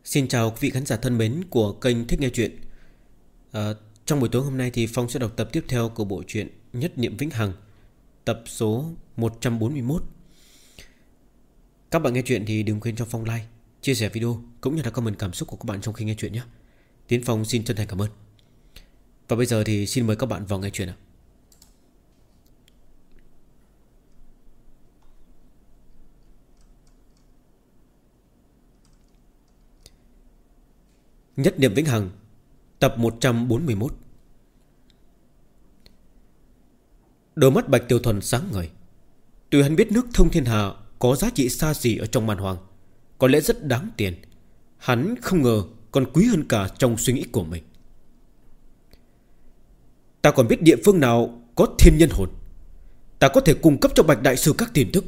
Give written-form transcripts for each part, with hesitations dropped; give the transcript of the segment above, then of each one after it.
Xin chào quý vị khán giả thân mến của kênh Thích Nghe Chuyện. Trong buổi tối hôm nay thì Phong sẽ đọc tập tiếp theo của bộ truyện Nhất Niệm Vĩnh Hằng, tập số 141. Các bạn nghe chuyện thì đừng quên cho Phong like, chia sẻ video cũng như là comment cảm xúc của các bạn trong khi nghe chuyện nhé. Tiến Phong xin chân thành cảm ơn. Và bây giờ thì xin mời các bạn vào nghe chuyện ạ. Nhất Niệm Vĩnh Hằng, tập 141. Đôi mắt Bạch Tiểu Thuần sáng ngời. Tuy hắn biết nước thông thiên hà có giá trị xa xỉ ở trong man hoang, có lẽ rất đáng tiền, hắn không ngờ còn quý hơn cả trong suy nghĩ của mình. Ta còn biết địa phương nào có thiên nhân hồn, ta có thể cung cấp cho Bạch Đại Sư các tin tức.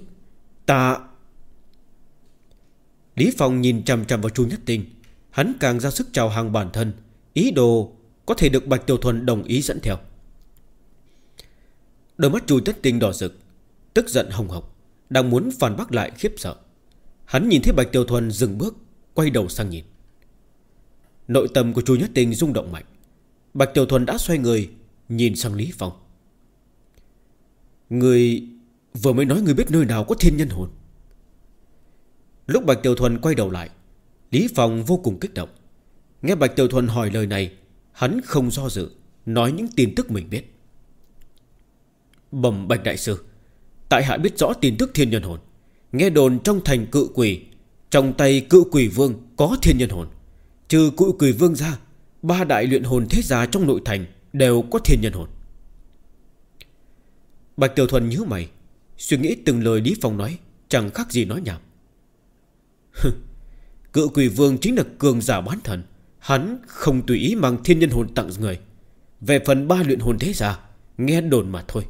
Lý Phong nhìn chằm chằm vào Chu Nhất Tinh. Hắn càng ra sức chào hàng bản thân, ý đồ có thể được Bạch Tiểu Thuần đồng ý dẫn theo. Đôi mắt Chu Nhất Tinh đỏ rực, tức giận hồng hộc, đang muốn phản bác lại khiếp sợ. Hắn nhìn thấy Bạch Tiểu Thuần dừng bước, quay đầu sang nhìn. Nội tâm của Chu Nhất Tinh rung động mạnh. Bạch Tiểu Thuần đã xoay người, nhìn sang Lý Phong. Người vừa mới nói người biết nơi nào có thiên nhân hồn. Lúc Bạch Tiểu Thuần quay đầu lại, Lý Phong vô cùng kích động. Nghe Bạch Tiểu Thuần hỏi lời này, hắn không do dự, nói những tin tức mình biết. Bẩm Bạch Đại Sư, tại hạ biết rõ tin tức thiên nhân hồn. Nghe đồn trong thành Cự Quỷ, trong tay Cự Quỷ Vương có thiên nhân hồn. Trừ Cự Quỷ Vương ra, 3 đại luyện hồn thế gia trong nội thành đều có thiên nhân hồn. Bạch Tiểu Thuần nhíu mày, suy nghĩ từng lời Lý Phong nói, chẳng khác gì nói nhảm. Cự Quỷ Vương chính là cường giả bán thần, hắn không tùy ý mang thiên nhân hồn tặng người. Về phần 3 luyện hồn thế gia, nghe đồn mà thôi.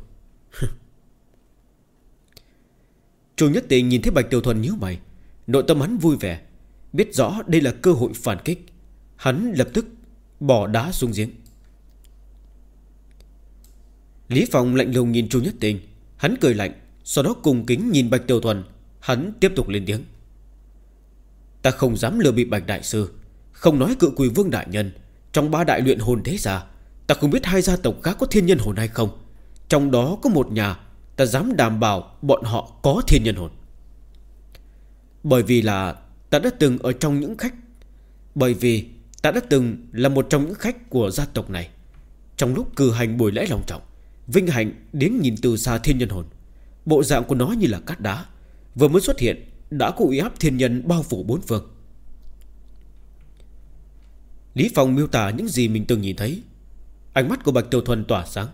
Chu Nhất Tinh nhìn thấy Bạch Tiểu Thuần nhíu mày, nội tâm hắn vui vẻ, biết rõ đây là cơ hội phản kích. Hắn lập tức bỏ đá xuống giếng. Lý Phong lạnh lùng nhìn Chu Nhất Tinh, hắn cười lạnh, sau đó cung kính nhìn Bạch Tiểu Thuần. Hắn tiếp tục lên tiếng. Ta không dám lừa bịp Bạch Đại Sư, không nói Cự Quỷ Vương đại nhân, trong 3 đại luyện hồn thế gia, ta không biết 2 gia tộc khác có thiên nhân hồn hay không. Trong đó có một nhà, ta dám đảm bảo bọn họ có thiên nhân hồn. Bởi vì ta đã từng là một trong những khách của gia tộc này. Trong lúc cử hành buổi lễ long trọng, vinh hạnh đến nhìn từ xa thiên nhân hồn. Bộ dạng của nó như là cát đá, vừa mới xuất hiện đã có uy áp thiên nhân bao phủ bốn phương. Lý Phong miêu tả những gì mình từng nhìn thấy. Ánh mắt của Bạch Tiểu Thuần tỏa sáng.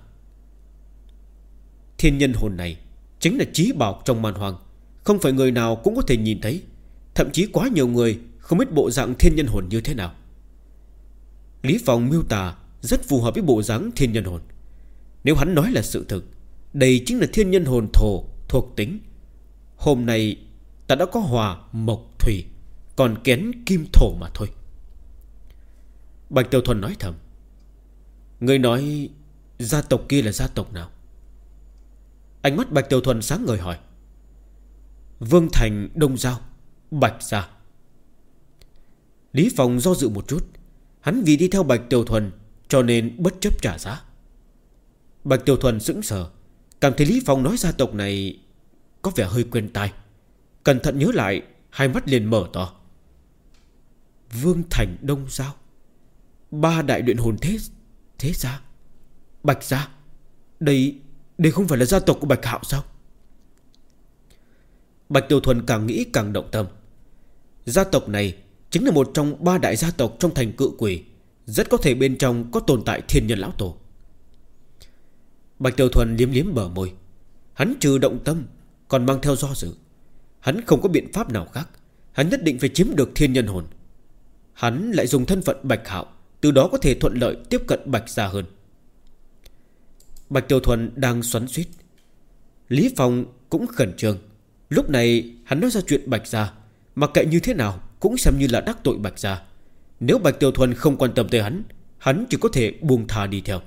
Thiên nhân hồn này chính là chí bảo trong man hoang, không phải người nào cũng có thể nhìn thấy. Thậm chí quá nhiều người không biết bộ dạng thiên nhân hồn như thế nào. Lý Phong miêu tả rất phù hợp với bộ dáng thiên nhân hồn. Nếu hắn nói là sự thực, đây chính là thiên nhân hồn thổ thuộc tính. Hôm nay ta đã có hỏa, mộc, thủy, còn kén kim thổ mà thôi. Bạch Tiểu Thuần nói thầm. Người nói gia tộc kia là gia tộc nào? Ánh mắt Bạch Tiểu Thuần sáng ngời hỏi. Vương Thành, Đông Giao, Bạch Gia. Lý Phong do dự một chút. Hắn vì đi theo Bạch Tiểu Thuần cho nên bất chấp trả giá. Bạch Tiểu Thuần sững sờ, cảm thấy Lý Phong nói gia tộc này có vẻ hơi quen tai. Cẩn thận nhớ lại, hai mắt liền mở to. Vương Thành, Đông Giao, 3 đại luyện hồn thế gia, Bạch Gia. Đây không phải là gia tộc của Bạch Hạo sao? Bạch Tiểu Thuần càng nghĩ càng động tâm. Gia tộc này chính là một trong 3 đại gia tộc trong thành Cự Quỷ, rất có thể bên trong có tồn tại thiên nhân lão tổ. Bạch Tiểu Thuần liếm liếm bờ môi. Hắn trừ động tâm còn mang theo do dự. Hắn không có biện pháp nào khác, hắn nhất định phải chiếm được thiên nhân hồn. Hắn lại dùng thân phận Bạch Hạo, từ đó có thể thuận lợi tiếp cận Bạch Gia hơn. Bạch Tiểu Thuần đang xoắn xuýt. Lý Phong cũng khẩn trương. Lúc này hắn nói ra chuyện Bạch Gia, mặc kệ như thế nào cũng xem như là đắc tội Bạch Gia. Nếu Bạch Tiểu Thuần không quan tâm tới hắn chỉ có thể buông thà đi theo.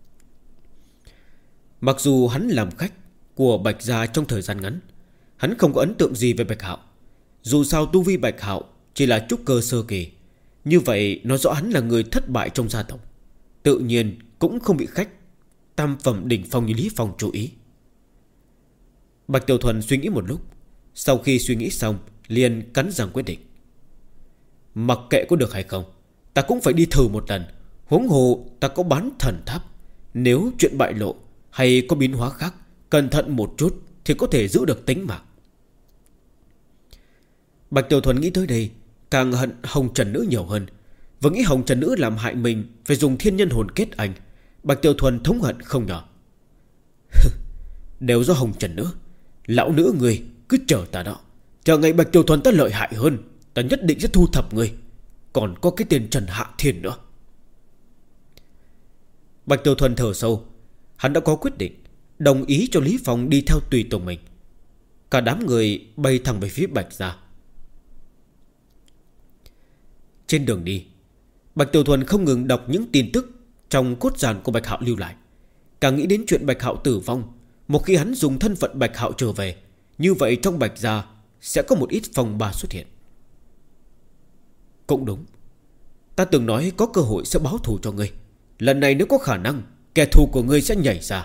Mặc dù hắn làm khách của Bạch Gia trong thời gian ngắn, hắn không có ấn tượng gì về Bạch Hạo. Dù sao tu vi Bạch Hạo chỉ là trúc cơ sơ kỳ, Như vậy nó rõ hắn là người thất bại trong gia tộc, tự nhiên cũng không bị khách tam phẩm đỉnh phong như Lý Phong chú ý. Bạch Tiểu Thuần suy nghĩ một lúc, sau khi suy nghĩ xong liền cắn răng quyết định. Mặc kệ có được hay không, ta cũng phải đi thử một lần. Huống hồ ta có bán thần tháp, nếu chuyện bại lộ hay có biến hóa khác, cẩn thận một chút thì có thể giữ được tính mạng. Bạch Tiểu Thuần nghĩ tới đây, càng hận Hồng Trần Nữ nhiều hơn. Vừa nghĩ Hồng Trần Nữ làm hại mình, phải dùng thiên nhân hồn kết anh, Bạch Tiểu Thuần thống hận không nhỏ. Đều do Hồng Trần Nữ. Lão nữ người cứ chờ ta đó, chờ ngày Bạch Tiểu Thuần ta lợi hại hơn, ta nhất định sẽ thu thập người. Còn có cái tên Trần Hạ Thiên nữa. Bạch Tiểu Thuần thở sâu, hắn đã có quyết định, đồng ý cho Lý Phong đi theo tùy tùng mình. Cả đám người bay thẳng về phía Bạch gia. Trên đường đi, Bạch Tiểu Thuần không ngừng đọc những tin tức trong cốt giản của Bạch Hạo lưu lại. Càng nghĩ đến chuyện Bạch Hạo tử vong, một khi hắn dùng thân phận Bạch Hạo trở về, như vậy trong Bạch gia sẽ có một ít phong ba xuất hiện. Cũng đúng, ta từng nói có cơ hội sẽ báo thù cho ngươi. Lần này nếu có khả năng, kẻ thù của ngươi sẽ nhảy ra.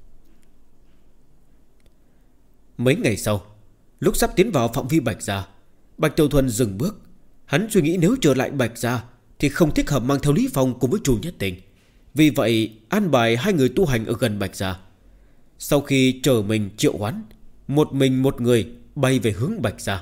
Mấy ngày sau, lúc sắp tiến vào phạm vi Bạch gia, Bạch Tiểu Thuần dừng bước. Hắn suy nghĩ nếu trở lại Bạch gia thì không thích hợp mang theo Lý Phong cùng với Chu Nhất Tình. Vì vậy an bài hai người tu hành ở gần Bạch gia. Sau khi chờ mình triệu hoán, một mình một người bay về hướng Bạch gia.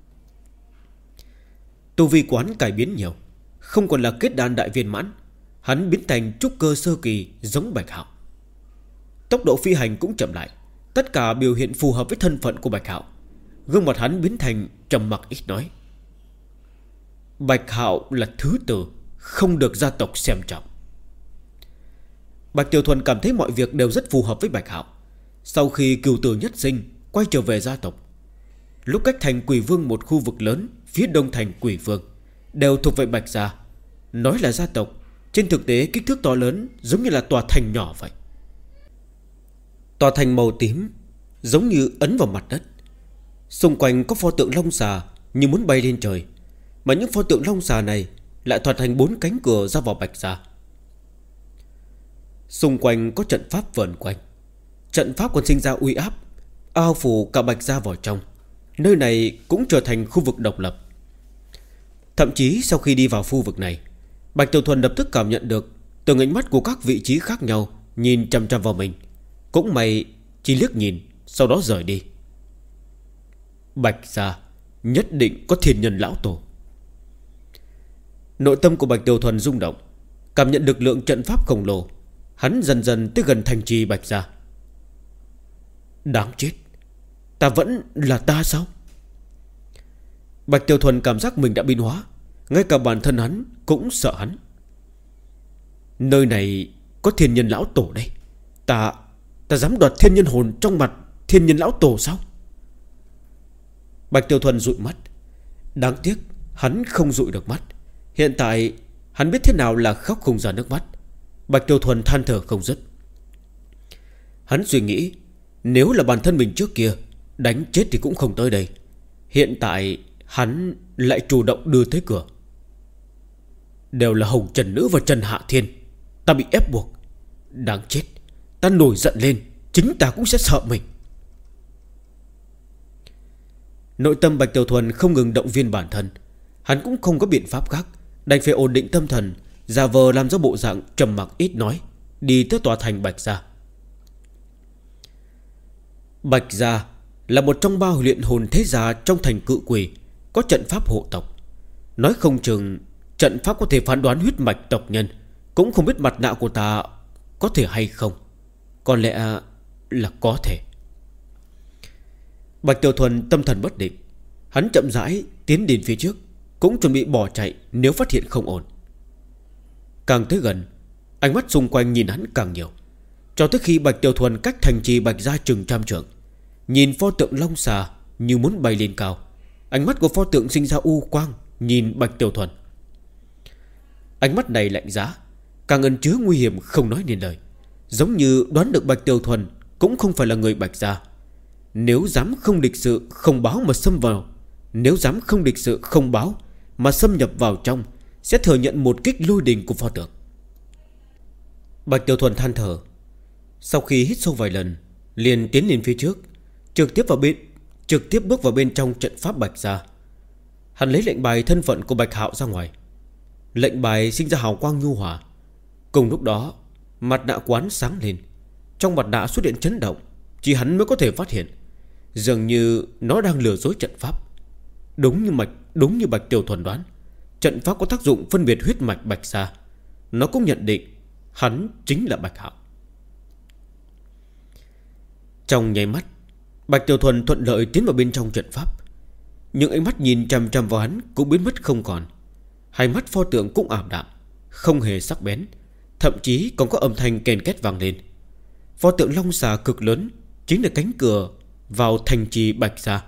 Tu vi quán cải biến nhiều, không còn là kết đan đại viên mãn, hắn biến thành trúc cơ sơ kỳ giống Bạch Hạo. Tốc độ phi hành cũng chậm lại, tất cả biểu hiện phù hợp với thân phận của Bạch Hạo. Gương mặt hắn biến thành trầm mặc ít nói. Bạch Hạo là thứ tử, không được gia tộc xem trọng. Bạch Tiểu Thuần cảm thấy mọi việc đều rất phù hợp với Bạch Hạo. Sau khi cửu tử nhất sinh, quay trở về gia tộc. Lúc cách thành Quỷ Vương một khu vực lớn, phía đông thành Quỷ Vương, đều thuộc về Bạch gia. Nói là gia tộc, trên thực tế kích thước to lớn, giống như là tòa thành nhỏ vậy. Tòa thành màu tím, giống như ấn vào mặt đất. Xung quanh có pho tượng long xà như muốn bay lên trời, mà những pho tượng long xà này lại thoạt thành 4 cánh cửa ra vào Bạch gia. Xung quanh có trận pháp vờn quanh, trận pháp còn sinh ra uy áp, ao phủ cả Bạch gia vào trong. Nơi này cũng trở thành khu vực độc lập. Thậm chí sau khi đi vào khu vực này, Bạch Tiểu Thuần lập tức cảm nhận được từng ánh mắt của các vị trí khác nhau nhìn chằm chằm vào mình. Cũng may chỉ liếc nhìn, sau đó rời đi. Bạch gia nhất định có thiên nhân lão tổ. Nội tâm của Bạch Tiểu Thuần rung động, cảm nhận được lượng trận pháp khổng lồ. Hắn dần dần tới gần thành trì Bạch gia. Đáng chết, ta vẫn là ta sao? Bạch Tiểu Thuần cảm giác mình đã biến hóa, ngay cả bản thân hắn cũng sợ hắn. Nơi này có thiên nhân lão tổ đây. Ta dám đoạt thiên nhân hồn trong mặt thiên nhân lão tổ sao? Bạch Tiểu Thuần dụi mắt. Đáng tiếc hắn không dụi được mắt. Hiện tại hắn biết thế nào là khóc không ra nước mắt. Bạch Tiểu Thuần than thở không dứt. Hắn suy nghĩ, nếu là bản thân mình trước kia, đánh chết thì cũng không tới đây. Hiện tại hắn lại chủ động đưa tới cửa. Đều là Hồng Trần Nữ và Trần Hạ Thiên, ta bị ép buộc. Đáng chết, ta nổi giận lên, chính ta cũng sẽ sợ mình. Nội tâm Bạch Tiểu Thuần không ngừng động viên bản thân. Hắn cũng không có biện pháp khác, đành phải ổn định tâm thần, giả vờ làm ra bộ dạng trầm mặc ít nói, đi tới tòa thành Bạch gia. Bạch gia là một trong 3 luyện hồn thế gia trong thành Cự Quỷ, có trận pháp hộ tộc. Nói không chừng trận pháp có thể phán đoán huyết mạch tộc nhân. Cũng không biết mặt nạ của ta có thể hay không. Có lẽ là có thể. Bạch Tiểu Thuần tâm thần bất định. Hắn chậm rãi tiến đến phía trước, cũng chuẩn bị bỏ chạy nếu phát hiện không ổn. Càng tới gần, ánh mắt xung quanh nhìn hắn càng nhiều, cho tới khi Bạch Tiểu Thuần cách thành trì Bạch gia chừng 100 trượng. Nhìn pho tượng long xà như muốn bay lên cao. Ánh mắt của pho tượng sinh ra u quang, nhìn Bạch Tiểu Thuần. Ánh mắt này lạnh giá, càng ẩn chứa nguy hiểm không nói nên lời. Giống như đoán được Bạch Tiểu Thuần cũng không phải là người Bạch gia. Nếu dám không địch sự không báo mà xâm vào, nếu dám không địch sự không báo mà xâm nhập vào trong, sẽ thừa nhận một kích lôi đình của pho tượng. Bạch Tiểu Thuần than thở. Sau khi hít sâu vài lần, liền tiến lên phía trước, trực tiếp bước vào bên trong trận pháp Bạch gia. Hắn lấy lệnh bài thân phận của Bạch Hạo ra ngoài. Lệnh bài sinh ra hào quang nhu hòa. Cùng lúc đó, mặt nạ quán sáng lên. Trong mặt nạ xuất hiện chấn động, chỉ hắn mới có thể phát hiện. Dường như nó đang lừa dối trận pháp. Đúng như Bạch Tiểu Thuần đoán, trận pháp có tác dụng phân biệt huyết mạch Bạch gia. Nó cũng nhận định hắn chính là Bạch Hạo. Trong nháy mắt, Bạch Tiểu Thuần thuận lợi tiến vào bên trong trận pháp. Những ánh mắt nhìn chằm chằm vào hắn cũng biến mất không còn. Hai mắt pho tượng cũng ảm đạm, không hề sắc bén, thậm chí còn có âm thanh kèn két vang lên. Pho tượng long xà cực lớn chính là cánh cửa vào thành trì Bạch gia.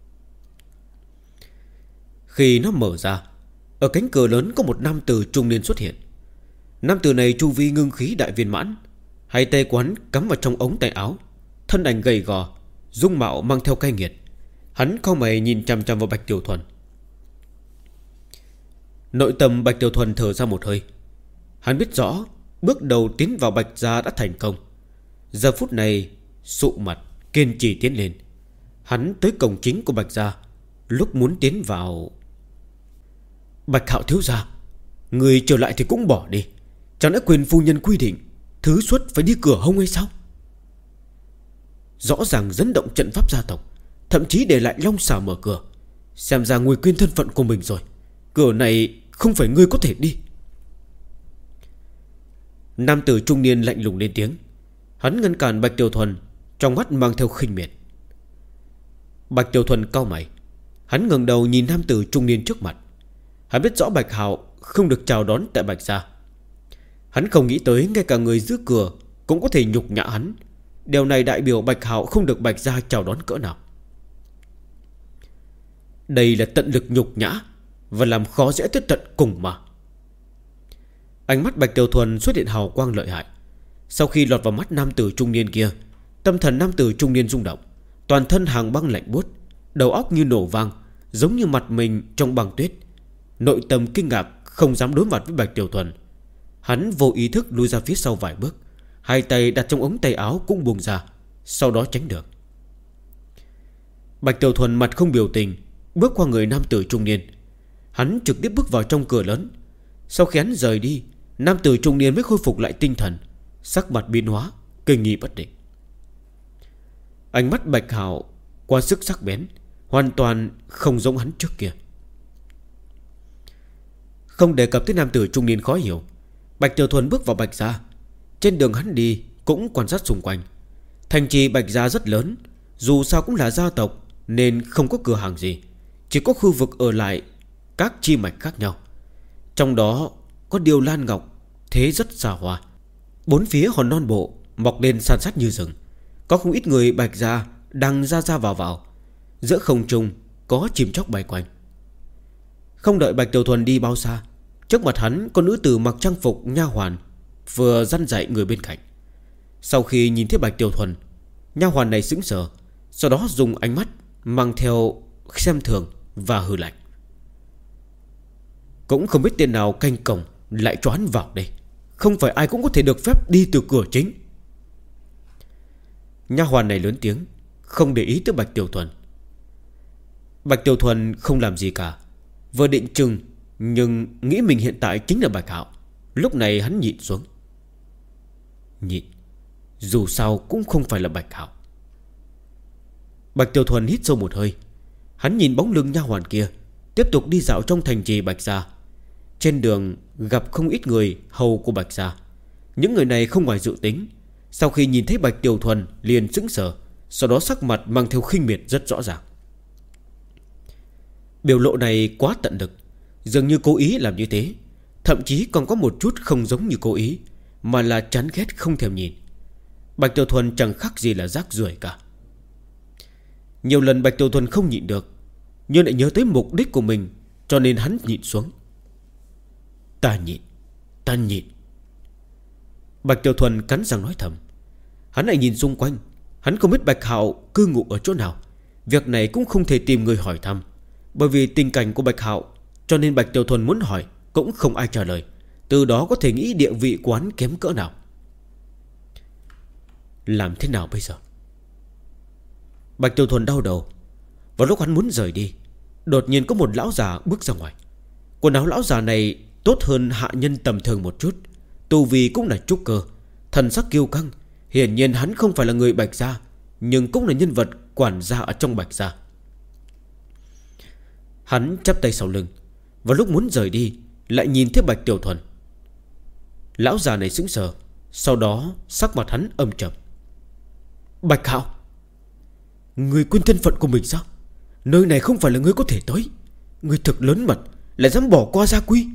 Khi nó mở ra, ở cánh cửa lớn có một nam tử trung niên xuất hiện. Nam tử này chu vi ngưng khí đại viên mãn, hai tay của hắn cắm vào trong ống tay áo, thân ảnh gầy gò, dung mạo mang theo cay nghiệt. Hắn cau mày nhìn chằm chằm vào Bạch Tiểu Thuần. Nội tâm Bạch Tiểu Thuần thở ra một hơi. Hắn biết rõ bước đầu tiến vào Bạch gia đã thành công. Giờ phút này sụ mặt kiên trì tiến lên. Hắn tới cổng chính của Bạch gia. Lúc muốn tiến vào, Bạch Hạo thiếu gia, người trở lại thì cũng bỏ đi. Chẳng lẽ quyền phu nhân quy định thứ xuất phải đi cửa hông hay sao? Rõ ràng dẫn động trận pháp gia tộc, thậm chí để lại long xà mở cửa. Xem ra người quên thân phận của mình rồi. Cửa này không phải ngươi có thể đi. Nam tử trung niên lạnh lùng lên tiếng. Hắn ngăn cản Bạch Tiểu Thuần, trong mắt mang theo khinh miệt. Bạch Tiểu Thuần cau mày. Hắn ngẩng đầu nhìn nam tử trung niên trước mặt. Hắn biết rõ Bạch Hạo không được chào đón tại Bạch gia. Hắn không nghĩ tới ngay cả người giữ cửa cũng có thể nhục nhã hắn. Điều này đại biểu Bạch Hạo không được Bạch gia chào đón cỡ nào. Đây là tận lực nhục nhã và làm khó dễ tới tận cùng mà. Ánh mắt Bạch Tiểu Thuần xuất hiện hào quang lợi hại. Sau khi lọt vào mắt nam tử trung niên kia, tâm thần nam tử trung niên rung động, toàn thân hàng băng lạnh buốt, đầu óc như nổ vang, giống như mặt mình trong băng tuyết. Nội tâm kinh ngạc, không dám đối mặt với Bạch Tiểu Thuần. Hắn vô ý thức lùi ra phía sau vài bước, hai tay đặt trong ống tay áo cũng buông ra, sau đó tránh được. Bạch Tiểu Thuần mặt không biểu tình, bước qua người nam tử trung niên. Hắn trực tiếp bước vào trong cửa lớn. Sau khi hắn rời đi, nam tử trung niên mới khôi phục lại tinh thần, sắc mặt biến hóa, kinh nghi bất định. Ánh mắt Bạch Hạo qua sức sắc bén, hoàn toàn không giống hắn trước kia. Không đề cập tới nam tử trung niên khó hiểu, Bạch Tiểu Thuần bước vào Bạch gia. Trên đường hắn đi cũng quan sát xung quanh. Thành trì Bạch gia rất lớn, dù sao cũng là gia tộc nên không có cửa hàng gì, chỉ có khu vực ở lại các chi mạch khác nhau. Trong đó có điêu lan ngọc, thế rất xa hoa. Bốn phía hòn non bộ mọc lên san sát như rừng. Có không ít người Bạch gia đang ra vào. Giữa không trung có chim chóc bay quanh. Không đợi Bạch Tiểu Thuần đi bao xa, trước mặt hắn có nữ tử mặc trang phục nha hoàn vừa dăn dạy người bên cạnh. Sau khi nhìn thấy Bạch Tiểu Thuần, nha hoàn này sững sờ, sau đó dùng ánh mắt mang theo xem thường và hừ lạnh. Cũng không biết tên nào canh cổng lại choán vào đây. Không phải ai cũng có thể được phép đi từ cửa chính. Nha hoàn này lớn tiếng, không để ý tới Bạch Tiểu Thuần. Bạch Tiểu Thuần không làm gì cả, vừa định chừng, nhưng nghĩ mình hiện tại chính là Bạch Hạo. Lúc này hắn nhịn xuống. Nhịn, dù sao cũng không phải là Bạch Hạo. Bạch Tiểu Thuần hít sâu một hơi. Hắn nhìn bóng lưng nha hoàn kia, tiếp tục đi dạo trong thành trì Bạch gia. Trên đường gặp không ít người hầu của Bạch gia. Những người này không ngoài dự tính. Sau khi nhìn thấy Bạch Tiểu Thuần liền sững sờ, sau đó sắc mặt mang theo khinh miệt rất rõ ràng. Biểu lộ này quá tận lực, dường như cố ý làm như thế. Thậm chí còn có một chút không giống như cố ý, mà là chán ghét không thèm nhìn. Bạch Tiểu Thuần chẳng khác gì là rác rưởi cả. Nhiều lần Bạch Tiểu Thuần không nhịn được, nhưng lại nhớ tới mục đích của mình, cho nên hắn nhịn xuống. Ta nhịn. Bạch Tiểu Thuần cắn răng nói thầm. Hắn lại nhìn xung quanh. Hắn không biết Bạch Hạo cư ngụ ở chỗ nào. Việc này cũng không thể tìm người hỏi thăm, bởi vì tình cảnh của Bạch Hạo, cho nên Bạch Tiểu Thuần muốn hỏi cũng không ai trả lời. Từ đó có thể nghĩ địa vị quán kém cỡ nào. Làm thế nào bây giờ? Bạch Tiểu Thuần đau đầu. Vào lúc hắn muốn rời đi, đột nhiên có một lão già bước ra ngoài. Quần áo lão già này tốt hơn hạ nhân tầm thường một chút, tu vi cũng là trúc cơ, thần sắc kiêu căng. Hiển nhiên hắn không phải là người Bạch gia, nhưng cũng là nhân vật quản gia ở trong Bạch gia. Hắn chắp tay sau lưng. Vào lúc muốn rời đi, lại nhìn thấy Bạch Tiểu Thuần. Lão già này sững sờ, sau đó sắc mặt hắn âm trầm. Bạch Hạo, ngươi quên thân phận của mình sao? Nơi này không phải là ngươi có thể tới. Ngươi thực lớn mật, lại dám bỏ qua gia quy.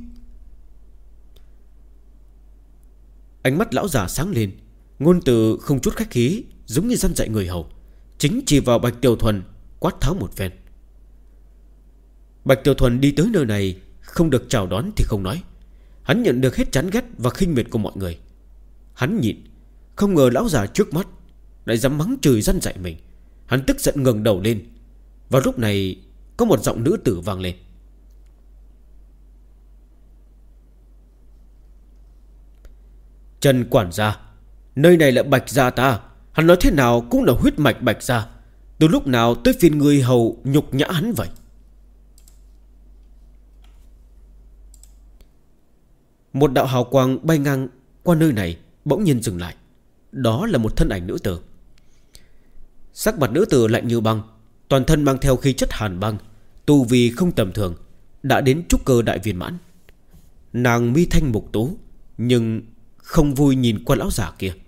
Ánh mắt lão già sáng lên, ngôn từ không chút khách khí, giống như răn dạy người hầu, chính chỉ vào Bạch Tiểu Thuần quát tháo một phen. Bạch Tiểu Thuần đi tới nơi này, không được chào đón thì không nói. Hắn nhận được hết chán ghét và khinh miệt của mọi người. Hắn nhịn, không ngờ lão già trước mắt lại dám mắng chửi răn dạy mình. Hắn tức giận ngẩng đầu lên. Vào lúc này có một giọng nữ tử vang lên. Trần quản gia, nơi này là Bạch gia ta. Hắn nói thế nào cũng là huyết mạch Bạch gia. Từ lúc nào tới phiên người hầu nhục nhã hắn vậy? Một đạo hào quang bay ngang qua nơi này, bỗng nhiên dừng lại. Đó là một thân ảnh nữ tử. Sắc mặt nữ tử lạnh như băng, toàn thân mang theo khí chất hàn băng, tu vi không tầm thường, đã đến trúc cơ đại viên mãn. Nàng mi thanh mục tú, nhưng không vui nhìn qua lão giả kia.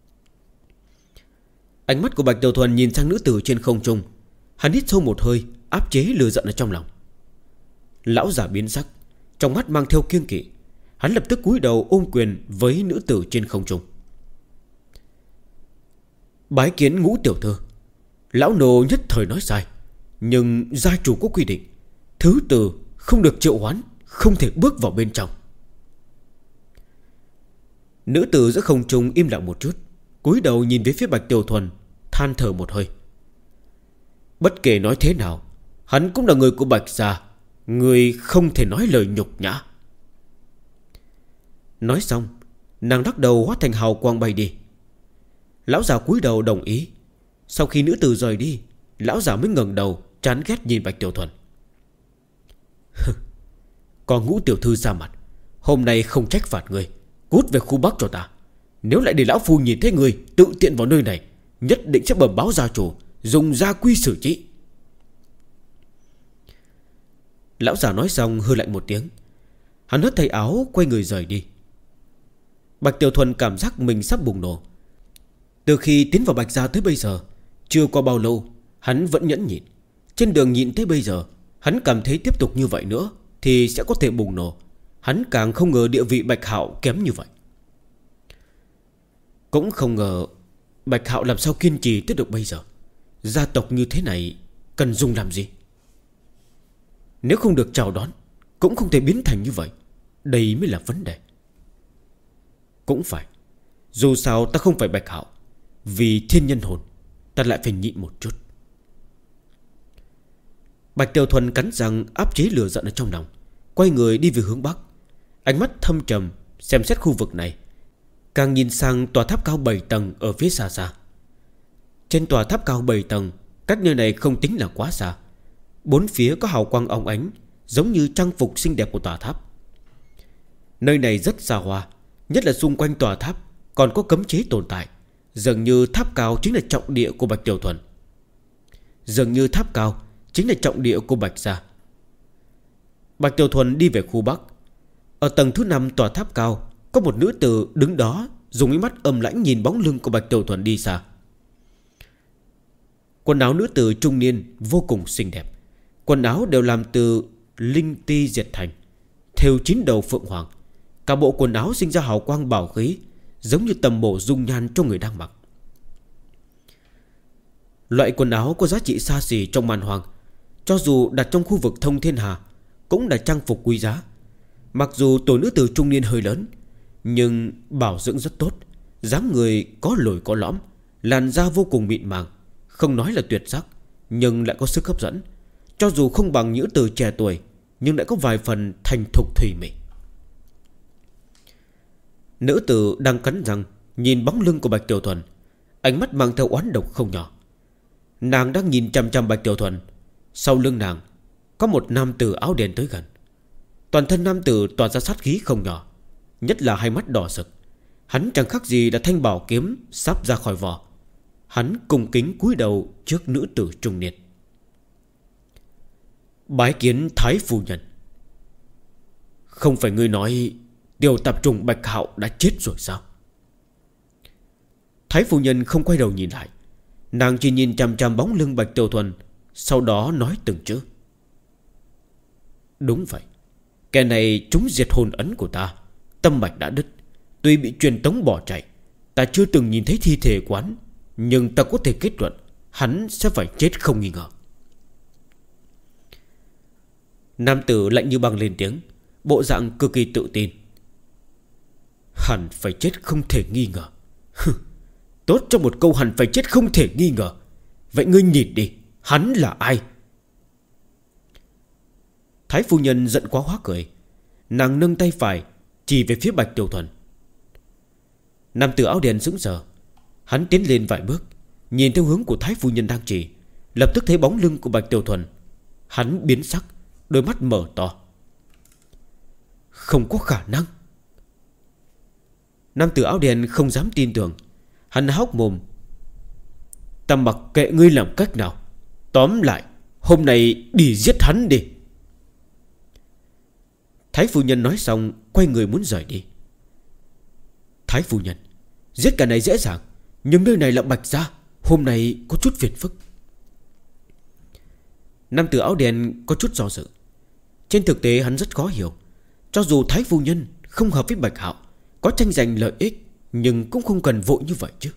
Ánh mắt của Bạch Tiểu Thuần nhìn sang nữ tử trên không trung. Hắn hít sâu một hơi, áp chế lửa giận ở trong lòng. Lão giả biến sắc, trong mắt mang theo kiêng kỵ. Hắn lập tức cúi đầu ôm quyền với nữ tử trên không trung. Bái kiến Ngũ tiểu thư. Lão nô nhất thời nói sai, nhưng gia chủ có quy định, thứ tử không được triệu hoán, không thể bước vào bên trong. Nữ tử giữa không trung im lặng một chút, cúi đầu nhìn về phía Bạch Tiểu Thuần, than thở một hơi. Bất kể nói thế nào, hắn cũng là người của Bạch gia, người không thể nói lời nhục nhã. Nói xong, nàng lắc đầu hóa thành hào quang bay đi. Lão già cúi đầu đồng ý. Sau khi nữ tử rời đi, lão già mới ngẩng đầu chán ghét nhìn Bạch Tiểu Thuần. Còn Ngũ tiểu thư ra mặt, hôm nay không trách phạt ngươi, cút về khu Bắc cho ta. Nếu lại để lão phu nhìn thấy ngươi tự tiện vào nơi này, nhất định sẽ bẩm báo gia chủ, dùng gia quy xử trí. Lão già nói xong hừ lạnh một tiếng. Hắn hất thay áo quay người rời đi. Bạch Tiểu Thuần cảm giác mình sắp bùng nổ. Từ khi tiến vào Bạch gia tới bây giờ, chưa qua bao lâu hắn vẫn nhẫn nhịn. Trên đường nhịn tới bây giờ, hắn cảm thấy tiếp tục như vậy nữa thì sẽ có thể bùng nổ. Hắn càng không ngờ địa vị Bạch Hạo kém như vậy. Cũng không ngờ Bạch Hạo làm sao kiên trì tới được bây giờ. Gia tộc như thế này cần dùng làm gì? Nếu không được chào đón, cũng không thể biến thành như vậy. Đây mới là vấn đề. Cũng phải, dù sao ta không phải Bạch Hạo, vì thiên nhân hồn ta lại phải nhịn một chút. Bạch Tiểu Thuần cắn răng áp chế lửa giận ở trong lòng, quay người đi về hướng Bắc. Ánh mắt thâm trầm xem xét khu vực này, càng nhìn sang tòa tháp cao 7 tầng ở phía xa xa. Trên tòa tháp cao 7 tầng, cách nơi này không tính là quá xa. Bốn phía có hào quang óng ánh, giống như trang phục xinh đẹp của tòa tháp. Nơi này rất xa hoa, nhất là xung quanh tòa tháp còn có cấm chế tồn tại. Dường như tháp cao chính là trọng địa của Bạch Tiểu Thuần. Dường như tháp cao chính là trọng địa của Bạch gia. Bạch Tiểu Thuần đi về khu Bắc. Ở tầng thứ 5 tòa tháp cao, có một nữ tử đứng đó, dùng ánh mắt âm lãnh nhìn bóng lưng của Bạch Tiểu Thuần đi xa. Quần áo nữ tử trung niên vô cùng xinh đẹp. Quần áo đều làm từ linh ti diệt thành, thêu 9 đầu phượng hoàng. Cả bộ quần áo sinh ra hào quang bảo khí, giống như tầm bổ dung nhan cho người đang mặc. Loại quần áo có giá trị xa xỉ trong man hoang, cho dù đặt trong khu vực thông thiên hà cũng là trang phục quý giá. Mặc dù tuổi nữ tử trung niên hơi lớn, nhưng bảo dưỡng rất tốt, dáng người có lồi có lõm, làn da vô cùng mịn màng. Không nói là tuyệt sắc, nhưng lại có sức hấp dẫn. Cho dù không bằng nữ tử trẻ tuổi, nhưng lại có vài phần thành thục thùy mị. Nữ tử đang cắn răng nhìn bóng lưng của Bạch Tiểu Thuần, ánh mắt mang theo oán độc không nhỏ. Nàng đang nhìn chằm chằm Bạch Tiểu Thuần. Sau lưng nàng có một nam tử áo đen tới gần. Toàn thân nam tử tỏa ra sát khí không nhỏ, nhất là hai mắt đỏ sực. Hắn chẳng khác gì là thanh bảo kiếm sắp ra khỏi vỏ. Hắn cung kính cúi đầu trước nữ tử trung niên. Bái kiến Thái phu nhân. Không phải ngươi nói Tiểu tạp trùng Bạch Hạo đã chết rồi sao? Thái phu nhân không quay đầu nhìn lại. Nàng chỉ nhìn chằm chằm bóng lưng Bạch Tiểu Thuần, sau đó nói từng chữ. Đúng vậy, kẻ này trúng diệt hồn ấn của ta, tâm mạch đã đứt. Tuy bị truyền tống bỏ chạy, ta chưa từng nhìn thấy thi thể quán, nhưng ta có thể kết luận hắn sẽ phải chết không nghi ngờ. Nam tử lạnh như băng lên tiếng, bộ dạng cực kỳ tự tin. Hẳn phải chết không thể nghi ngờ. Tốt cho một câu hẳn phải chết không thể nghi ngờ. Vậy ngươi nhìn đi, hắn là ai? Thái phu nhân giận quá hóa cười. Nàng nâng tay phải chỉ về phía Bạch Tiểu Thuần. Nam tử áo đen sững sờ. Hắn tiến lên vài bước, nhìn theo hướng của Thái phu nhân đang chỉ, lập tức thấy bóng lưng của Bạch Tiểu Thuần. Hắn biến sắc, đôi mắt mở to. Không có khả năng. Nam tử áo đen không dám tin tưởng. Hắn hốc mồm. Ta mặc kệ ngươi làm cách nào, tóm lại hôm nay đi giết hắn đi. Thái phu nhân nói xong quay người muốn rời đi. Thái phu nhân, giết cả này dễ dàng, nhưng nơi này là Bạch gia, hôm nay có chút phiền phức. Nam tử áo đen có chút do dự. Trên thực tế hắn rất khó hiểu. Cho dù Thái phu nhân không hợp với Bạch Hạo, có tranh giành lợi ích, nhưng cũng không cần vội như vậy chứ.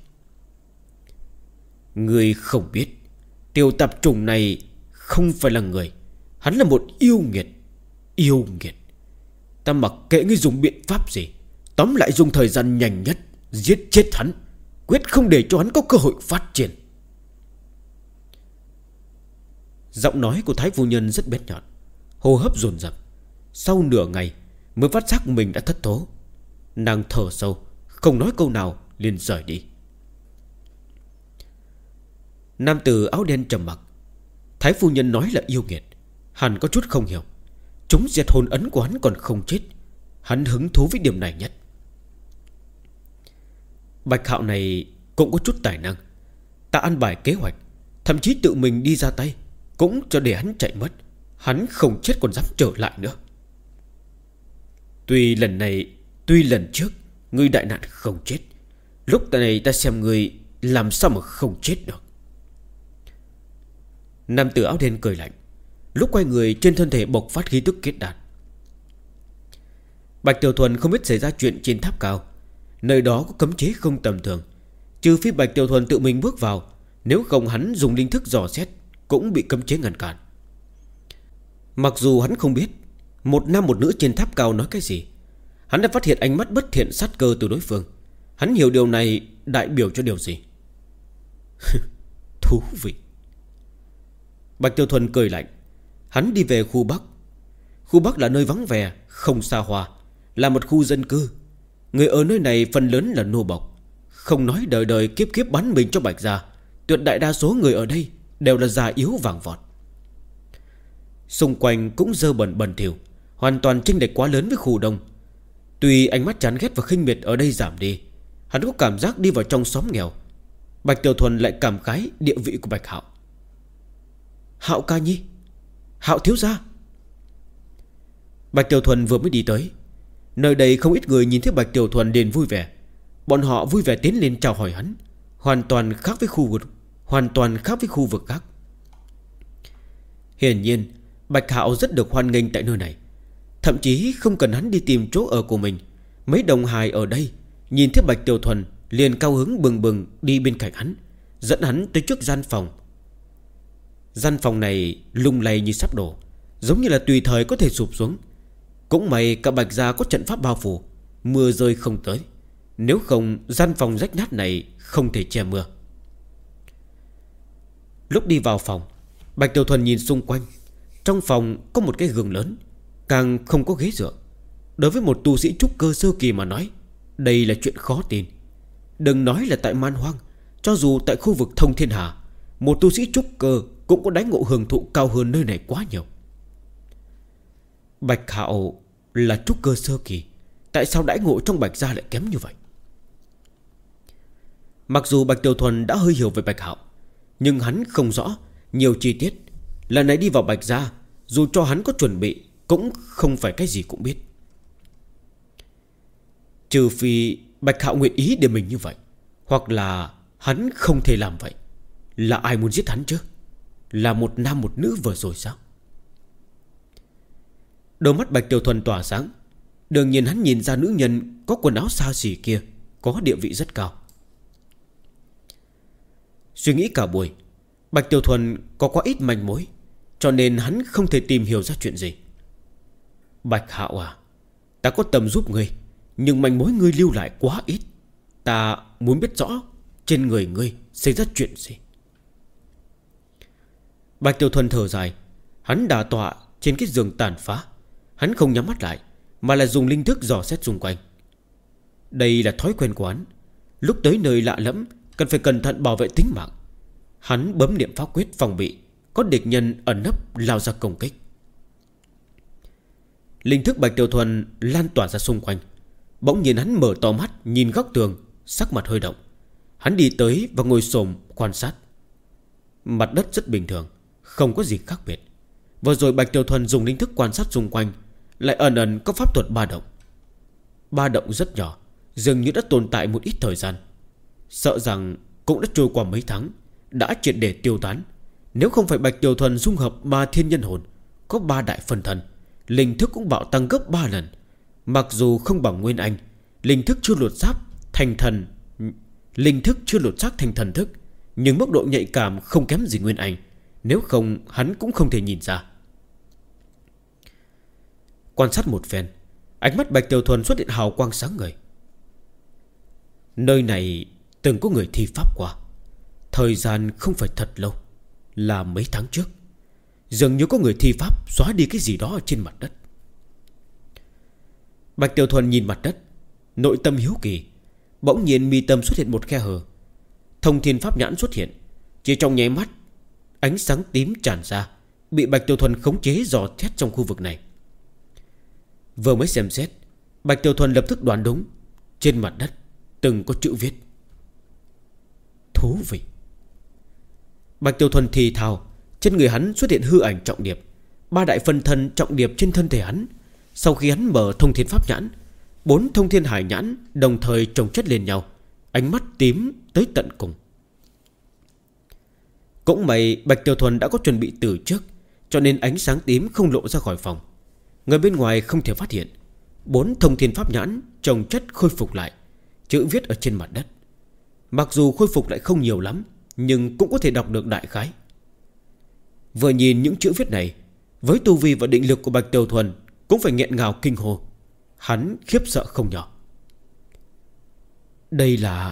Người không biết, tiểu tạp trùng này không phải là người. Hắn là một yêu nghiệt. Yêu nghiệt. Ta mặc kệ ngươi dùng biện pháp gì, tóm lại dùng thời gian nhanh nhất giết chết hắn, quyết không để cho hắn có cơ hội phát triển. Giọng nói của Thái phu nhân rất bén nhọn, hô hấp dồn dập. Sau nửa ngày mới phát giác mình đã thất thố. Nàng thở sâu, không nói câu nào liền rời đi. Nam tử áo đen trầm mặc. Thái phu nhân nói là yêu nghiệt, hắn có chút không hiểu. Chúng diệt hồn ấn của hắn còn không chết. Hắn hứng thú với điểm này nhất. Bạch Hạo này cũng có chút tài năng. Ta ăn bài kế hoạch, thậm chí tự mình đi ra tay, cũng cho để hắn chạy mất. Hắn không chết còn dám trở lại nữa. Tuy lần trước ngươi đại nạn không chết, lúc này ta xem ngươi làm sao mà không chết được. Nam tử áo đen cười lạnh. Lúc quay người, trên thân thể bộc phát khí tức kết đan. Bạch Tiểu Thuần không biết xảy ra chuyện trên tháp cao. Nơi đó có cấm chế không tầm thường. Trừ phi Bạch Tiểu Thuần tự mình bước vào, nếu không hắn dùng linh thức dò xét cũng bị cấm chế ngăn cản. Mặc dù hắn không biết một nam một nữ trên tháp cao nói cái gì, hắn đã phát hiện ánh mắt bất thiện sát cơ từ đối phương. Hắn hiểu điều này đại biểu cho điều gì. Thú vị. Bạch Tiểu Thuần cười lạnh. Hắn đi về khu Bắc. Khu Bắc là nơi vắng vẻ, không xa hoa, là một khu dân cư. Người ở nơi này phần lớn là nô bộc, không nói đời đời kiếp kiếp bắn mình cho Bạch gia. Tuyệt đại đa số người ở đây đều là già yếu vàng vọt. Xung quanh cũng dơ bẩn bẩn thỉu, hoàn toàn chênh lệch quá lớn với khu Đông. Tuy ánh mắt chán ghét và khinh miệt ở đây giảm đi, hắn có cảm giác đi vào trong xóm nghèo. Bạch Tiểu Thuần lại cảm khái địa vị của Bạch Hạo. Hạo ca nhi, Hạo thiếu gia. Bạch Tiểu Thuần vừa mới đi tới. Nơi đây không ít người nhìn thấy Bạch Tiểu Thuần liền vui vẻ. Bọn họ vui vẻ tiến lên chào hỏi hắn, hoàn toàn khác với khu vực khác. Hiển nhiên Bạch Hạo rất được hoan nghênh tại nơi này. Thậm chí không cần hắn đi tìm chỗ ở của mình, mấy đồng hài ở đây nhìn thấy Bạch Tiểu Thuần liền cao hứng bừng bừng đi bên cạnh hắn, dẫn hắn tới trước gian phòng. Gian phòng này lung lay như sắp đổ, giống như là tùy thời có thể sụp xuống. Cũng may cả Bạch gia có trận pháp bao phủ, mưa rơi không tới. Nếu không gian phòng rách nát này không thể che mưa. Lúc đi vào phòng, Bạch Tiểu Thuần nhìn xung quanh. Trong phòng có một cái giường lớn, càng không có ghế dựa. Đối với một tu sĩ trúc cơ sơ kỳ mà nói, Đây là chuyện khó tin. Đừng nói là tại man hoang, cho dù tại khu vực thông thiên hà, một tu sĩ trúc cơ cũng có đãi ngộ hưởng thụ cao hơn nơi này quá nhiều. Bạch Hạo là trúc cơ sơ kỳ, tại sao đãi ngộ trong Bạch gia lại kém như vậy? Mặc dù Bạch Tiểu Thuần đã hơi hiểu về Bạch Hạo, nhưng hắn không rõ nhiều chi tiết. Lần này đi vào Bạch gia, dù cho hắn có chuẩn bị, cũng không phải cái gì cũng biết. Trừ phi Bạch Hạo nguyện ý để mình như vậy, hoặc là hắn không thể làm vậy. Là ai muốn giết hắn chứ? Là một nam một nữ vừa rồi sao? Đôi mắt Bạch Tiểu Thuần tỏa sáng. Đương nhiên hắn nhìn ra nữ nhân có quần áo xa xỉ kia có địa vị rất cao. Suy nghĩ cả buổi, Bạch Tiểu Thuần có quá ít manh mối, cho nên hắn không thể tìm hiểu ra chuyện gì. Bạch Hạo à, ta có tâm giúp ngươi, nhưng manh mối ngươi lưu lại quá ít. Ta muốn biết rõ trên người ngươi xảy ra chuyện gì. Bạch Tiểu Thuần thở dài. Hắn đà tọa trên cái giường tàn phá. Hắn không nhắm mắt lại, mà là dùng linh thức dò xét xung quanh. Đây là thói quen của hắn. Lúc tới nơi lạ lẫm, cần phải cẩn thận bảo vệ tính mạng. Hắn bấm niệm pháp quyết phòng bị có địch nhân ẩn nấp lao ra công kích. Linh thức Bạch Tiểu Thuần lan tỏa ra xung quanh. Bỗng nhiên hắn mở to mắt nhìn góc tường, sắc mặt hơi động. Hắn đi tới và ngồi xổm quan sát. Mặt đất rất bình thường, không có gì khác biệt. Vừa rồi Bạch Tiểu Thuần dùng linh thức quan sát xung quanh, lại ẩn ẩn có pháp thuật ba động. Ba động rất nhỏ, dường như đã tồn tại một ít thời gian. Sợ rằng cũng đã trôi qua mấy tháng, đã triệt để tiêu tán. Nếu không phải Bạch Tiểu Thuần dung hợp ba thiên nhân hồn, có ba đại phân thân, linh thức cũng bạo tăng gấp 3 lần. Mặc dù không bằng Nguyên Anh, linh thức chưa lột xác thành thần, thức, nhưng mức độ nhạy cảm không kém gì Nguyên Anh. Nếu không hắn cũng không thể nhìn ra. Quan sát một phen, ánh mắt Bạch Tiểu Thuần xuất hiện hào quang sáng ngời. Nơi này từng có người thi pháp qua. Thời gian không phải thật lâu, là mấy tháng trước. Dường như có người thi pháp xóa đi cái gì đó ở trên mặt đất. Bạch Tiểu Thuần nhìn mặt đất, nội tâm hiếu kỳ. Bỗng nhiên mi tâm xuất hiện một khe hở. Thông thiên pháp nhãn xuất hiện. Chỉ trong nháy mắt, ánh sáng tím tràn ra, bị Bạch Tiểu Thuần khống chế dò xét trong khu vực này. Vừa mới xem xét, Bạch Tiểu Thuần lập tức đoán đúng. Trên mặt đất từng có chữ viết. Thú vị. Bạch Tiểu Thuần thì thào. Trên người hắn xuất hiện hư ảnh trọng điệp, ba đại phân thân trọng điệp trên thân thể hắn. Sau khi hắn mở thông thiên pháp nhãn, 4 thông thiên hải nhãn đồng thời chồng chất lên nhau, ánh mắt tím tới tận cùng. Cũng may Bạch Tiểu Thuần đã có chuẩn bị từ trước, cho nên ánh sáng tím không lộ ra khỏi phòng. Người bên ngoài không thể phát hiện. 4 thông thiên pháp nhãn chồng chất khôi phục lại, chữ viết ở trên mặt đất. Mặc dù khôi phục lại không nhiều lắm, nhưng cũng có thể đọc được đại khái. Vừa nhìn những chữ viết này, với tu vi và định lực của Bạch Tiểu Thuần cũng phải nghẹn ngào kinh hô. Hắn khiếp sợ không nhỏ. Đây là...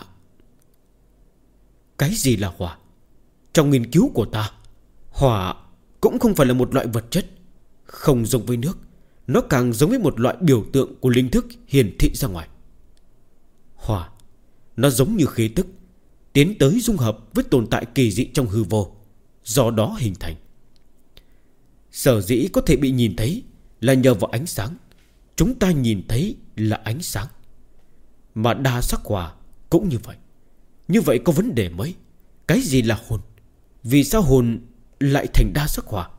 Cái gì là hỏa? Trong nghiên cứu của ta, hỏa cũng không phải là một loại vật chất. Không giống với nước, nó càng giống với một loại biểu tượng của linh thức hiển thị ra ngoài. Hỏa, nó giống như khí tức, tiến tới dung hợp với tồn tại kỳ dị trong hư vô, do đó hình thành. Sở dĩ có thể bị nhìn thấy là nhờ vào ánh sáng. Chúng ta nhìn thấy là ánh sáng. Mà đa sắc hỏa cũng như vậy. Như vậy có vấn đề mới. Cái gì là hồn? Vì sao hồn lại thành đa sắc hỏa?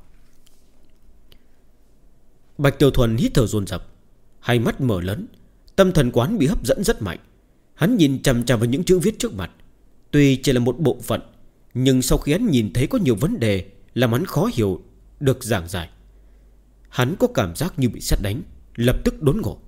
Bạch Tiểu Thuần hít thở dồn dập, hai mắt mở lớn. Tâm thần quán bị hấp dẫn rất mạnh. Hắn nhìn chằm chằm vào những chữ viết trước mặt. Tuy chỉ là một bộ phận, nhưng sau khi hắn nhìn thấy có nhiều vấn đề làm hắn khó hiểu được giảng giải. Hắn có cảm giác như bị sét đánh, lập tức đốn ngộ.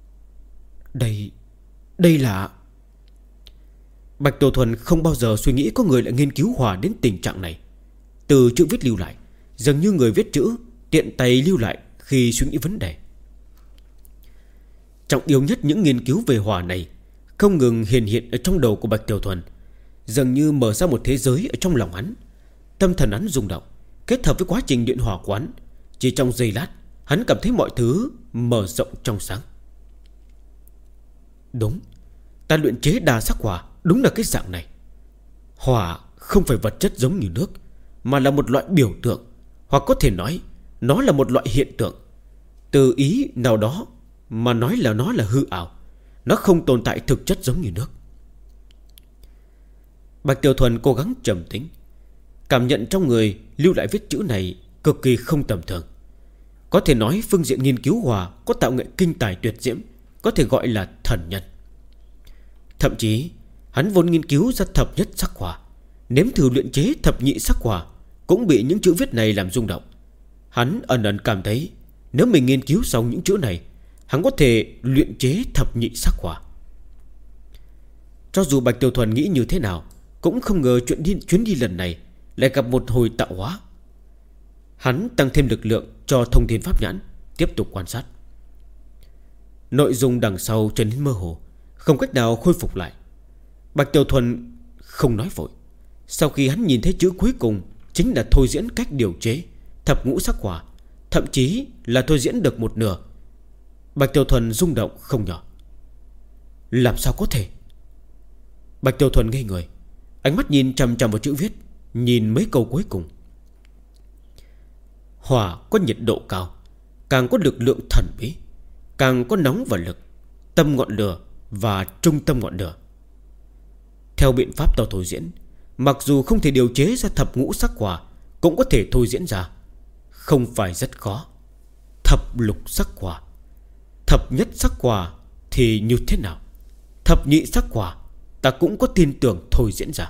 Đây là... Bạch Tiểu Thuần không bao giờ suy nghĩ có người lại nghiên cứu hỏa đến tình trạng này. Từ chữ viết lưu lại, dường như người viết chữ tiện tay lưu lại khi suy nghĩ vấn đề. Trọng yếu nhất những nghiên cứu về hỏa này không ngừng hiện ở trong đầu của Bạch Tiểu Thuần, dường như mở ra một thế giới ở trong lòng hắn. Tâm thần hắn rung động, kết hợp với quá trình điện hỏa quán. Chỉ trong giây lát, hắn cảm thấy mọi thứ mở rộng trong sáng. Đúng, Ta luyện chế đa sắc hỏa đúng là cái dạng này. Hỏa không phải vật chất giống như nước, mà là một loại biểu tượng, hoặc có thể nói nó là một loại hiện tượng. Từ ý nào đó mà nói là nó là hư ảo. Nó không tồn tại thực chất giống như nước. Bạch Tiểu Thuần cố gắng trầm tĩnh, cảm nhận trong người lưu lại viết chữ này cực kỳ không tầm thường. Có thể nói phương diện nghiên cứu hỏa có tạo nghệ kinh tài tuyệt diễm, có thể gọi là thần nhân. Thậm chí hắn vốn nghiên cứu ra thập nhất sắc hỏa, nếm thử luyện chế thập nhị sắc hỏa, cũng bị những chữ viết này làm rung động. Hắn ẩn ẩn cảm thấy nếu mình nghiên cứu xong những chữ này, hắn có thể luyện chế thập nhị sắc hỏa. Cho dù Bạch Tiểu Thuần nghĩ như thế nào, cũng không ngờ chuyến đi lần này lại gặp một hồi tạo hóa. Hắn tăng thêm lực lượng cho thông thiên pháp nhãn, tiếp tục quan sát. Nội dung đằng sau trở nên mơ hồ, không cách nào khôi phục lại. Bạch Tiểu Thuần không nói vội. Sau khi hắn nhìn thấy chữ cuối cùng chính là thôi diễn cách điều chế thập ngũ sắc hỏa, thậm chí là thôi diễn được một nửa, Bạch Tiểu Thuần rung động không nhỏ. Làm sao có thể? Bạch Tiểu Thuần ngây người, ánh mắt nhìn chằm chằm vào chữ viết, nhìn mấy câu cuối cùng. Hỏa có nhiệt độ cao, càng có lực lượng thần bí, càng có nóng và lực, tâm ngọn lửa và trung tâm ngọn lửa. Theo biện pháp tao thôi diễn, mặc dù không thể điều chế ra thập ngũ sắc hỏa, cũng có thể thôi diễn ra. Không phải rất khó. Thập lục sắc hỏa, thập nhất sắc hỏa thì như thế nào? Thập nhị sắc hỏa ta cũng có tin tưởng thôi diễn ra.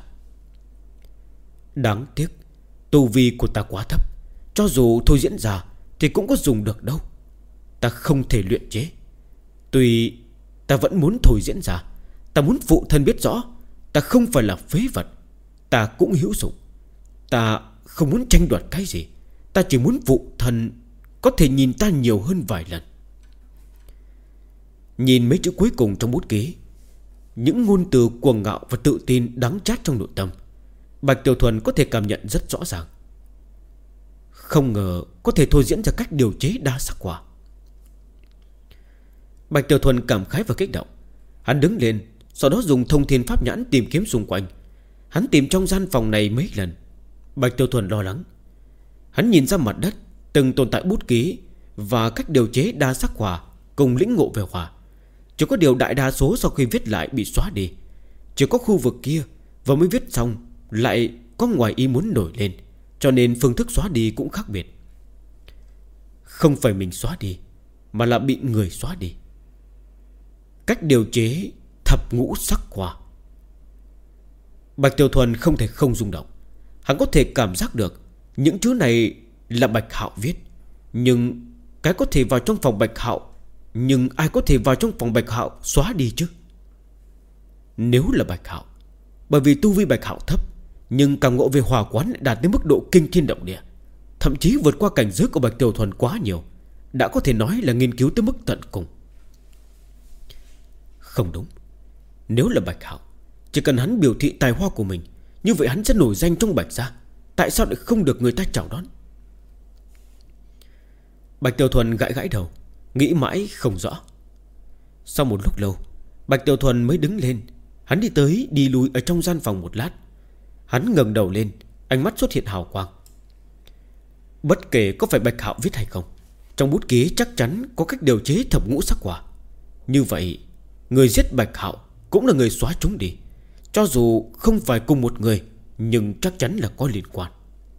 Đáng tiếc tu vi của ta quá thấp, cho dù thôi diễn ra thì cũng có dùng được đâu. Ta không thể luyện chế. Tuy ta vẫn muốn thôi diễn ra, ta muốn phụ thân biết rõ ta không phải là phế vật, ta cũng hữu dụng. Ta không muốn tranh đoạt cái gì, ta chỉ muốn phụ thân có thể nhìn ta nhiều hơn vài lần. Nhìn mấy chữ cuối cùng trong bút ký, những ngôn từ cuồng ngạo và tự tin đắng chát trong nội tâm, Bạch Tiểu Thuần có thể cảm nhận rất rõ ràng. Không ngờ có thể thôi diễn ra cách điều chế đa sắc hỏa. Bạch Tiểu Thuần cảm khái và kích động. Hắn đứng lên, sau đó dùng thông thiên pháp nhãn tìm kiếm xung quanh. Hắn tìm trong gian phòng này mấy lần. Bạch Tiểu Thuần lo lắng. Hắn nhìn ra mặt đất, từng tồn tại bút ký và cách điều chế đa sắc hỏa cùng lĩnh ngộ về hỏa. Chỉ có điều đại đa số sau khi viết lại bị xóa đi. Chỉ có khu vực kia vừa mới viết xong lại có ngoài ý muốn nổi lên, cho nên phương thức xóa đi cũng khác biệt. Không phải mình xóa đi, mà là bị người xóa đi. Cách điều chế thập ngũ sắc hỏa. Bạch Tiểu Thuần không thể không rung động. Hắn có thể cảm giác được những chữ này là Bạch Hạo viết. Nhưng cái có thể vào trong phòng Bạch Hạo, nhưng ai có thể vào trong phòng Bạch Hạo xóa đi chứ? Nếu là Bạch Hạo, bởi vì tu vi Bạch Hạo thấp, nhưng cảm ngộ về hỏa quán lại đạt đến mức độ kinh thiên động địa, thậm chí vượt qua cảnh giới của Bạch Tiểu Thuần quá nhiều, đã có thể nói là nghiên cứu tới mức tận cùng. Không đúng. Nếu là Bạch Hạo, chỉ cần hắn biểu thị tài hoa của mình, như vậy hắn sẽ nổi danh trong Bạch gia. Tại sao lại không được người ta chào đón? Bạch Tiểu Thuần gãi gãi đầu, nghĩ mãi không rõ. Sau một lúc lâu, Bạch Tiểu Thuần mới đứng lên. Hắn đi tới đi lui ở trong gian phòng một lát. Hắn ngẩng đầu lên, ánh mắt xuất hiện hào quang. Bất kể có phải Bạch Hạo viết hay không, trong bút ký chắc chắn có cách điều chế thập ngũ sắc hỏa. Như vậy người giết Bạch Hạo cũng là người xóa chúng đi. Cho dù không phải cùng một người, nhưng chắc chắn là có liên quan.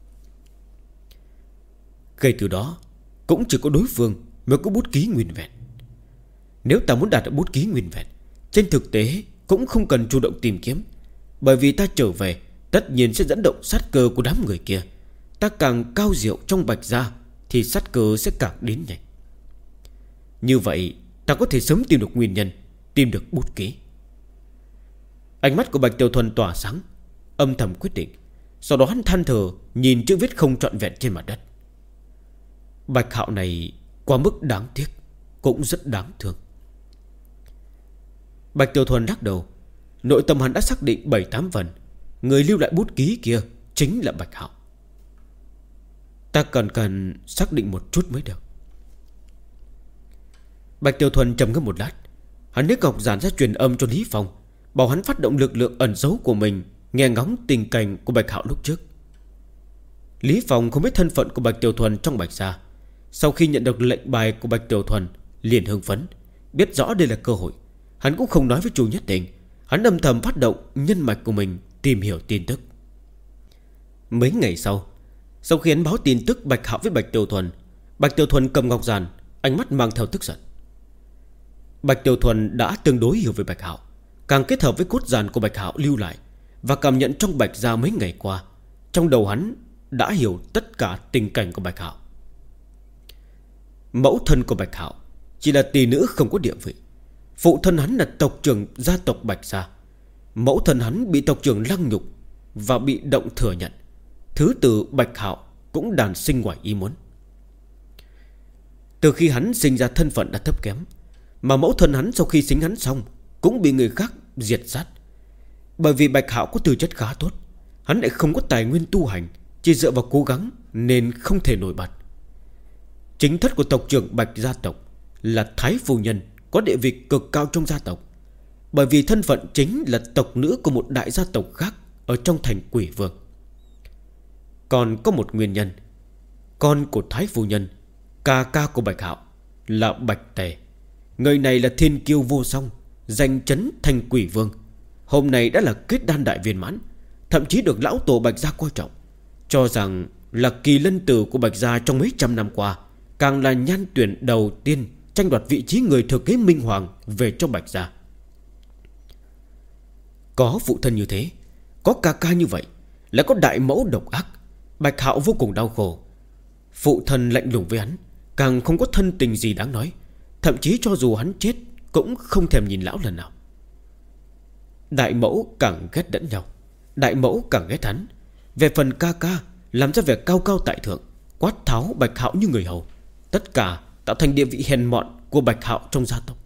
Kể từ đó, cũng chỉ có đối phương mới có bút ký nguyên vẹn. Nếu ta muốn đạt được bút ký nguyên vẹn, trên thực tế cũng không cần chủ động tìm kiếm, bởi vì ta trở về tất nhiên sẽ dẫn động sát cơ của đám người kia. Ta càng cao diệu trong Bạch gia thì sát cơ sẽ càng đến nhanh. Như vậy ta có thể sớm tìm được nguyên nhân, tìm được bút ký. Ánh mắt của Bạch Tiểu Thuần tỏa sáng, âm thầm quyết định. Sau đó hắn than thở nhìn chữ viết không trọn vẹn trên mặt đất. Bạch Hạo này quá mức đáng tiếc, cũng rất đáng thương. Bạch Tiểu Thuần lắc đầu. Nội tâm hắn đã xác định 7-8 phần, người lưu lại bút ký kia chính là Bạch Hạo. Ta cần xác định một chút mới được. Bạch Tiểu Thuần trầm ngâm một lát. Hắn lấy ngọc giản ra truyền âm cho Lý Phong, bảo hắn phát động lực lượng ẩn giấu của mình, nghe ngóng tình cảnh của Bạch Hạo lúc trước. Lý Phong không biết thân phận của Bạch Tiểu Thuần trong Bạch gia. Sau khi nhận được lệnh bài của Bạch Tiểu Thuần, liền hưng phấn, biết rõ đây là cơ hội. Hắn cũng không nói với Chu Nhất Định. Hắn âm thầm phát động nhân mạch của mình, tìm hiểu tin tức. Mấy ngày sau khi hắn báo tin tức Bạch Hạo với Bạch Tiểu Thuần cầm ngọc giản, ánh mắt mang theo tức giận. Bạch Tiểu Thuần đã tương đối hiểu về Bạch Hạo, càng kết hợp với cốt giản của Bạch Hạo lưu lại, và cảm nhận trong Bạch gia mấy ngày qua, trong đầu hắn đã hiểu tất cả tình cảnh của Bạch Hạo. Mẫu thân của Bạch Hạo chỉ là tỷ nữ không có địa vị. Phụ thân hắn là tộc trưởng gia tộc Bạch gia. Mẫu thân hắn bị tộc trưởng lăng nhục và bị động thừa nhận. Thứ tử Bạch Hạo cũng đàn sinh ngoài ý muốn. Từ khi hắn sinh ra thân phận đã thấp kém, mà mẫu thân hắn sau khi sinh hắn xong cũng bị người khác diệt sát. Bởi vì Bạch Hạo có tư chất khá tốt, hắn lại không có tài nguyên tu hành, chỉ dựa vào cố gắng nên không thể nổi bật. Chính thất của tộc trưởng Bạch gia tộc là Thái phu nhân, có địa vị cực cao trong gia tộc. Bởi vì thân phận chính là tộc nữ của một đại gia tộc khác ở trong thành Quỷ Vương. Còn có một nguyên nhân, con của Thái phu nhân, ca ca của Bạch Hạo, là Bạch Tề. Người này là thiên kiêu vô song, danh chấn thành Quỷ Vương. Hôm nay đã là kết đan đại viên mãn, thậm chí được lão tổ Bạch gia coi trọng, cho rằng là kỳ lân tử của Bạch gia trong mấy trăm năm qua, càng là nhan tuyển đầu tiên tranh đoạt vị trí người thừa kế Minh Hoàng về cho Bạch gia. Có phụ thân như thế, có ca ca như vậy, lại có đại mẫu độc ác, Bạch Hạo vô cùng đau khổ. Phụ thân lạnh lùng với hắn, càng không có thân tình gì đáng nói. Thậm chí cho dù hắn chết cũng không thèm nhìn lão lần nào. Đại mẫu càng ghét đẫn nhau, đại mẫu càng ghét hắn. Về phần ca ca, làm ra vẻ cao cao tại thượng, quát tháo Bạch Hạo như người hầu. Tất cả tạo thành địa vị hèn mọn của Bạch Hạo trong gia tộc.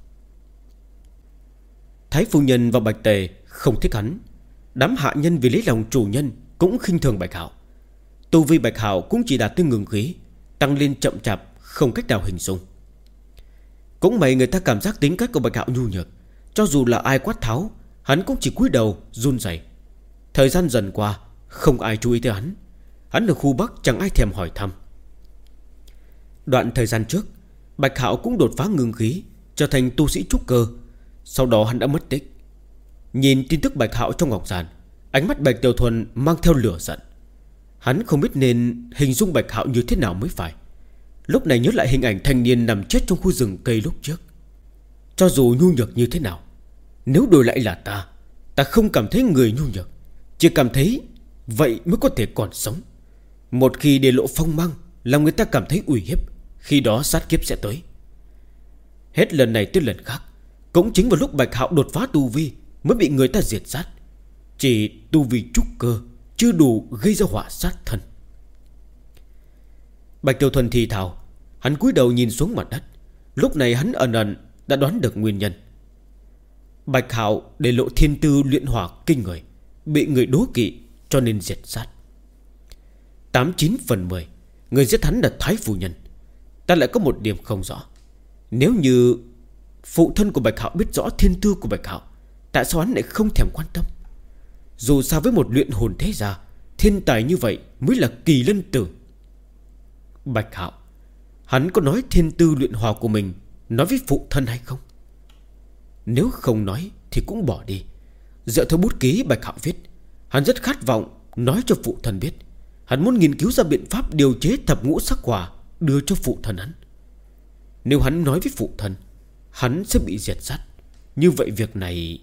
Thái phu nhân và Bạch Tề không thích hắn. Đám hạ nhân vì lấy lòng chủ nhân cũng khinh thường Bạch Hạo. Tu vi Bạch Hạo cũng chỉ đạt tới ngưng khí, tăng lên chậm chạp, không cách nào hình dung. Cũng may người ta cảm giác tính cách của Bạch Hạo nhu nhược, cho dù là ai quát tháo, hắn cũng chỉ cúi đầu run rẩy. Thời gian dần qua, không ai chú ý tới hắn. Hắn ở khu Bắc chẳng ai thèm hỏi thăm. Đoạn thời gian trước, Bạch Hạo cũng đột phá ngưng khí, trở thành tu sĩ trúc cơ. Sau đó hắn đã mất tích. Nhìn tin tức Bạch Hạo trong ngọc giản, ánh mắt Bạch Tiểu Thuần mang theo lửa giận. Hắn không biết nên hình dung Bạch Hạo như thế nào mới phải. Lúc này nhớ lại hình ảnh thanh niên nằm chết trong khu rừng cây lúc trước. Cho dù nhu nhược như thế nào, nếu đổi lại là ta không cảm thấy người nhu nhược, chỉ cảm thấy vậy mới có thể còn sống. Một khi để lộ phong mang, làm người ta cảm thấy uy hiếp, khi đó sát kiếp sẽ tới. Hết lần này tới lần khác, cũng chính vào lúc Bạch Hạo đột phá tu vi mới bị người ta diệt sát. Chỉ tu vi trúc cơ chưa đủ gây ra họa sát thân. Bạch Tiểu Thuần thì thào. Hắn cúi đầu nhìn xuống mặt đất. Lúc này hắn ẩn ẩn đã đoán được nguyên nhân. Bạch Hạo để lộ thiên tư luyện hỏa kinh người, bị người đố kỵ cho nên diệt sát. 89 phần 10 người giết hắn là Thái phu nhân. Ta lại có một điểm không rõ. Nếu như phụ thân của Bạch Hạo biết rõ thiên tư của Bạch Hạo, tại sao hắn lại không thèm quan tâm? Dù sao với một luyện hồn thế gia, thiên tài như vậy mới là kỳ lân tử. Bạch Hạo, hắn có nói thiên tư luyện hỏa của mình nói với phụ thân hay không? Nếu không nói thì cũng bỏ đi. Dựa theo bút ký Bạch Hạo viết, hắn rất khát vọng nói cho phụ thân biết. Hắn muốn nghiên cứu ra biện pháp điều chế thập ngũ sắc hỏa đưa cho phụ thân hắn. Nếu hắn nói với phụ thân, hắn sẽ bị diệt sát. Như vậy việc này...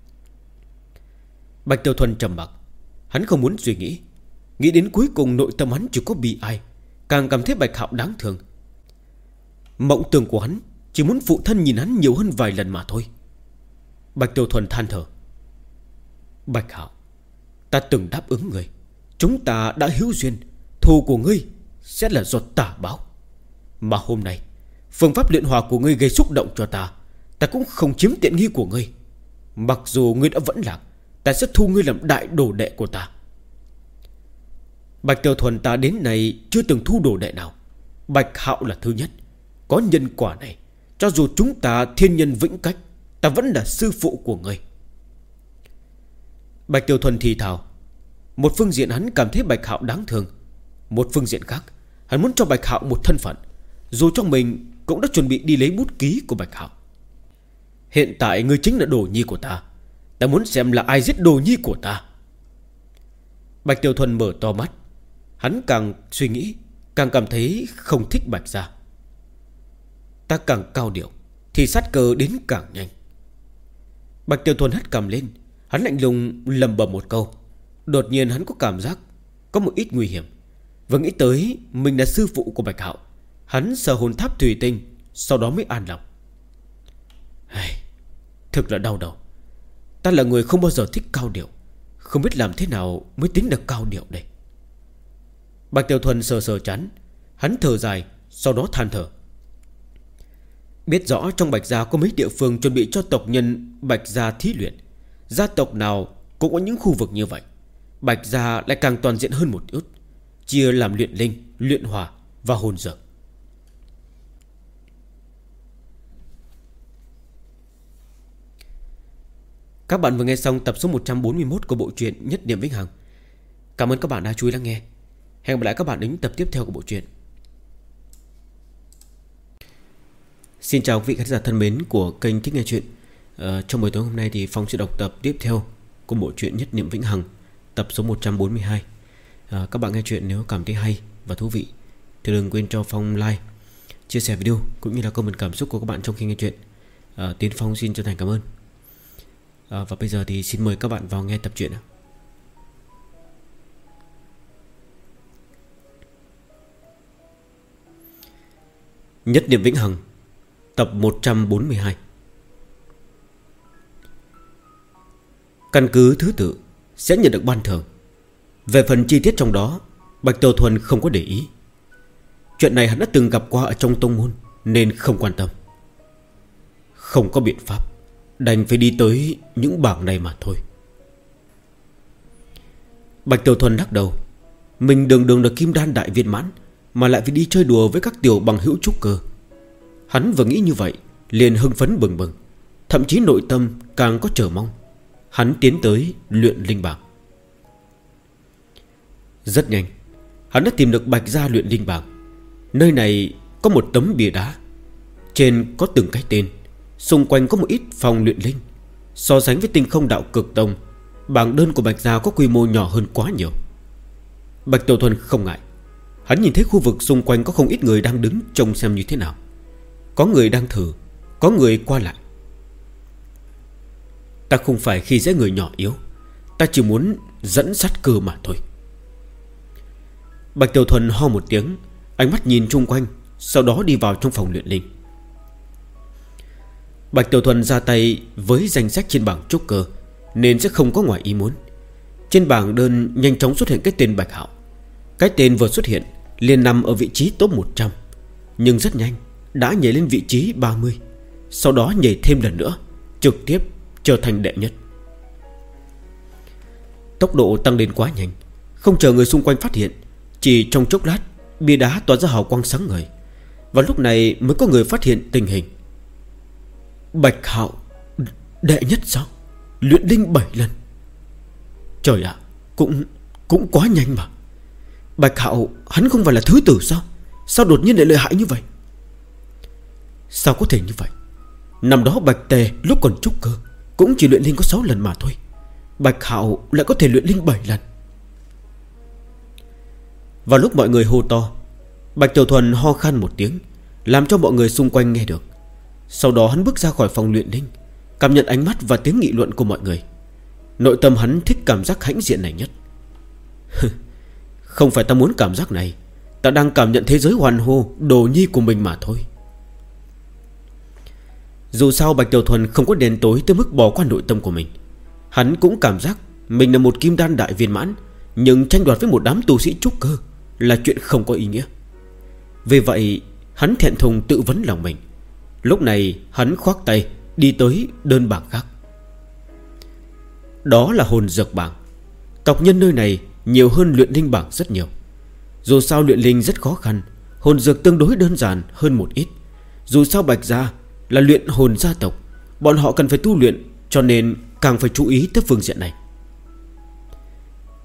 Bạch Tiểu Thuần trầm mặc. Hắn không muốn suy nghĩ. Nghĩ đến cuối cùng nội tâm hắn chỉ có bi ai, càng cảm thấy Bạch Hạo đáng thương. Mộng tưởng của hắn chỉ muốn phụ thân nhìn hắn nhiều hơn vài lần mà thôi. Bạch Tiểu Thuần than thở. Bạch Hạo, ta từng đáp ứng người, chúng ta đã hữu duyên, thù của ngươi sẽ là do ta báo. Mà hôm nay phương pháp luyện hỏa của ngươi gây xúc động cho ta, ta cũng không chiếm tiện nghi của ngươi. Mặc dù ngươi đã vẫn lạc, ta sẽ thu ngươi làm đại đồ đệ của ta. Bạch Tiểu Thuần ta đến nay chưa từng thu đồ đệ nào. Bạch Hạo là thứ nhất. Có nhân quả này, cho dù chúng ta thiên nhân vĩnh cách, ta vẫn là sư phụ của ngươi. Bạch Tiểu Thuần thì thào. Một phương diện hắn cảm thấy Bạch Hạo đáng thương, một phương diện khác hắn muốn cho Bạch Hạo một thân phận, dù cho mình cũng đã chuẩn bị đi lấy bút ký của Bạch Hạo. Hiện tại ngươi chính là đồ nhi của ta. Ta muốn xem là ai giết đồ nhi của ta. Bạch Tiểu Thuần mở to mắt. Hắn càng suy nghĩ càng cảm thấy không thích Bạch gia. Ta càng cao điệu thì sát cơ đến càng nhanh. Bạch Tiểu Thuần hất cằm lên. Hắn lạnh lùng lầm bầm một câu. Đột nhiên hắn có cảm giác có một ít nguy hiểm. Và nghĩ tới mình là sư phụ của Bạch Hạo. Hắn sờ hồn tháp thủy tinh, sau đó mới an lòng. Thực là đau đầu. Ta là người không bao giờ thích cao điệu, không biết làm thế nào mới tính được cao điệu đây. Bạch Tiểu Thuần sờ sờ chán. Hắn thở dài, sau đó than thở. Biết rõ trong Bạch gia có mấy địa phương chuẩn bị cho tộc nhân Bạch gia thí luyện. Gia tộc nào cũng có những khu vực như vậy. Bạch gia lại càng toàn diện hơn một chút, chia làm luyện linh, luyện hỏa và hồn dược. Các bạn vừa nghe xong tập số 141 của bộ truyện Nhất Niệm Vĩnh Hằng. Cảm ơn các bạn đã chú ý lắng nghe. Hẹn gặp lại các bạn đến tập tiếp theo của bộ truyện. Xin chào quý vị khán giả thân mến của kênh Thích Nghe Chuyện. Trong buổi tối hôm nay thì Phong sẽ đọc tập tiếp theo của bộ truyện Nhất Niệm Vĩnh Hằng, tập số 142. Các bạn nghe chuyện nếu cảm thấy hay và thú vị thì đừng quên cho Phong like, chia sẻ video cũng như là comment cảm xúc của các bạn trong khi nghe chuyện. Tiến Phong xin chân thành cảm ơn. Và bây giờ thì xin mời các bạn vào nghe tập truyện. Nhất Niệm Vĩnh Hằng, tập 142. Căn cứ thứ tự sẽ nhận được ban thưởng. Về phần chi tiết trong đó, Bạch Tiểu Thuần không có để ý. Chuyện này hắn đã từng gặp qua ở trong tông môn nên không quan tâm. Không có biện pháp, đành phải đi tới những bảng này mà thôi. Bạch Tiểu Thuần lắc đầu. Mình đường đường được kim đan đại viên mãn mà lại phải đi chơi đùa với các tiểu bằng hữu trúc cơ. Hắn vừa nghĩ như vậy liền hưng phấn bừng bừng, thậm chí nội tâm càng có chờ mong. Hắn tiến tới luyện linh bảng. Rất nhanh hắn đã tìm được Bạch gia luyện linh bảng. Nơi này có một tấm bia đá, trên có từng cái tên, xung quanh có một ít phòng luyện linh. So sánh với Tinh Không Đạo Cực Tông, bảng đơn của Bạch gia có quy mô nhỏ hơn quá nhiều. Bạch Tiểu Thuần không ngại. Hắn nhìn thấy khu vực xung quanh có không ít người đang đứng trông xem như thế nào. Có người đang thử, có người qua lại. Ta không phải khi dễ người nhỏ yếu, ta chỉ muốn dẫn sát cơ mà thôi. Bạch Tiểu Thuần ho một tiếng, ánh mắt nhìn chung quanh, sau đó đi vào trong phòng luyện linh. Bạch Tiểu Thuần ra tay với danh sách trên bảng trúc cơ nên sẽ không có ngoài ý muốn. Trên bảng đơn nhanh chóng xuất hiện cái tên Bạch Hạo. Cái tên vừa xuất hiện liền nằm ở vị trí top 100, nhưng rất nhanh đã nhảy lên vị trí 30, sau đó nhảy thêm lần nữa, trực tiếp trở thành đệ nhất. Tốc độ tăng lên quá nhanh, không chờ người xung quanh phát hiện, chỉ trong chốc lát bia đá tỏa ra hào quang sáng ngời. Và lúc này mới có người phát hiện tình hình. Bạch Hạo đệ nhất sao? Luyện linh 7 lần. Trời ạ, cũng quá nhanh mà. Bạch Hạo hắn không phải là thứ tử sao? Sao đột nhiên lại lợi hại như vậy? Sao có thể như vậy? Năm đó Bạch Tề lúc còn trúc cơ cũng chỉ luyện linh có 6 lần mà thôi. Bạch Hạo lại có thể luyện linh 7 lần. Vào lúc mọi người hô to, Bạch Tiểu Thuần ho khan một tiếng, làm cho mọi người xung quanh nghe được. Sau đó hắn bước ra khỏi phòng luyện linh, cảm nhận ánh mắt và tiếng nghị luận của mọi người. Nội tâm hắn thích cảm giác hãnh diện này nhất. Không phải ta muốn cảm giác này, ta đang cảm nhận thế giới hoàn hô đồ nhi của mình mà thôi. Dù sao Bạch Tiểu Thuần không có đen tối tới mức bỏ qua nội tâm của mình. Hắn cũng cảm giác mình là một kim đan đại viên mãn, nhưng tranh đoạt với một đám tu sĩ trúc cơ là chuyện không có ý nghĩa. Vì vậy hắn thẹn thùng tự vấn lòng mình. Lúc này hắn khoác tay đi tới đơn bảng khác. Đó là hồn dược bảng. Tộc nhân nơi này nhiều hơn luyện linh bảng rất nhiều. Dù sao luyện linh rất khó khăn, hồn dược tương đối đơn giản hơn một ít. Dù sao Bạch gia là luyện hồn gia tộc, bọn họ cần phải tu luyện, cho nên càng phải chú ý tới phương diện này.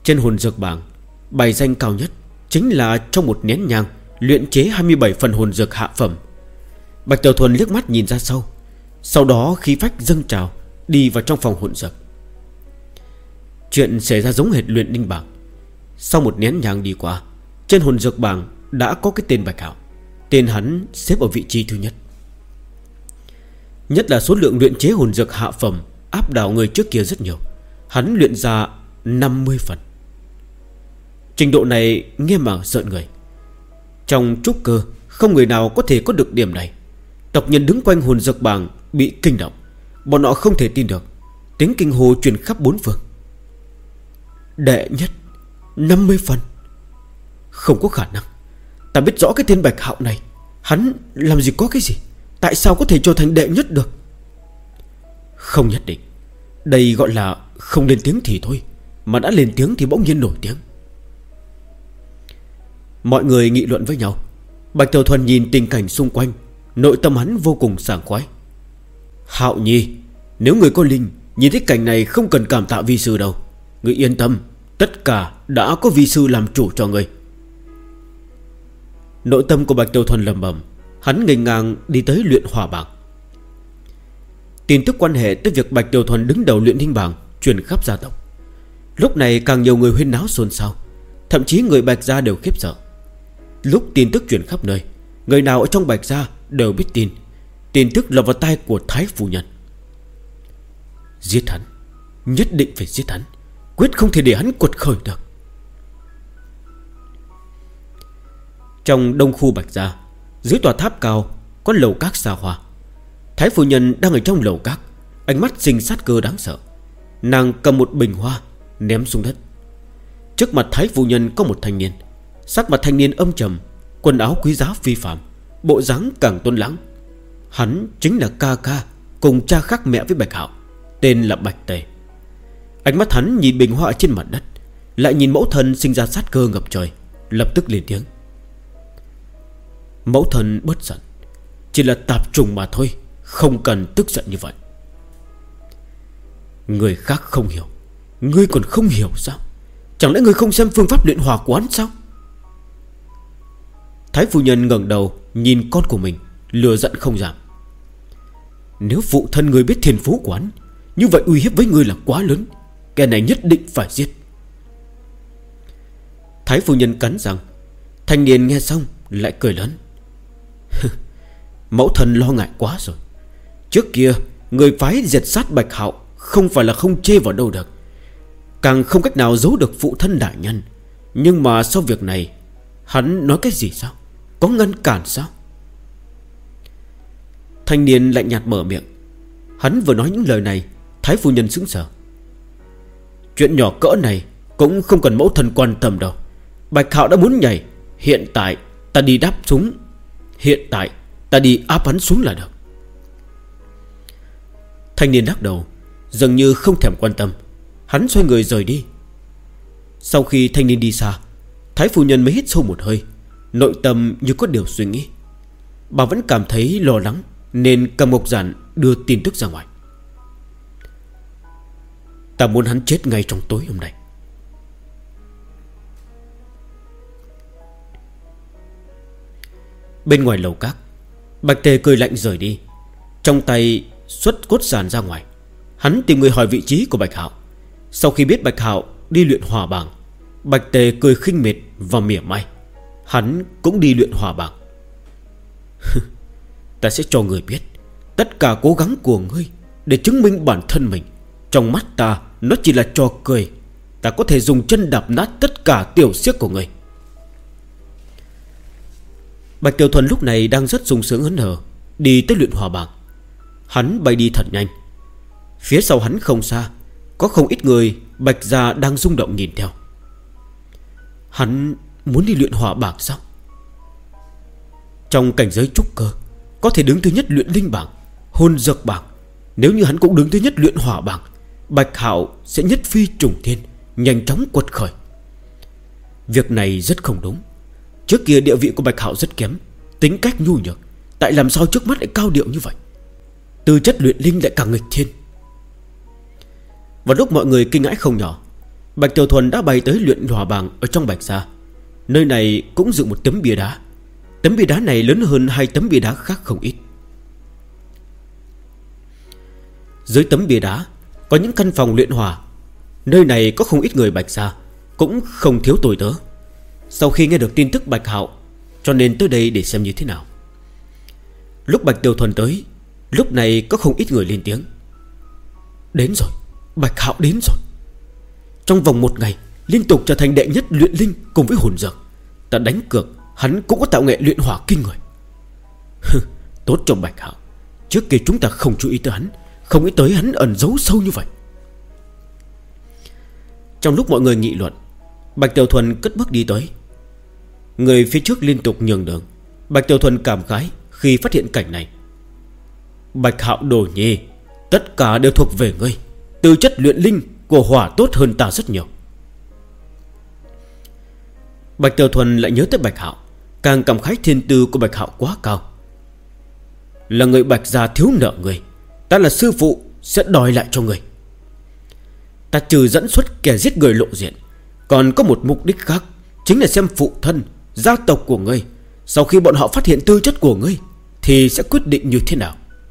Trên hồn dược bảng, bài danh cao nhất chính là trong một nén nhang luyện chế 27 phần hồn dược hạ phẩm. Bạch Tiểu Thuần liếc mắt nhìn ra sau, sau đó khí phách dâng trào, đi vào trong phòng hồn dược. Chuyện xảy ra giống hệt luyện đinh bảng. Sau một nén nhang đi qua, trên hồn dược bảng đã có cái tên Bạch Hạo. Tên hắn xếp ở vị trí thứ nhất. Nhất là số lượng luyện chế hồn dược hạ phẩm áp đảo người trước kia rất nhiều. Hắn luyện ra 50 phần. Trình độ này nghe mà rợn người. Trong trúc cơ không người nào có thể có được điểm này. Tộc nhân đứng quanh hồn dược bảng bị kinh động. Bọn họ không thể tin được. Tiếng kinh hô truyền khắp bốn phương. Đệ nhất 50 phần. Không có khả năng. Ta biết rõ cái tên Bạch Hạo này. Hắn làm gì có cái gì. Tại sao có thể trở thành đệ nhất được? Không nhất định. Đây gọi là không lên tiếng thì thôi, mà đã lên tiếng thì bỗng nhiên nổi tiếng. Mọi người nghị luận với nhau. Bạch Tiểu Thuần nhìn tình cảnh xung quanh, nội tâm hắn vô cùng sảng khoái. Hạo Nhi, nếu người có linh nhìn thấy cảnh này không cần cảm tạ vi sư đâu. Người yên tâm, tất cả đã có vi sư làm chủ cho người. Nội tâm của Bạch Tiểu Thuần lầm bầm. Hắn nghênh ngang đi tới luyện hỏa bảng. Tin tức quan hệ tới việc Bạch Tiểu Thuần đứng đầu luyện đinh bảng truyền khắp gia tộc. Lúc này càng nhiều người huyên náo xôn xao. Thậm chí người Bạch gia đều khiếp sợ. Lúc tin tức truyền khắp nơi, người nào ở trong Bạch gia đều biết tin. Tin tức lọt vào tai của Thái phu nhân. Giết hắn, nhất định phải giết hắn, quyết không thể để hắn quật khởi được. Trong đông khu Bạch gia, dưới tòa tháp cao có lầu các xa hoa. Thái phu nhân đang ở trong lầu các, ánh mắt sinh sát cơ đáng sợ. Nàng cầm một bình hoa ném xuống đất. Trước mặt Thái phu nhân có một thanh niên. Sắc mặt thanh niên âm trầm, quần áo quý giá phi phàm, bộ dáng càng tuấn lãng. Hắn chính là ca ca cùng cha khác mẹ với Bạch Hạo, tên là Bạch Tề. Ánh mắt hắn nhìn bình hoa trên mặt đất, lại nhìn mẫu thân sinh ra sát cơ ngập trời, lập tức lên tiếng. Mẫu thân bớt giận, chỉ là tạp trùng mà thôi, không cần tức giận như vậy. Người khác không hiểu, ngươi còn không hiểu sao? Chẳng lẽ ngươi không xem phương pháp luyện hỏa quán sao? Thái phu nhân ngẩng đầu nhìn con của mình, lừa giận không giảm. Nếu phụ thân ngươi biết thiên phú quán, như vậy uy hiếp với ngươi là quá lớn. Kẻ này nhất định phải giết. Thái phu nhân cắn răng. Thanh niên nghe xong lại cười lớn. Mẫu thân lo ngại quá rồi. Trước kia người phái diệt sát Bạch Hạo không phải là không chê vào đâu được, càng không cách nào giấu được phụ thân đại nhân. Nhưng mà sau việc này, hắn nói cái gì sao? Có ngăn cản sao? Thanh niên lạnh nhạt mở miệng. Hắn vừa nói những lời này, Thái phu nhân sững sờ. Chuyện nhỏ cỡ này cũng không cần mẫu thân quan tâm đâu. Bạch Hạo đã muốn nhảy, hiện tại ta đi đáp súng. Hiện tại ta đi áp hắn xuống là được. Thanh niên lắc đầu, dường như không thèm quan tâm. Hắn xoay người rời đi. Sau khi thanh niên đi xa, Thái phu nhân mới hít sâu một hơi, nội tâm như có điều suy nghĩ. Bà vẫn cảm thấy lo lắng, nên cầm ngọc giản đưa tin tức ra ngoài. Ta muốn hắn chết ngay trong tối hôm nay. Bên ngoài lầu các, Bạch Tề cười lạnh rời đi, trong tay xuất cốt giản ra ngoài. Hắn tìm người hỏi vị trí của Bạch Hạo. Sau khi biết Bạch Hạo đi luyện hỏa bảng, Bạch Tề cười khinh miệt và mỉa mai. Hắn cũng đi luyện hỏa bảng. Ta sẽ cho người biết, tất cả cố gắng của ngươi để chứng minh bản thân mình, trong mắt ta nó chỉ là trò cười. Ta có thể dùng chân đạp nát tất cả tiểu xiếc của ngươi. Bạch Tiểu Thuần lúc này đang rất sung sướng hớn hở, đi tới luyện hỏa bảng. Hắn bay đi thật nhanh. Phía sau hắn không xa, có không ít người Bạch gia đang rung động nhìn theo. Hắn muốn đi luyện hỏa bảng sao? Trong cảnh giới trúc cơ, có thể đứng thứ nhất luyện linh bảng, hồn dược bảng. Nếu như hắn cũng đứng thứ nhất luyện hỏa bảng, Bạch Hạo sẽ nhất phi trùng thiên, nhanh chóng quật khởi. Việc này rất không đúng. Trước kia địa vị của Bạch Hạo rất kém, tính cách nhu nhược, tại làm sao trước mắt lại cao điệu như vậy? Tư chất luyện linh lại càng nghịch thiên. Vào lúc mọi người kinh ngãi không nhỏ, Bạch Tiểu Thuần đã bay tới luyện hỏa bảng ở trong Bạch Gia. Nơi này cũng dựng một tấm bia đá. Tấm bia đá này lớn hơn 2 tấm bia đá khác không ít. Dưới tấm bia đá có những căn phòng luyện hỏa. Nơi này có không ít người Bạch Gia, cũng không thiếu tôi tớ. Sau khi nghe được tin tức Bạch Hạo, cho nên tới đây để xem như thế nào. Lúc Bạch Tiểu Thuần tới, lúc này có không ít người lên tiếng. Đến rồi, Bạch Hạo đến rồi. Trong vòng 1 ngày liên tục trở thành đệ nhất luyện linh cùng với hồn dược. Ta đánh cược hắn cũng có tạo nghệ luyện hỏa kinh người. Tốt cho Bạch Hạo. Trước kia chúng ta không chú ý tới hắn, không nghĩ tới hắn ẩn giấu sâu như vậy. Trong lúc mọi người nghị luận, Bạch Tiểu Thuần cất bước đi tới. Người phía trước liên tục nhường đường. Bạch Tiểu Thuần cảm khái khi phát hiện cảnh này. Bạch Hạo đồ nhi, tất cả đều thuộc về ngươi. Tư chất luyện linh của hỏa tốt hơn ta rất nhiều. Bạch Tiểu Thuần lại nhớ tới Bạch Hạo, càng cảm khái thiên tư của Bạch Hạo quá cao. Là người Bạch Gia thiếu nợ người, ta là sư phụ sẽ đòi lại cho người. Ta trừ dẫn xuất kẻ giết người lộ diện, còn có một mục đích khác, chính là xem phụ thân, gia tộc của ngươi sau khi bọn họ phát hiện tư chất của ngươi thì sẽ quyết định như thế nào.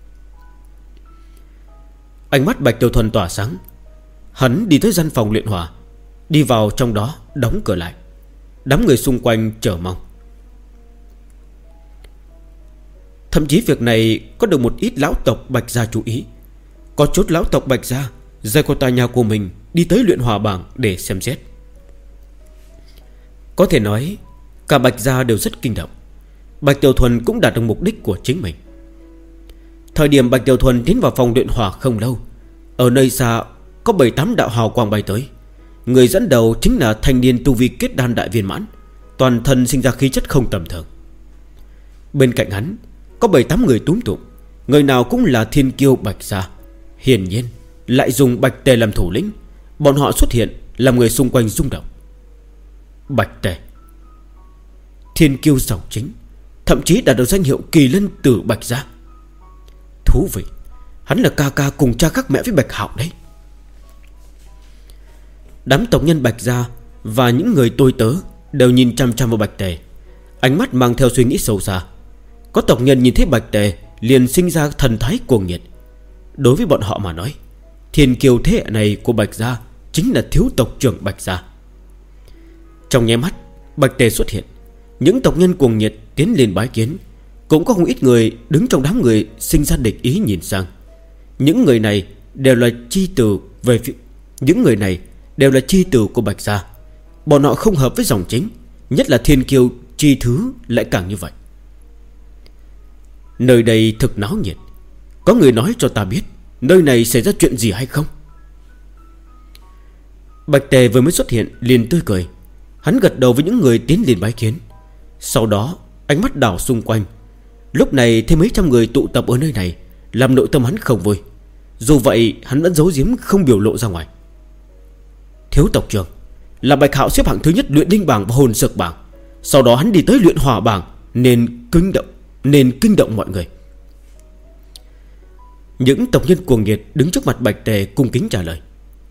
Ánh mắt Bạch Tiểu Thuần tỏa sáng. Hắn đi tới gian phòng luyện hỏa, đi vào trong đó đóng cửa lại. Đám người xung quanh chờ mong. Thậm chí việc này có được một ít lão tộc Bạch Gia chú ý. Có chút lão tộc Bạch Gia rời khỏi tòa nhà của mình đi tới luyện hỏa bảng để xem xét. Có thể nói cả Bạch Gia đều rất kinh động. Bạch Tiểu Thuần cũng đạt được mục đích của chính mình. Thời điểm Bạch Tiểu Thuần tiến vào phòng luyện hỏa không lâu, ở nơi xa có 7-8 đạo hào quang bay tới. Người dẫn đầu chính là thanh niên tu vi kết đan đại viên mãn, toàn thân sinh ra khí chất không tầm thường. Bên cạnh hắn có 7-8 người túm tụm, người nào cũng là thiên kiêu Bạch Gia. Hiển nhiên lại dùng Bạch Tề làm thủ lĩnh. Bọn họ xuất hiện làm người xung quanh rung động. Bạch Tề, thiên kiêu dòng chính, thậm chí đạt được danh hiệu kỳ lân tử Bạch Gia. Thú vị, hắn là ca ca cùng cha khác mẹ với Bạch Hạo đấy. Đám tộc nhân Bạch Gia và những người tôi tớ đều nhìn chăm chăm vào Bạch Tề, ánh mắt mang theo suy nghĩ sâu xa. Có tộc nhân nhìn thấy Bạch Tề liền sinh ra thần thái cuồng nhiệt. Đối với bọn họ mà nói, thiên kiêu thế hệ này của Bạch Gia chính là thiếu tộc trưởng Bạch Gia. Trong nháy mắt Bạch Tề xuất hiện, những tộc nhân cuồng nhiệt tiến lên bái kiến. Cũng có không ít người đứng trong đám người sinh ra địch ý nhìn sang. Những người này đều là chi tử về phía... Những người này đều là chi tử của Bạch Gia. Bọn họ không hợp với dòng chính, nhất là thiên kiêu chi thứ lại càng như vậy. Nơi đây thực náo nhiệt. Có người nói cho ta biết nơi này xảy ra chuyện gì hay không? Bạch Tề vừa mới xuất hiện liền tươi cười. Hắn gật đầu với những người tiến lên bái kiến. Sau đó ánh mắt đảo xung quanh. Lúc này thêm mấy trăm người tụ tập ở nơi này làm nội tâm hắn không vui. Dù vậy hắn vẫn giấu giếm không biểu lộ ra ngoài. Thiếu tộc trưởng, là Bạch Hạo xếp hạng thứ nhất luyện linh bảng và hồn dược bảng, sau đó hắn đi tới luyện hỏa bảng, nên kinh động mọi người. Những tộc nhân cuồng nhiệt đứng trước mặt Bạch Tề cung kính trả lời.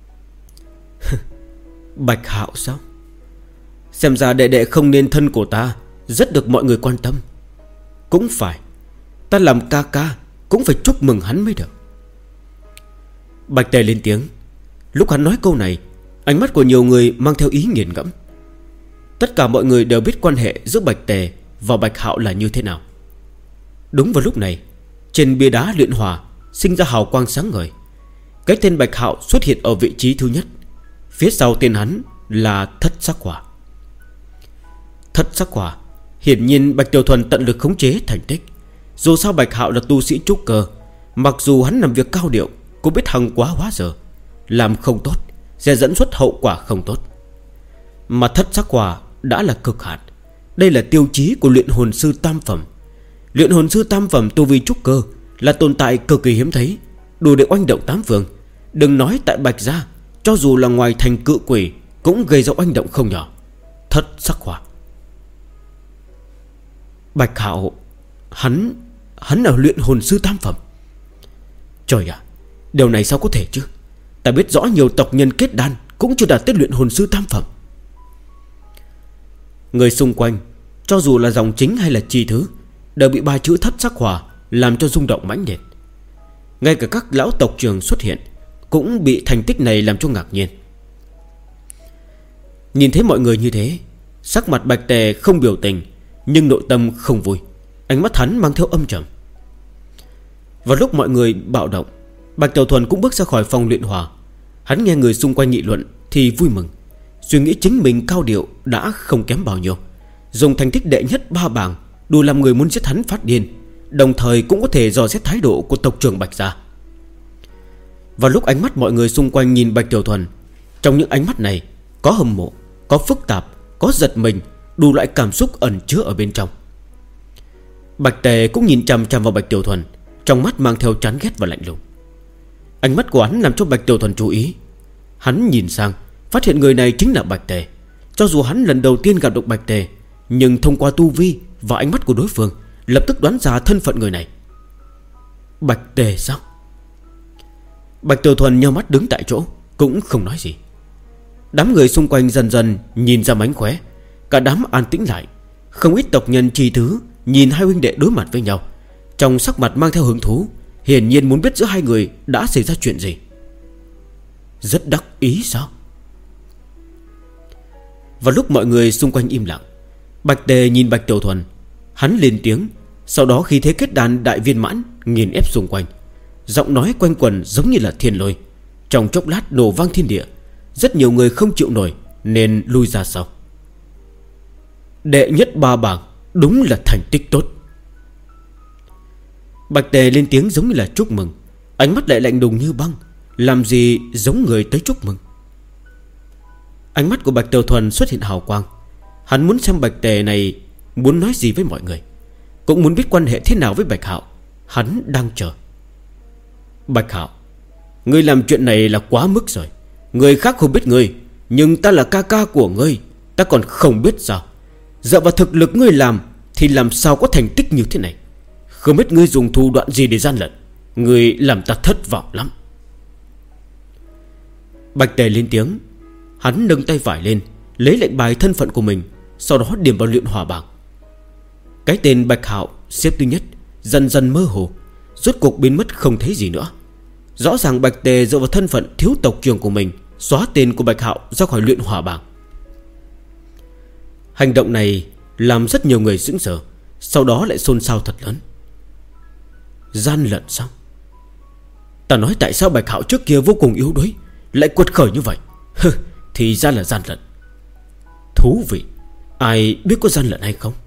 Bạch Hạo sao? Xem ra đệ đệ không nên thân của ta rất được mọi người quan tâm. Cũng phải, ta làm ca ca cũng phải chúc mừng hắn mới được. Bạch Tề lên tiếng. Lúc hắn nói câu này, ánh mắt của nhiều người mang theo ý nghiền ngẫm. Tất cả mọi người đều biết quan hệ giữa Bạch Tề và Bạch Hạo là như thế nào. Đúng vào lúc này, trên bia đá luyện hỏa sinh ra hào quang sáng ngời. Cái tên Bạch Hạo xuất hiện ở vị trí thứ nhất. Phía sau tên hắn là Thất Sắc Hỏa. Thất Sắc Hỏa, hiển nhiên Bạch Tiểu Thuần tận lực khống chế thành tích. Dù sao Bạch Hạo là tu sĩ trúc cơ, mặc dù hắn làm việc cao điệu, cũng biết hằng quá hóa giờ, làm không tốt sẽ dẫn xuất hậu quả không tốt. Mà Thất Sắc Hỏa đã là cực hạn. Đây là tiêu chí của luyện hồn sư tam phẩm. Luyện hồn sư tam phẩm tu vi trúc cơ là tồn tại cực kỳ hiếm thấy, đủ để oanh động tám phương. Đừng nói tại Bạch Gia, cho dù là ngoài thành cự quỷ cũng gây ra oanh động không nhỏ. Thất Sắc Hỏa. Bạch Hạo, hắn là luyện hồn sư tam phẩm. Trời ạ, điều này sao có thể chứ? Ta biết rõ nhiều tộc nhân kết đan cũng chưa đạt tới luyện hồn sư tam phẩm. Người xung quanh, cho dù là dòng chính hay là chi thứ, đều bị ba chữ thất sắc hỏa làm cho rung động mãnh liệt. Ngay cả các lão tộc trưởng xuất hiện cũng bị thành tích này làm cho ngạc nhiên. Nhìn thấy mọi người như thế, sắc mặt Bạch Tề không biểu tình, nhưng nội tâm không vui. Ánh mắt hắn mang theo âm trầm. Vào lúc mọi người bạo động, Bạch Tiểu Thuần cũng bước ra khỏi phòng luyện hỏa. Hắn nghe người xung quanh nghị luận thì vui mừng, suy nghĩ chính mình cao điệu đã không kém bao nhiêu, dùng thành tích đệ nhất 3 bảng đủ làm người muốn giết hắn phát điên, đồng thời cũng có thể dò xét thái độ của tộc trưởng Bạch gia. Vào lúc ánh mắt mọi người xung quanh nhìn Bạch Tiểu Thuần, trong những ánh mắt này có hâm mộ, có phức tạp, có giật mình, đủ loại cảm xúc ẩn chứa ở bên trong. Bạch Tề cũng nhìn chằm chằm vào Bạch Tiểu Thuần, trong mắt mang theo chán ghét và lạnh lùng. Ánh mắt của hắn làm cho Bạch Tiểu Thuần chú ý. Hắn nhìn sang, phát hiện người này chính là Bạch Tề. Cho dù hắn lần đầu tiên gặp được Bạch Tề, nhưng thông qua tu vi và ánh mắt của đối phương, lập tức đoán ra thân phận người này. Bạch Tề sao? Bạch Tiểu Thuần nheo mắt đứng tại chỗ, cũng không nói gì. Đám người xung quanh dần dần nhìn ra mánh khóe, cả đám an tĩnh lại. Không ít tộc nhân chi thứ nhìn hai huynh đệ đối mặt với nhau, trong sắc mặt mang theo hứng thú, hiển nhiên muốn biết giữa hai người đã xảy ra chuyện gì. Rất đắc ý sao? Vào lúc mọi người xung quanh im lặng, Bạch Tề nhìn Bạch Tiểu Thuần. Hắn lên tiếng, sau đó khi thế kết đàn đại viên mãn nghiền ép xung quanh, giọng nói quanh quẩn giống như là thiên lôi, trong chốc lát nổ vang thiên địa. Rất nhiều người không chịu nổi nên lui ra sau. Đệ nhất 3 bảng, đúng là thành tích tốt. Bạch Tề lên tiếng giống như là chúc mừng, ánh mắt lại lạnh lùng như băng, làm gì giống người tới chúc mừng. Ánh mắt của Bạch Tiểu Thuần xuất hiện hào quang. Hắn muốn xem Bạch Tề này muốn nói gì với mọi người, cũng muốn biết quan hệ thế nào với Bạch Hạo. Hắn đang chờ. Bạch Hạo, ngươi làm chuyện này là quá mức rồi. Người khác không biết ngươi, nhưng ta là ca ca của ngươi, ta còn không biết sao. Dựa vào thực lực ngươi làm thì làm sao có thành tích như thế này. Không biết ngươi dùng thủ đoạn gì để gian lận, ngươi làm ta thất vọng lắm. Bạch Tề lên tiếng. Hắn nâng tay phải lên, lấy lệnh bài thân phận của mình, sau đó điểm vào luyện hỏa bảng. Cái tên Bạch Hạo xếp thứ nhất dần dần mơ hồ, rốt cuộc biến mất không thấy gì nữa. Rõ ràng Bạch Tề dựa vào thân phận thiếu tộc trưởng của mình, xóa tên của Bạch Hạo ra khỏi luyện hỏa bảng. Hành động này làm rất nhiều người sững sờ, sau đó lại xôn xao thật lớn. Gian lận sao? Ta nói tại sao Bạch Hạo trước kia vô cùng yếu đuối lại quật khởi như vậy? Thì ra là gian lận. Thú vị. Ai biết có gian lận hay không?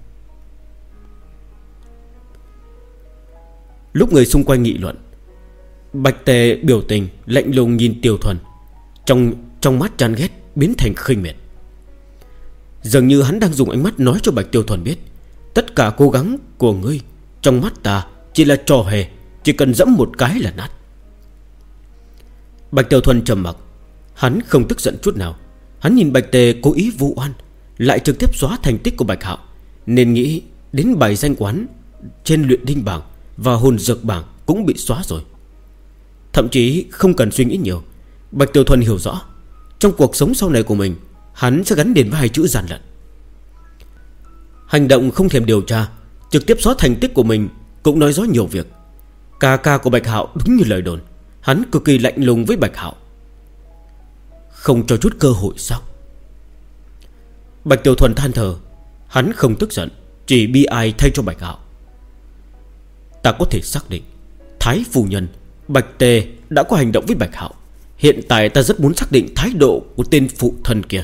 Lúc người xung quanh nghị luận, Bạch Tề biểu tình lạnh lùng nhìn Tiểu Thuần, trong mắt chán ghét biến thành khinh miệt. Dường như hắn đang dùng ánh mắt nói cho Bạch Tiểu Thuần biết, tất cả cố gắng của ngươi trong mắt ta chỉ là trò hề, chỉ cần dẫm một cái là nát. Bạch Tiểu Thuần trầm mặc. Hắn không tức giận chút nào. Hắn nhìn Bạch Tề cố ý vu oan, lại trực tiếp xóa thành tích của Bạch Hạo, nên nghĩ đến bài danh quán trên luyện đinh bảng và hồn dược bảng cũng bị xóa rồi. Thậm chí không cần suy nghĩ nhiều, Bạch Tiểu Thuần hiểu rõ trong cuộc sống sau này của mình, hắn sẽ gắn liền với hai chữ gian lận. Hành động không thèm điều tra, trực tiếp xóa thành tích của mình cũng nói rõ nhiều việc. Ca ca của Bạch Hạo đúng như lời đồn, hắn cực kỳ lạnh lùng với Bạch Hạo. Không cho chút cơ hội sao? Bạch Tiểu Thuần than thở. Hắn không tức giận, chỉ bi ai thay cho Bạch Hạo. Ta có thể xác định Thái phu nhân, Bạch Tề đã có hành động với Bạch Hạo. Hiện tại ta rất muốn xác định thái độ của tên phụ thân kia.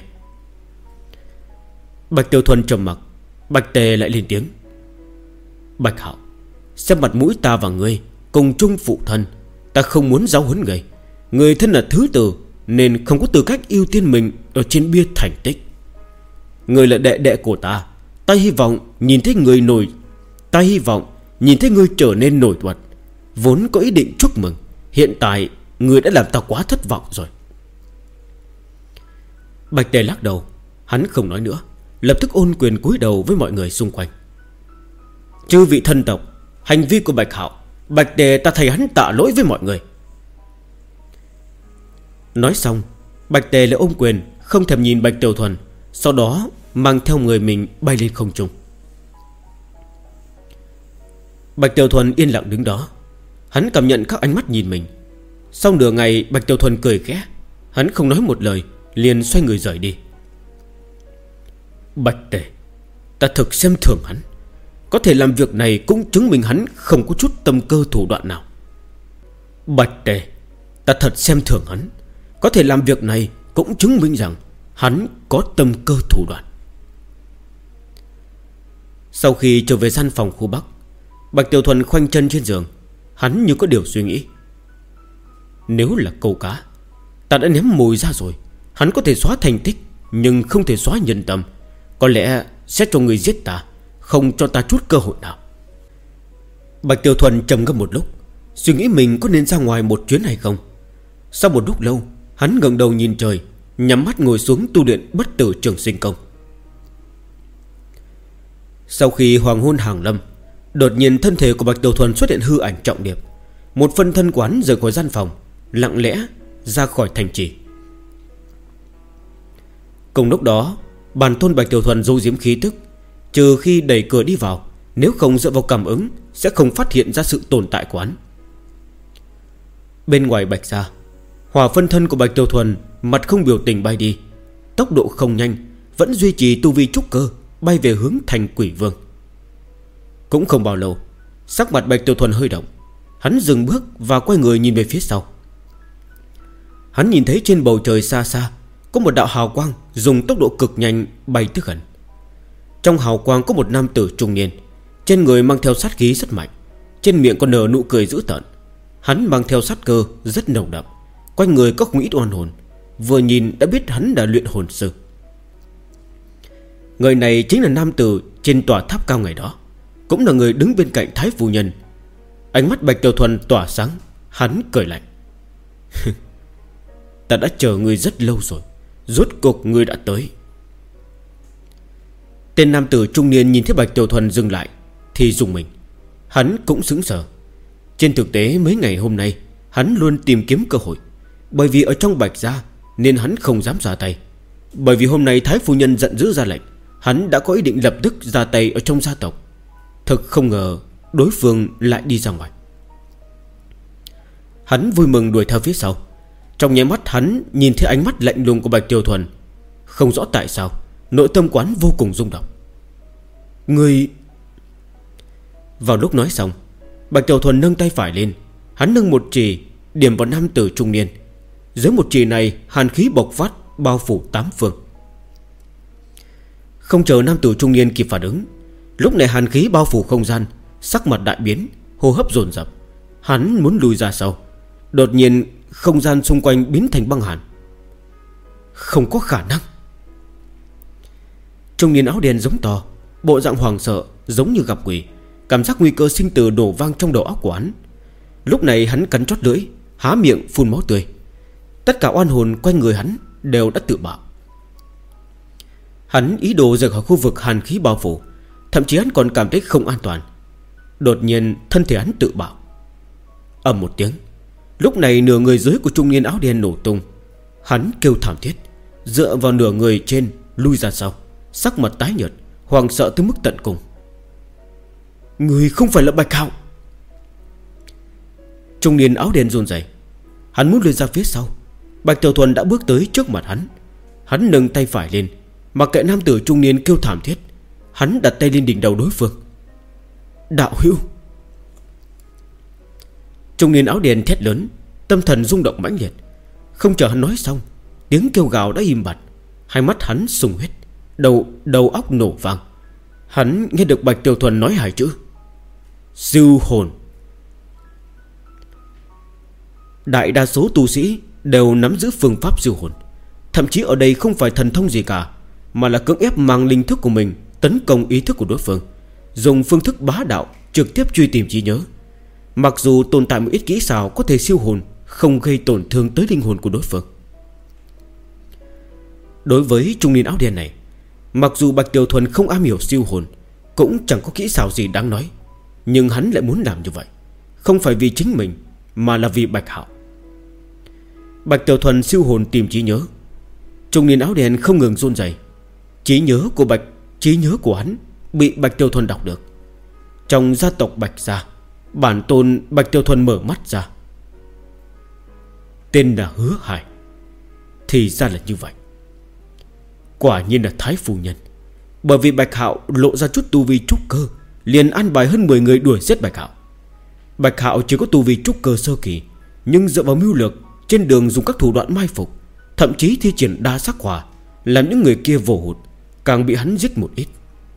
Bạch Tiểu Thuần trầm mặc. Bạch Tề lại lên tiếng. Bạch Hạo, xem mặt mũi ta và ngươi cùng chung phụ thân, ta không muốn giáo huấn ngươi. Ngươi thân là thứ tử nên không có tư cách ưu tiên mình ở trên bia thành tích. Ngươi là đệ đệ của ta, ta hy vọng nhìn thấy ngươi trở nên nổi bật. Vốn có ý định chúc mừng, hiện tại ngươi đã làm ta quá thất vọng rồi. Bạch Tề lắc đầu. Hắn không nói nữa, lập tức ôn quyền cúi đầu với mọi người xung quanh. Chư vị thân tộc, hành vi của Bạch Hạo, Bạch Tề ta thầy hắn tạ lỗi với mọi người. Nói xong, Bạch Tề lại ôm quyền, không thèm nhìn Bạch Tiểu Thuần, sau đó mang theo người mình bay lên không trung. Bạch Tiểu Thuần yên lặng đứng đó. Hắn cảm nhận các ánh mắt nhìn mình. Sau nửa ngày Bạch Tiểu Thuần cười khẽ. Hắn không nói một lời, liền xoay người rời đi. Bạch Tề, ta thực xem thường hắn. Có thể làm việc này cũng chứng minh hắn không có chút tâm cơ thủ đoạn nào. Bạch Tề, ta thật xem thường hắn. Có thể làm việc này cũng chứng minh rằng hắn có tâm cơ thủ đoạn. Sau khi trở về gian phòng khu Bắc, Bạch Tiểu Thuần khoanh chân trên giường. Hắn như có điều suy nghĩ. Nếu là câu cá, ta đã ném mồi ra rồi. Hắn có thể xóa thành tích, nhưng không thể xóa nhân tâm. Có lẽ sẽ cho người giết ta, không cho ta chút cơ hội nào. Bạch Tiểu Thuần trầm ngâm một lúc, suy nghĩ mình có nên ra ngoài một chuyến hay không. Sau một lúc lâu, hắn ngẩng đầu nhìn trời, nhắm mắt ngồi xuống tu luyện bất tử trường sinh công. Sau khi hoàng hôn hàng lâm, đột nhiên thân thể của Bạch Tiểu Thuần xuất hiện hư ảnh trọng điệp. Một phân thân quán rời khỏi gian phòng, lặng lẽ ra khỏi thành trì. Cùng lúc đó, bản tôn Bạch Tiểu Thuần giấu giếm khí tức, trừ khi đẩy cửa đi vào, nếu không dựa vào cảm ứng sẽ không phát hiện ra sự tồn tại của hắn. Bên ngoài Bạch gia, hỏa phân thân của Bạch Tiểu Thuần mặt không biểu tình bay đi. Tốc độ không nhanh, vẫn duy trì tu vi trúc cơ, bay về hướng thành Quỷ Vương. Cũng không bao lâu, sắc mặt Bạch Tiểu Thuần hơi động. Hắn dừng bước và quay người nhìn về phía sau. Hắn nhìn thấy trên bầu trời xa xa có một đạo hào quang dùng tốc độ cực nhanh bay tới gần. Trong hào quang có một nam tử trung niên, trên người mang theo sát khí rất mạnh, trên miệng còn nở nụ cười dữ tợn. Hắn mang theo sát cơ rất nồng đậm, quanh người có không ít oan hồn. Vừa nhìn đã biết hắn là luyện hồn sư. Người này chính là nam tử trên tòa tháp cao ngày đó, cũng là người đứng bên cạnh Thái Phu Nhân. Ánh mắt Bạch Tiểu Thuần tỏa sáng. Hắn cười lạnh. Ta đã chờ ngươi rất lâu rồi, rốt cuộc ngươi đã tới. Tên nam tử trung niên nhìn thấy Bạch Tiểu Thuần dừng lại thì dùng mình. Hắn cũng sững sờ. Trên thực tế mấy ngày hôm nay hắn luôn tìm kiếm cơ hội. Bởi vì ở trong Bạch gia nên hắn không dám ra tay. Bởi vì hôm nay Thái Phu Nhân giận dữ ra lệnh, hắn đã có ý định lập tức ra tay ở trong gia tộc. Thực không ngờ đối phương lại đi ra ngoài. Hắn vui mừng đuổi theo phía sau. Trong nháy mắt hắn nhìn thấy ánh mắt lạnh lùng của Bạch Tiểu Thuần. Không rõ tại sao nội tâm quán vô cùng rung động. Người... Vào lúc nói xong, Bạch Tiểu Thuần nâng tay phải lên. Hắn nâng một chì điểm vào nam tử trung niên. Dưới một chì này hàn khí bộc phát, bao phủ tám phương. Không chờ nam tử trung niên kịp phản ứng, lúc này hàn khí bao phủ không gian, sắc mặt đại biến, hô hấp dồn dập. Hắn muốn lùi ra sau. Đột nhiên không gian xung quanh biến thành băng hàn. Không có khả năng. Trung niên áo đen giống to, bộ dạng hoảng sợ giống như gặp quỷ. Cảm giác nguy cơ sinh tử đổ vang trong đầu óc của hắn. Lúc này hắn cắn chót lưỡi, há miệng phun máu tươi. Tất cả oan hồn quanh người hắn đều đã tự bạo. Hắn ý đồ rời khỏi khu vực hàn khí bao phủ. Thậm chí hắn còn cảm thấy không an toàn. Đột nhiên thân thể hắn tự bạo. Ầm một tiếng. Lúc này nửa người dưới của trung niên áo đen nổ tung. Hắn kêu thảm thiết, dựa vào nửa người trên lui ra sau, sắc mặt tái nhợt, hoảng sợ tới mức tận cùng. Người không phải là Bạch Hạo. Trung niên áo đen run rẩy. Hắn muốn lùi ra phía sau. Bạch Tiểu Thuần đã bước tới trước mặt hắn. Hắn nâng tay phải lên, mặc kệ nam tử trung niên kêu thảm thiết. Hắn đặt tay lên đỉnh đầu đối phương. Đạo hữu. Trung niên áo đen thét lớn, tâm thần rung động mãnh liệt. Không chờ hắn nói xong, tiếng kêu gào đã im bặt. Hai mắt hắn sùng huyết, đầu óc nổ vang. Hắn nghe được Bạch Tiểu Thuần nói hai chữ: siêu hồn. Đại đa số tu sĩ đều nắm giữ phương pháp siêu hồn. Thậm chí ở đây không phải thần thông gì cả, mà là cưỡng ép mang linh thức của mình tấn công ý thức của đối phương, dùng phương thức bá đạo trực tiếp truy tìm trí nhớ. Mặc dù tồn tại một ít kỹ xảo có thể siêu hồn, không gây tổn thương tới linh hồn của đối phương. Đối với trung niên áo đen này, mặc dù Bạch Tiểu Thuần không am hiểu siêu hồn, cũng chẳng có kỹ xảo gì đáng nói, nhưng hắn lại muốn làm như vậy, không phải vì chính mình, mà là vì Bạch Hạo. Bạch Tiểu Thuần siêu hồn tìm trí nhớ Trung niên áo đen không ngừng run rẩy. Trí nhớ của hắn bị Bạch Tiểu Thuần đọc được. Trong gia tộc Bạch gia, bản tôn Bạch Tiểu Thuần mở mắt ra. Tên là Hứa Hải. Thì ra là như vậy. Quả nhiên là Thái phu nhân. Bởi vì Bạch Hạo lộ ra chút tu vi trúc cơ, liền an bài hơn 10 người đuổi giết Bạch Hạo. Bạch Hạo chỉ có tu vi trúc cơ sơ kỳ, nhưng dựa vào mưu lược, trên đường dùng các thủ đoạn mai phục, thậm chí thi triển đa sắc hỏa, làm những người kia vồ hụt, càng bị hắn giết một ít.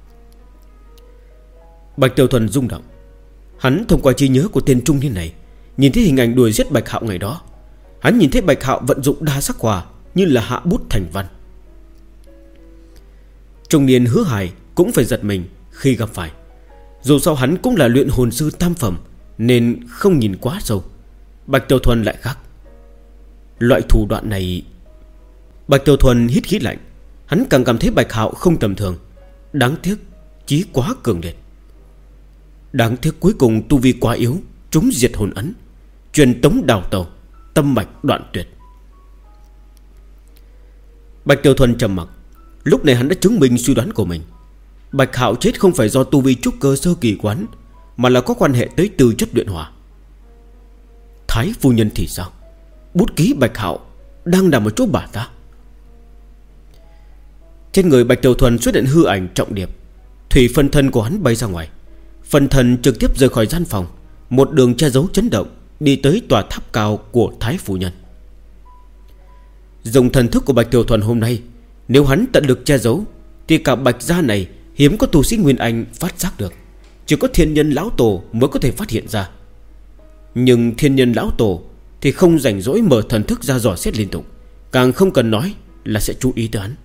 Bạch Tiểu Thuần rung động. Hắn thông qua trí nhớ của tên trung niên này nhìn thấy hình ảnh đuổi giết Bạch Hạo ngày đó. Hắn nhìn thấy Bạch Hạo vận dụng đa sắc hỏa như là hạ bút thành văn. Trung niên Hứa Hải cũng phải giật mình khi gặp phải. Dù sao hắn cũng là luyện hồn sư tam phẩm, nên không nhìn quá sâu. Bạch Tiểu Thuần lại khác. Loại thủ đoạn này... Bạch Tiểu Thuần hít khí lạnh. Hắn càng cảm thấy Bạch Hạo không tầm thường. Đáng tiếc chí quá cường liệt. Đáng tiếc cuối cùng tu vi quá yếu, trúng diệt hồn ấn, truyền tống đào tàu, tâm mạch đoạn tuyệt. Bạch Tiểu Thuần trầm mặc. Lúc này hắn đã chứng minh suy đoán của mình. Bạch Hạo chết không phải do tu vi trúc cơ sơ kỳ quán, mà là có quan hệ tới tư chất luyện hỏa. Thái phu nhân thì sao? Bút ký Bạch Hạo đang nằm ở chỗ bà ta. Trên người Bạch Tiểu Thuần xuất hiện hư ảnh trọng điệp. Thủy phân thân của hắn bay ra ngoài. Phân thân trực tiếp rời khỏi gian phòng, một đường che giấu chấn động, đi tới tòa tháp cao của Thái phu nhân. Dùng thần thức của Bạch Tiểu Thuần hôm nay, nếu hắn tận lực che giấu, thì cả Bạch gia này hiếm có tu sĩ Nguyên Anh phát giác được. Chỉ có thiên nhân lão tổ mới có thể phát hiện ra. Nhưng thiên nhân lão tổ thì không rảnh rỗi mở thần thức ra dò xét liên tục, càng không cần nói là sẽ chú ý tới hắn.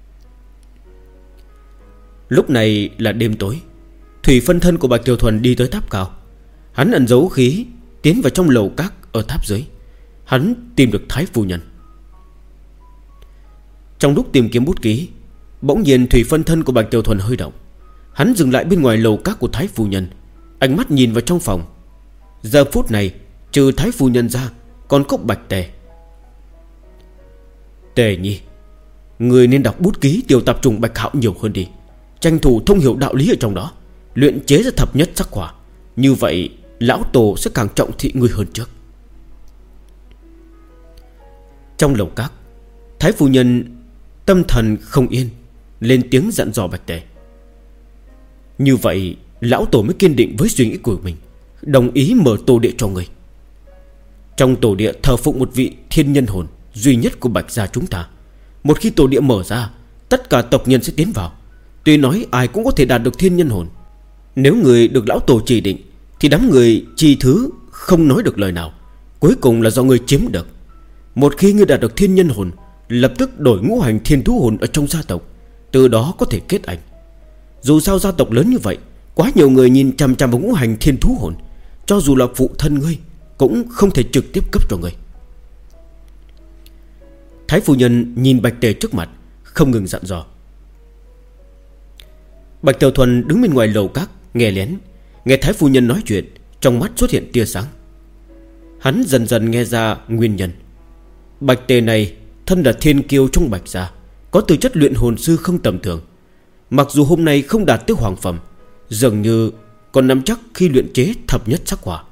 Lúc này là đêm tối. Thủy phân thân của Bạch Tiểu Thuần đi tới tháp cao. Hắn ẩn giấu khí tiến vào trong lầu các ở tháp dưới. Hắn tìm được Thái phu nhân. Trong lúc tìm kiếm bút ký, bỗng nhiên thủy phân thân của Bạch Tiểu Thuần hơi động. Hắn dừng lại bên ngoài lầu các của Thái phu nhân, ánh mắt nhìn vào trong phòng. Giờ phút này trừ Thái phu nhân ra, còn có Bạch Tề. Tề nhi, người nên đọc bút ký điều tập trùng Bạch Hạo nhiều hơn đi, tranh thủ thông hiểu đạo lý ở trong đó, luyện chế ra thập nhất sắc hỏa. Như vậy lão tổ sẽ càng trọng thị người hơn trước. Trong lầu các, Thái phu nhân tâm thần không yên, lên tiếng dặn dò Bạch Tề. Như vậy lão tổ mới kiên định với suy nghĩ của mình, đồng ý mở tổ địa cho người. Trong tổ địa thờ phụng một vị thiên nhân hồn duy nhất của Bạch gia chúng ta. Một khi tổ địa mở ra, tất cả tộc nhân sẽ tiến vào. Tuy nói ai cũng có thể đạt được thiên nhân hồn, nếu người được lão tổ chỉ định, thì đám người chi thứ không nói được lời nào. Cuối cùng là do người chiếm được. Một khi ngươi đạt được thiên nhân hồn, lập tức đổi ngũ hành thiên thú hồn ở trong gia tộc, từ đó có thể kết anh. Dù sao gia tộc lớn như vậy, quá nhiều người nhìn chằm chằm vào ngũ hành thiên thú hồn, cho dù là phụ thân ngươi cũng không thể trực tiếp cấp cho ngươi. Thái phu nhân nhìn Bạch Tề trước mặt, không ngừng dặn dò. Bạch Tiểu Thuần đứng bên ngoài lầu các nghe lén, nghe Thái phu nhân nói chuyện, trong mắt xuất hiện tia sáng. Hắn dần dần nghe ra nguyên nhân. Bạch Tề này thân là thiên kiêu trong Bạch gia, có tư chất luyện hồn sư không tầm thường. Mặc dù hôm nay không đạt tới hoàng phẩm, dường như còn nắm chắc khi luyện chế thập nhất sắc hỏa.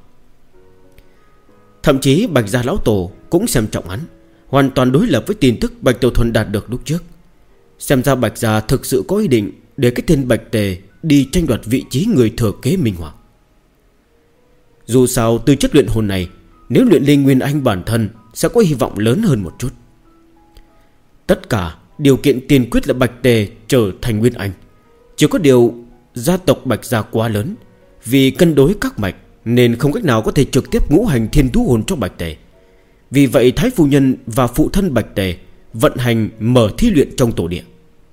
Thậm chí Bạch gia lão tổ cũng xem trọng hắn, hoàn toàn đối lập với tin tức Bạch Tiểu Thuần đạt được lúc trước. Xem ra Bạch gia thực sự có ý định để cái tên Bạch Tề đi tranh đoạt vị trí người thừa kế Minh Hoàng. Dù sao tư chất luyện hồn này, nếu luyện lên Nguyên Anh bản thân sẽ có hy vọng lớn hơn một chút. Tất cả điều kiện tiên quyết là Bạch Tề trở thành Nguyên Anh. Chỉ có điều gia tộc Bạch gia quá lớn, vì cân đối các mạch nên không cách nào có thể trực tiếp ngũ hành thiên thú hồn cho Bạch Tề. Vì vậy Thái phu nhân và phụ thân Bạch Tề vận hành mở thí luyện trong tổ địa.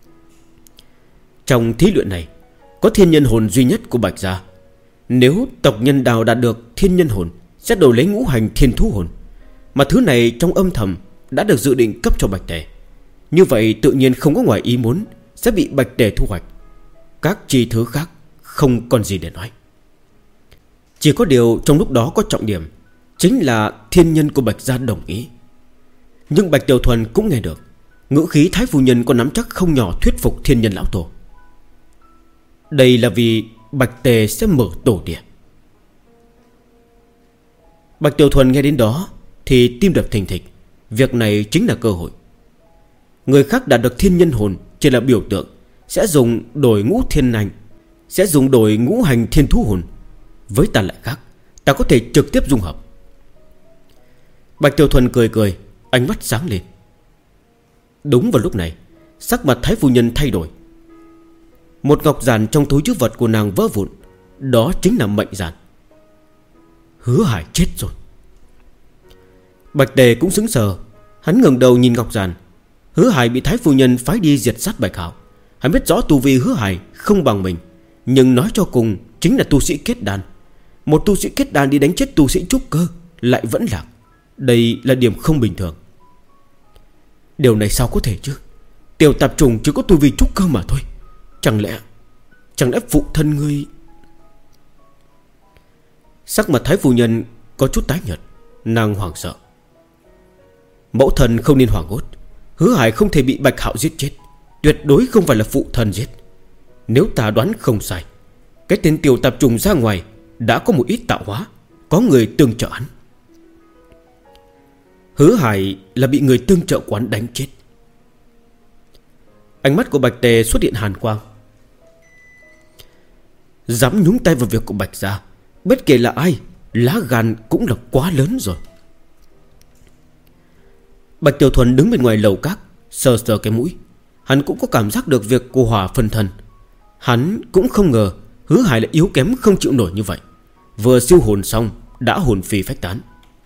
Trong thí luyện này có thiên nhân hồn duy nhất của Bạch gia. Nếu tộc nhân nào đạt được thiên nhân hồn, sẽ đổi lấy ngũ hành thiên thú hồn, mà thứ này trong âm thầm đã được dự định cấp cho Bạch Tề. Như vậy tự nhiên không có ngoài ý muốn sẽ bị Bạch Tề thu hoạch. Các chi thứ khác không còn gì để nói. Chỉ có điều trong lúc đó có trọng điểm, chính là thiên nhân của Bạch gia đồng ý. Nhưng Bạch Tiểu Thuần cũng nghe được. ngữ khí Thái phu nhân có nắm chắc không nhỏ thuyết phục thiên nhân lão tổ. Đây là vì Bạch Tề sẽ mở tổ địa. Bạch Tiểu Thuần nghe đến đó thì tim đập thình thịch. Việc này chính là cơ hội. Người khác đạt được thiên nhân hồn chỉ là biểu tượng, sẽ dùng đổi ngũ hành thiên thú hồn. Với ta lại khác, ta có thể trực tiếp dung hợp. Bạch Tiểu Thuần cười cười, ánh mắt sáng lên. Đúng vào lúc này, sắc mặt Thái phu nhân thay đổi. Một ngọc giản trong túi trữ vật của nàng vỡ vụn. Đó chính là mệnh giản. Hứa Hải chết rồi. Bạch Tề cũng sững sờ. Hắn ngẩng đầu nhìn ngọc giản. Hứa Hải bị Thái phu nhân phái đi diệt sát Bạch Hạo. Hắn biết rõ tu vi Hứa Hải không bằng mình, nhưng nói cho cùng chính là tu sĩ kết đan. Một tu sĩ kết đan đi đánh chết tu sĩ trúc cơ lại vẫn lạc. Đây là điểm không bình thường. Điều này sao có thể chứ? Tiểu tạp trùng chỉ có tu vi trúc cơ mà thôi. Chẳng lẽ phụ thân ngươi... Sắc mặt Thái phu nhân có chút tái nhợt. Nàng hoảng sợ. Mẫu thần không nên hoảng hốt. Hứa Hải không thể bị Bạch Hạo giết chết. Tuyệt đối không phải là phụ thân giết. Nếu ta đoán không sai, cái tên tiểu tạp trùng ra ngoài đã có một ít tạo hóa, có người tương trợ hắn. Hứa Hải là bị người tương trợ quán đánh chết. Ánh mắt của Bạch Tề xuất hiện hàn quang. Dám nhúng tay vào việc của Bạch gia, bất kể là ai, lá gan cũng là quá lớn rồi. Bạch Tiểu Thuần đứng bên ngoài lầu các, sờ sờ cái mũi. Hắn cũng có cảm giác được việc cô hỏa phân thân. Hắn cũng không ngờ Hứa Hải lại yếu kém không chịu nổi như vậy. Vừa siêu hồn xong đã hồn phi phách tán.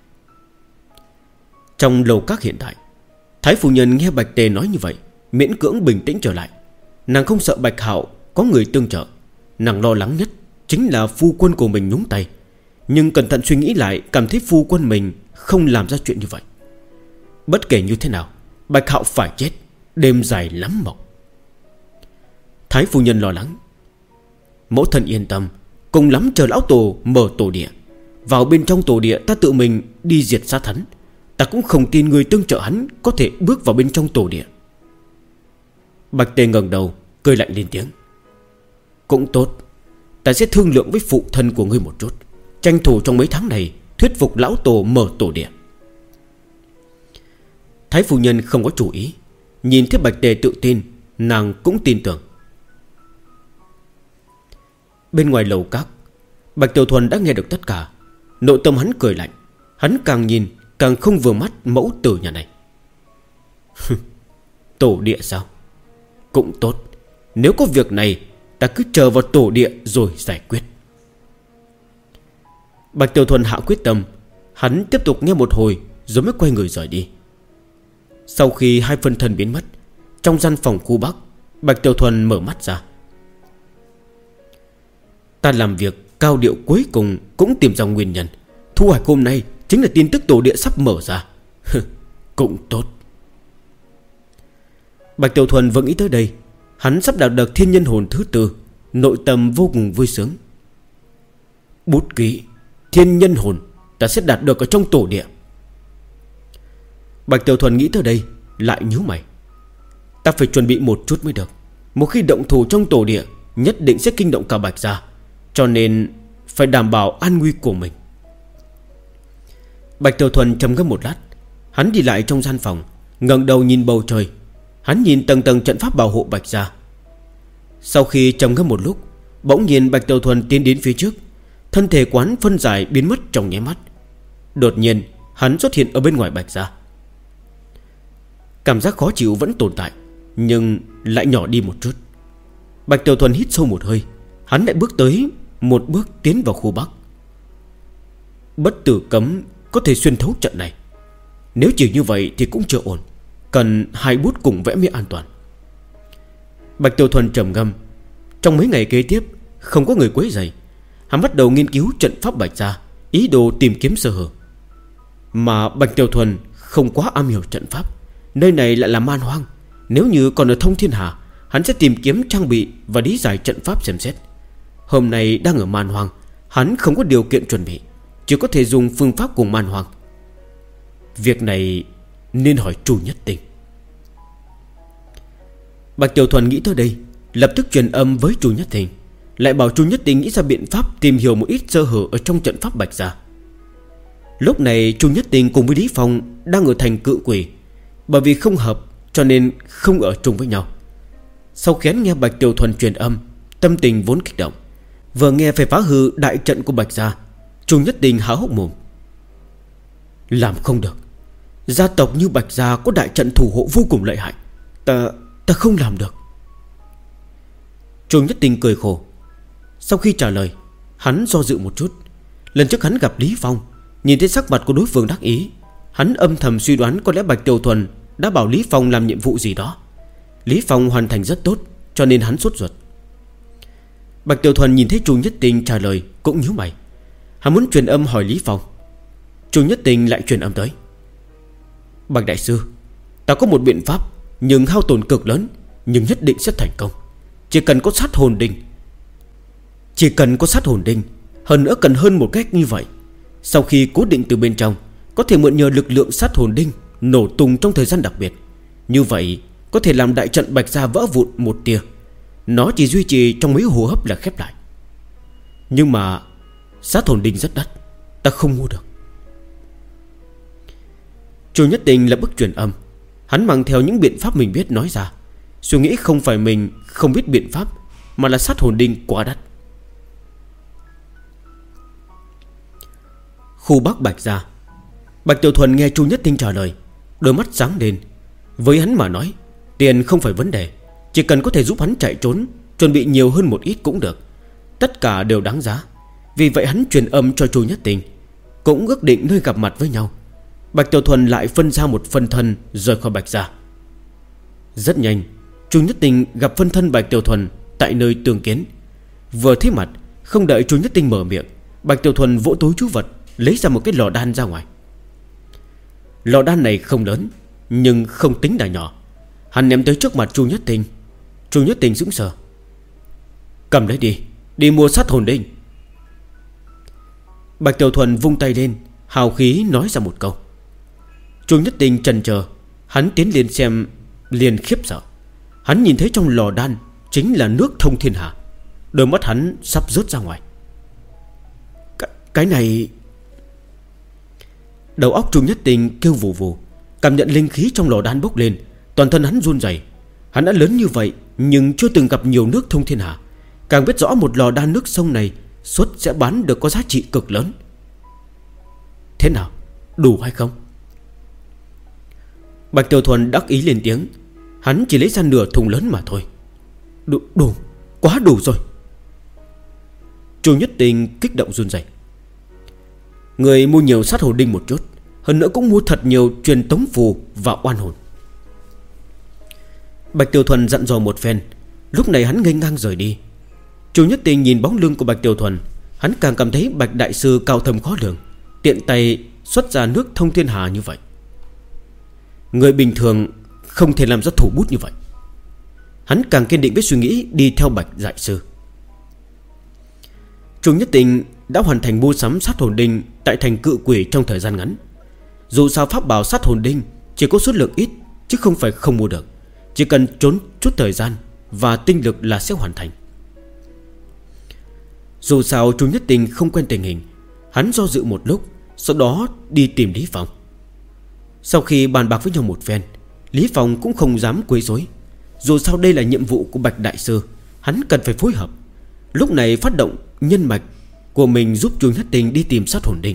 Trong lầu các hiện tại, Thái phu nhân nghe Bạch Tề nói như vậy, miễn cưỡng bình tĩnh trở lại. Nàng không sợ Bạch Hạo có người tương trợ. Nàng lo lắng nhất chính là phu quân của mình nhúng tay. Nhưng cẩn thận suy nghĩ lại, cảm thấy phu quân mình không làm ra chuyện như vậy. Bất kể như thế nào, Bạch Hạo phải chết. Đêm dài lắm mộng. Thái phu nhân lo lắng. Mẫu thân yên tâm, cùng lắm chờ lão tổ mở tổ địa. Vào bên trong tổ địa ta tự mình đi diệt sát hắn. Ta cũng không tin người tương trợ hắn có thể bước vào bên trong tổ địa. Bạch Tề ngẩng đầu, cười lạnh lên tiếng. Cũng tốt, ta sẽ thương lượng với phụ thân của ngươi một chút, tranh thủ trong mấy tháng này thuyết phục lão tổ mở tổ địa. Thái phu nhân không có chủ ý. Nhìn thấy Bạch Tề tự tin, nàng cũng tin tưởng. Bên ngoài lầu các, Bạch Tiểu Thuần đã nghe được tất cả. Nội tâm hắn cười lạnh. Hắn càng nhìn càng không vừa mắt mẫu tử nhà này. Tổ địa sao? Cũng tốt. Nếu có việc này, ta cứ chờ vào tổ địa rồi giải quyết. Bạch Tiểu Thuần hạ quyết tâm. Hắn tiếp tục nghe một hồi rồi mới quay người rời đi. Sau khi hai phân thân biến mất, trong gian phòng khu Bắc, Bạch Tiểu Thuần mở mắt ra. Ta làm việc cao điệu cuối cùng cũng tìm ra nguyên nhân. Thu hoạch hôm nay chính là tin tức tổ địa sắp mở ra. Cũng tốt. Bạch Tiểu Thuần vẫn nghĩ tới đây. Hắn sắp đạt được thiên nhân hồn thứ 4. Nội tâm vô cùng vui sướng. Bút ký thiên nhân hồn ta sẽ đạt được ở trong tổ địa. Bạch Tiểu Thuần nghĩ tới đây lại nhíu mày. Ta phải chuẩn bị một chút mới được. Một khi động thủ trong tổ địa, nhất định sẽ kinh động cả Bạch gia, cho nên phải đảm bảo an nguy của mình. Bạch Tiểu Thuần trầm ngâm một lát. Hắn đi lại trong gian phòng, ngẩng đầu nhìn bầu trời. Hắn nhìn tầng tầng trận pháp bảo hộ Bạch gia. Sau khi trầm ngâm một lúc, bỗng nhiên Bạch Tiểu Thuần tiến đến phía trước. Thân thể quán phân giải biến mất trong nháy mắt. Đột nhiên hắn xuất hiện ở bên ngoài Bạch gia. Cảm giác khó chịu vẫn tồn tại, nhưng lại nhỏ đi một chút. Bạch Tiểu Thuần hít sâu một hơi. Hắn lại bước tới một bước tiến vào khu Bắc. Bất tử cấm có thể xuyên thấu trận này. Nếu chỉ như vậy thì cũng chưa ổn. Cần hai bút cùng vẽ mới an toàn. Bạch Tiểu Thuần trầm ngâm. Trong mấy ngày kế tiếp không có người quấy rầy, hắn bắt đầu nghiên cứu trận pháp Bạch gia, ý đồ tìm kiếm sơ hở. Mà Bạch Tiểu Thuần không quá am hiểu trận pháp. Nơi này lại là man hoang. Nếu như còn ở Thông Thiên Hà, hắn sẽ tìm kiếm trang bị và lý giải trận pháp xem xét. Hôm nay đang ở man hoang, hắn không có điều kiện chuẩn bị, chỉ có thể dùng phương pháp cùng man hoang. Việc này nên hỏi Chu Nhất Tinh. Bạch Tiểu Thuần nghĩ tới đây, lập tức truyền âm với Chu Nhất Tình, lại bảo Chu Nhất Tình nghĩ ra biện pháp tìm hiểu một ít sơ hở ở trong trận pháp Bạch gia. Lúc này Chu Nhất Tình cùng với Lý Phong đang ở thành Cự Quỷ, bởi vì không hợp cho nên không ở chung với nhau. Sau khi nghe Bạch Tiểu Thuần truyền âm, tâm tình vốn kích động, vừa nghe phải phá hư đại trận của Bạch gia, Chu Nhất Tình há hốc mồm. Làm không được. Gia tộc như Bạch gia có đại trận thủ hộ vô cùng lợi hại, Ta không làm được. Chu Nhất Tình cười khổ. Sau khi trả lời, hắn do dự một chút. Lần trước hắn gặp Lý Phong, nhìn thấy sắc mặt của đối phương đắc ý, hắn âm thầm suy đoán có lẽ Bạch Tiểu Thuần đã bảo Lý Phong làm nhiệm vụ gì đó. Lý Phong hoàn thành rất tốt, cho nên hắn sốt ruột. Bạch Tiểu Thuần nhìn thấy Chu Nhất Tình trả lời cũng nhíu mày. Hắn muốn truyền âm hỏi Lý Phong. Chu Nhất Tình lại truyền âm tới. Bạch đại sư, ta có một biện pháp, nhưng hao tổn cực lớn, nhưng nhất định sẽ thành công. Chỉ cần có sát hồn đinh, hơn nữa cần hơn một cách như vậy. Sau khi cố định từ bên trong, có thể mượn nhờ lực lượng sát hồn đinh nổ tung trong thời gian đặc biệt. Như vậy có thể làm đại trận Bạch gia vỡ vụn một tia. Nó chỉ duy trì trong mấy hô hấp là khép lại. Nhưng mà sát hồn đinh rất đắt, ta không mua được. Chu Nhất Tình lập bức truyền âm. Hắn mang theo những biện pháp mình biết nói ra. Suy nghĩ không phải mình không biết biện pháp, mà là sát hồn đinh quá đắt. Khu Bắc Bạch gia. Bạch Tiểu Thuần nghe Chu Nhất Tình trả lời, đôi mắt sáng lên. Với hắn mà nói, tiền không phải vấn đề, chỉ cần có thể giúp hắn chạy trốn, chuẩn bị nhiều hơn một ít cũng được. Tất cả đều đáng giá. Vì vậy hắn truyền âm cho Chu Nhất Tình, cũng ước định nơi gặp mặt với nhau. Bạch Tiểu Thuần lại phân ra một phân thân rời khỏi Bạch gia. Rất nhanh, Chu Nhất Tình gặp phân thân Bạch Tiểu Thuần tại nơi tương kiến. Vừa thấy mặt, không đợi Chu Nhất Tình mở miệng, Bạch Tiểu Thuần vỗ túi trú vật, lấy ra một cái lò đan ra ngoài. Lò đan này không lớn, nhưng không tính là nhỏ. Hắn ném tới trước mặt Chu Nhất Tình. Chu Nhất Tình sững sờ. Cầm lấy đi, đi mua sát hồn đinh. Bạch Tiểu Thuần vung tay lên, hào khí nói ra một câu. Chu Nhất Tình chần chờ, hắn tiến lên xem liền khiếp sợ. Hắn nhìn thấy trong lò đan chính là nước thông thiên hà. Đôi mắt hắn sắp rớt ra ngoài. Cái này... Đầu óc Chu Nhất Tình kêu vù vù, cảm nhận linh khí trong lò đan bốc lên. Toàn thân hắn run rẩy. Hắn đã lớn như vậy nhưng chưa từng gặp nhiều nước thông thiên hà, càng biết rõ một lò đan nước sông này suất sẽ bán được có giá trị cực lớn. Thế nào, đủ hay không? Bạch Tiểu Thuần đắc ý lên tiếng. Hắn chỉ lấy ra nửa thùng lớn mà thôi. Đủ, quá đủ rồi. Chu Nhất Tình kích động run rẩy. Người mua nhiều sát hồn đinh một chút, hơn nữa cũng mua thật nhiều truyền tống phù và oan hồn. Bạch Tiểu Thuần dặn dò một phen. Lúc này hắn nghênh ngang rời đi. Chu Nhất Tình nhìn bóng lưng của Bạch Tiểu Thuần, hắn càng cảm thấy Bạch đại sư cao thâm khó lường, tiện tay xuất ra nước thông thiên hà như vậy. Người bình thường không thể làm ra thủ bút như vậy. Hắn càng kiên định với suy nghĩ đi theo Bạch đại sư. Chu Nhất Tình đã hoàn thành mua sắm sát hồn đinh tại thành Cự Quỷ trong thời gian ngắn. Dù sao pháp bảo sát hồn đinh chỉ có số lượng ít, chứ không phải không mua được. Chỉ cần trốn chút thời gian và tinh lực là sẽ hoàn thành. Dù sao Chu Nhất Tình không quen tình hình, hắn do dự một lúc, sau đó đi tìm Lý Phong. Sau khi bàn bạc với nhau một phen, Lý Phong cũng không dám quấy rối. Dù sao đây là nhiệm vụ của Bạch đại sư, hắn cần phải phối hợp. Lúc này phát động nhân mạch của mình giúp Chu Nhất Tình đi tìm sát hồn đinh.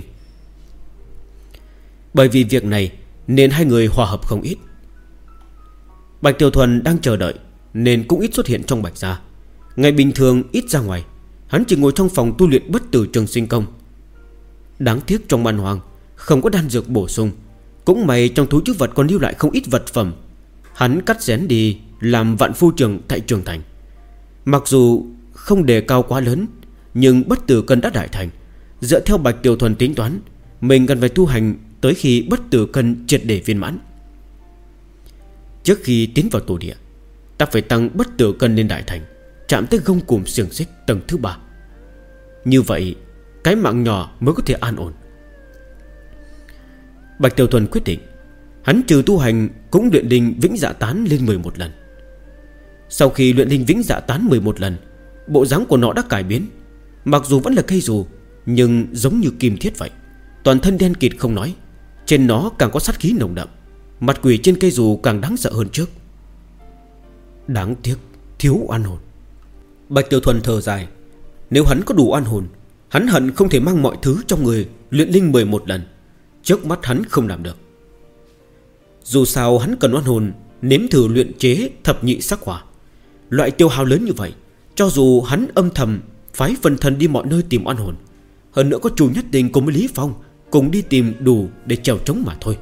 Bởi vì việc này nên hai người hòa hợp không ít. Bạch Tiểu Thuần đang chờ đợi nên cũng ít xuất hiện trong Bạch gia. Ngày bình thường ít ra ngoài, hắn chỉ ngồi trong phòng tu luyện bất tử trường sinh công. Đáng tiếc trong man hoang không có đan dược bổ sung. Cũng may trong túi trữ vật còn lưu lại không ít vật phẩm. Hắn cắt xén đi làm vạn phu trường tại Trường Thành. Mặc dù không đề cao quá lớn, nhưng bất tử cân đã đại thành. Dựa theo Bạch Tiểu Thuần tính toán, mình cần phải tu hành tới khi bất tử cân triệt để viên mãn. Trước khi tiến vào tổ địa, ta phải tăng bất tử cân lên đại thành, chạm tới gông cùm xiềng xích tầng thứ 3. Như vậy cái mạng nhỏ mới có thể an ổn. Bạch Tiểu Thuần quyết định, hắn trừ tu hành cũng luyện linh vĩnh dạ tán lên 11 lần. Sau khi luyện linh vĩnh dạ tán 11 lần, bộ dáng của nó đã cải biến. Mặc dù vẫn là cây dù, nhưng giống như kim thiết vậy. Toàn thân đen kịt không nói, trên nó càng có sát khí nồng đậm. Mặt quỷ trên cây dù càng đáng sợ hơn trước. Đáng tiếc thiếu oan hồn. Bạch Tiểu Thuần thở dài. Nếu hắn có đủ oan hồn, hắn hận không thể mang mọi thứ trong người luyện linh 11 lần. Trước mắt hắn không làm được. Dù sao hắn cần oan hồn nếm thử luyện chế thập nhị sắc hỏa. Loại tiêu hao lớn như vậy, cho dù hắn âm thầm phái phân thân đi mọi nơi tìm oan hồn, hơn nữa có Chu Nhất Tình cùng với Lý Phong cùng đi tìm đủ để chèo trống mà thôi.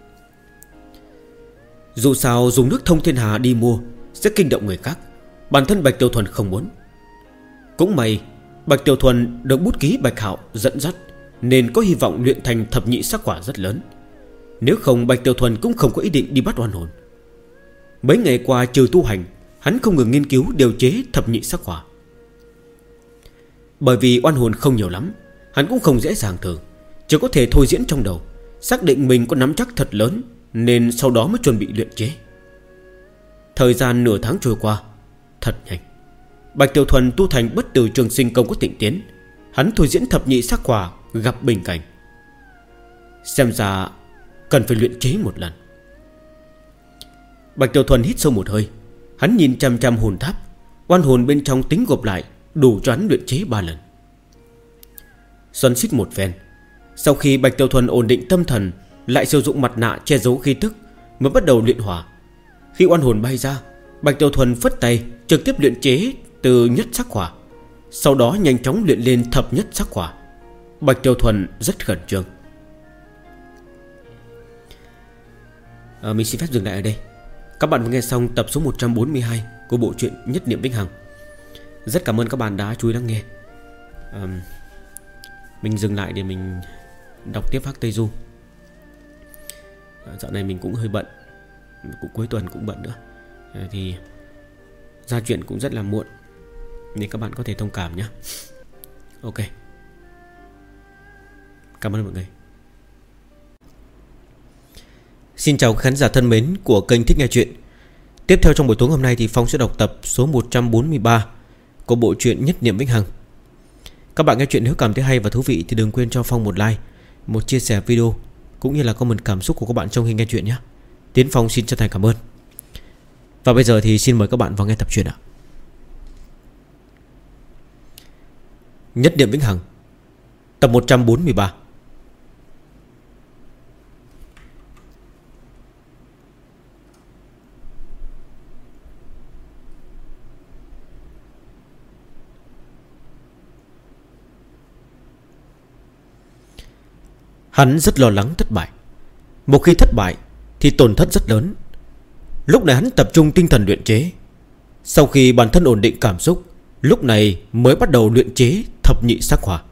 Dù sao dùng nước thông thiên hà đi mua sẽ kinh động người khác, bản thân Bạch Tiểu Thuần không muốn. Cũng may Bạch Tiểu Thuần được bút ký Bạch Hạo dẫn dắt, nên có hy vọng luyện thành thập nhị sắc hỏa rất lớn. Nếu không Bạch Tiểu Thuần cũng không có ý định đi bắt oan hồn. Mấy ngày qua trừ tu hành, hắn không ngừng nghiên cứu điều chế thập nhị sắc hỏa. Bởi vì oan hồn không nhiều lắm, hắn cũng không dễ dàng thử, chỉ có thể thôi diễn trong đầu, xác định mình có nắm chắc thật lớn, nên sau đó mới chuẩn bị luyện chế. Thời gian nửa tháng trôi qua thật nhanh. Bạch Tiểu Thuần tu thành bất tử trường sinh công có tịnh tiến. Hắn thôi diễn thập nhị sắc hỏa gặp bình cảnh, xem ra cần phải luyện chế một lần. Bạch Tiểu Thuần hít sâu một hơi. Hắn nhìn chằm chằm hồn tháp. Oan hồn bên trong tính gộp lại đủ cho hắn luyện chế 3 lần. Xoắn xít một phen, sau khi Bạch Tiểu Thuần ổn định tâm thần, lại sử dụng mặt nạ che giấu khí tức, mới bắt đầu luyện hỏa. Khi oan hồn bay ra, Bạch Tiểu Thuần phất tay trực tiếp luyện chế từ nhất sắc hỏa, sau đó nhanh chóng luyện lên thập nhất sắc hỏa. Bạch Tiểu Thuần rất khẩn trương. Mình xin phép dừng lại ở đây. Các bạn vừa nghe xong tập số 142 của bộ truyện Nhất Niệm Vĩnh Hằng. Rất cảm ơn các bạn đã chú ý lắng nghe. Mình dừng lại để mình đọc tiếp Hắc Tây Du. Dạo này mình cũng hơi bận, cũng cuối tuần cũng bận nữa, thì ra chuyện cũng rất là muộn, nên các bạn có thể thông cảm nhé. Ok, cảm ơn mọi người. Xin chào khán giả thân mến của kênh Thích Nghe Chuyện. Tiếp theo trong buổi tối hôm nay thì Phong sẽ đọc tập số 143 của bộ truyện Nhất Niệm Vĩnh Hằng. Các bạn nghe chuyện nếu cảm thấy hay và thú vị thì đừng quên cho Phong một like, một chia sẻ video, cũng như là comment cảm xúc của các bạn trong khi nghe chuyện nhé. Tiến Phong xin chân thành cảm ơn. Và bây giờ thì xin mời các bạn vào nghe tập truyện ạ. Nhất Niệm Vĩnh Hằng, tập 143. Hắn rất lo lắng thất bại. Một khi thất bại thì tổn thất rất lớn. Lúc này hắn tập trung tinh thần luyện chế. Sau khi bản thân ổn định cảm xúc, lúc này mới bắt đầu luyện chế thập nhị sắc hỏa.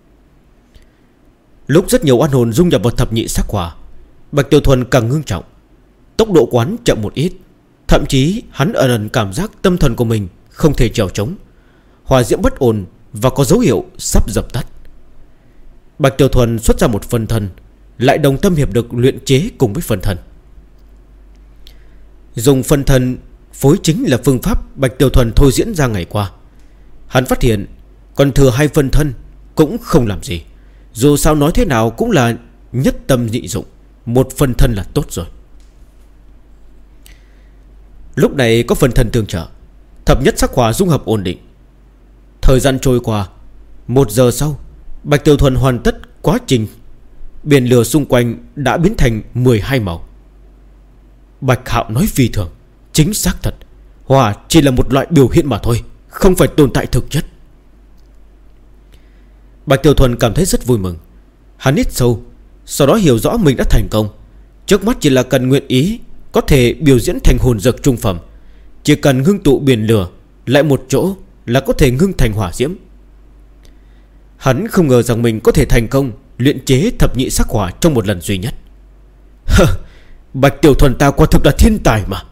Lúc rất nhiều oan hồn dung nhập vào thập nhị sắc hỏa, Bạch Tiểu Thuần càng ngưng trọng. Tốc độ quán chậm một ít, thậm chí hắn ẩn ẩn cảm giác tâm thần của mình không thể trèo trống, hỏa diễm bất ổn và có dấu hiệu sắp dập tắt. Bạch Tiểu Thuần xuất ra một phần thân, lại đồng tâm hiệp lực luyện chế cùng với phần thân. Dùng phần thân phối chính là phương pháp Bạch Tiểu Thuần thôi diễn ra ngày qua. Hắn phát hiện còn thừa 2 phần thân cũng không làm gì. Dù sao nói thế nào cũng là nhất tâm nhị dụng, một phần thân là tốt rồi. Lúc này có phần thân tương trợ, thập nhất sắc hỏa dung hợp ổn định. Thời gian trôi qua, 1 giờ sau, Bạch Tiểu Thuần hoàn tất quá trình. Biển lửa xung quanh đã biến thành 12 màu. Bạch Hạo nói phi thường, chính xác thật. Hỏa chỉ là một loại biểu hiện mà thôi, không phải tồn tại thực chất. Bạch Tiểu Thuần cảm thấy rất vui mừng. Hắn hít sâu, sau đó hiểu rõ mình đã thành công. Trước mắt chỉ là cần nguyện ý, có thể biểu diễn thành hồn dược trung phẩm. Chỉ cần ngưng tụ biển lửa lại một chỗ là có thể ngưng thành hỏa diễm. Hắn không ngờ rằng mình có thể thành công luyện chế thập nhị sắc hỏa trong một lần duy nhất. Bạch Tiểu Thuần ta quả thực là thiên tài mà.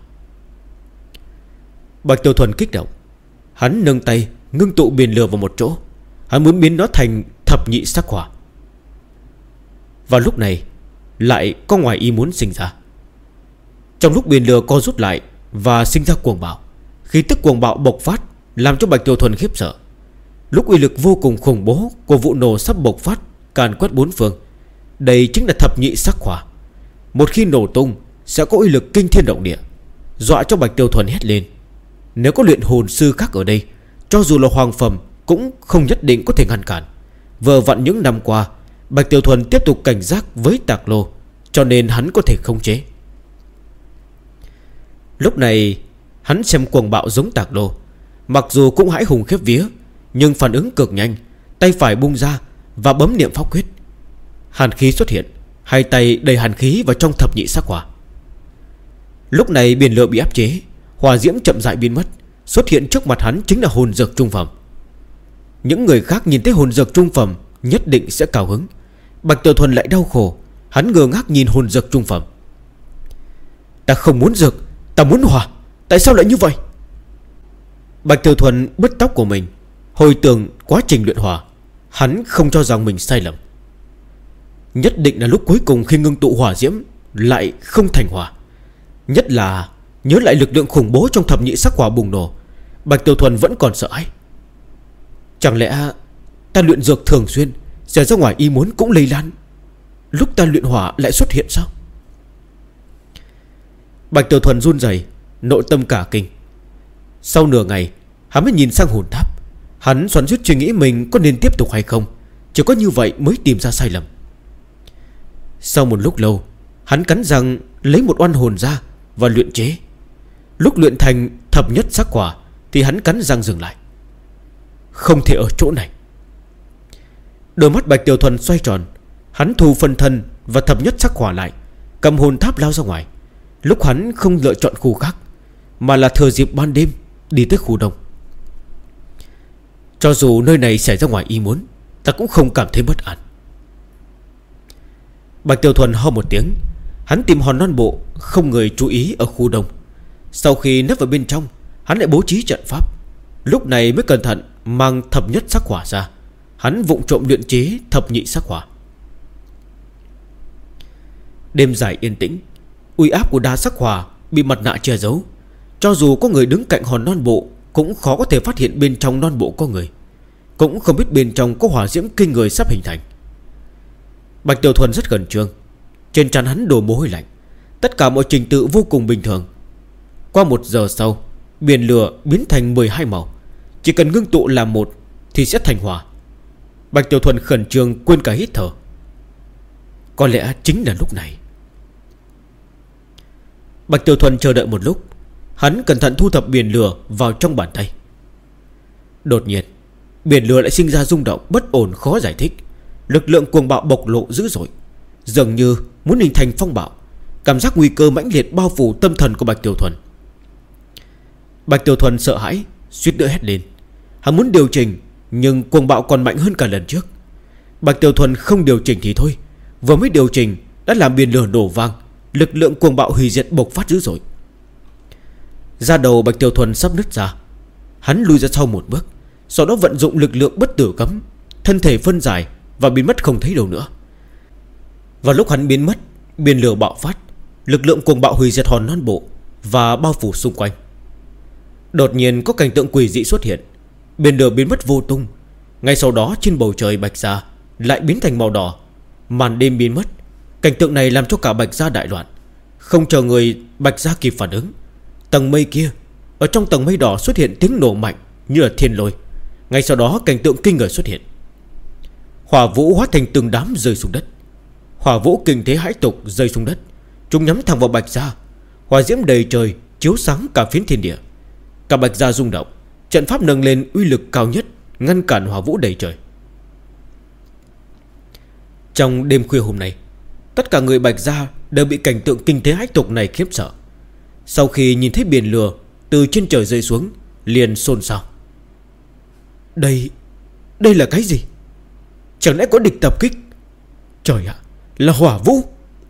Bạch Tiểu Thuần kích động. Hắn nâng tay ngưng tụ biển lửa vào một chỗ. Hắn muốn biến nó thành thập nhị sắc hỏa. Vào lúc này lại có ngoài ý muốn sinh ra. Trong lúc biển lửa co rút lại và sinh ra cuồng bạo, Khí tức cuồng bạo bộc phát, làm cho Bạch Tiểu Thuần khiếp sợ. Lúc uy lực vô cùng khủng bố của vụ nổ sắp bộc phát, càn quét bốn phương. Đây chính là thập nhị sắc hỏa. Một khi nổ tung sẽ có uy lực kinh thiên động địa, dọa cho Bạch Tiểu Thuần hét lên. Nếu có luyện hồn sư khác ở đây, cho dù là hoàng phẩm cũng không nhất định có thể ngăn cản. Vừa vặn những năm qua Bạch Tiểu Thuần tiếp tục cảnh giác với Tạc Lô, cho nên hắn có thể khống chế. Lúc này hắn xem cuồng bạo giống Tạc Lô, mặc dù cũng hãi hùng khiếp vía, nhưng phản ứng cực nhanh. Tay phải bung ra và bấm niệm pháp quyết. Hàn khí xuất hiện, hai tay đầy hàn khí vào trong thập nhị sắc hỏa. Lúc này biển lửa bị áp chế, hỏa diễm chậm rãi biến mất. Xuất hiện trước mặt hắn chính là hồn dược trung phẩm. Những người khác nhìn thấy hồn dược trung phẩm nhất định sẽ cao hứng. Bạch Tiểu Thuần lại đau khổ. Hắn ngơ ngác nhìn hồn dược trung phẩm. Ta không muốn dược, ta muốn hỏa. Tại sao lại như vậy? Bạch Tiểu Thuần bứt tóc của mình, hồi tưởng quá trình luyện hỏa. Hắn không cho rằng mình sai lầm. Nhất định là lúc cuối cùng khi ngưng tụ hỏa diễm lại không thành hỏa. Nhất là nhớ lại lực lượng khủng bố trong thập nhị sắc hỏa bùng nổ, Bạch Tiểu Thuần vẫn còn sợ hãi. Chẳng lẽ ta luyện dược thường xuyên xảy ra ngoài ý muốn cũng lây lan, lúc ta luyện hỏa lại xuất hiện sao? Bạch Tiểu Thuần run rẩy, nội tâm cả kinh. Sau nửa ngày hắn mới nhìn sang hồn tháp. Hắn xoắn xuýt suy nghĩ mình có nên tiếp tục hay không. Chỉ có như vậy mới tìm ra sai lầm. Sau một lúc lâu, hắn cắn răng lấy một oan hồn ra và luyện chế. Lúc luyện thành thập nhất sắc hỏa thì hắn cắn răng dừng lại. Không thể ở chỗ này. Đôi mắt Bạch Tiểu Thuần xoay tròn. Hắn thu phân thân và thập nhất sắc hỏa lại, cầm hồn tháp lao ra ngoài. Lúc hắn không lựa chọn khu khác, mà là thừa dịp ban đêm đi tới khu đông. Cho dù nơi này xảy ra ngoài ý muốn, ta cũng không cảm thấy bất an. Bạch Tiểu Thuần ho một tiếng. Hắn tìm hòn non bộ không người chú ý ở khu đông. Sau khi nấp vào bên trong, hắn lại bố trí trận pháp. Lúc này mới cẩn thận mang thập nhất sắc hỏa ra. Hắn vụng trộm luyện chế thập nhị sắc hỏa. Đêm dài yên tĩnh, uy áp của đa sắc hỏa bị mặt nạ che giấu. Cho dù có người đứng cạnh hòn non bộ cũng khó có thể phát hiện bên trong non bộ có người. Cũng không biết bên trong có hỏa diễm kinh người sắp hình thành. Bạch Tiểu Thuần rất khẩn trương. Trên trán hắn đổ mồ hôi lạnh. Tất cả mọi trình tự vô cùng bình thường. Qua 1 giờ sau, biển lửa biến thành 12 màu. Chỉ cần ngưng tụ làm một thì sẽ thành hỏa. Bạch Tiểu Thuần khẩn trương quên cả hít thở. Có lẽ chính là lúc này. Bạch Tiểu Thuần chờ đợi một lúc. Hắn cẩn thận thu thập biển lửa vào trong bàn tay. Đột nhiên biển lửa lại sinh ra rung động bất ổn khó giải thích. Lực lượng cuồng bạo bộc lộ dữ dội, dường như muốn hình thành phong bạo. Cảm giác nguy cơ mãnh liệt bao phủ tâm thần của Bạch Tiểu Thuần. Bạch Tiểu Thuần sợ hãi, suýt nữa hét lên. Hắn muốn điều chỉnh, nhưng cuồng bạo còn mạnh hơn cả lần trước. Bạch Tiểu Thuần không điều chỉnh thì thôi, vừa mới điều chỉnh đã làm biển lửa nổ vang. Lực lượng cuồng bạo hủy diệt bộc phát dữ dội. Da đầu Bạch Tiểu Thuần sắp nứt ra. Hắn lùi ra sau một bước, sau đó vận dụng lực lượng bất tử cấm, thân thể phân giải và biến mất không thấy đâu nữa. Vào lúc hắn biến mất, biển lửa bạo phát. Lực lượng cuồng bạo hủy diệt hòn non bộ và bao phủ xung quanh. Đột nhiên có cảnh tượng quỷ dị xuất hiện. Biển lửa biến mất vô tung. Ngay sau đó trên bầu trời Bạch Gia lại biến thành màu đỏ. Màn đêm biến mất. Cảnh tượng này làm cho cả Bạch Gia đại loạn. Không chờ người Bạch Gia kịp phản ứng, tầng mây kia, ở trong tầng mây đỏ xuất hiện tiếng nổ mạnh như là thiên lôi. Ngay sau đó cảnh tượng kinh người xuất hiện. Hỏa vũ hóa thành từng đám rơi xuống đất. Hỏa vũ kinh thế hãi tục rơi xuống đất. Chúng nhắm thẳng vào Bạch Gia. Hỏa diễm đầy trời chiếu sáng cả phiến thiên địa. Cả Bạch Gia rung động. Trận pháp nâng lên uy lực cao nhất, ngăn cản hỏa vũ đầy trời. Trong đêm khuya hôm nay, tất cả người Bạch Gia đều bị cảnh tượng kinh thế hãi tục này khiếp sợ. Sau khi nhìn thấy biển lửa từ trên trời rơi xuống, liền xôn xao. Đây là cái gì? Chẳng lẽ có địch tập kích? Trời ạ, là hỏa vũ.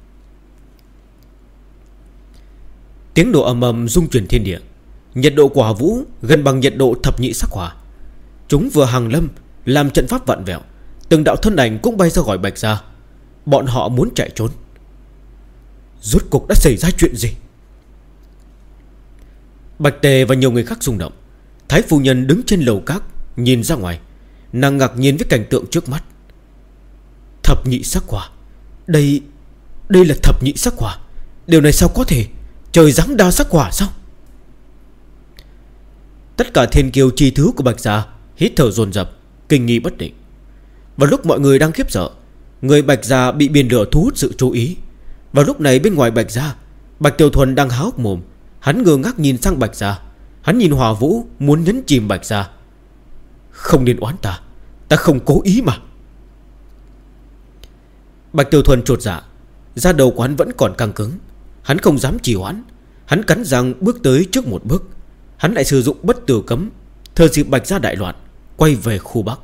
Tiếng nổ ầm ầm rung chuyển thiên địa. Nhiệt độ của hỏa vũ gần bằng nhiệt độ thập nhị sắc hỏa. Chúng vừa hàng lâm làm trận pháp vặn vẹo. Từng đạo thân ảnh cũng bay ra khỏi Bạch Gia. Bọn họ muốn chạy trốn. Rốt cuộc đã xảy ra chuyện gì? Bạch Tề và nhiều người khác rung động. Thái phu nhân đứng trên lầu các nhìn ra ngoài. Nàng ngạc nhiên với cảnh tượng trước mắt. Thập nhị sắc hỏa. Đây là thập nhị sắc hỏa. Điều này sao có thể? Trời giáng đa sắc hỏa sao? Tất cả thiên kiêu chi thứ của Bạch gia hít thở dồn dập, kinh nghi bất định. Vào lúc mọi người đang khiếp sợ, người Bạch gia bị biển lửa thu hút sự chú ý. Vào lúc này bên ngoài Bạch gia, Bạch Tiểu Thuần đang há hốc mồm. Hắn ngơ ngác nhìn sang Bạch gia. Hắn nhìn Hỏa Vũ muốn nhấn chìm Bạch gia. Không nên oán ta, ta không cố ý mà. Bạch Tiểu Thuần chột dạ. Da đầu của hắn vẫn còn căng cứng. Hắn không dám trì hoãn. Hắn cắn răng bước tới trước một bước. Hắn lại sử dụng bất tử cấm, thừa dịp Bạch gia đại loạn, quay về khu Bắc.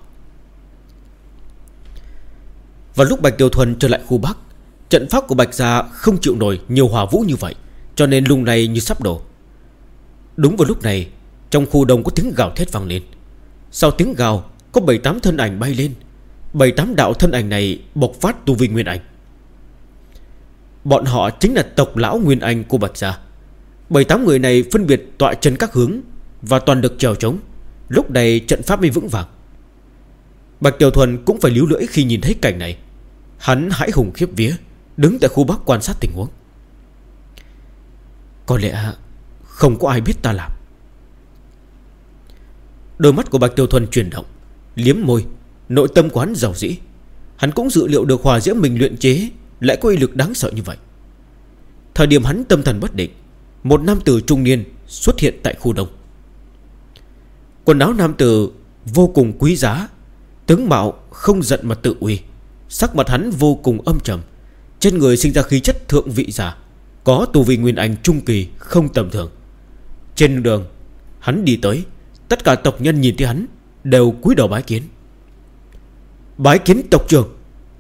Vào lúc Bạch Tiểu Thuần trở lại khu Bắc, trận pháp của Bạch gia không chịu nổi nhiều hỏa vũ như vậy, cho nên lung lay như sắp đổ. Đúng vào lúc này, trong khu đông có tiếng gào thét vang lên. Sau tiếng gào có 7-8 thân ảnh bay lên. 7-8 đạo thân ảnh này bộc phát tu vi Nguyên Anh. Bọn họ chính là tộc lão Nguyên Anh của Bạch gia. 7-8 người này phân biệt tọa chân các hướng và toàn lực chèo chống. Lúc này trận pháp mới vững vàng. Bạch Tiểu Thuần cũng phải líu lưỡi khi nhìn thấy cảnh này. Hắn hãi hùng khiếp vía, đứng tại khu Bắc quan sát tình huống. Có lẽ không có ai biết ta làm. Đôi mắt của Bạch Tiểu Thuần chuyển động, liếm môi. Nội tâm của hắn giàu dĩ. Hắn cũng dự liệu được hỏa diễm mình luyện chế lại có uy lực đáng sợ như vậy. Thời điểm hắn tâm thần bất định, một nam tử trung niên xuất hiện tại khu đông. Quần áo nam tử vô cùng quý giá, tướng mạo không giận mà tự uy. Sắc mặt hắn vô cùng âm trầm. Trên người sinh ra khí chất thượng vị giả, có tu vi Nguyên Anh trung kỳ không tầm thường. Trên đường hắn đi tới, tất cả tộc nhân nhìn thấy hắn đều cúi đầu bái kiến. Bái kiến tộc trưởng.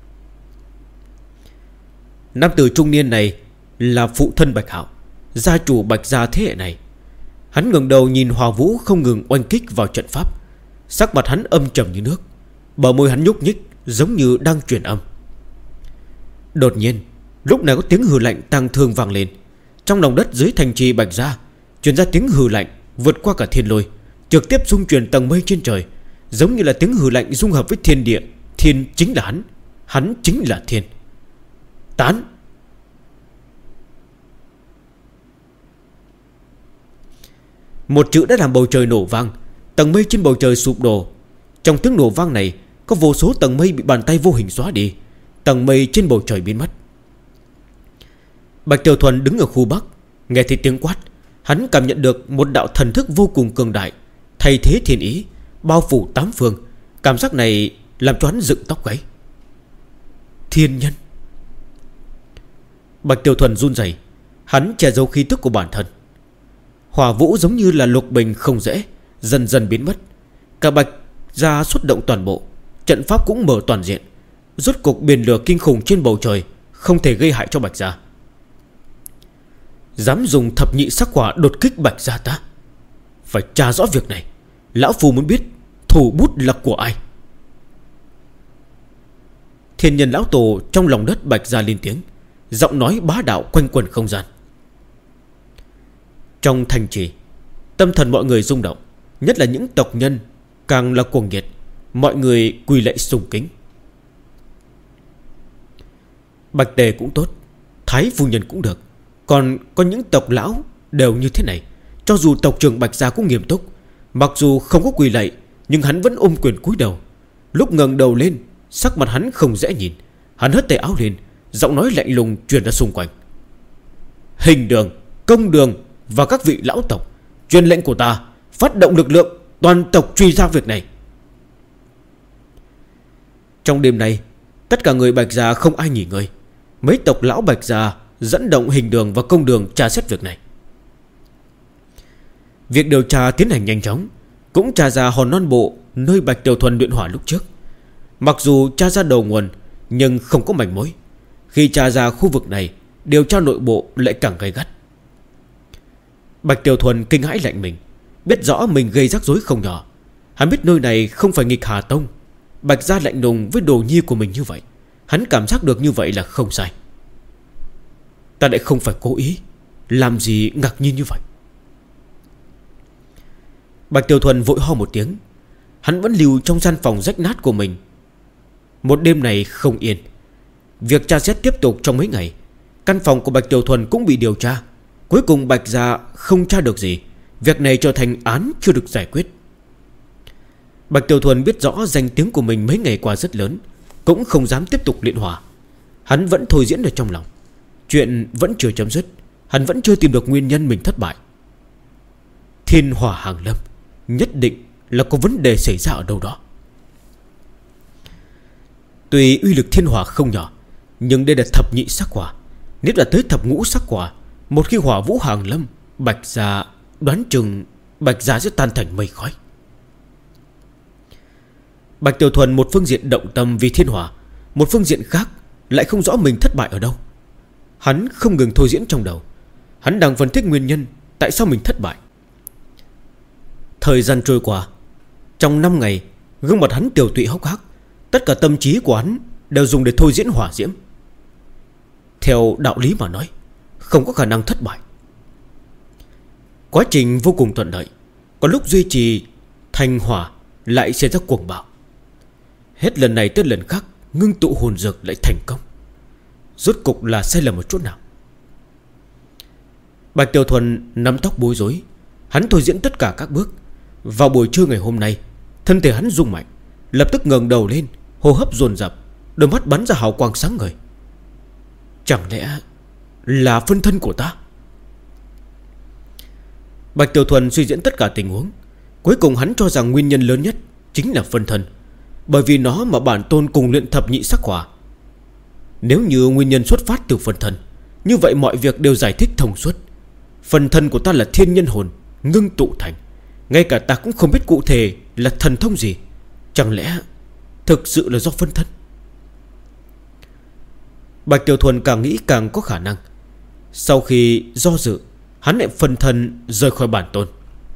Nam tử trung niên này là phụ thân Bạch Hạo, gia chủ Bạch gia thế hệ này. Hắn ngẩng đầu nhìn Hỏa Vũ không ngừng oanh kích vào trận pháp. Sắc mặt hắn âm trầm như nước, bờ môi hắn nhúc nhích giống như đang truyền âm. Đột nhiên lúc này có tiếng hừ lạnh tang thương vang lên. Trong lòng đất dưới thành trì Bạch gia truyền ra tiếng hừ lạnh vượt qua cả thiên lôi, trực tiếp xung truyền tầng mây trên trời, giống như là tiếng hừ lạnh dung hợp với thiên địa. Thiên chính là hắn, hắn chính là thiên. Tán. Một chữ đã làm bầu trời nổ vang. Tầng mây trên bầu trời sụp đổ. Trong tiếng nổ vang này có vô số tầng mây bị bàn tay vô hình xóa đi. Tầng mây trên bầu trời biến mất. Bạch Tiểu Thuần đứng ở khu Bắc, nghe thấy tiếng quát. Hắn cảm nhận được một đạo thần thức vô cùng cường đại, thay thế thiên ý, bao phủ tám phương. Cảm giác này làm cho hắn dựng tóc gáy. Thiên nhân. Bạch Tiểu Thuần run rẩy. Hắn che giấu khí tức của bản thân. Hỏa Vũ giống như là lục bình không dễ, dần dần biến mất. Cả Bạch gia xuất động toàn bộ, trận pháp cũng mở toàn diện. Rốt cục biển lửa kinh khủng trên bầu trời không thể gây hại cho Bạch gia. Dám dùng thập nhị sắc hỏa đột kích Bạch gia ta, phải tra rõ việc này. Lão Phu muốn biết thủ bút là của ai. Thiên nhân lão tổ trong lòng đất Bạch gia lên tiếng, giọng nói bá đạo quanh quẩn không gian. Trong thành trì, tâm thần mọi người rung động, nhất là những tộc nhân càng là cuồng nhiệt. Mọi người quỳ lạy sùng kính. Bạch Tề cũng tốt, Thái phu nhân cũng được, còn có những tộc lão đều như thế này. Cho dù tộc trưởng Bạch gia cũng nghiêm túc, mặc dù không có quỳ lạy, nhưng hắn vẫn ôm quyền cúi đầu. Lúc ngẩng đầu lên, sắc mặt hắn không dễ nhìn. Hắn hất tay áo lên, giọng nói lạnh lùng truyền ra xung quanh. Hình đường, công đường và các vị lão tộc, truyền lệnh của ta, phát động lực lượng toàn tộc truy ra việc này. Trong đêm nay, tất cả người Bạch gia không ai nghỉ ngơi. Mấy tộc lão Bạch gia dẫn động hình đường và công đường tra xét việc này. Việc điều tra tiến hành nhanh chóng, cũng tra ra hòn non bộ nơi Bạch Tiểu Thuần luyện hỏa lúc trước. Mặc dù tra ra đầu nguồn, nhưng không có manh mối. Khi tra ra khu vực này, điều tra nội bộ lại càng gay gắt. Bạch Tiểu Thuần kinh hãi lạnh mình, biết rõ mình gây rắc rối không nhỏ. Hắn biết nơi này không phải nghịch Hà Tông. Bạch gia lạnh lùng với đồ nhi của mình như vậy, hắn cảm giác được như vậy là không sai. Ta lại không phải cố ý, làm gì ngạc nhiên như vậy. Bạch Tiểu Thuần vội ho một tiếng. Hắn vẫn lưu trong gian phòng rách nát của mình. Một đêm này không yên. Việc tra xét tiếp tục trong mấy ngày. Căn phòng của Bạch Tiểu Thuần cũng bị điều tra. Cuối cùng Bạch gia không tra được gì. Việc này trở thành án chưa được giải quyết. Bạch Tiểu Thuần biết rõ danh tiếng của mình mấy ngày qua rất lớn, cũng không dám tiếp tục luyện hỏa. Hắn vẫn thôi diễn ở trong lòng. Chuyện vẫn chưa chấm dứt. Hắn vẫn chưa tìm được nguyên nhân mình thất bại. Thiên hỏa hàng lâm, nhất định là có vấn đề xảy ra ở đâu đó. Tuy uy lực thiên hỏa không nhỏ, nhưng đây là thập nhị sắc hỏa. Nếu là tới thập ngũ sắc hỏa, một khi hỏa vũ hàng lâm, Bạch gia đoán chừng Bạch gia sẽ tan thành mây khói. Bạch Tiểu Thuần một phương diện động tâm vì thiên hỏa, một phương diện khác lại không rõ mình thất bại ở đâu. Hắn không ngừng thôi diễn trong đầu. Hắn đang phân tích nguyên nhân tại sao mình thất bại. Thời gian trôi qua. Trong 5 ngày, gương mặt hắn tiều tụy hốc hác. Tất cả tâm trí của hắn đều dùng để thôi diễn hỏa diễm. Theo đạo lý mà nói, không có khả năng thất bại. Quá trình vô cùng thuận lợi. Có lúc duy trì thành hỏa lại xảy ra cuồng bạo. Hết lần này tới lần khác, ngưng tụ hồn dược lại thành công. Rốt cục là sai lầm một chút nào? Bạch Tiểu Thuần nắm tóc bối rối. Hắn thôi diễn tất cả các bước. Vào buổi trưa ngày hôm nay, thân thể hắn rung mạnh, lập tức ngẩng đầu lên, hô hấp dồn dập, đôi mắt bắn ra hào quang sáng ngời. Chẳng lẽ là phân thân của ta? Bạch Tiểu Thuần suy diễn tất cả tình huống. Cuối cùng hắn cho rằng nguyên nhân lớn nhất chính là phân thân, bởi vì nó mà bản tôn cùng luyện thập nhị sắc hỏa. Nếu như nguyên nhân xuất phát từ phân thân, như vậy mọi việc đều giải thích thông suốt. Phân thân của ta là thiên nhân hồn ngưng tụ thành. Ngay cả ta cũng không biết cụ thể là thần thông gì. Chẳng lẽ thực sự là do phân thân? Bạch Tiểu Thuần càng nghĩ càng có khả năng. Sau khi do dự, hắn lại phân thân rời khỏi bản tôn.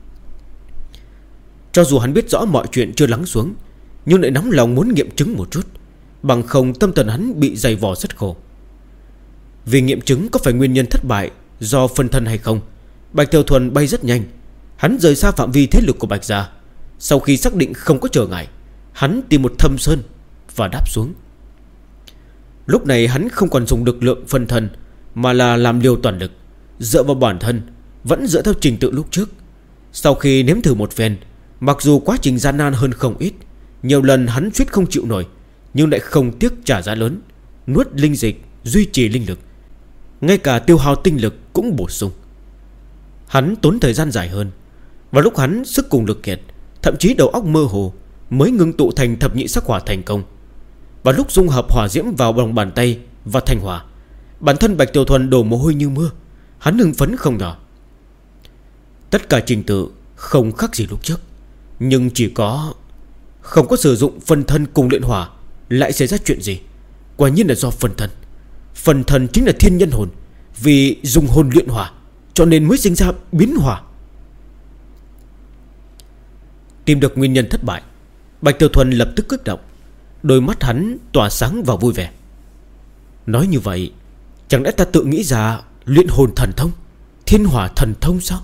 Cho dù hắn biết rõ mọi chuyện chưa lắng xuống, nhưng lại nóng lòng muốn nghiệm chứng một chút. Bằng không tâm thần hắn bị dày vò rất khổ. Vì nghiệm chứng có phải nguyên nhân thất bại do phân thân hay không, Bạch Tiểu Thuần bay rất nhanh. Hắn rời xa phạm vi thế lực của Bạch gia. Sau khi xác định không có trở ngại, hắn tìm một thâm sơn và đáp xuống. Lúc này hắn không còn dùng lực lượng phân thân, mà là làm liều toàn lực, dựa vào bản thân, vẫn dựa theo trình tự lúc trước. Sau khi nếm thử một phen, mặc dù quá trình gian nan hơn không ít, nhiều lần hắn suýt không chịu nổi, nhưng lại không tiếc trả giá lớn, nuốt linh dịch, duy trì linh lực, ngay cả tiêu hao tinh lực cũng bổ sung. Hắn tốn thời gian dài hơn. Và lúc hắn sức cùng lực kiệt, thậm chí đầu óc mơ hồ, mới ngưng tụ thành thập nhị sắc hỏa thành công. Và lúc dung hợp hỏa diễm vào lòng bàn tay và thành hỏa, bản thân Bạch Tiểu Thuần đổ mồ hôi như mưa. Hắn hưng phấn không nhỏ. Tất cả trình tự không khác gì lúc trước, nhưng chỉ có không có sử dụng phân thân cùng luyện hỏa lại xảy ra chuyện gì? Quả nhiên là do phân thân. Phân thân chính là thiên nhân hồn. Vì dùng hồn luyện hỏa cho nên mới sinh ra biến hỏa. Tìm được nguyên nhân thất bại, Bạch Tiểu Thuần lập tức kích động. Đôi mắt hắn tỏa sáng và vui vẻ. Nói như vậy, chẳng lẽ ta tự nghĩ ra luyện hồn thần thông, thiên hỏa thần thông sao?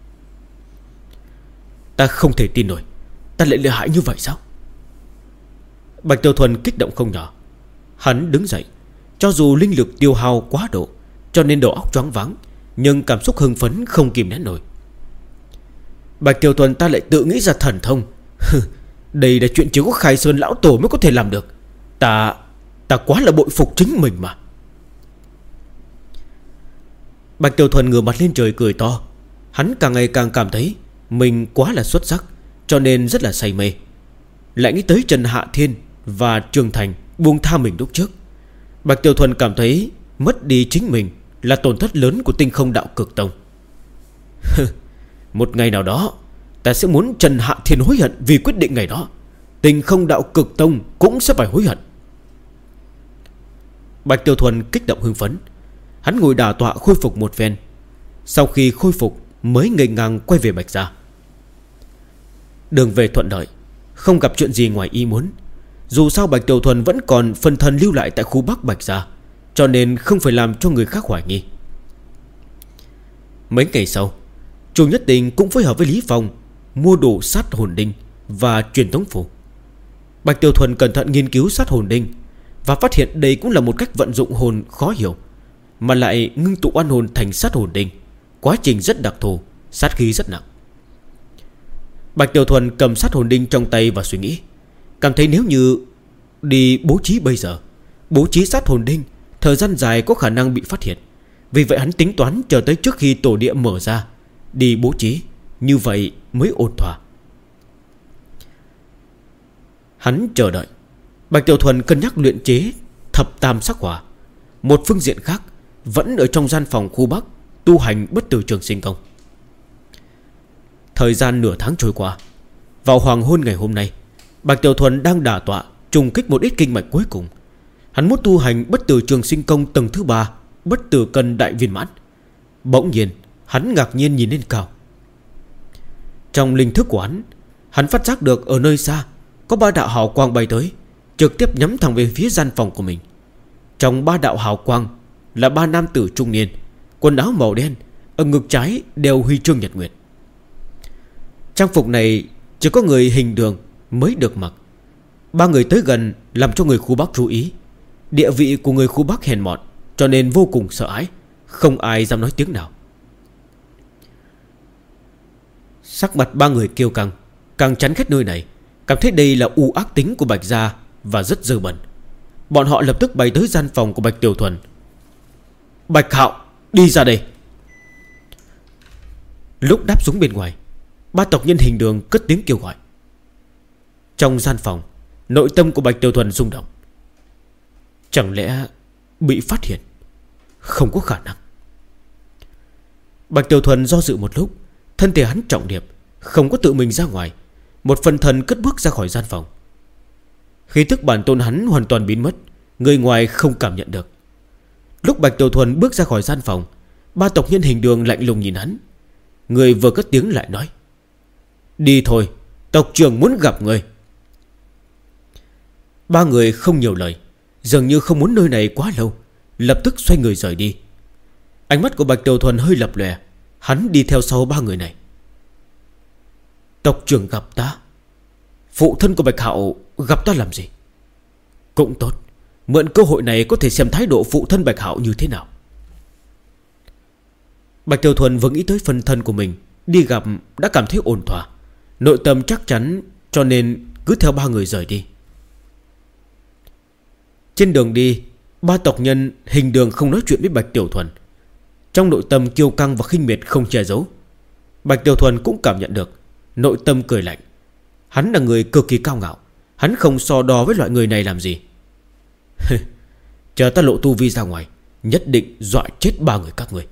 Ta không thể tin nổi, ta lại lợi hại như vậy sao? Bạch Tiểu Thuần kích động không nhỏ. Hắn đứng dậy. Cho dù linh lực tiêu hao quá độ, cho nên đầu óc choáng váng, nhưng cảm xúc hưng phấn không kìm nén nổi. Bạch Tiểu Thuần, ta lại tự nghĩ ra thần thông. Đây là chuyện chỉ có Khai Sơn lão tổ mới có thể làm được. Ta quá là bội phục chính mình mà. Bạch Tiểu Thuần ngửa mặt lên trời cười to. Hắn càng ngày càng cảm thấy mình quá là xuất sắc, cho nên rất là say mê. Lại nghĩ tới Trần Hạ Thiên và Trường Thành buông tha mình lúc trước. Bạch Tiểu Thuần cảm thấy mất đi chính mình là tổn thất lớn của Tinh Không Đạo Cực Tông. Một ngày nào đó ta sẽ muốn Trần Hạ Thiên hối hận vì quyết định ngày đó. Tinh Không Đạo Cực Tông cũng sẽ phải hối hận. Bạch Tiểu Thuần kích động hưng phấn. Hắn ngồi đả tọa khôi phục một phen. Sau khi khôi phục mới ngây ngang quay về Bạch gia. Đường về thuận lợi, không gặp chuyện gì ngoài ý muốn. Dù sao Bạch Tiểu Thuần vẫn còn phân thân lưu lại tại khu Bắc Bạch gia, cho nên không phải làm cho người khác hoài nghi. Mấy ngày sau, Chu Nhất Tình cũng phối hợp với Lý Phong mua đồ sát hồn đinh và truyền tống phù. Bạch Tiểu Thuần cẩn thận nghiên cứu sát hồn đinh và phát hiện đây cũng là một cách vận dụng hồn khó hiểu, mà lại ngưng tụ oan hồn thành sát hồn đinh. Quá trình rất đặc thù, sát khí rất nặng. Bạch Tiểu Thuần cầm sát hồn đinh trong tay và suy nghĩ, cảm thấy nếu như đi bố trí bây giờ, bố trí sát hồn đinh, thời gian dài có khả năng bị phát hiện. Vì vậy hắn tính toán chờ tới trước khi tổ địa mở ra đi bố trí, như vậy mới ổn thỏa. Hắn chờ đợi. Bạch Tiểu Thuần cân nhắc luyện chế thập tam sắc hỏa. Một phương diện khác, vẫn ở trong gian phòng khu Bắc tu hành bất tử trường sinh công. Thời gian nửa tháng trôi qua. Vào hoàng hôn ngày hôm nay, Bạch Tiểu Thuần đang đả tọa trùng kích một ít kinh mạch cuối cùng. Hắn muốn tu hành bất tử trường sinh công tầng thứ 3, bất tử cân đại viên mãn. Bỗng nhiên hắn ngạc nhiên nhìn lên cao. Trong linh thức của hắn phát giác được ở nơi xa có 3 đạo hào quang bay tới, trực tiếp nhắm thẳng về phía gian phòng của mình. Trong 3 đạo hào quang là 3 nam tử trung niên, quần áo màu đen, ở ngực trái đeo huy chương nhật nguyệt. Trang phục này chỉ có người hình đường mới được mặc. 3 người tới gần làm cho người khu Bắc chú ý. Địa vị của người khu Bắc hèn mọn, cho nên vô cùng sợ hãi, không ai dám nói tiếng nào. Sắc mặt 3 người kiêu căng, càng chán ghét nơi này, cảm thấy đây là u ác tính của Bạch gia và rất dơ bẩn. Bọn họ lập tức bay tới gian phòng của Bạch Tiểu Thuần. Bạch Hạo, đi ra đây. Lúc đáp xuống bên ngoài, 3 tộc nhân hình đường cất tiếng kêu gọi. Trong gian phòng, nội tâm của Bạch Tiểu Thuần rung động. Chẳng lẽ bị phát hiện? Không có khả năng. Bạch Tiểu Thuần do dự một lúc, thân thể hắn trọng điệp, không có tự mình ra ngoài. Một phần thần cất bước ra khỏi gian phòng. Khí tức bản tôn hắn hoàn toàn biến mất, người ngoài không cảm nhận được. Lúc Bạch Tiểu Thuần bước ra khỏi gian phòng, 3 tộc nhân hình đường lạnh lùng nhìn hắn. Người vừa cất tiếng lại nói: Đi thôi, tộc trưởng muốn gặp người. 3 người không nhiều lời, dường như không muốn nơi này quá lâu, lập tức xoay người rời đi. Ánh mắt của Bạch Tiểu Thuần hơi lập lòe, hắn đi theo sau 3 người này. Tộc trưởng gặp ta? Phụ thân của Bạch Hạo gặp ta làm gì? Cũng tốt, mượn cơ hội này có thể xem thái độ phụ thân Bạch Hạo như thế nào. Bạch Tiểu Thuần vừa nghĩ tới phần thân của mình đi gặp đã cảm thấy ổn thỏa, nội tâm chắc chắn, cho nên cứ theo 3 người rời đi. Trên đường đi, 3 tộc nhân hình đường không nói chuyện với Bạch Tiểu Thuần. Trong nội tâm kiêu căng và khinh miệt không che giấu. Bạch Tiểu Thuần cũng cảm nhận được, nội tâm cười lạnh. Hắn là người cực kỳ cao ngạo, hắn không so đo với loại người này làm gì. Chờ ta lộ tu vi ra ngoài, nhất định dọa chết 3 người các người.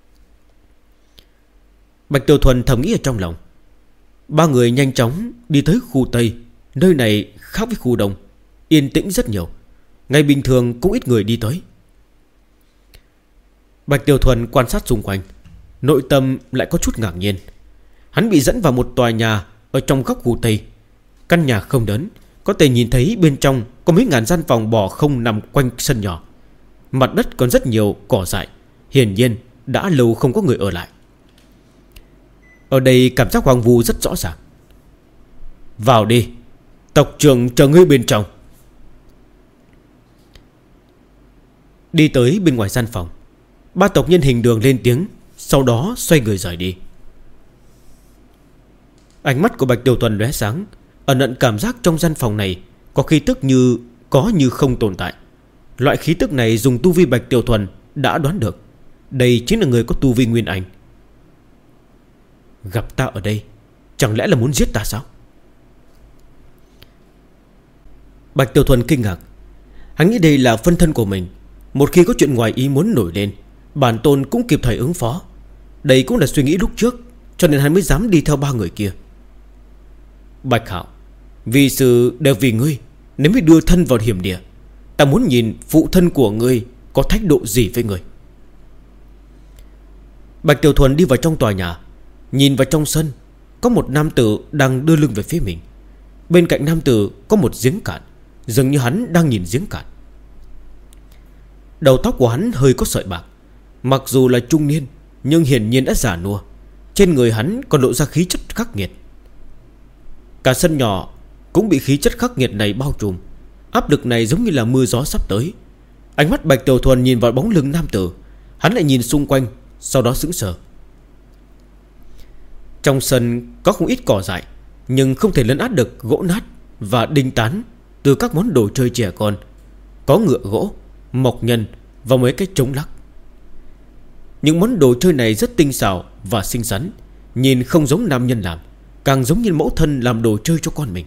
Bạch Tiểu Thuần thầm nghĩ ở trong lòng. 3 người nhanh chóng đi tới khu Tây. Nơi này khác với khu Đông, yên tĩnh rất nhiều. Ngày bình thường cũng ít người đi tới. Bạch Tiểu Thuần quan sát xung quanh, nội tâm lại có chút ngạc nhiên. Hắn bị dẫn vào một tòa nhà ở trong góc khu Tây. Căn nhà không lớn, có thể nhìn thấy bên trong có mấy ngàn gian phòng bò không nằm quanh sân nhỏ. Mặt đất còn rất nhiều cỏ dại, hiển nhiên đã lâu không có người ở lại. Ở đây cảm giác hoang vu rất rõ ràng. Vào đi, tộc trưởng chờ ngươi bên trong. Đi tới bên ngoài gian phòng, 3 tộc nhân hình đường lên tiếng, sau đó xoay người rời đi. Ánh mắt của Bạch Tiểu Thuần lóe sáng, ẩn ẩn cảm giác trong gian phòng này có khí tức như có như không tồn tại. Loại khí tức này dùng tu vi Bạch Tiểu Thuần đã đoán được, đây chính là người có tu vi Nguyên Anh. Gặp ta ở đây, chẳng lẽ là muốn giết ta sao? Bạch Tiểu Thuần kinh ngạc. Hắn nghĩ đây là phân thân của mình, một khi có chuyện ngoài ý muốn nổi lên, bản tôn cũng kịp thời ứng phó. Đây cũng là suy nghĩ lúc trước, cho nên hắn mới dám đi theo 3 người kia. Bạch Hạo, vì sự đều vì ngươi nếu mới đưa thân vào hiểm địa. Ta muốn nhìn phụ thân của ngươi có thái độ gì với ngươi. Bạch Tiểu Thuần đi vào trong tòa nhà, nhìn vào trong sân, có một nam tử đang đưa lưng về phía mình. Bên cạnh nam tử có một giếng cạn, dường như hắn đang nhìn giếng cạn. Đầu tóc của hắn hơi có sợi bạc, mặc dù là trung niên nhưng hiển nhiên đã già nua. Trên người hắn còn lộ ra khí chất khắc nghiệt. Cả sân nhỏ cũng bị khí chất khắc nghiệt này bao trùm. Áp lực này giống như là mưa gió sắp tới. Ánh mắt Bạch Tiểu Thuần nhìn vào bóng lưng nam tử. Hắn lại nhìn xung quanh, sau đó sững sờ. Trong sân có không ít cỏ dại, nhưng không thể lấn át được gỗ nát và đinh tán từ các món đồ chơi trẻ con. Có ngựa gỗ, mộc nhân và mấy cái trống lắc. Những món đồ chơi này rất tinh xảo và xinh xắn, nhìn không giống nam nhân làm, càng giống như mẫu thân làm đồ chơi cho con mình.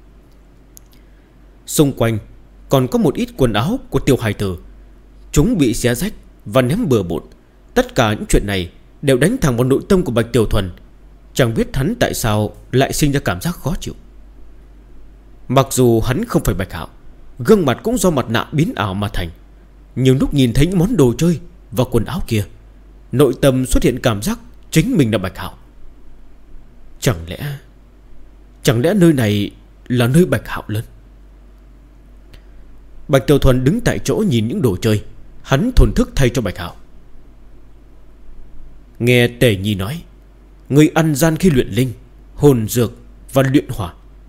Xung quanh còn có một ít quần áo của tiểu hài tử. Chúng bị xé rách và ném bừa bộn. Tất cả những chuyện này đều đánh thẳng vào nội tâm của Bạch Tiểu Thuần. Chẳng biết hắn tại sao lại sinh ra cảm giác khó chịu. Mặc dù hắn không phải Bạch Hạo, gương mặt cũng do mặt nạ biến ảo mà thành, nhưng lúc nhìn thấy những món đồ chơi và quần áo kia, nội tâm xuất hiện cảm giác chính mình là Bạch Hạo. Chẳng lẽ nơi này là nơi Bạch Hạo lớn? Bạch Tiểu Thuần đứng tại chỗ nhìn những đồ chơi. Hắn thổn thức thay cho Bạch Hạo. Nghe Tề Nhi nói, người ăn gian khi luyện linh, hồn dược và luyện hỏa.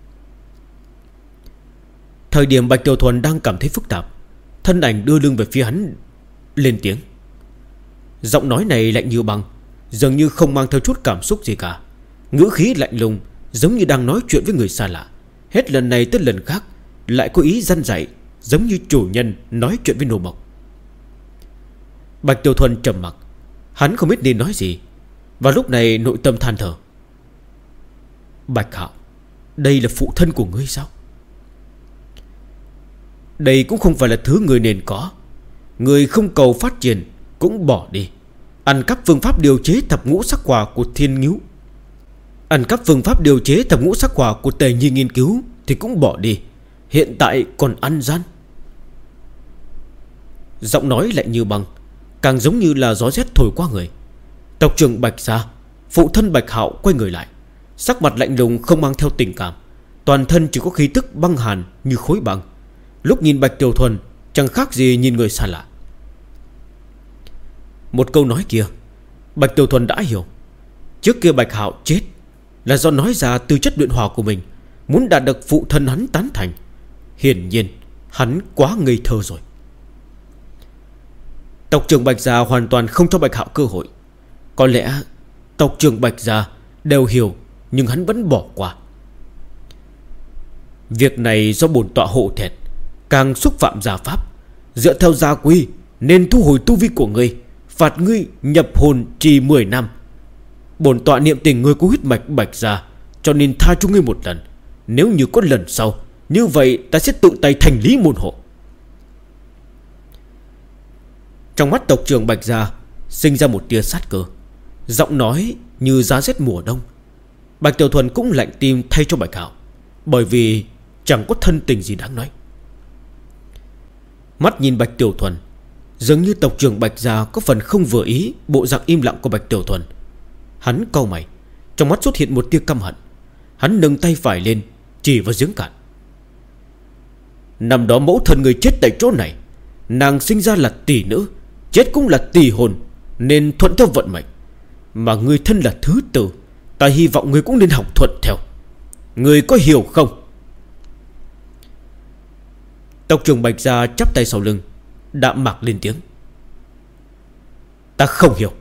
Thời điểm Bạch Tiểu Thuần đang cảm thấy phức tạp, thân ảnh đưa lưng về phía hắn lên tiếng. Giọng nói này lạnh như băng, dường như không mang theo chút cảm xúc gì cả. Ngữ khí lạnh lùng, giống như đang nói chuyện với người xa lạ. Hết lần này tới lần khác lại có ý răn dạy, giống như chủ nhân nói chuyện với nô bộc. Bạch Tiểu Thuần trầm mặc. Hắn không biết nên nói gì. Và lúc này nội tâm than thở. Bạch Hạo, đây là phụ thân của ngươi sao? Đây cũng không phải là thứ người nên có. Người không cầu phát triển cũng bỏ đi. Ăn cắp phương pháp điều chế thập ngũ sắc hỏa của Thiên Ngưu, ăn cắp phương pháp điều chế thập ngũ sắc hỏa của Tề Nhi nghiên cứu thì cũng bỏ đi. Hiện tại còn ăn gian. Giọng nói lạnh như băng, càng giống như là gió rét thổi qua người. Tộc trưởng Bạch gia, phụ thân Bạch Hạo quay người lại, sắc mặt lạnh lùng không mang theo tình cảm, toàn thân chỉ có khí tức băng hàn như khối băng. Lúc nhìn Bạch Tiểu Thuần chẳng khác gì nhìn người xa lạ. Một câu nói kia Bạch Tiểu Thuần đã hiểu. Trước kia Bạch Hạo chết là do nói ra tư chất luyện hỏa của mình, muốn đạt được phụ thân hắn tán thành. Hiển nhiên hắn quá ngây thơ rồi. Tộc trưởng Bạch gia hoàn toàn không cho Bạch Hạo cơ hội. Có lẽ tộc trưởng Bạch gia đều hiểu, nhưng hắn vẫn bỏ qua. Việc này do bổn tọa hộ thẹn, càng xúc phạm gia pháp. Dựa theo gia quy nên thu hồi tu vi của ngươi, phạt ngươi nhập hồn trì 10 năm. Bổn tọa niệm tình ngươi có huyết mạch Bạch gia, cho nên tha cho ngươi một lần. Nếu như có lần sau, như vậy ta sẽ tự tay thành lý môn hộ. Trong mắt tộc trưởng Bạch gia sinh ra một tia sát cơ, giọng nói như giá rét mùa đông. Bạch Tiểu Thuần cũng lạnh tim thay cho Bạch Hạo, bởi vì chẳng có thân tình gì đáng nói. Mắt nhìn Bạch Tiểu Thuần, dường như tộc trưởng Bạch gia có phần không vừa ý bộ dạng im lặng của Bạch Tiểu Thuần. Hắn cau mày, trong mắt xuất hiện một tia căm hận. Hắn nâng tay phải lên, chỉ vào giếng cạn. Năm đó mẫu thân người chết tại chỗ này. Nàng sinh ra là tỷ nữ, chết cũng là tỷ hồn, nên thuận theo vận mệnh. Mà người thân là thứ tử, ta hy vọng người cũng nên học thuận theo. Người có hiểu không? Tộc trưởng Bạch gia chắp tay sau lưng, đạm mạc lên tiếng. Ta không hiểu.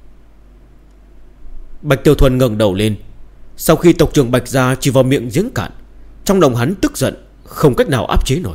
Bạch Tiểu Thuần ngẩng đầu lên. Sau khi tộc trưởng Bạch gia chỉ vào miệng giếng cạn, trong lòng hắn tức giận, không cách nào áp chế nổi.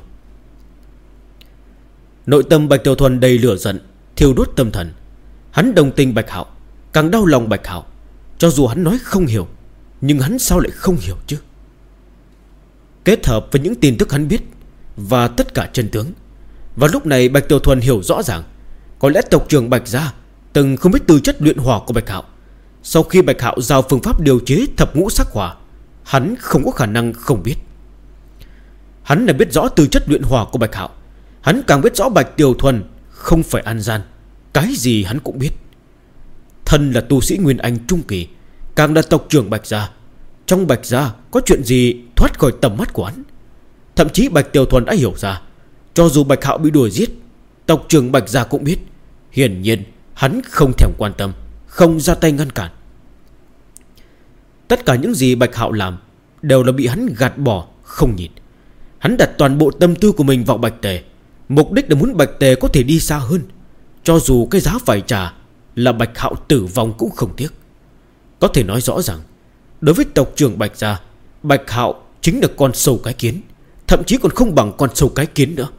Nội tâm Bạch Tiểu Thuần đầy lửa giận, thiêu đốt tâm thần. Hắn đồng tình Bạch Hạo, càng đau lòng Bạch Hạo. Cho dù hắn nói không hiểu, nhưng hắn sao lại không hiểu chứ? Kết hợp với những tin tức hắn biết và tất cả chân tướng, và lúc này Bạch Tiểu Thuần hiểu rõ ràng, có lẽ tộc trưởng Bạch gia từng không biết tư chất luyện hỏa của Bạch Hạo. Sau khi Bạch Hạo giao phương pháp điều chế thập ngũ sắc hỏa, hắn không có khả năng không biết. Hắn đã biết rõ tư chất luyện hỏa của Bạch Hạo, hắn càng biết rõ Bạch Tiểu Thuần không phải ăn gian. Cái gì hắn cũng biết. Thân là tu sĩ Nguyên Anh trung kỳ, càng là tộc trưởng Bạch gia. Trong Bạch gia có chuyện gì thoát khỏi tầm mắt của hắn? Thậm chí Bạch Tiểu Thuần đã hiểu ra, cho dù Bạch Hạo bị đuổi giết, tộc trưởng Bạch gia cũng biết. Hiển nhiên hắn không thèm quan tâm, không ra tay ngăn cản. Tất cả những gì Bạch Hạo làm đều là bị hắn gạt bỏ không nhìn. Hắn đặt toàn bộ tâm tư của mình vào Bạch Tề, mục đích là muốn Bạch Tề có thể đi xa hơn. Cho dù cái giá phải trả là Bạch Hạo tử vong cũng không tiếc. Có thể nói rõ ràng, đối với tộc trưởng Bạch gia, Bạch Hạo chính là con sâu cái kiến, thậm chí còn không bằng con sâu cái kiến nữa.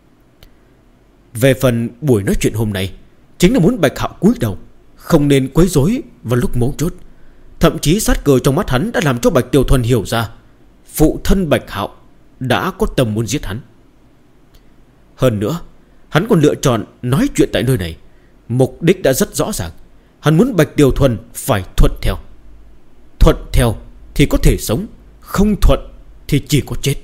Về phần buổi nói chuyện hôm nay, chính là muốn Bạch Hạo cúi đầu, không nên quấy rối vào lúc mấu chốt. Thậm chí sát cơ trong mắt hắn đã làm cho Bạch Tiểu Thuần hiểu ra phụ thân Bạch Hạo đã có tâm muốn giết hắn. Hơn nữa, hắn còn lựa chọn nói chuyện tại nơi này, mục đích đã rất rõ ràng. Hắn muốn Bạch Tiểu Thuần phải thuận theo. Thuận theo thì có thể sống, không thuận thì chỉ có chết.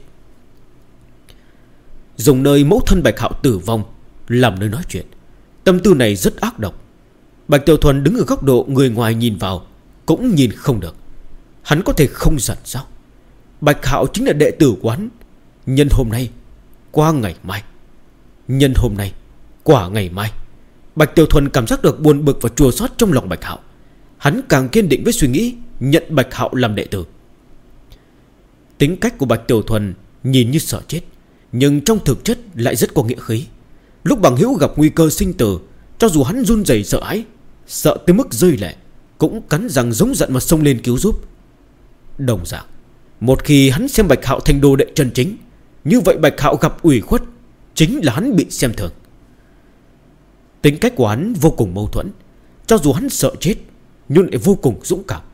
Dùng nơi mẫu thân Bạch Hạo tử vong làm nơi nói chuyện, tâm tư này rất ác độc. Bạch Tiểu Thuần đứng ở góc độ người ngoài nhìn vào cũng nhìn không được. Hắn có thể không giận sao? Bạch Hạo chính là đệ tử của hắn. Nhân hôm nay qua ngày mai, nhân hôm nay qua ngày mai, Bạch Tiểu Thuần cảm giác được buồn bực và chua xót trong lòng Bạch Hạo. Hắn càng kiên định với suy nghĩ nhận Bạch Hạo làm đệ tử. Tính cách của Bạch Tiểu Thuần nhìn như sợ chết, nhưng trong thực chất lại rất có nghĩa khí. Lúc bằng hữu gặp nguy cơ sinh tử, cho dù hắn run rẩy sợ hãi, sợ tới mức rơi lệ, cũng cắn răng giống giận mà xông lên cứu giúp. Đồng dạng, một khi hắn xem Bạch Hạo thành đồ đệ chân chính, như vậy Bạch Hạo gặp ủy khuất, chính là hắn bị xem thường. Tính cách của hắn vô cùng mâu thuẫn. Cho dù hắn sợ chết, nhưng lại vô cùng dũng cảm.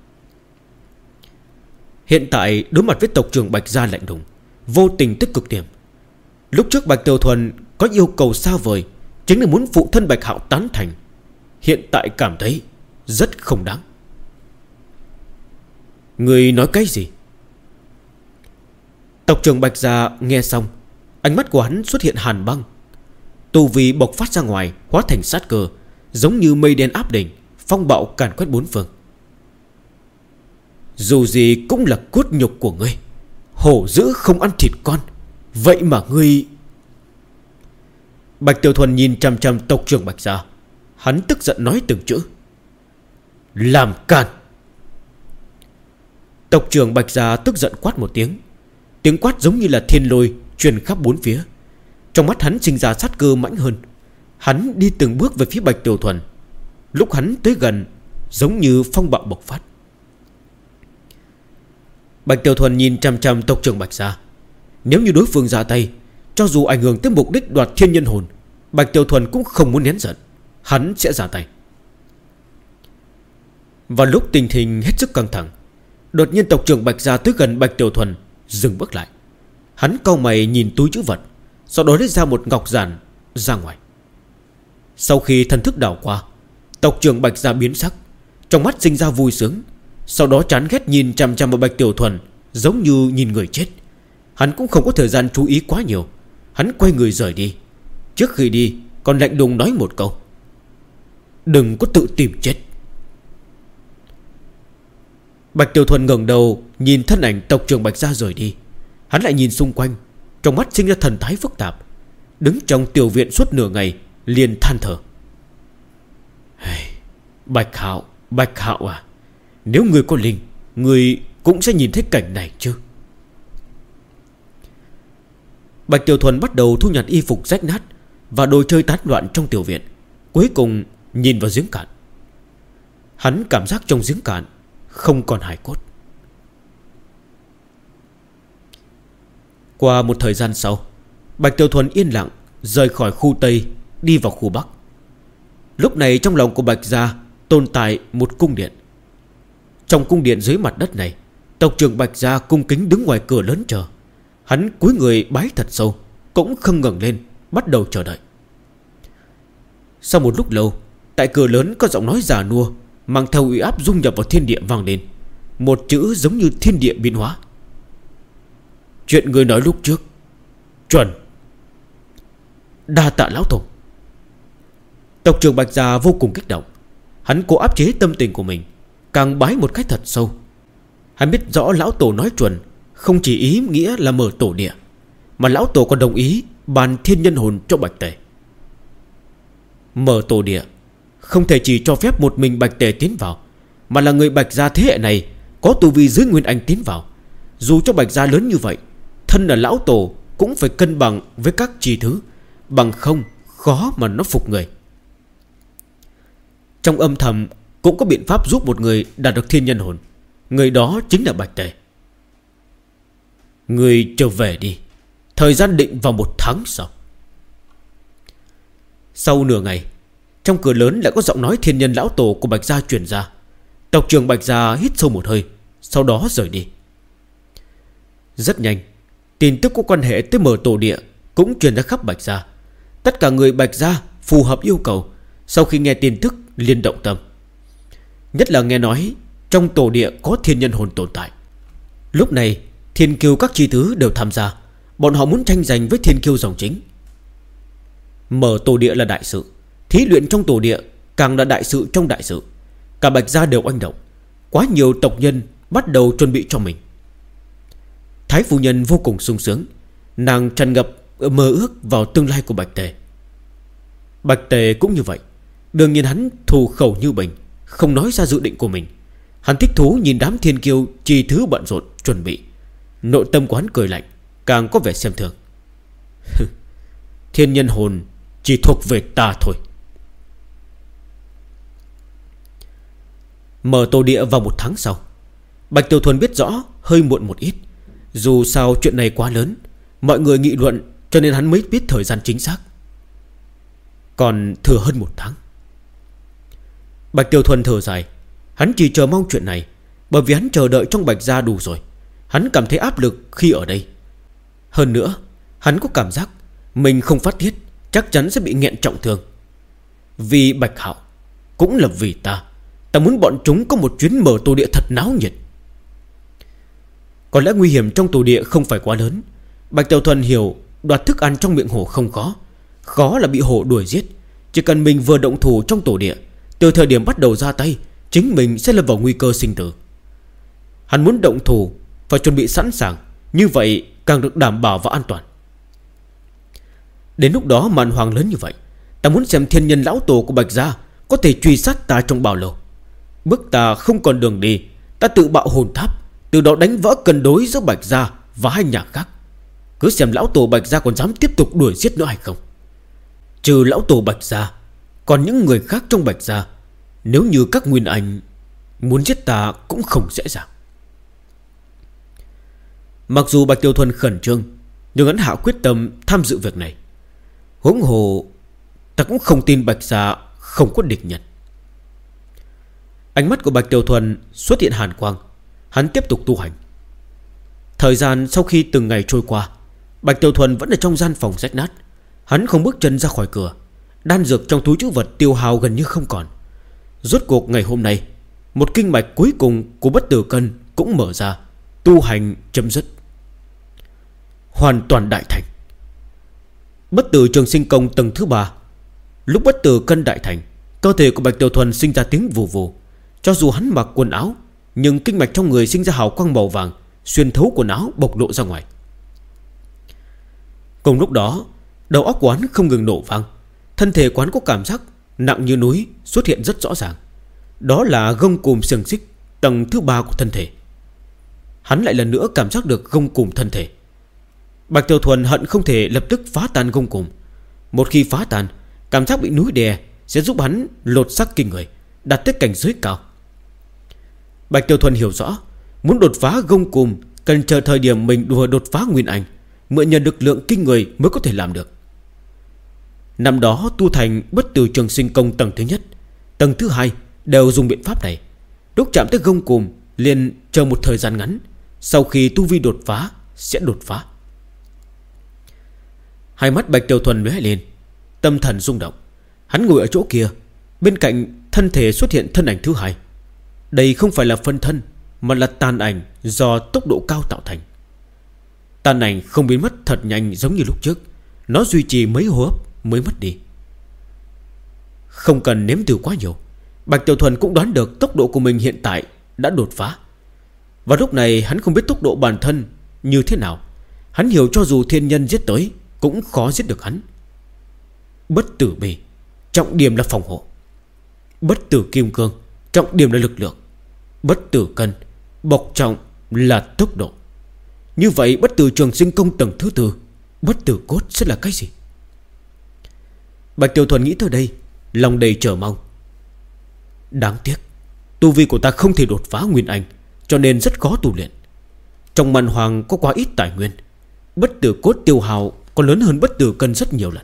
Hiện tại đối mặt với tộc trưởng Bạch gia lạnh lùng, vô tình tích cực điểm. Lúc trước Bạch Tiểu Thuần có yêu cầu xa vời, chính là muốn phụ thân Bạch Hạo tán thành. Hiện tại cảm thấy rất không đáng. Người nói cái gì? Tộc trưởng Bạch gia nghe xong, ánh mắt của hắn xuất hiện hàn băng. Tu vi bộc phát ra ngoài, hóa thành sát cơ, giống như mây đen áp đỉnh, phong bạo càn quét bốn phương. Dù gì cũng là cốt nhục của ngươi, hổ dữ không ăn thịt con, vậy mà ngươi... Bạch Tiểu Thuần nhìn chằm chằm tộc trưởng Bạch gia, hắn tức giận nói từng chữ: làm càn. Tộc trưởng Bạch gia tức giận quát một tiếng. Tiếng quát giống như là thiên lôi truyền khắp bốn phía. Trong mắt hắn sinh ra sát cơ mãnh hơn. Hắn đi từng bước về phía Bạch Tiểu Thuần. Lúc hắn tới gần, giống như phong bạo bộc phát. Bạch Tiểu Thuần nhìn chằm chằm tộc trưởng Bạch gia. Nếu như đối phương ra tay, cho dù ảnh hưởng tới mục đích đoạt thiên nhân hồn, Bạch Tiểu Thuần cũng không muốn nén giận, hắn sẽ ra tay. Vào lúc tình hình hết sức căng thẳng, đột nhiên tộc trưởng Bạch gia tới gần Bạch Tiểu Thuần, dừng bước lại. Hắn cau mày nhìn túi trữ vật, sau đó lấy ra một ngọc giản ra ngoài. Sau khi thần thức đảo qua, tộc trưởng Bạch gia biến sắc, trong mắt sinh ra vui sướng. Sau đó chán ghét nhìn chằm chằm vào Bạch Tiểu Thuần, giống như nhìn người chết. Hắn cũng không có thời gian chú ý quá nhiều. Hắn quay người rời đi. Trước khi đi còn lạnh lùng nói một câu: đừng có tự tìm chết. Bạch Tiểu Thuần ngẩng đầu nhìn thân ảnh tộc trưởng Bạch gia rời đi. Hắn lại nhìn xung quanh, trong mắt sinh ra thần thái phức tạp. Đứng trong tiểu viện suốt nửa ngày, liền than thở: Bạch Hạo à, nếu người có linh, người cũng sẽ nhìn thấy cảnh này chứ. Bạch Tiểu Thuần bắt đầu thu nhặt y phục rách nát và đồ chơi tán loạn trong tiểu viện. Cuối cùng nhìn vào giếng cạn. Hắn cảm giác trong giếng cạn không còn hài cốt. Qua một thời gian sau, Bạch Tiểu Thuần yên lặng rời khỏi khu Tây, đi vào khu Bắc. Lúc này trong lòng của Bạch gia tồn tại một cung điện. Trong cung điện dưới mặt đất này, tộc trưởng Bạch gia cung kính đứng ngoài cửa lớn chờ. Hắn cúi người bái thật sâu, cũng không ngẩng lên, bắt đầu chờ đợi. Sau một lúc lâu, tại cửa lớn có giọng nói già nua mang theo uy áp dung nhập vào thiên địa vang lên. Một chữ giống như thiên địa biến hóa: chuyện người nói lúc trước chuẩn. Đa tạ lão tổ. Tộc trưởng Bạch gia vô cùng kích động. Hắn cố áp chế tâm tình của mình, càng bái một cách thật sâu. Hắn biết rõ lão tổ nói chuẩn không chỉ ý nghĩa là mở tổ địa, mà lão tổ còn đồng ý ban thiên nhân hồn cho Bạch Tề. Mở tổ địa không thể chỉ cho phép một mình Bạch Tề tiến vào, mà là người Bạch gia thế hệ này có tu vi dưới Nguyên Anh tiến vào. Dù cho Bạch gia lớn như vậy, thân là lão tổ cũng phải cân bằng với các chi thứ, bằng không khó mà nó phục người. Trong âm thầm cũng có biện pháp giúp một người đạt được thiên nhân hồn. Người đó chính là Bạch Tề. Người trở về đi, thời gian định vào 1 tháng sau. Sau nửa ngày, trong cửa lớn lại có giọng nói thiên nhân lão tổ của Bạch gia truyền ra. Tộc trưởng Bạch gia hít sâu một hơi, sau đó rời đi. Rất nhanh, tin tức có quan hệ tới Mở tổ địa cũng truyền ra khắp Bạch gia. Tất cả người Bạch gia phù hợp yêu cầu, sau khi nghe tin tức liền động tâm. Nhất là nghe nói trong tổ địa có thiên nhân hồn tồn tại. Lúc này thiên kiêu các chi thứ đều tham gia. Bọn họ muốn tranh giành với thiên kiêu dòng chính. Mở tổ địa là đại sự, thí luyện trong tổ địa càng là đại sự trong đại sự. Cả Bạch gia đều oanh động. Quá nhiều tộc nhân bắt đầu chuẩn bị cho mình. Thái phu nhân vô cùng sung sướng. Nàng tràn ngập mơ ước vào tương lai của Bạch Tề. Bạch Tề cũng như vậy. Đương nhiên hắn thù khẩu như bình, không nói ra dự định của mình. Hắn thích thú nhìn đám thiên kiêu chi thứ bận rộn chuẩn bị. Nội tâm của hắn cười lạnh, càng có vẻ xem thường. Thiên nhân hồn chỉ thuộc về ta thôi. Mở tổ địa vào 1 tháng sau. Bạch Tiểu Thuần biết rõ hơi muộn một ít. Dù sao chuyện này quá lớn, mọi người nghị luận, cho nên hắn mới biết thời gian chính xác. Còn thừa hơn 1 tháng. Bạch Tiểu Thuần thở dài. Hắn chỉ chờ mong chuyện này, bởi vì hắn chờ đợi trong Bạch gia đủ rồi. Hắn cảm thấy áp lực khi ở đây. Hơn nữa, hắn có cảm giác mình không phát tiết chắc chắn sẽ bị nghẹn trọng thương. Vì Bạch Hạo, cũng là vì ta. Ta muốn bọn chúng có một chuyến mở tổ địa thật náo nhiệt. Có lẽ nguy hiểm trong tổ địa không phải quá lớn. Bạch Tiểu Thuần hiểu đoạt thức ăn trong miệng hổ không khó. Khó là bị hổ đuổi giết. Chỉ cần mình vừa động thủ trong tổ địa, từ thời điểm bắt đầu ra tay, chính mình sẽ lâm vào nguy cơ sinh tử. Hắn muốn động thủ phải chuẩn bị sẵn sàng, như vậy càng được đảm bảo và an toàn. Đến lúc đó màn hoàng lớn như vậy, ta muốn xem thiên nhân lão tổ của Bạch gia có thể truy sát ta trong bao lâu. Bước ta không còn đường đi, ta tự bạo hồn tháp, từ đó đánh vỡ cân đối giữa Bạch gia và hai nhà khác. Cứ xem lão tổ Bạch gia còn dám tiếp tục đuổi giết nữa hay không. Trừ lão tổ Bạch gia, còn những người khác trong Bạch gia, nếu như các nguyên anh muốn giết ta cũng không dễ dàng. Mặc dù Bạch Tiểu Thuần khẩn trương, nhưng hắn hạ quyết tâm tham dự việc này. Huống hồ ta cũng không tin Bạch gia không có địch nhân. Ánh mắt của Bạch Tiểu Thuần xuất hiện hàn quang. Hắn tiếp tục tu hành. Thời gian sau khi từng ngày trôi qua, Bạch Tiểu Thuần vẫn ở trong gian phòng rách nát. Hắn không bước chân ra khỏi cửa. Đan dược trong túi trữ vật tiêu hao gần như không còn. Rốt cuộc ngày hôm nay, một kinh mạch cuối cùng của bất tử cân cũng mở ra. Tu hành chấm dứt, hoàn toàn đại thành. Bất tử trường sinh công tầng thứ 3. Lúc bất tử cân đại thành, cơ thể của Bạch Tiểu Thuần sinh ra tiếng vù vù. Cho dù hắn mặc quần áo, nhưng kinh mạch trong người sinh ra hào quang màu vàng, xuyên thấu quần áo bộc lộ ra ngoài. Cùng lúc đó, đầu óc của hắn không ngừng nổ vang. Thân thể của hắn có cảm giác nặng như núi xuất hiện rất rõ ràng. Đó là gông cùm xiềng xích tầng thứ 3 của thân thể. Hắn lại lần nữa cảm giác được gông cùm thân thể. Bạch Tiểu Thuần hận không thể lập tức phá tan gông cùm. Một khi phá tan, cảm giác bị núi đè sẽ giúp hắn lột xác kinh người, đạt tới cảnh giới cao. Bạch Tiểu Thuần hiểu rõ, muốn đột phá gông cùm cần chờ thời điểm mình đùa đột phá nguyên anh, mượn nhận lực lượng kinh người mới có thể làm được. Năm đó tu thành bất tử trường sinh công tầng thứ nhất, tầng thứ 2 đều dùng biện pháp này. Lúc chạm tới gông cùm liền chờ một thời gian ngắn, sau khi tu vi đột phá sẽ đột phá. Hai mắt Bạch Tiểu Thuần lóe lên, tâm thần rung động. Hắn ngồi ở chỗ kia, bên cạnh thân thể xuất hiện thân ảnh thứ 2. Đây không phải là phân thân, mà là tàn ảnh do tốc độ cao tạo thành. Tàn ảnh không biến mất thật nhanh giống như lúc trước. Nó duy trì mấy hô hấp mới mất đi. Không cần nếm thử quá nhiều, Bạch Tiểu Thuần cũng đoán được tốc độ của mình hiện tại đã đột phá. Và lúc này hắn không biết tốc độ bản thân như thế nào. Hắn hiểu cho dù thiên nhân giết tới cũng khó giết được hắn. Bất tử bì, trọng điểm là phòng hộ. Bất tử kim cương, trọng điểm là lực lượng. Bất tử cân, bộc trọng là tốc độ. Như vậy bất tử trường sinh công tầng thứ tư, bất tử cốt sẽ là cái gì? Bạch Tiểu Thuần nghĩ tới đây, lòng đầy chờ mong. Đáng tiếc tu vi của ta không thể đột phá Nguyên Anh, cho nên rất khó tu luyện. Trong màn hoàng có quá ít tài nguyên, bất tử cốt tiêu hao còn lớn hơn bất tử cân rất nhiều lần.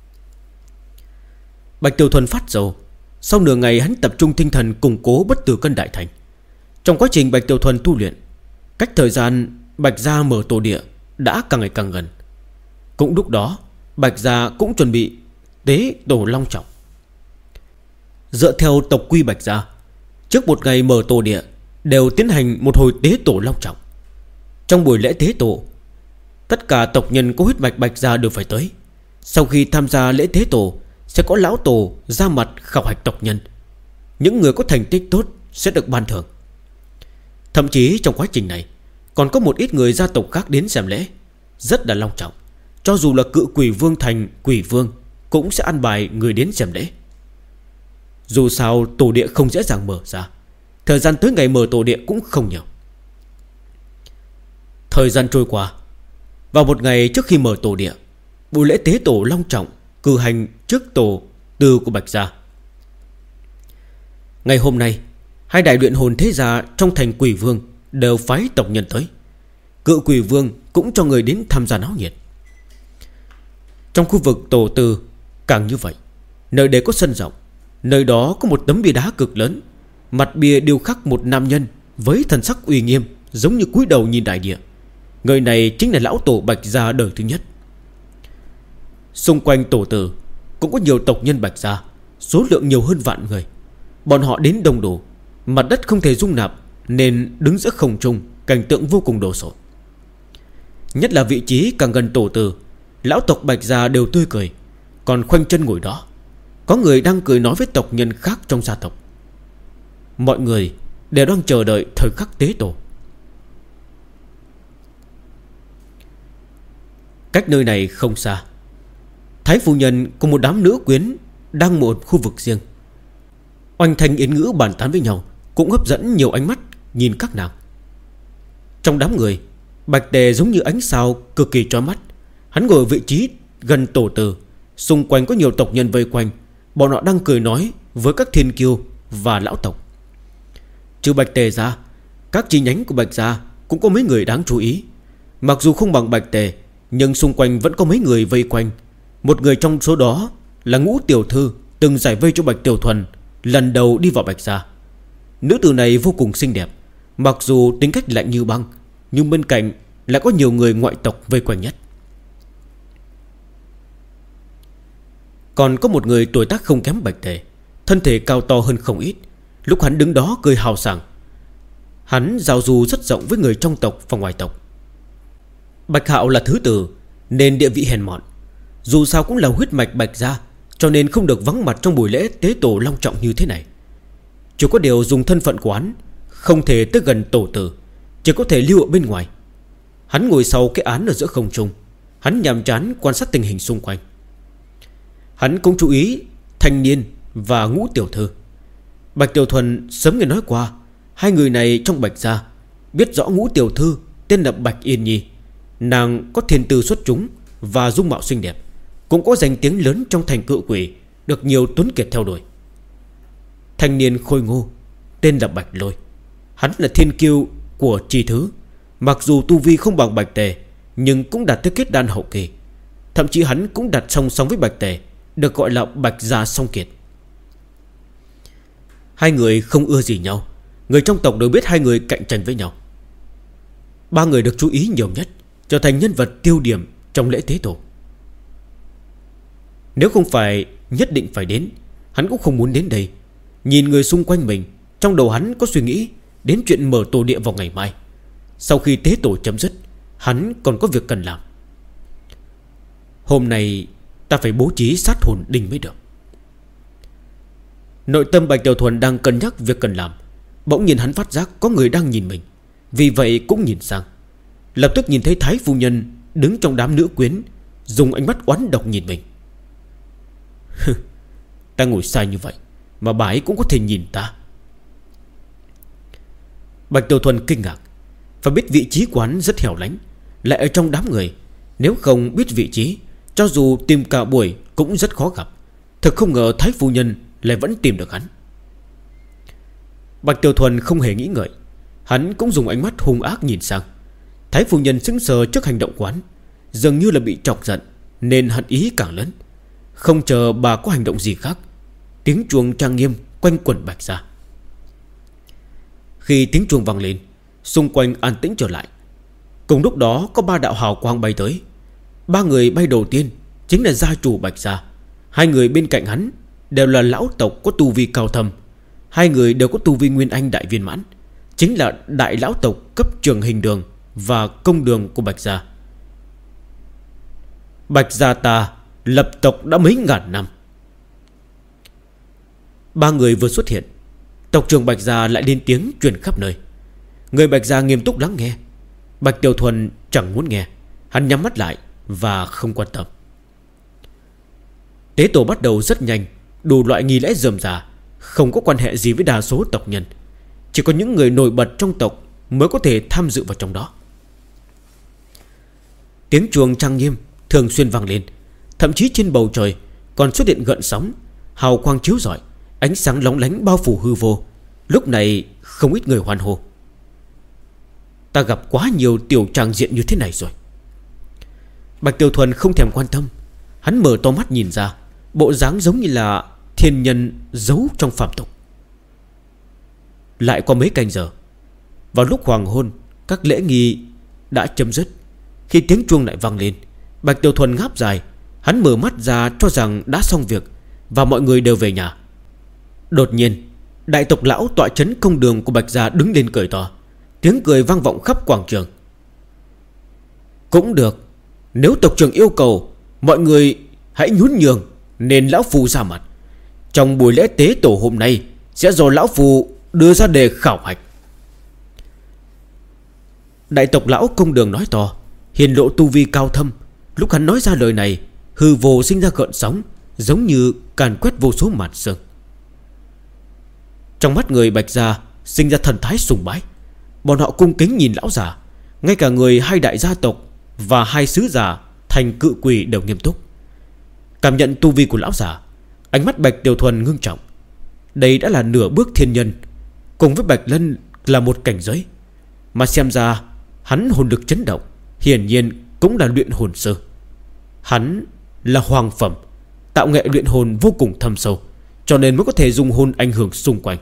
Bạch Tiểu Thuần phát dầu. Sau nửa ngày hắn tập trung tinh thần củng cố bất tử cân đại thành. Trong quá trình Bạch Tiểu Thuần tu luyện, cách thời gian Bạch gia mở tổ địa đã càng ngày càng gần. Cũng lúc đó Bạch gia cũng chuẩn bị tế tổ long trọng. Dựa theo tộc quy Bạch gia, trước một ngày mở tổ địa đều tiến hành một hồi tế tổ long trọng. Trong buổi lễ tế tổ, tất cả tộc nhân có huyết mạch Bạch gia đều phải tới. Sau khi tham gia lễ tế tổ, sẽ có lão tổ ra mặt khảo hạch tộc nhân. Những người có thành tích tốt sẽ được ban thưởng. Thậm chí trong quá trình này còn có một ít người gia tộc khác đến xem lễ, rất là long trọng. Cho dù là cự quỷ vương thành quỷ vương cũng sẽ ăn bài người đến xem lễ. Dù sao tổ địa không dễ dàng mở ra, thời gian tới ngày mở tổ địa cũng không nhiều. Thời gian trôi qua. Vào một ngày trước khi mở tổ địa, buổi lễ tế tổ long trọng cử hành trước tổ tư của Bạch gia. Ngày hôm nay, hai đại luyện hồn thế gia trong thành quỷ vương đều phái tộc nhân tới. Cự quỷ vương cũng cho người đến tham gia náo nhiệt. Trong khu vực tổ tư càng như vậy, nơi đây có sân rộng. Nơi đó có một tấm bia đá cực lớn. Mặt bia điêu khắc một nam nhân với thần sắc uy nghiêm, giống như cúi đầu nhìn đại địa. Người này chính là lão tổ Bạch gia đời thứ nhất. Xung quanh tổ tử cũng có nhiều tộc nhân Bạch gia, số lượng nhiều hơn vạn người. Bọn họ đến đông đủ, mặt đất không thể dung nạp, nên đứng giữa không trung, cảnh tượng vô cùng đồ sộ. Nhất là vị trí càng gần tổ tử, lão tộc Bạch gia đều tươi cười, còn khoanh chân ngồi đó. Có người đang cười nói với tộc nhân khác trong gia tộc. Mọi người đều đang chờ đợi thời khắc tế tổ. Cách nơi này không xa, Thái phu nhân cùng một đám nữ quyến đang một khu vực riêng. Oanh thanh yến ngữ bàn tán với nhau, cũng hấp dẫn nhiều ánh mắt nhìn các nàng. Trong đám người, Bạch Tề giống như ánh sao cực kỳ chói mắt. Hắn ngồi ở vị trí gần tổ tử, xung quanh có nhiều tộc nhân vây quanh. Bọn họ đang cười nói với các thiên kiêu và lão tộc. Trừ Bạch Tề ra, các chi nhánh của Bạch gia cũng có mấy người đáng chú ý. Mặc dù không bằng Bạch Tề, nhưng xung quanh vẫn có mấy người vây quanh. Một người trong số đó là Ngũ tiểu thư, từng giải vây cho Bạch Tiểu Thuần lần đầu đi vào Bạch gia. Nữ tử này vô cùng xinh đẹp, mặc dù tính cách lạnh như băng, nhưng bên cạnh lại có nhiều người ngoại tộc vây quanh nhất. Còn có một người tuổi tác không kém Bạch Tề, thân thể cao to hơn không ít. Lúc hắn đứng đó cười hào sảng. Hắn giao du rất rộng với người trong tộc và ngoài tộc. Bạch Hạo là thứ tử nên địa vị hèn mọn. Dù sao cũng là huyết mạch Bạch gia, cho nên không được vắng mặt trong buổi lễ tế tổ long trọng như thế này. Chỉ có điều dùng thân phận của hắn, không thể tới gần tổ tử, chỉ có thể lưu ở bên ngoài. Hắn ngồi sau cái án ở giữa không trung. Hắn nhàm chán quan sát tình hình xung quanh. Hắn cũng chú ý thanh niên và Ngũ tiểu thư. Bạch Tiểu Thuần sớm nghe nói qua hai người này trong Bạch gia. Biết rõ Ngũ tiểu thư tên là Bạch Yên Nhi. Nàng có thiên tư xuất chúng và dung mạo xinh đẹp, cũng có danh tiếng lớn trong thành cự quỷ, được nhiều tuấn kiệt theo đuổi. Thanh niên khôi ngô tên là Bạch Lôi. Hắn là thiên kiêu của Trì Thứ. Mặc dù tu vi không bằng Bạch Tề, nhưng cũng đạt tới kết đan hậu kỳ. Thậm chí hắn cũng đặt song song với Bạch Tề, được gọi là Bạch gia song kiệt. Hai người không ưa gì nhau. Người trong tộc đều biết hai người cạnh tranh với nhau. Ba người được chú ý nhiều nhất, trở thành nhân vật tiêu điểm trong lễ tế tổ. Nếu không phải nhất định phải đến, hắn cũng không muốn đến đây. Nhìn người xung quanh mình, trong đầu hắn có suy nghĩ đến chuyện mở tổ địa vào ngày mai. Sau khi tế tổ chấm dứt, hắn còn có việc cần làm. Hôm nay ta phải bố trí sát hồn đinh mới được. Nội tâm Bạch Tiểu Thuần đang cân nhắc việc cần làm. Bỗng nhìn hắn phát giác có người đang nhìn mình, vì vậy cũng nhìn sang. Lập tức nhìn thấy Thái phu nhân đứng trong đám nữ quyến, dùng ánh mắt oán độc nhìn mình. Ta ngồi sai như vậy mà bà ấy cũng có thể nhìn ta. Bạch Tiểu Thuần kinh ngạc. Và biết vị trí quán rất hẻo lánh, lại ở trong đám người. Nếu không biết vị trí, cho dù tìm cả buổi cũng rất khó gặp. Thực không ngờ Thái phu nhân lại vẫn tìm được hắn. Bạch Tiểu Thuần không hề nghĩ ngợi, hắn cũng dùng ánh mắt hung ác nhìn sang. Thái phu nhân sững sờ trước hành động của hắn, dường như là bị chọc giận, nên hận ý càng lớn. Không chờ bà có hành động gì khác, tiếng chuông trang nghiêm quanh quẩn Bạch gia. Khi tiếng chuông vang lên, xung quanh an tĩnh trở lại. Cùng lúc đó có 3 đạo hào quang bay tới. 3 người bay đầu tiên chính là gia chủ Bạch gia. 2 người bên cạnh hắn đều là lão tộc có tu vi cao thâm. 2 người đều có tu vi Nguyên Anh đại viên mãn, chính là đại lão tộc cấp Trường Hình Đường và Công Đường của Bạch gia. Bạch gia ta lập tộc đã mấy ngàn năm. 3 người vừa xuất hiện, tộc trưởng Bạch gia lại lên tiếng truyền khắp nơi. Người Bạch gia nghiêm túc lắng nghe. Bạch Tiểu Thuần chẳng muốn nghe, hắn nhắm mắt lại và không quan tâm. Tế tổ bắt đầu rất nhanh, đủ loại nghi lễ rườm rà, không có quan hệ gì với đa số tộc nhân. Chỉ có những người nổi bật trong tộc mới có thể tham dự vào trong đó. Tiếng chuông trang nghiêm thường xuyên vang lên. Thậm chí trên bầu trời còn xuất hiện gợn sóng, hào quang chiếu rọi, ánh sáng lóng lánh bao phủ hư vô. Lúc này không ít người hoan hô. Ta gặp quá nhiều tiểu tràng diện như thế này rồi. Bạch Tiểu Thuần không thèm quan tâm. Hắn mở to mắt nhìn ra, bộ dáng giống như là thiên nhân giấu trong phàm tục. Lại qua mấy canh giờ, vào lúc hoàng hôn, các lễ nghi đã chấm dứt. Khi tiếng chuông lại vang lên, Bạch Tiểu Thuần ngáp dài. Hắn mở mắt ra cho rằng đã xong việc và mọi người đều về nhà. Đột nhiên, đại tộc lão tọa trấn Công Đường của Bạch gia đứng lên cười to. Tiếng cười vang vọng khắp quảng trường. Cũng được, nếu tộc trưởng yêu cầu, mọi người hãy nhún nhường, nên lão phu ra mặt. Trong buổi lễ tế tổ hôm nay sẽ do lão phu đưa ra đề khảo hạch. Đại tộc lão Công Đường nói to, hiển lộ tu vi cao thâm. Lúc hắn nói ra lời này, hư vô sinh ra gợn sóng, giống như càn quét vô số màn sương. Trong mắt người Bạch gia sinh ra thần thái sùng bái. Bọn họ cung kính nhìn lão già. Ngay cả người 2 đại gia tộc và 2 sứ giả thành cự quỷ đều nghiêm túc. Cảm nhận tu vi của lão già, ánh mắt Bạch Tiểu Thuần ngưng trọng. Đây đã là nửa bước thiên nhân, cùng với Bạch Lân là một cảnh giới. Mà xem ra hắn hồn lực chấn động, hiển nhiên cũng là luyện hồn sư. Hắn là hoàng phẩm, tạo nghệ luyện hồn vô cùng thâm sâu, cho nên mới có thể dùng hồn ảnh hưởng xung quanh.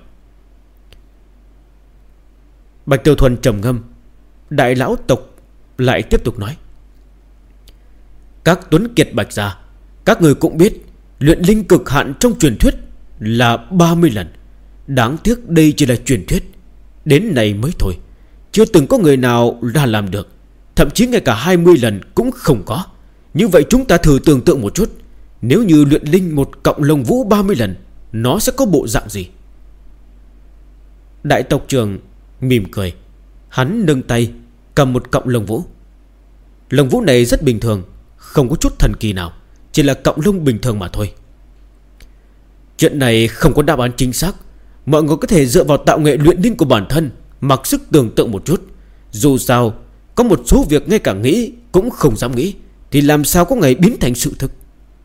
Bạch Tiểu Thuần trầm ngâm. Đại lão tộc lại tiếp tục nói: các tuấn kiệt Bạch gia, các người cũng biết luyện linh cực hạn trong truyền thuyết là 30 lần. Đáng tiếc đây chỉ là truyền thuyết, đến này mới thôi. Chưa từng có người nào đã làm được. Thậm chí ngay cả 20 lần cũng không có. Như vậy chúng ta thử tưởng tượng một chút, nếu như luyện linh một cọng lông vũ 30 lần, nó sẽ có bộ dạng gì? Đại tộc trưởng mỉm cười. Hắn nâng tay cầm một cọng lông vũ. Lông vũ này rất bình thường, không có chút thần kỳ nào, chỉ là cọng lông bình thường mà thôi. Chuyện này không có đáp án chính xác. Mọi người có thể dựa vào tạo nghệ luyện linh của bản thân, mặc sức tưởng tượng một chút. Dù sao, có một số việc ngay cả nghĩ cũng không dám nghĩ, thì làm sao có ngày biến thành sự thực.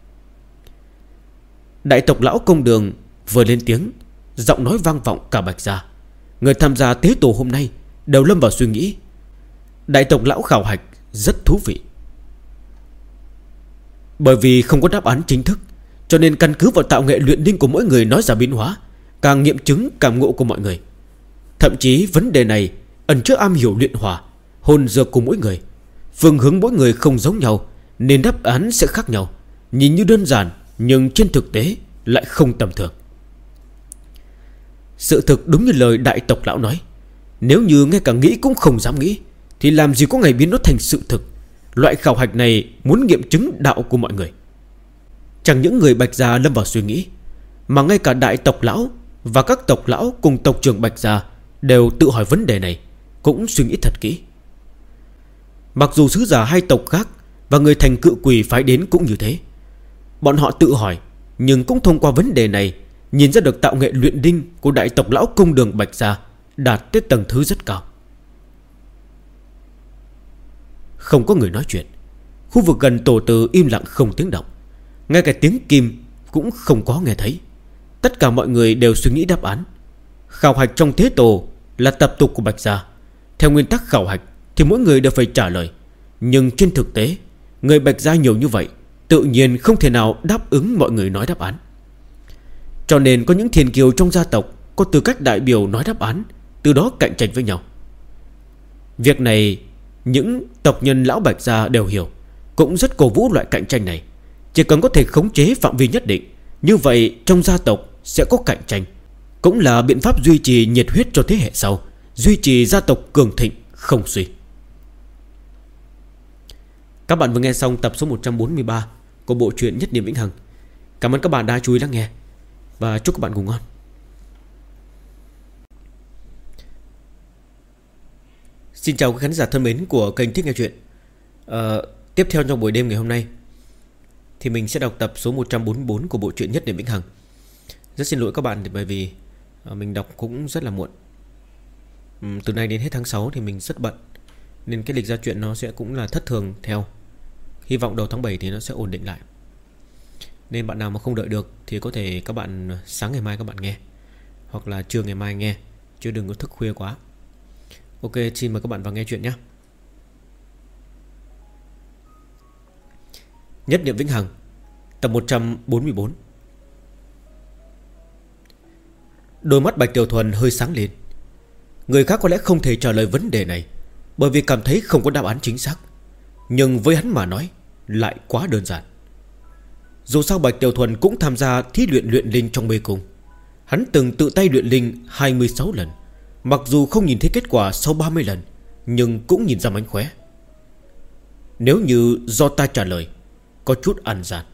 Đại tộc lão Công Đường vừa lên tiếng, giọng nói vang vọng cả Bạch gia. Người tham gia tế tổ hôm nay đều lâm vào suy nghĩ. Đại tộc lão khảo hạch rất thú vị. Bởi vì không có đáp án chính thức, cho nên căn cứ vào tạo nghệ luyện linh của mỗi người nói ra biến hóa, càng nghiệm chứng cảm ngộ của mọi người. Thậm chí vấn đề này ẩn chứa am hiểu luyện hỏa, hồn dược của mỗi người. Phương hướng mỗi người không giống nhau, nên đáp án sẽ khác nhau. Nhìn như đơn giản, nhưng trên thực tế lại không tầm thường. Sự thực đúng như lời đại tộc lão nói. Nếu như ngay cả nghĩ cũng không dám nghĩ, thì làm gì có ngày biến nó thành sự thực. Loại khảo hạch này muốn nghiệm chứng đạo của mọi người. Chẳng những người Bạch gia lâm vào suy nghĩ, mà ngay cả đại tộc lão và các tộc lão cùng tộc trưởng Bạch gia đều tự hỏi vấn đề này, cũng suy nghĩ thật kỹ. Mặc dù sứ giả 2 tộc khác và người thành cự quỷ phái đến cũng như thế. Bọn họ tự hỏi, nhưng cũng thông qua vấn đề này nhìn ra được tạo nghệ luyện linh của đại tộc lão Công Đường Bạch gia đạt tới tầng thứ rất cao. Không có người nói chuyện. Khu vực gần tổ từ im lặng không tiếng động. Ngay cả tiếng kim cũng không có nghe thấy. Tất cả mọi người đều suy nghĩ đáp án. Khảo hạch trong thế tổ là tập tục của Bạch Gia. Theo nguyên tắc khảo hạch thì mỗi người đều phải trả lời. Nhưng trên thực tế, người Bạch Gia nhiều như vậy, tự nhiên không thể nào đáp ứng mọi người nói đáp án. Cho nên có những thiên kiều trong gia tộc có tư cách đại biểu nói đáp án, từ đó cạnh tranh với nhau. Việc này những tộc nhân lão Bạch Gia đều hiểu, cũng rất cổ vũ loại cạnh tranh này. Chỉ cần có thể khống chế phạm vi nhất định, như vậy trong gia tộc sẽ có cạnh tranh, cũng là biện pháp duy trì nhiệt huyết cho thế hệ sau, duy trì gia tộc cường thịnh không suy. Các bạn vừa nghe xong tập số 143 của bộ truyện Nhất Niệm Vĩnh Hằng. Cảm ơn các bạn đã chú ý lắng nghe, và chúc các bạn ngủ ngon. Xin chào các khán giả thân mến của kênh Thích Nghe Chuyện. Tiếp theo trong buổi đêm ngày hôm nay thì mình sẽ đọc tập số 144 của bộ truyện Nhất Niệm Vĩnh Hằng. Rất xin lỗi các bạn bởi vì mình đọc cũng rất là muộn. Từ nay đến hết tháng 6 thì mình rất bận, nên cái lịch ra chuyện nó sẽ cũng là thất thường theo. Hy vọng đầu tháng 7 thì nó sẽ ổn định lại. Nên bạn nào mà không đợi được thì có thể các bạn sáng ngày mai các bạn nghe, hoặc là trưa ngày mai nghe, chứ đừng có thức khuya quá. Ok, xin mời các bạn vào nghe chuyện nhé. Nhất Niệm Vĩnh Hằng, tập 144. Đôi mắt Bạch Tiểu Thuần hơi sáng lên. Người khác có lẽ không thể trả lời vấn đề này, bởi vì cảm thấy không có đáp án chính xác. Nhưng với hắn mà nói lại quá đơn giản. Dù sao Bạch Tiểu Thuần cũng tham gia thí luyện luyện linh trong mê cung. Hắn từng tự tay luyện linh 26 lần. Mặc dù không nhìn thấy kết quả sau 30 lần, nhưng cũng nhìn ra mánh khóe. Nếu như do ta trả lời, có chút ăn gian.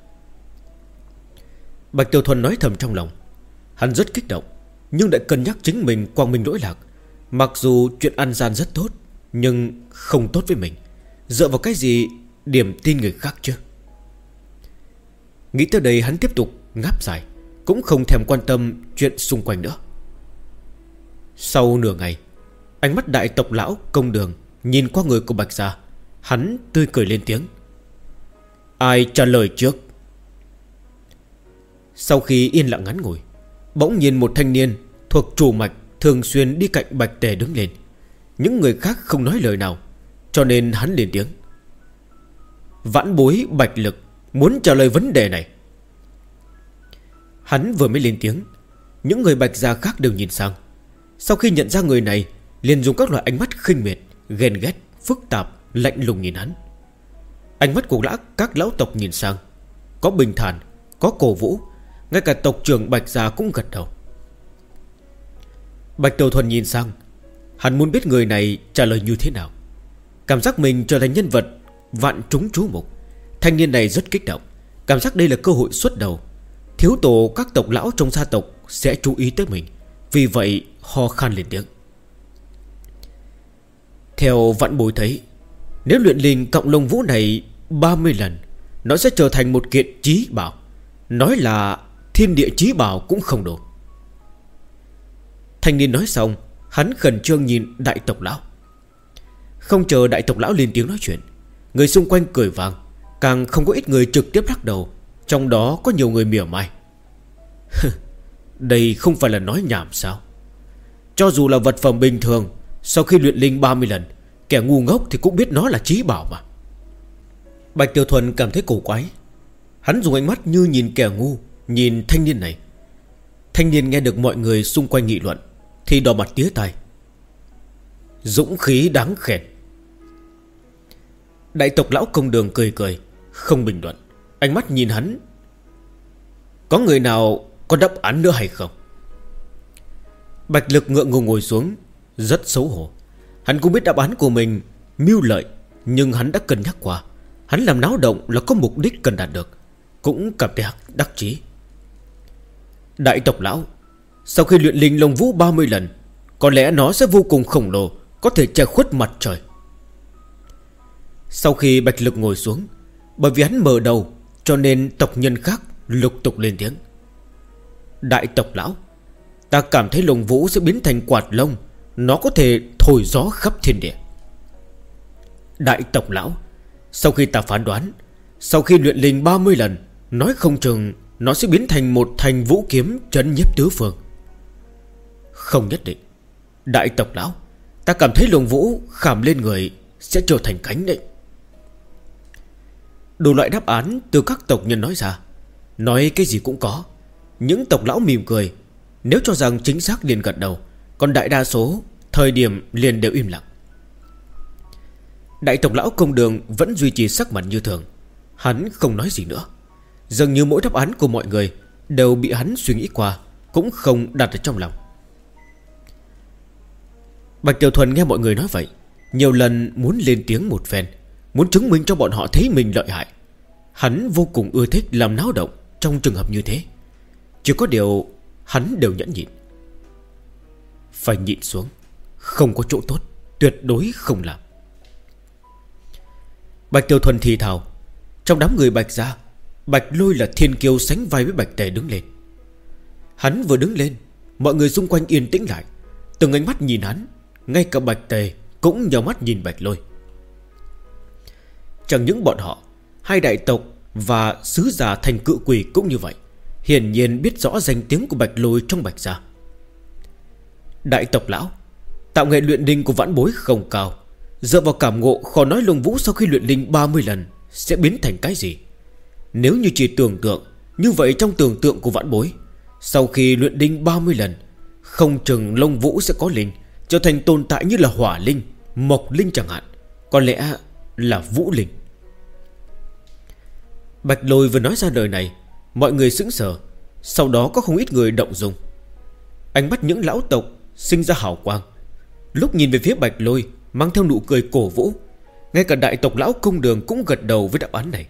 Bạch Tiểu Thuần nói thầm trong lòng. Hắn rất kích động, nhưng lại cân nhắc chính mình quang minh lỗi lạc. Mặc dù chuyện ăn gian rất tốt, nhưng không tốt với mình. Dựa vào cái gì điểm tin người khác chứ? Nghĩ tới đây hắn tiếp tục ngáp dài, cũng không thèm quan tâm chuyện xung quanh nữa. Sau nửa ngày, ánh mắt đại tộc lão Công Đường nhìn qua người của Bạch Gia. Hắn tươi cười lên tiếng. Ai trả lời trước? Sau khi yên lặng ngắn ngủi, bỗng nhiên một thanh niên thuộc chủ mạch thường xuyên đi cạnh Bạch Tề đứng lên. Những người khác không nói lời nào, cho nên hắn lên tiếng. Vãn bối Bạch Lực muốn trả lời vấn đề này. Hắn vừa mới lên tiếng, những người Bạch Gia khác đều nhìn sang. Sau khi nhận ra người này, liền dùng các loại ánh mắt khinh miệt, ghen ghét, phức tạp, lạnh lùng nhìn hắn. Ánh mắt của các lão tộc nhìn sang, có bình thản, có cổ vũ. Ngay cả tộc trưởng Bạch Gia cũng gật đầu. Bạch Tiểu Thuần nhìn sang, hắn muốn biết người này trả lời như thế nào. Cảm giác mình trở thành nhân vật vạn chúng chú mục. Thanh niên này rất kích động, cảm giác đây là cơ hội xuất đầu. Thiếu tổ các tộc lão trong gia tộc sẽ chú ý tới mình, vì vậy ho khan lên tiếng. Theo vạn bối thấy, nếu luyện linh cộng lông vũ này 30 lần, nó sẽ trở thành một kiện chí bảo. Nói là thiên địa chí bảo cũng không đủ. Thanh niên nói xong, hắn khẩn trương nhìn đại tộc lão. Không chờ đại tộc lão lên tiếng nói chuyện, người xung quanh cười vang. Càng không có ít người trực tiếp lắc đầu, trong đó có nhiều người mỉa mai. Đây không phải là nói nhảm sao? Cho dù là vật phẩm bình thường, sau khi luyện linh 30 lần, kẻ ngu ngốc thì cũng biết nó là chí bảo mà. Bạch Tiểu Thuần cảm thấy cổ quái. Hắn dùng ánh mắt như nhìn kẻ ngu, nhìn thanh niên này. Thanh niên nghe được mọi người xung quanh nghị luận thì đỏ mặt tía tai. Dũng khí đáng khen. Đại tộc lão Công Đường cười cười, không bình luận. Ánh mắt nhìn hắn. Có người nào có đáp án nữa hay không? Bạch Lực ngượng ngùng ngồi xuống, rất xấu hổ. Hắn cũng biết đáp án của mình mưu lợi, nhưng hắn đã cân nhắc qua. Hắn làm náo động là có mục đích cần đạt được, cũng cảm thấy đắc chí. Đại tộc lão, sau khi luyện linh lông vũ 30 lần, có lẽ nó sẽ vô cùng khổng lồ, có thể che khuất mặt trời. Sau khi Bạch Lực ngồi xuống, bởi vì hắn mở đầu, cho nên tộc nhân khác lục tục lên tiếng. Đại tộc lão, ta cảm thấy lông vũ sẽ biến thành quạt lông, nó có thể thổi gió khắp thiên địa. Đại tộc lão, sau khi ta phán đoán, sau khi luyện linh 30 lần, nói không chừng nó sẽ biến thành một thanh vũ kiếm trấn nhiếp tứ phương. Không nhất định. Đại tộc lão, ta cảm thấy lồng vũ khảm lên người sẽ trở thành cánh đấy. Đủ loại đáp án từ các tộc nhân nói ra. Nói cái gì cũng có. Những tộc lão mỉm cười. Nếu cho rằng chính xác liền gật đầu, còn đại đa số thời điểm liền đều im lặng. Đại tộc lão Công Đường vẫn duy trì sắc mặt như thường. Hắn không nói gì nữa. Dường như mỗi đáp án của mọi người đều bị hắn suy nghĩ qua, cũng không đặt ở trong lòng. Bạch Tiểu Thuần nghe mọi người nói vậy, nhiều lần muốn lên tiếng một phen, muốn chứng minh cho bọn họ thấy mình lợi hại. Hắn vô cùng ưa thích làm náo động trong trường hợp như thế. Chỉ có điều hắn đều nhẫn nhịn. Phải nhịn xuống. Không có chỗ tốt, tuyệt đối không làm. Bạch Tiểu Thuần thì thào. Trong đám người Bạch gia, Bạch Lôi là thiên kiêu sánh vai với Bạch Tề đứng lên. Hắn vừa đứng lên, mọi người xung quanh yên tĩnh lại, từng ánh mắt nhìn hắn. Ngay cả Bạch Tề cũng nhào mắt nhìn Bạch Lôi. Chẳng những bọn họ, hai đại tộc và sứ giả thành cự quỷ cũng như vậy. Hiển nhiên biết rõ danh tiếng của Bạch Lôi trong Bạch gia. Đại tộc lão, tạo nghệ luyện linh của vãn bối không cao. Dựa vào cảm ngộ, khó nói lồng vũ sau khi luyện linh 30 lần sẽ biến thành cái gì. Nếu như chỉ tưởng tượng, như vậy trong tưởng tượng của vãn bối, sau khi luyện linh 30 lần, không chừng lông vũ sẽ có linh, trở thành tồn tại như là hỏa linh, mộc linh chẳng hạn. Có lẽ là vũ linh. Bạch Lôi vừa nói ra lời này, mọi người sững sờ. Sau đó có không ít người động dung. Ánh mắt những lão tộc sinh ra hào quang, lúc nhìn về phía Bạch Lôi mang theo nụ cười cổ vũ. Ngay cả đại tộc lão Công Đường cũng gật đầu với đáp án này.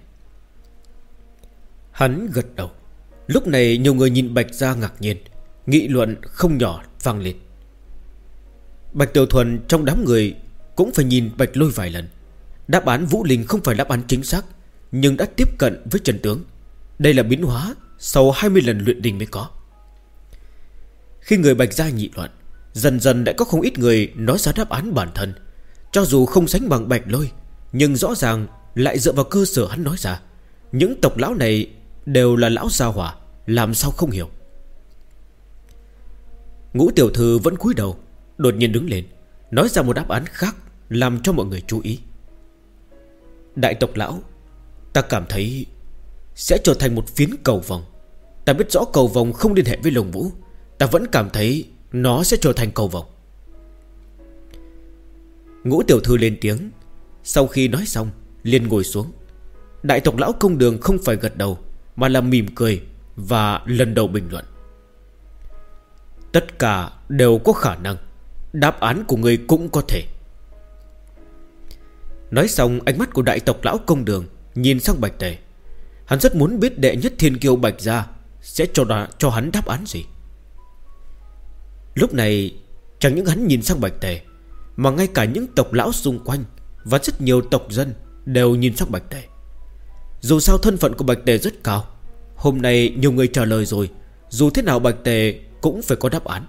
Hắn gật đầu. Lúc này nhiều người nhìn Bạch gia ngạc nhiên, nghị luận không nhỏ vang lên. Bạch Tiểu Thuần trong đám người cũng phải nhìn Bạch Lôi vài lần. Đáp án vũ linh không phải đáp án chính xác, nhưng đã tiếp cận với chân tướng. Đây là biến hóa sau 20 lần luyện linh mới có. Khi người Bạch gia nghị luận, dần dần đã có không ít người nói ra đáp án bản thân. Cho dù không sánh bằng Bạch Lôi, nhưng rõ ràng lại dựa vào cơ sở hắn nói ra. Những tộc lão này đều là lão gia hỏa, làm sao không hiểu. Ngũ tiểu thư vẫn cúi đầu, đột nhiên đứng lên, nói ra một đáp án khác, làm cho mọi người chú ý. Đại tộc lão, ta cảm thấy sẽ trở thành một phiến cầu vồng. Ta biết rõ cầu vồng không liên hệ với lồng vũ, ta vẫn cảm thấy nó sẽ trở thành cầu vồng. Ngũ tiểu thư lên tiếng. Sau khi nói xong liền ngồi xuống. Đại tộc lão Công Đường không phải gật đầu, mà là mỉm cười và lần đầu bình luận. Tất cả đều có khả năng. Đáp án của người cũng có thể. Nói xong, ánh mắt của đại tộc lão Công Đường nhìn sang Bạch Tề. Hắn rất muốn biết đệ nhất thiên kiêu Bạch gia sẽ cho hắn đáp án gì. Lúc này chẳng những hắn nhìn sang Bạch Tề, mà ngay cả những tộc lão xung quanh và rất nhiều tộc dân đều nhìn sang Bạch Tề. Dù sao thân phận của Bạch Tề rất cao. Hôm nay nhiều người trả lời rồi, dù thế nào Bạch Tề cũng phải có đáp án.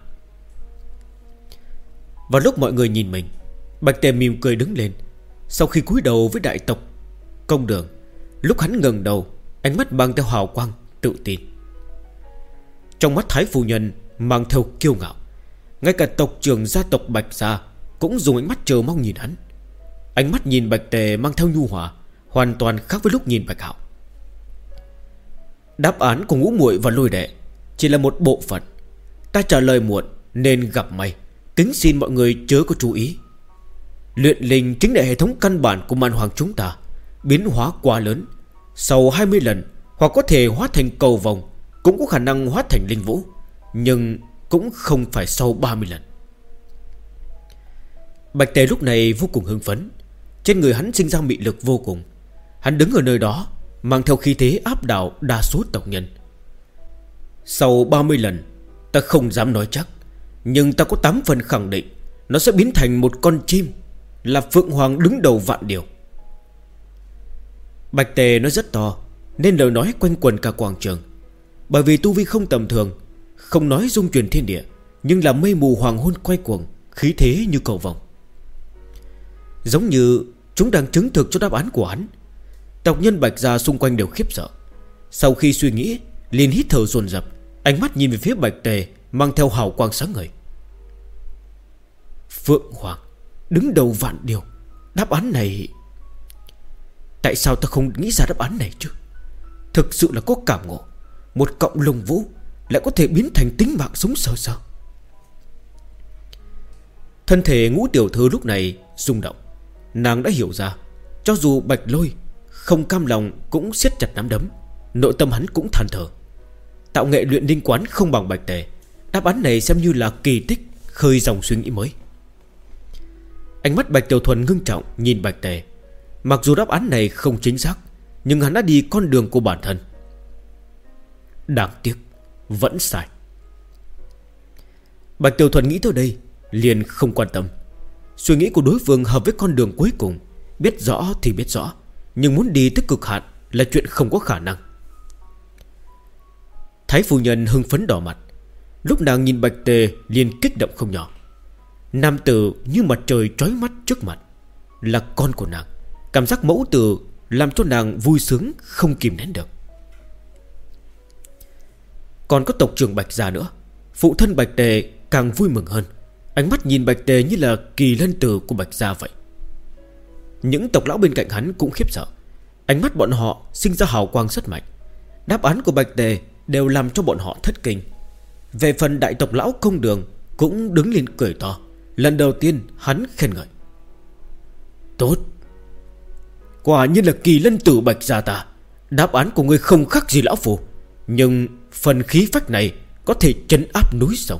Vào lúc mọi người nhìn mình, Bạch Tề mỉm cười đứng lên. Sau khi cúi đầu với đại tộc Công Đường, lúc hắn ngẩng đầu, ánh mắt mang theo hào quang tự tin. Trong mắt Thái phu nhân mang theo kiêu ngạo. Ngay cả tộc trưởng gia tộc Bạch gia cũng dùng ánh mắt chờ mong nhìn hắn. Ánh mắt nhìn Bạch Tề mang theo nhu hòa, hoàn toàn khác với lúc nhìn Bạch Hạo. Đáp án của Ngũ muội và Lôi đệ chỉ là một bộ phận. Ta trả lời muộn nên gặp may, kính xin mọi người chớ có chú ý. Luyện linh chính là hệ thống căn bản của man hoàng chúng ta. Biến hóa quá lớn, sau 20 lần hoặc có thể hóa thành cầu vồng, cũng có khả năng hóa thành linh vũ, nhưng cũng không phải sau 30 lần. Bạch Tề lúc này vô cùng hưng phấn. Trên người hắn sinh ra mị lực vô cùng. Hắn đứng ở nơi đó mang theo khí thế áp đảo đa số tộc nhân. Sau 30 lần, ta không dám nói chắc, nhưng ta có 8 phần khẳng định nó sẽ biến thành một con chim, là Phượng Hoàng đứng đầu vạn điều. Bạch Tề nói rất to, nên lời nói quanh quần cả quảng trường. Bởi vì tu vi không tầm thường, không nói dung chuyển thiên địa, nhưng là mây mù hoàng hôn quay cuồng, khí thế như cầu vồng. Giống như Chúng đang chứng thực cho đáp án của hắn. Tộc nhân Bạch gia xung quanh đều khiếp sợ. Sau khi suy nghĩ, liền hít thở dồn dập, ánh mắt nhìn về phía Bạch Tề mang theo hào quang sáng ngời. Phượng Hoàng đứng đầu vạn điều, đáp án này... Tại sao ta không nghĩ ra đáp án này chứ? Thực sự là có cảm ngộ. Một cọng lông vũ lại có thể biến thành tính mạng sống sờ sờ. Thân thể Ngũ tiểu thư lúc này rung động. Nàng đã hiểu ra, cho dù Bạch Lôi không cam lòng cũng siết chặt nắm đấm. Nội tâm hắn cũng than thở. Tạo nghệ luyện linh quán không bằng Bạch Tề. Đáp án này xem như là kỳ tích, khơi dòng suy nghĩ mới. Ánh mắt Bạch Tiểu Thuần ngưng trọng nhìn Bạch Tề. Mặc dù đáp án này không chính xác, nhưng hắn đã đi con đường của bản thân. Đáng tiếc, vẫn sai. Bạch Tiểu Thuần nghĩ tới đây liền không quan tâm. Suy nghĩ của đối phương hợp với con đường cuối cùng. Biết rõ thì biết rõ, nhưng muốn đi tới cực hạn là chuyện không có khả năng. Thái phu nhân hưng phấn đỏ mặt. Lúc nàng nhìn Bạch Tề liền kích động không nhỏ. Nam tử như mặt trời chói mắt trước mặt, là con của nàng. Cảm giác mẫu tử làm cho nàng vui sướng không kìm nén được. Còn có tộc trưởng Bạch gia nữa. Phụ thân Bạch Tề càng vui mừng hơn. Ánh mắt nhìn Bạch Tề như là kỳ lân tử của Bạch gia vậy. Những tộc lão bên cạnh hắn cũng khiếp sợ. Ánh mắt bọn họ sinh ra hào quang rất mạnh. Đáp án của Bạch Tề đều làm cho bọn họ thất kinh. Về phần đại tộc lão Công Đường cũng đứng lên cười to. Lần đầu tiên hắn khen ngợi. Tốt, quả nhiên là kỳ lân tử Bạch gia ta. Đáp án của ngươi không khác gì lão phù, nhưng phần khí phách này có thể trấn áp núi sông.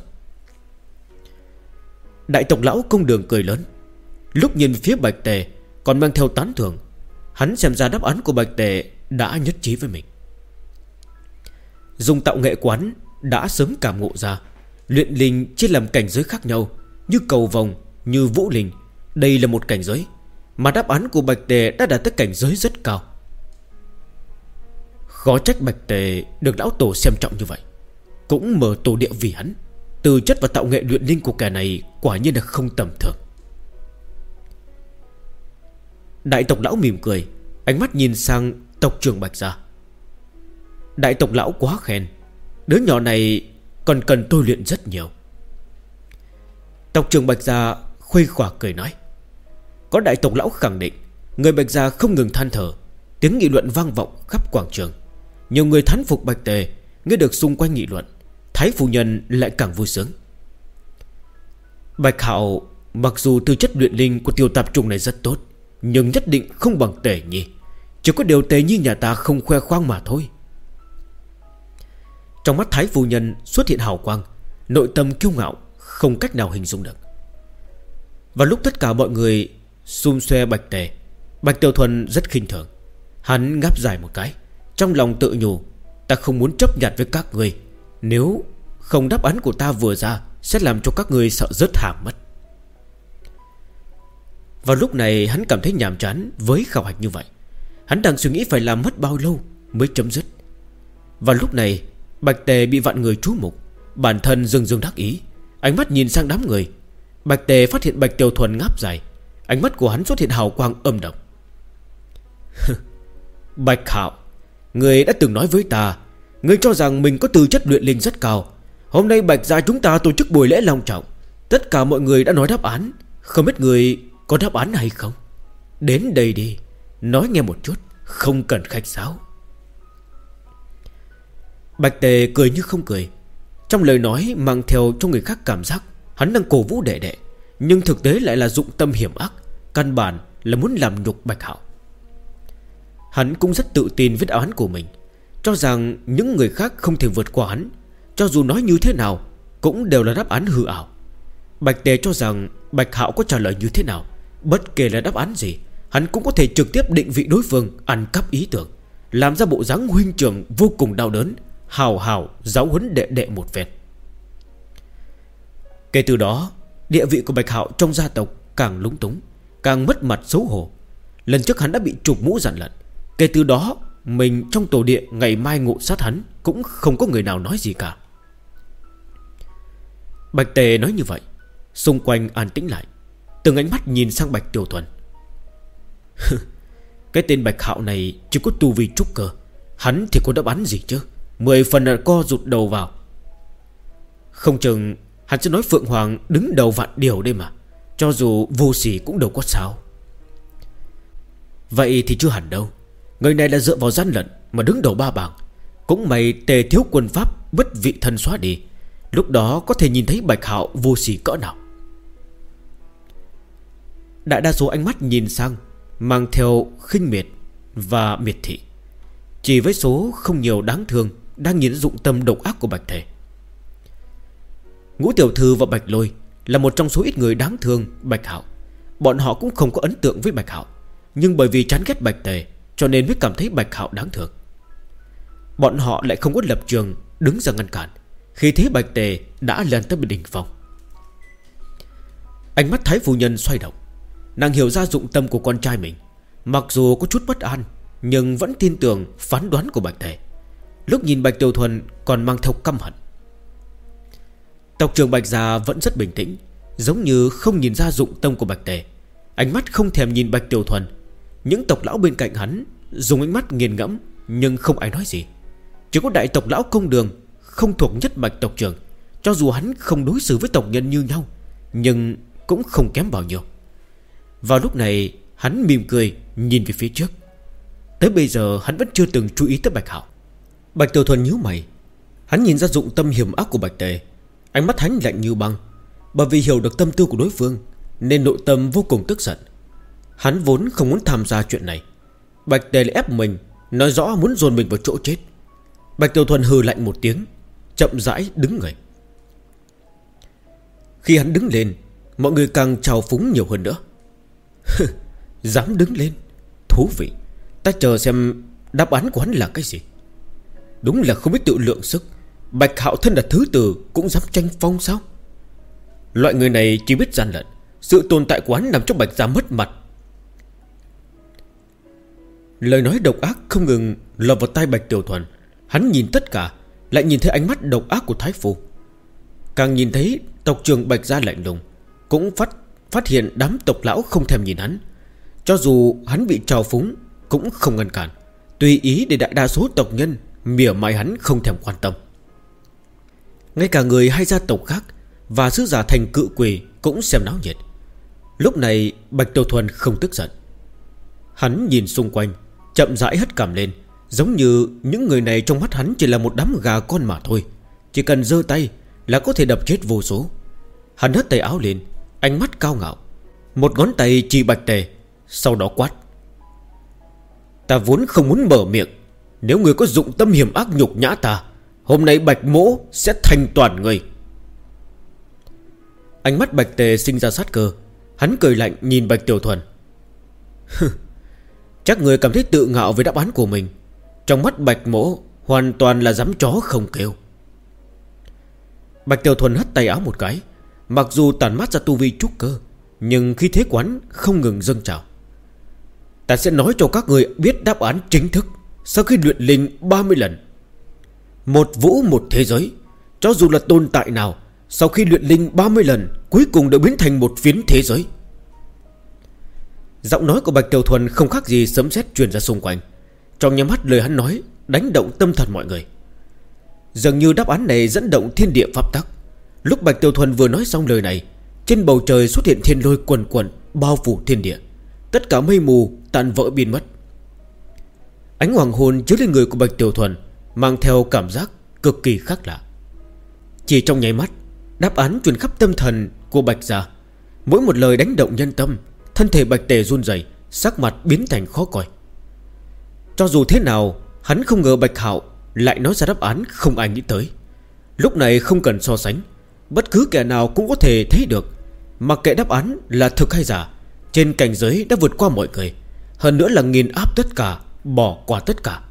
Đại tộc lão Công Đường cười lớn. Lúc nhìn phía Bạch Tề còn mang theo tán thưởng. Hắn xem ra đáp án của Bạch Tề đã nhất trí với mình. Dùng tạo nghệ quán đã sớm cảm ngộ ra luyện linh chia làm cảnh giới khác nhau, như cầu vồng, như vũ linh. Đây là một cảnh giới, mà đáp án của Bạch Tề đã đạt tới cảnh giới rất cao. Khó trách Bạch Tề được lão tổ xem trọng như vậy, cũng mở tổ địa vì hắn. Từ chất và tạo nghệ luyện linh của kẻ này quả nhiên là không tầm thường. Đại tộc lão mỉm cười, ánh mắt nhìn sang tộc trưởng Bạch gia. Đại tộc lão quá khen, đứa nhỏ này còn cần tôi luyện rất nhiều. Tộc trưởng Bạch gia khuây khỏa cười nói. Có đại tộc lão khẳng định, người Bạch gia không ngừng than thở. Tiếng nghị luận vang vọng khắp quảng trường. Nhiều người thán phục Bạch Tề. Nghe được xung quanh nghị luận, Thái phu nhân lại càng vui sướng. Bạch Hạo mặc dù tư chất luyện linh của tiểu tạp trùng này rất tốt, nhưng nhất định không bằng Tề Nhi. Chỉ có điều Tề Nhi nhà ta không khoe khoang mà thôi. Trong mắt Thái phu nhân xuất hiện hào quang, nội tâm kiêu ngạo không cách nào hình dung được. Vào lúc tất cả mọi người xum xoe Bạch Tề, Bạch Tiểu Thuần rất khinh thường. Hắn ngáp dài một cái, trong lòng tự nhủ, ta không muốn chấp nhặt với các người. Nếu không đáp án của ta vừa ra sẽ làm cho các người sợ rớt hàm mất. Vào lúc này hắn cảm thấy nhàm chán với khảo hạch như vậy. Hắn đang suy nghĩ phải làm mất bao lâu mới chấm dứt. Vào lúc này Bạch Tề bị vạn người chú mục, bản thân dưng dưng đắc ý, ánh mắt nhìn sang đám người. Bạch Tề phát hiện Bạch Tiểu Thuần ngáp dài, ánh mắt của hắn xuất hiện hào quang âm độc. Bạch Hạo, người đã từng nói với ta, người cho rằng mình có tư chất luyện linh rất cao. Hôm nay Bạch gia chúng ta tổ chức buổi lễ long trọng, tất cả mọi người đã nói đáp án. Không biết người có đáp án hay không? Đến đây đi, nói nghe một chút, không cần khách sáo. Bạch Tề cười như không cười. Trong lời nói mang theo cho người khác cảm giác hắn đang cổ vũ đệ đệ, nhưng thực tế lại là dụng tâm hiểm ác, căn bản là muốn làm nhục Bạch Hạo. Hắn cũng rất tự tin với đáp án của mình, cho rằng những người khác không thể vượt qua hắn. Cho dù nói như thế nào cũng đều là đáp án hư ảo. Bạch Tề cho rằng Bạch Hạo có trả lời như thế nào, bất kể là đáp án gì, hắn cũng có thể trực tiếp định vị đối phương, ăn cắp ý tưởng, làm ra bộ dáng huynh trưởng vô cùng đau đớn, hào hào giáo huấn đệ đệ một phen. Kể từ đó, địa vị của Bạch Hạo trong gia tộc càng lúng túng, càng mất mặt xấu hổ. Lần trước hắn đã bị chụp mũ dằn lận. Kể từ đó, mình trong tổ địa ngày mai ngộ sát hắn cũng không có người nào nói gì cả. Bạch Tề nói như vậy, xung quanh an tĩnh lại, từng ánh mắt nhìn sang Bạch Tiểu Thuần. Cái tên Bạch Hạo này chỉ có tu vi trúc cơ, hắn thì có đáp án gì chứ? 10 phần là co rụt đầu vào. Không chừng hắn sẽ nói Phượng Hoàng đứng đầu vạn điều đây mà. Cho dù vô sỉ cũng đâu có sao. Vậy thì chưa hẳn đâu. Người này là dựa vào gian lận mà đứng đầu ba bảng. Cũng mày Tề thiếu quân pháp bất vị thân xóa đi, lúc đó có thể nhìn thấy Bạch Hạo vô sỉ cỡ nào. Đại đa số ánh mắt nhìn sang mang theo khinh miệt và miệt thị. Chỉ với số không nhiều đáng thương đang nhìn dụng tâm độc ác của Bạch Thể. Ngũ tiểu thư và Bạch Lôi là một trong số ít người đáng thương Bạch Hạo. Bọn họ cũng không có ấn tượng với Bạch Hạo, nhưng bởi vì chán ghét Bạch Tề cho nên mới cảm thấy Bạch Hạo đáng thương. Bọn họ lại không có lập trường đứng ra ngăn cản khi thấy Bạch Tề đã lên tới đỉnh phong. Ánh mắt Thái phu nhân xoay động. Nàng hiểu ra dụng tâm của con trai mình. Mặc dù có chút bất an, nhưng vẫn tin tưởng phán đoán của Bạch Tề. Lúc nhìn Bạch Tiểu Thuần còn mang theo căm hận. Tộc trưởng Bạch Gia vẫn rất bình tĩnh, giống như không nhìn ra dụng tâm của Bạch Tề. Ánh mắt không thèm nhìn Bạch Tiểu Thuần. Những tộc lão bên cạnh hắn dùng ánh mắt nghiền ngẫm, nhưng không ai nói gì. Chỉ có đại tộc lão Công Đường, không thuộc nhất mạch tộc trưởng, cho dù hắn không đối xử với tộc nhân như nhau, nhưng cũng không kém bao nhiêu. Vào lúc này hắn mỉm cười nhìn về phía trước. Tới bây giờ hắn vẫn chưa từng chú ý tới Bạch Hạo. Bạch Tiểu Thuần nhíu mày. Hắn nhìn ra dụng tâm hiểm ác của Bạch Tề. Ánh mắt hắn lạnh như băng. Bởi vì hiểu được tâm tư của đối phương nên nội tâm vô cùng tức giận. Hắn vốn không muốn tham gia chuyện này. Bạch Tề lại ép mình, nói rõ muốn dồn mình vào chỗ chết. Bạch Tiểu Thuần hừ lạnh một tiếng, chậm rãi đứng người. Khi hắn đứng lên, mọi người càng trào phúng nhiều hơn nữa. Dám đứng lên, thú vị. Ta chờ xem đáp án của hắn là cái gì. Đúng là không biết tự lượng sức. Bạch Hạo thân là thứ tử cũng dám tranh phong sao? Loại người này chỉ biết gian lận. Sự tồn tại của hắn làm cho Bạch gia mất mặt. Lời nói độc ác không ngừng lọt vào tai Bạch Tiểu Thuần. Hắn nhìn tất cả, lại nhìn thấy ánh mắt độc ác của Thái Phu. Càng nhìn thấy tộc trưởng Bạch gia lạnh lùng, cũng phát hiện đám tộc lão không thèm nhìn hắn. Cho dù hắn bị trào phúng cũng không ngăn cản, tùy ý để đại đa số tộc nhân mỉa mai hắn không thèm quan tâm. Ngay cả người hai gia tộc khác và sứ giả thành Cự Quỷ cũng xem náo nhiệt. Lúc này Bạch Tiểu Thuần không tức giận. Hắn nhìn xung quanh, chậm rãi hất cằm lên, giống như những người này trong mắt hắn chỉ là một đám gà con mà thôi. Chỉ cần giơ tay là có thể đập chết vô số. Hắn hất tay áo lên, ánh mắt cao ngạo, một ngón tay chỉ Bạch Tề, sau đó quát: Ta vốn không muốn mở miệng. Nếu người có dụng tâm hiểm ác nhục nhã ta, hôm nay Bạch mỗ sẽ thành toàn người. Ánh mắt Bạch Tề sinh ra sát cơ. Hắn cười lạnh nhìn Bạch Tiểu Thuần. Chắc người cảm thấy tự ngạo về đáp án của mình. Trong mắt Bạch mỗ hoàn toàn là dám chó không kêu. Bạch Tiểu Thuần hất tay áo một cái. Mặc dù tàn mát ra tu vi trúc cơ, nhưng khi thế quán không ngừng dâng trào. Ta sẽ nói cho các người biết đáp án chính thức sau khi luyện linh 30 lần. Một vũ một thế giới. Cho dù là tồn tại nào, sau khi luyện linh 30 lần, cuối cùng đều biến thành một phiến thế giới. Giọng nói của Bạch Tiểu Thuần không khác gì sấm sét truyền ra xung quanh. Trong nháy mắt lời hắn nói đánh động tâm thần mọi người. Dường như đáp án này dẫn động thiên địa pháp tắc. Lúc Bạch Tiểu Thuần vừa nói xong lời này, trên bầu trời xuất hiện thiên lôi quần quần bao phủ thiên địa. Tất cả mây mù tan vỡ biến mất. Ánh hoàng hôn chiếu lên người của Bạch Tiểu Thuần, mang theo cảm giác cực kỳ khác lạ. Chỉ trong nháy mắt, đáp án truyền khắp tâm thần của Bạch gia. Mỗi một lời đánh động nhân tâm. Thân thể Bạch Tề run rẩy, sắc mặt biến thành khó coi. Cho dù thế nào, hắn không ngờ Bạch Hạo lại nói ra đáp án không ai nghĩ tới. Lúc này không cần so sánh, bất cứ kẻ nào cũng có thể thấy được, mặc kệ đáp án là thực hay giả, trên cảnh giới đã vượt qua mọi người, hơn nữa là nghiền áp tất cả, bỏ qua tất cả.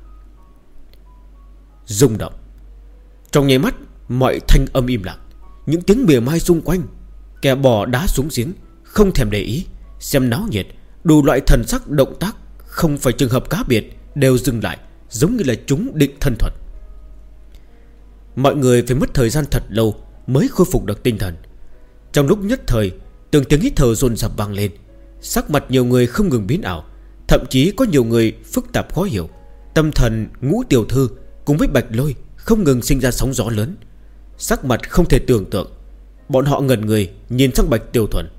Rung động. Trong nháy mắt, mọi thanh âm im lặng. Những tiếng mỉa mai xung quanh, kẻ bỏ đá xuống giếng không thèm để ý, xem náo nhiệt, đủ loại thần sắc động tác không phải trường hợp cá biệt đều dừng lại, giống như là chúng định thân thuật. Mọi người phải mất thời gian thật lâu mới khôi phục được tinh thần. Trong lúc nhất thời, từng tiếng hít thở dồn dập vang lên. Sắc mặt nhiều người không ngừng biến ảo, Thậm chí có nhiều người phức tạp khó hiểu. Tâm thần Ngũ tiểu thư cùng với Bạch Lôi không ngừng sinh ra sóng gió lớn, sắc mặt không thể tưởng tượng. Bọn họ ngẩn người nhìn sang Bạch Tiểu Thuần.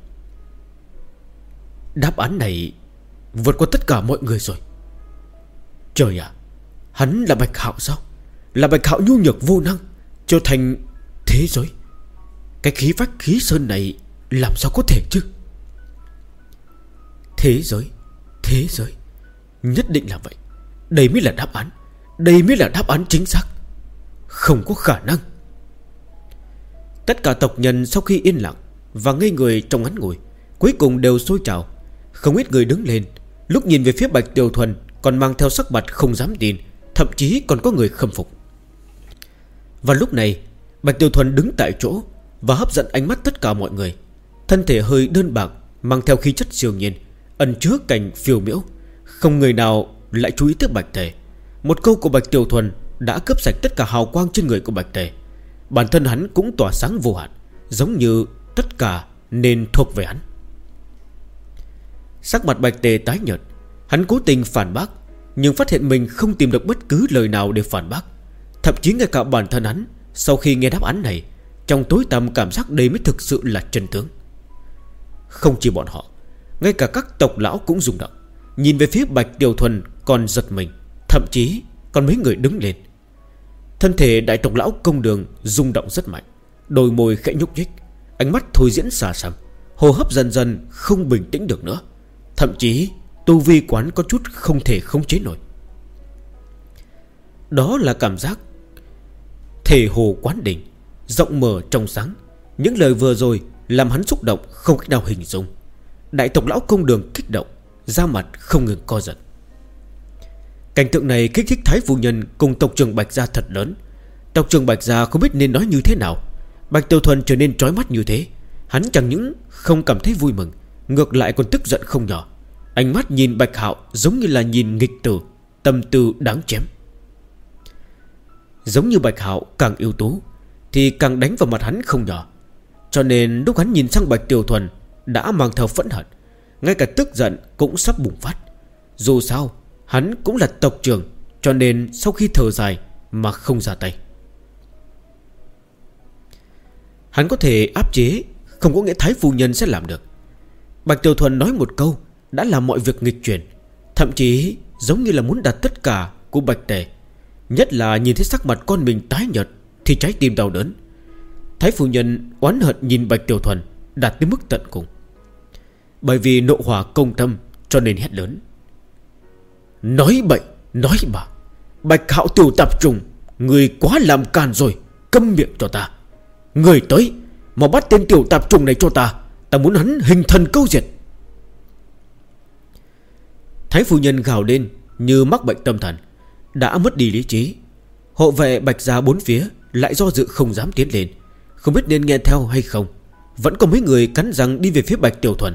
Đáp án này vượt qua tất cả mọi người rồi. Trời ạ, hắn là Bạch Hạo sao? Là Bạch Hạo nhu nhược vô năng trở thành thế giới. Cái khí phách khí sơn này làm sao có thể chứ? Thế giới, thế giới, nhất định là vậy. Đây mới là đáp án. Đây mới là đáp án chính xác. Không có khả năng. Tất cả tộc nhân sau khi yên lặng và ngây người trong ngắn ngủi, cuối cùng đều sôi trào. Không ít người đứng lên, lúc nhìn về phía Bạch Tiểu Thuần còn mang theo sắc mặt không dám tin, thậm chí còn có người khâm phục. Và lúc này Bạch Tiểu Thuần đứng tại chỗ và hấp dẫn ánh mắt tất cả mọi người. Thân thể hơi đơn bạc, mang theo khí chất siêu nhiên, ẩn chứa cảnh phiêu miễu. Không người nào lại chú ý tới Bạch Tề. Một câu của Bạch Tiểu Thuần đã cướp sạch tất cả hào quang trên người của Bạch Tề. Bản thân hắn cũng tỏa sáng vô hạn, giống như tất cả nên thuộc về hắn. Sắc mặt Bạch Tề tái nhợt. Hắn cố tình phản bác, nhưng phát hiện mình không tìm được bất cứ lời nào để phản bác. Thậm chí ngay cả bản thân hắn, sau khi nghe đáp án này, trong tối tăm cảm giác đây mới thực sự là chân tướng. Không chỉ bọn họ, ngay cả các tộc lão cũng rung động, nhìn về phía Bạch Tiểu Thuần còn giật mình. Thậm chí còn mấy người đứng lên. Thân thể đại tộc lão Công Đường rung động rất mạnh, đôi môi khẽ nhúc nhích, ánh mắt thôi diễn xà xăm, hô hấp dần dần không bình tĩnh được nữa. Thậm chí tu vi quán có chút không thể khống chế nổi. Đó là cảm giác thể hồ quán đỉnh, rộng mở trong sáng. Những lời vừa rồi làm hắn xúc động không cách nào hình dung. Đại tộc lão Công Đường kích động, da mặt không ngừng co giật. Cảnh tượng này kích thích Thái phu nhân cùng tộc trưởng Bạch gia thật lớn. Tộc trưởng Bạch gia không biết nên nói như thế nào. Bạch Tiểu Thuần trở nên chói mắt như thế, hắn chẳng những không cảm thấy vui mừng, ngược lại còn tức giận không nhỏ. Ánh mắt nhìn Bạch Hạo giống như là nhìn nghịch tử, tâm tư đáng chém. Giống như Bạch Hạo càng ưu tú thì càng đánh vào mặt hắn không nhỏ. Cho nên lúc hắn nhìn sang Bạch Tiểu Thuần đã mang theo phẫn hận, ngay cả tức giận cũng sắp bùng phát. Dù sao hắn cũng là tộc trưởng, cho nên sau khi thở dài mà không ra tay. Hắn có thể áp chế, không có nghĩa Thái phu nhân sẽ làm được. Bạch Tiểu Thuần nói một câu đã làm mọi việc nghịch chuyển, thậm chí giống như là muốn đặt tất cả của Bạch Tề. Nhất là nhìn thấy sắc mặt con mình tái nhợt thì trái tim đau đớn. Thái phu nhân oán hận nhìn Bạch Tiểu Thuần đạt tới mức tận cùng. Bởi vì nộ hỏa công tâm cho nên hét lớn: nói bậy, nói bạ, Bạch Hạo tiểu tạp trùng, người quá làm càn rồi, câm miệng cho ta. Người tới, mà bắt tên tiểu tạp trùng này cho ta, ta muốn hắn hình thần câu diệt. Thái phu nhân gào lên như mắc bệnh tâm thần, đã mất đi lý trí. Hộ vệ Bạch gia bốn phía lại do dự không dám tiến lên, không biết nên nghe theo hay không. Vẫn có mấy người cắn răng đi về phía Bạch Tiểu Thuần.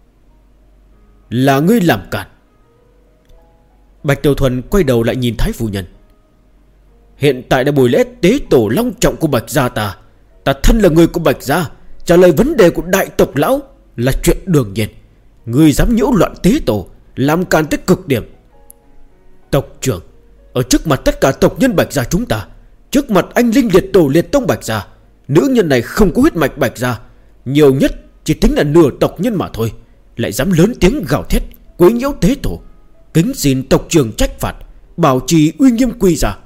Là ngươi làm cản. Bạch Tiểu Thuần quay đầu lại nhìn Thái phu nhân. Hiện tại là buổi lễ tế tổ long trọng của Bạch gia ta. Ta thân là người của Bạch gia, trả lời vấn đề của đại tộc lão là chuyện đương nhiên. Ngươi dám nhiễu loạn tế tổ, làm càn tới cực điểm. Tộc trưởng, ở trước mặt tất cả tộc nhân Bạch gia chúng ta, trước mặt anh linh liệt tổ liệt tông Bạch gia, nữ nhân này không có huyết mạch Bạch gia, nhiều nhất chỉ tính là nửa tộc nhân mà thôi, lại dám lớn tiếng gào thét quấy nhiễu tế tổ. Kính xin tộc trưởng trách phạt, bảo trì uy nghiêm quy gia.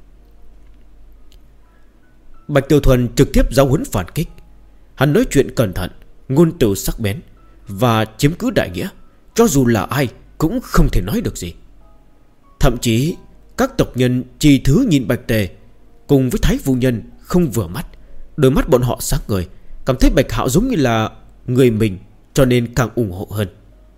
Bạch Tiểu Thuần trực tiếp giáo huấn phản kích. Hắn nói chuyện cẩn thận, ngôn từ sắc bén và chiếm cứ đại nghĩa, cho dù là ai cũng không thể nói được gì. Thậm chí các tộc nhân trì thứ nhìn Bạch Tề cùng với Thái phu nhân không vừa mắt. Đôi mắt bọn họ sáng ngời, cảm thấy Bạch Hạo giống như là người mình, cho nên càng ủng hộ hơn.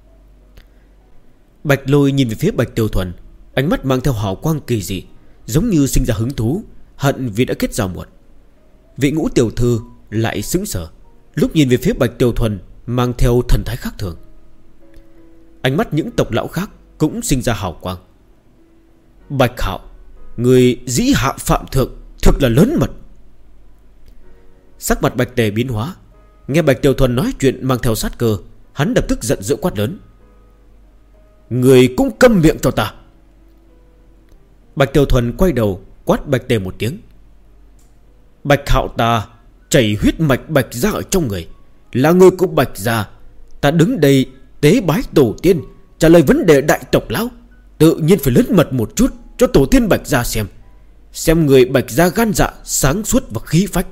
Bạch Lôi nhìn về phía Bạch Tiểu Thuần, ánh mắt mang theo hào quang kỳ dị, giống như sinh ra hứng thú, hận vì đã kết giao muộn. Vị Ngũ tiểu thư lại sững sờ, lúc nhìn về phía Bạch Tiểu Thuần mang theo thần thái khác thường. Ánh mắt những tộc lão khác cũng sinh ra hào quang. Bạch Hạo, người dĩ hạ phạm thượng, thực là lớn mật. Sắc mặt Bạch Tề biến hóa, nghe Bạch Tiểu Thuần nói chuyện mang theo sát cơ, hắn lập tức giận dữ quát lớn. Người cũng câm miệng cho ta. Bạch Tiểu Thuần quay đầu quát Bạch Tề một tiếng. Bạch Hạo ta chảy huyết mạch Bạch gia ở trong người, là người của Bạch gia. Ta đứng đây tế bái tổ tiên, trả lời vấn đề đại tộc lão, tự nhiên phải lớn mật một chút cho tổ tiên Bạch gia xem người Bạch gia gan dạ, sáng suốt và khí phách.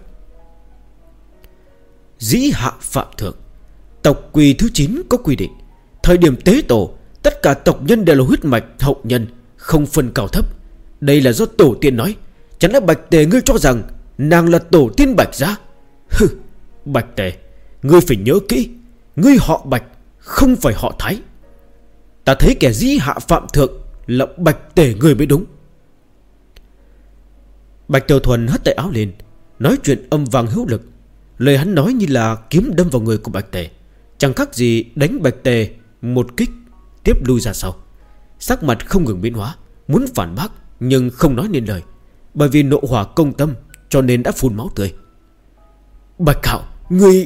Dĩ hạ phạm thượng. Tộc quy thứ 9 có quy định, thời điểm tế tổ, tất cả tộc nhân đều là huyết mạch hậu nhân, không phân cao thấp. Đây là do tổ tiên nói. Chẳng lẽ Bạch Tề ngươi cho rằng nàng là tổ tiên Bạch gia? Hừ, Bạch Tề, ngươi phải nhớ kỹ, ngươi họ Bạch, không phải họ Thái. Ta thấy kẻ dĩ hạ phạm thượng là Bạch Tề ngươi mới đúng. Bạch Tiểu Thuần hất tay áo lên, nói chuyện âm vang hữu lực. Lời hắn nói như là kiếm đâm vào người của Bạch Tề, chẳng khác gì đánh Bạch Tề một kích tiếp lui ra sau. Sắc mặt không ngừng biến hóa, muốn phản bác nhưng không nói nên lời, bởi vì nộ hỏa công tâm cho nên đã phun máu tươi. Bạch Hạo, ngươi...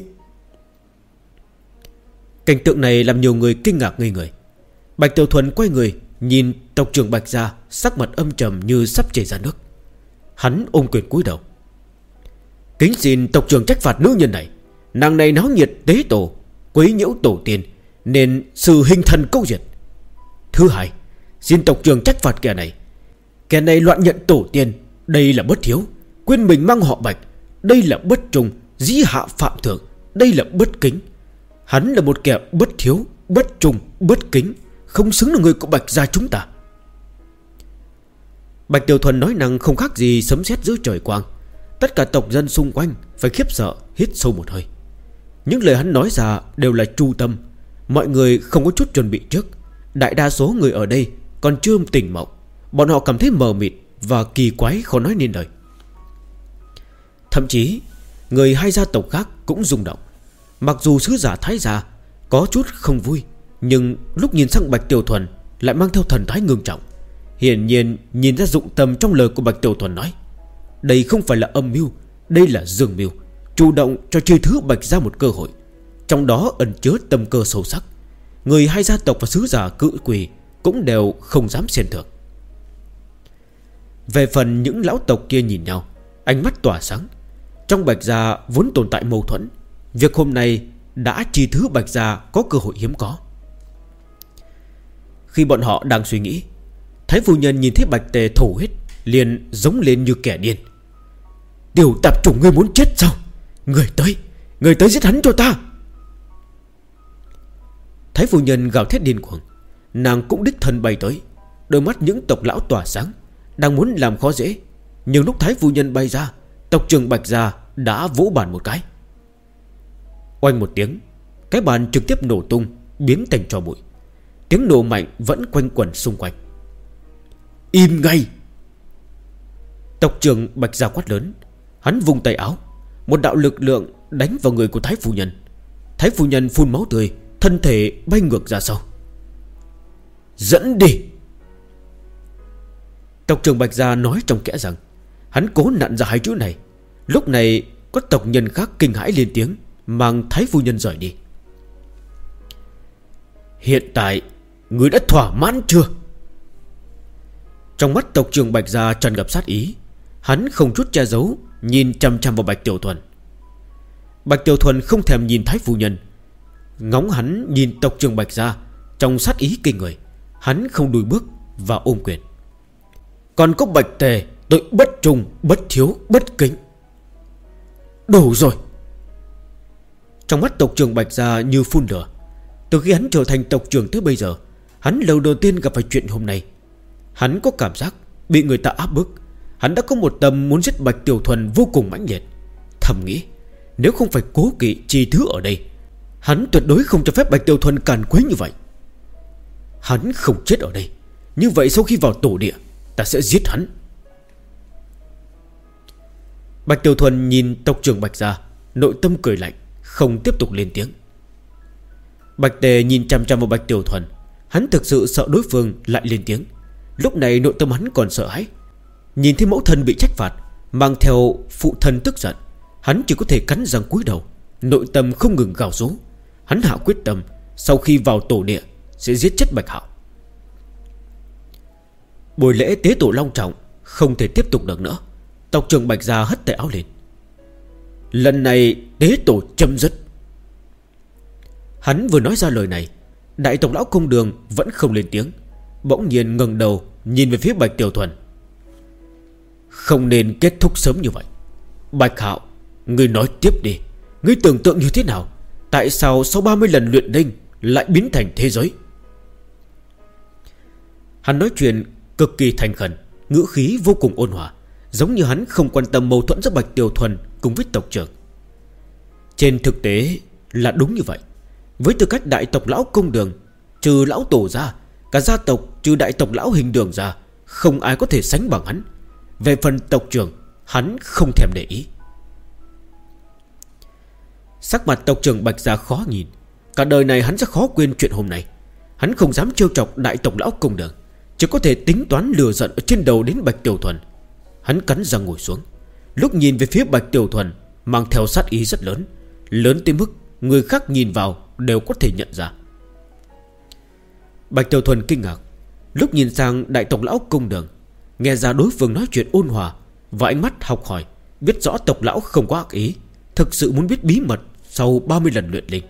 Cảnh tượng này làm nhiều người kinh ngạc ngây người. Bạch Tiểu Thuần quay người nhìn tộc trưởng Bạch gia, sắc mặt âm trầm như sắp chảy ra nước. Hắn ôm quyền cúi đầu. Kính xin tộc trưởng trách phạt nữ nhân này. Nàng này náo nhiệt tế tổ, quấy nhiễu tổ tiên, nên sự hình thần câu diệt. Thứ hai, xin tộc trưởng trách phạt kẻ này. Kẻ này loạn nhận tổ tiên, đây là bất hiếu, quên mình mang họ Bạch, đây là bất trung, dĩ hạ phạm thượng, đây là bất kính. Hắn là một kẻ bất hiếu, bất trung, bất kính, không xứng là người của Bạch gia chúng ta. Bạch Tiểu Thuần nói năng không khác gì sấm sét giữa trời quang. Tất cả tộc dân xung quanh phải khiếp sợ, hít sâu một hơi. Những lời hắn nói ra đều là tru tâm. Mọi người không có chút chuẩn bị trước. Đại đa số người ở đây còn chưa tỉnh mộng. Bọn họ cảm thấy mờ mịt và kỳ quái khó nói nên lời. Thậm chí người hai gia tộc khác cũng rung động. Mặc dù sứ giả Thái gia có chút không vui, nhưng lúc nhìn sang Bạch Tiểu Thuần lại mang theo thần thái ngưng trọng. Hiển nhiên nhìn ra dụng tâm trong lời của Bạch Tiểu Thuần nói. Đây không phải là âm mưu, đây là dương mưu, chủ động cho chư thứ Bạch gia một cơ hội, trong đó ẩn chứa tâm cơ sâu sắc. Người hai gia tộc và sứ giả cự quỳ cũng đều không dám xen thượng. Về phần những lão tộc kia nhìn nhau, ánh mắt tỏa sáng. Trong Bạch gia vốn tồn tại mâu thuẫn, việc hôm nay đã chi thứ Bạch gia có cơ hội hiếm có. Khi bọn họ đang suy nghĩ, Thái phu nhân nhìn thấy Bạch Tề thổ huyết, liền giống lên như kẻ điên. Tiểu tạp chủng, ngươi muốn chết sao? Người tới giết hắn cho ta. Thái phu nhân gào thét điên cuồng. Nàng cũng đích thân bay tới, đôi mắt những tộc lão tỏa sáng, đang muốn làm khó dễ. Nhưng lúc Thái phu nhân bay ra, tộc trưởng Bạch gia đã vỗ bàn một cái. Oanh một tiếng, cái bàn trực tiếp nổ tung, biến thành tro bụi. Tiếng nổ mạnh vẫn quanh quẩn xung quanh. Im ngay! Tộc trưởng Bạch gia quát lớn. Hắn vung tay áo, một đạo lực lượng đánh vào người của Thái phu nhân. Thái phu nhân phun máu tươi, thân thể bay ngược ra sau. Dẫn đi! Tộc trưởng Bạch gia nói trong kẽ rằng. Hắn cố nặn ra hai chữ này. Lúc này có tộc nhân khác kinh hãi lên tiếng, mang Thái phu nhân rời đi. Hiện tại người đã thỏa mãn chưa? Trong mắt tộc trưởng Bạch gia tràn ngập sát ý. Hắn không chút che giấu, nhìn chăm chăm vào Bạch Tiểu Thuần. Bạch Tiểu Thuần không thèm nhìn Thái phu nhân, ngóng hắn nhìn tộc trưởng Bạch gia, trong sát ý kinh người. Hắn không lùi bước và ôm quyền. Còn có Bạch Tề, tội bất trung, bất hiếu, bất kính. Đủ rồi! Trong mắt tộc trưởng Bạch gia như phun lửa. Từ khi hắn trở thành tộc trưởng tới bây giờ, hắn lần đầu tiên gặp phải chuyện hôm nay. Hắn có cảm giác bị người ta áp bức. Hắn đã có một tâm muốn giết Bạch Tiểu Thuần vô cùng mãnh liệt. Thầm nghĩ, nếu không phải cố kỵ chi thứ ở đây, hắn tuyệt đối không cho phép Bạch Tiểu Thuần càn quấy như vậy. Hắn không chết ở đây, như vậy sau khi vào tổ địa, ta sẽ giết hắn. Bạch Tiểu Thuần nhìn tộc trưởng Bạch gia, nội tâm cười lạnh, không tiếp tục lên tiếng. Bạch Tề nhìn chăm chăm vào Bạch Tiểu Thuần. Hắn thực sự sợ đối phương lại lên tiếng. Lúc này nội tâm hắn còn sợ hãi. Nhìn thấy mẫu thân bị trách phạt, mang theo phụ thân tức giận, hắn chỉ có thể cắn răng cúi đầu. Nội tâm không ngừng gào rú. Hắn hạ quyết tâm sau khi vào tổ địa sẽ giết chết Bạch Hạo, Buổi lễ tế tổ long trọng không thể tiếp tục được nữa. Tộc trưởng Bạch Gia hất tay áo lên. Lần này tế tổ chấm dứt. Hắn vừa nói ra lời này, đại tộc lão Công Đường vẫn không lên tiếng, bỗng nhiên ngẩng đầu nhìn về phía Bạch Tiểu Thuần. Không nên kết thúc sớm như vậy. Bạch Hạo, ngươi nói tiếp đi. Ngươi tưởng tượng như thế nào? Tại sao sau 30 lần luyện đinh lại biến thành thế giới? Hắn nói chuyện cực kỳ thành khẩn, ngữ khí vô cùng ôn hòa, giống như hắn không quan tâm mâu thuẫn giữa Bạch Tiểu Thuần cùng với tộc trưởng. Trên thực tế là đúng như vậy. Với tư cách đại tộc lão Công Đường, trừ lão tổ ra, cả gia tộc trừ đại tộc lão Hình Đường ra, không ai có thể sánh bằng hắn. Về phần tộc trưởng, hắn không thèm để ý. Sắc mặt tộc trưởng Bạch Gia khó nhìn. Cả đời này hắn sẽ khó quên chuyện hôm nay. Hắn không dám trêu chọc đại tộc lão Công Đường, chỉ có thể tính toán lừa giận ở trên đầu đến Bạch Tiểu Thuần. Hắn cắn răng ngồi xuống, lúc nhìn về phía Bạch Tiểu Thuần mang theo sát ý rất lớn, lớn tới mức người khác nhìn vào đều có thể nhận ra. Bạch Tiểu Thuần kinh ngạc, lúc nhìn sang đại tộc lão Công Đường, nghe ra đối phương nói chuyện ôn hòa và ánh mắt học hỏi, biết rõ tộc lão không có ác ý, thực sự muốn biết bí mật sau 30 lần luyện linh.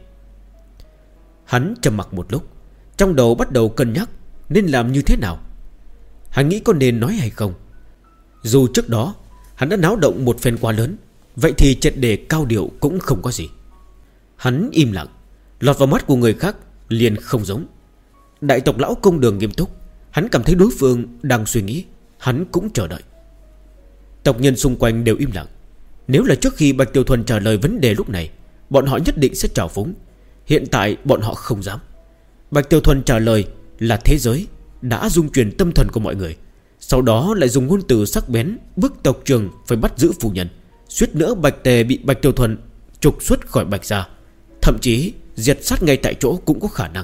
Hắn trầm mặc một lúc, trong đầu bắt đầu cân nhắc nên làm như thế nào. Hắn nghĩ có nên nói hay không. Dù trước đó hắn đã náo động một phen quá lớn, vậy thì triệt để cao điệu cũng không có gì. Hắn im lặng, lọt vào mắt của người khác liền không giống. Đại tộc lão Công Đường nghiêm túc, hắn cảm thấy đối phương đang suy nghĩ, hắn cũng chờ đợi. Tộc nhân xung quanh đều im lặng. Nếu là trước khi Bạch Tiểu Thuần trả lời vấn đề lúc này, bọn họ nhất định sẽ trào phúng. Hiện tại bọn họ không dám. Bạch Tiểu Thuần trả lời là thế giới đã dung chuyển tâm thần của mọi người, sau đó lại dùng ngôn từ sắc bén bức tộc trưởng phải bắt giữ phu nhân, suýt nữa Bạch Tề bị Bạch Tiểu Thuần trục xuất khỏi Bạch Gia, thậm chí diệt sát ngay tại chỗ cũng có khả năng.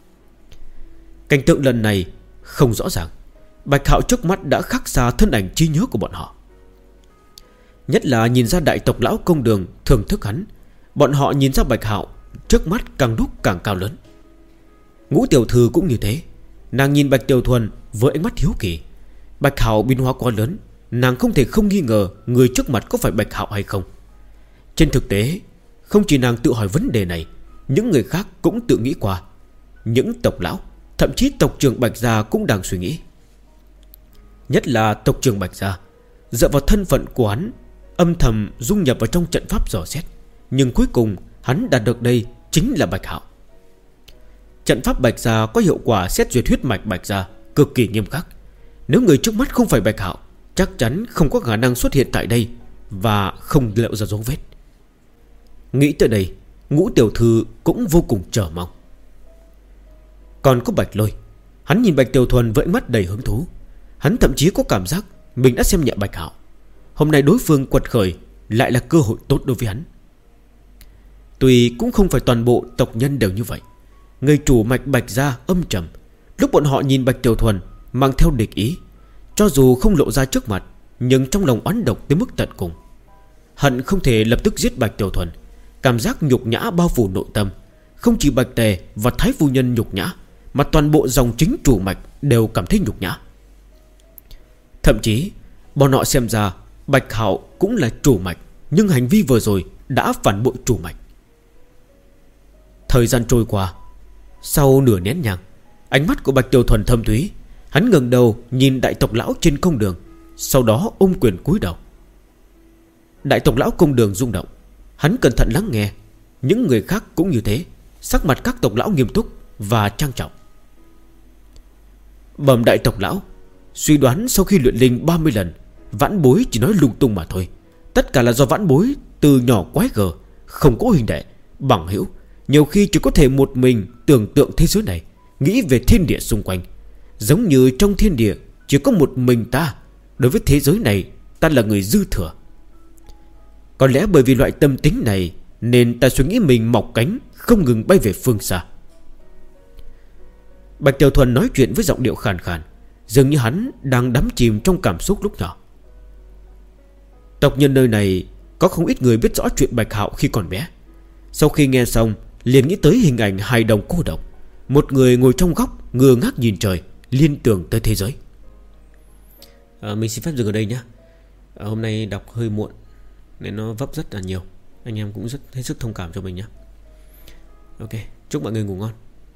Cảnh tượng lần này không rõ ràng. Bạch Hạo trước mắt đã khắc xa thân ảnh trí nhớ của bọn họ. Nhất là nhìn ra đại tộc lão Công Đường thưởng thức hắn, bọn họ nhìn ra Bạch Hạo trước mắt càng lúc càng cao lớn. Ngũ tiểu thư cũng như thế, nàng nhìn Bạch Tiểu Thuần với ánh mắt hiếu kỳ. Bạch Hạo biến hóa quá lớn, nàng không thể không nghi ngờ người trước mặt có phải Bạch Hạo hay không. Trên thực tế, không chỉ nàng tự hỏi vấn đề này, những người khác cũng tự nghĩ qua. Những tộc lão, thậm chí tộc trưởng Bạch Gia cũng đang suy nghĩ. Nhất là tộc trưởng Bạch Gia, dựa vào thân phận của hắn, âm thầm dung nhập vào trong trận pháp dò xét, nhưng cuối cùng hắn đạt được đây chính là Bạch Hạo. Trận pháp Bạch Gia có hiệu quả xét duyệt huyết mạch Bạch Gia cực kỳ nghiêm khắc. Nếu người trước mắt không phải Bạch Hạo, chắc chắn không có khả năng xuất hiện tại đây và không lộ ra dấu vết. Nghĩ tới đây, Ngũ tiểu thư cũng vô cùng chờ mong. Còn có Bạch Lôi, hắn nhìn Bạch Tiểu Thuần với ánh mắt đầy hứng thú. Hắn thậm chí có cảm giác mình đã xem nhẹ Bạch Hạo. Hôm nay đối phương quật khởi lại là cơ hội tốt đối với hắn. Tuy cũng không phải toàn bộ tộc nhân đều như vậy. Người chủ mạch Bạch Gia âm trầm, lúc bọn họ nhìn Bạch Tiểu Thuần mang theo địch ý, cho dù không lộ ra trước mặt, nhưng trong lòng oán độc tới mức tận cùng. Hận không thể lập tức giết Bạch Tiểu Thuần. Cảm giác nhục nhã bao phủ nội tâm. Không chỉ Bạch Tề và Thái Phu Nhân nhục nhã, mà toàn bộ dòng chính chủ mạch đều cảm thấy nhục nhã. Thậm chí bọn họ xem ra Bạch Hạo cũng là chủ mạch, nhưng hành vi vừa rồi đã phản bội chủ mạch. Thời gian trôi qua, sau nửa nén nhang, ánh mắt của Bạch Tiểu Thuần thâm thúy. Hắn ngẩng đầu nhìn đại tộc lão trên công đường, sau đó ôm quyền cúi đầu. Đại tộc lão công đường rung động. Hắn cẩn thận lắng nghe. Những người khác cũng như thế, sắc mặt các tộc lão nghiêm túc và trang trọng. Bẩm đại tộc lão, suy đoán sau khi luyện linh 30 lần, vãn bối chỉ nói lung tung mà thôi. Tất cả là do vãn bối từ nhỏ quái gở, không có huynh đệ bằng hữu, nhiều khi chỉ có thể một mình tưởng tượng thế giới này, nghĩ về thiên địa xung quanh. Giống như trong thiên địa chỉ có một mình ta, đối với thế giới này ta là người dư thừa. Có lẽ bởi vì loại tâm tính này nên ta suy nghĩ mình mọc cánh, không ngừng bay về phương xa. Bạch Tiểu Thuần nói chuyện với giọng điệu khàn khàn, dường như hắn đang đắm chìm trong cảm xúc lúc nhỏ. Tộc nhân nơi này có không ít người biết rõ chuyện Bạch Hạo khi còn bé. Sau khi nghe xong, liền nghĩ tới hình ảnh hài đồng cô độc, một người ngồi trong góc ngơ ngác nhìn trời, liên tưởng tới thế giới. Mình xin phép dừng ở đây nhé. Hôm nay đọc hơi muộn nên nó vấp rất là nhiều. Anh em cũng rất hết sức thông cảm cho mình nhé. Ok, chúc mọi người ngủ ngon.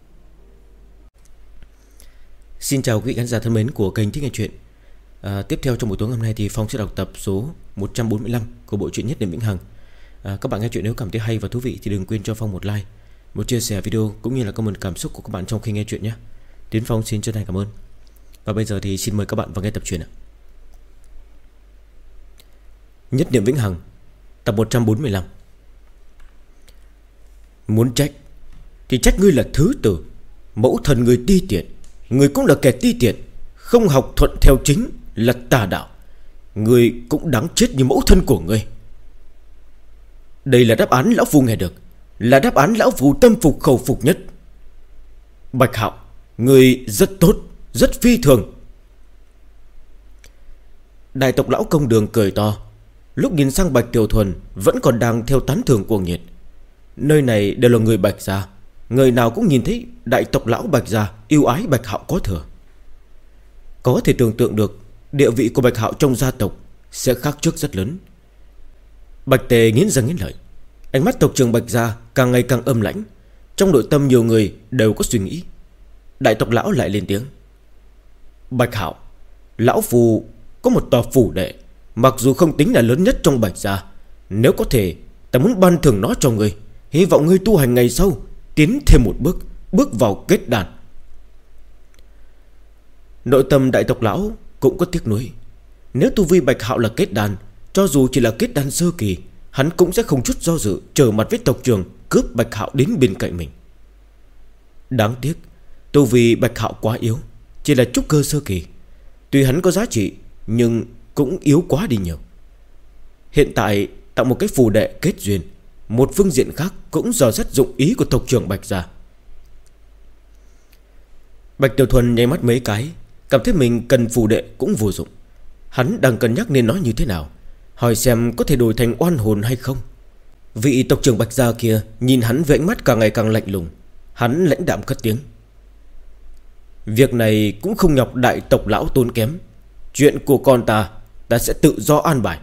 Xin chào quý vị khán giả thân mến của kênh Thích Nghe Chuyện. Tiếp theo trong buổi tối hôm nay thì Phong sẽ đọc tập số 145 của bộ truyện Nhất Niệm Vĩnh Hằng. Các bạn nghe chuyện nếu cảm thấy hay và thú vị thì đừng quên cho Phong một like, một chia sẻ video cũng như là comment cảm xúc của các bạn trong khi nghe chuyện nhé. Tiến Phong xin chân thành cảm ơn. Và bây giờ thì xin mời các bạn vào nghe tập truyện ạ. Nhất Niệm Vĩnh Hằng, tập 145. Muốn trách thì trách ngươi là thứ tử, mẫu thần người ti tiện. Ngươi cũng là kẻ ti tiện, không học thuận theo chính là tà đạo. Ngươi cũng đáng chết như mẫu thân của ngươi. Đây là đáp án lão phu nghe được, là đáp án lão phu tâm phục khẩu phục nhất. Bạch Hạo, ngươi rất tốt, rất phi thường. Đại tộc lão Công Đường cười to, lúc nhìn sang Bạch Tiểu Thuần vẫn còn đang theo tán thưởng cuồng nhiệt. Nơi này đều là người Bạch gia, người nào cũng nhìn thấy đại tộc lão Bạch gia yêu ái Bạch Hạo có thừa. Có thể tưởng tượng được địa vị của Bạch Hạo trong gia tộc sẽ khác trước rất lớn. Bạch Tề nghiến răng nghiến lợi, ánh mắt tộc trưởng Bạch gia càng ngày càng âm lãnh. Trong nội tâm nhiều người đều có suy nghĩ. Đại tộc lão lại lên tiếng: Bạch Hạo, lão phu có một tòa phủ đệ, mặc dù không tính là lớn nhất trong Bạch gia. Nếu có thể, ta muốn ban thưởng nó cho ngươi. Hy vọng ngươi tu hành ngày sau tiến thêm một bước, bước vào kết đàn. Nội tâm đại tộc lão cũng có tiếc nuối. Nếu tu vi Bạch Hạo là kết đàn, cho dù chỉ là kết đàn sơ kỳ, hắn cũng sẽ không chút do dự trở mặt với tộc trưởng cướp Bạch Hạo đến bên cạnh mình. Đáng tiếc, tu vi Bạch Hạo quá yếu, chỉ là trúc cơ sơ kỳ. Tuy hắn có giá trị nhưng cũng yếu quá đi nhiều. Hiện tại tạo một cái phù đệ kết duyên, một phương diện khác cũng dò xét dụng ý của tộc trưởng Bạch gia. Bạch Tiểu Thuần nháy mắt mấy cái, cảm thấy mình cần phù đệ cũng vô dụng. Hắn đang cân nhắc nên nói như thế nào, hỏi xem có thể đổi thành oan hồn hay không. Vị tộc trưởng Bạch gia kia nhìn hắn với ánh mắt càng ngày càng lạnh lùng. Hắn lãnh đạm cất tiếng: Việc này cũng không nhọc đại tộc lão tốn kém. Chuyện của con ta sẽ tự do an bài.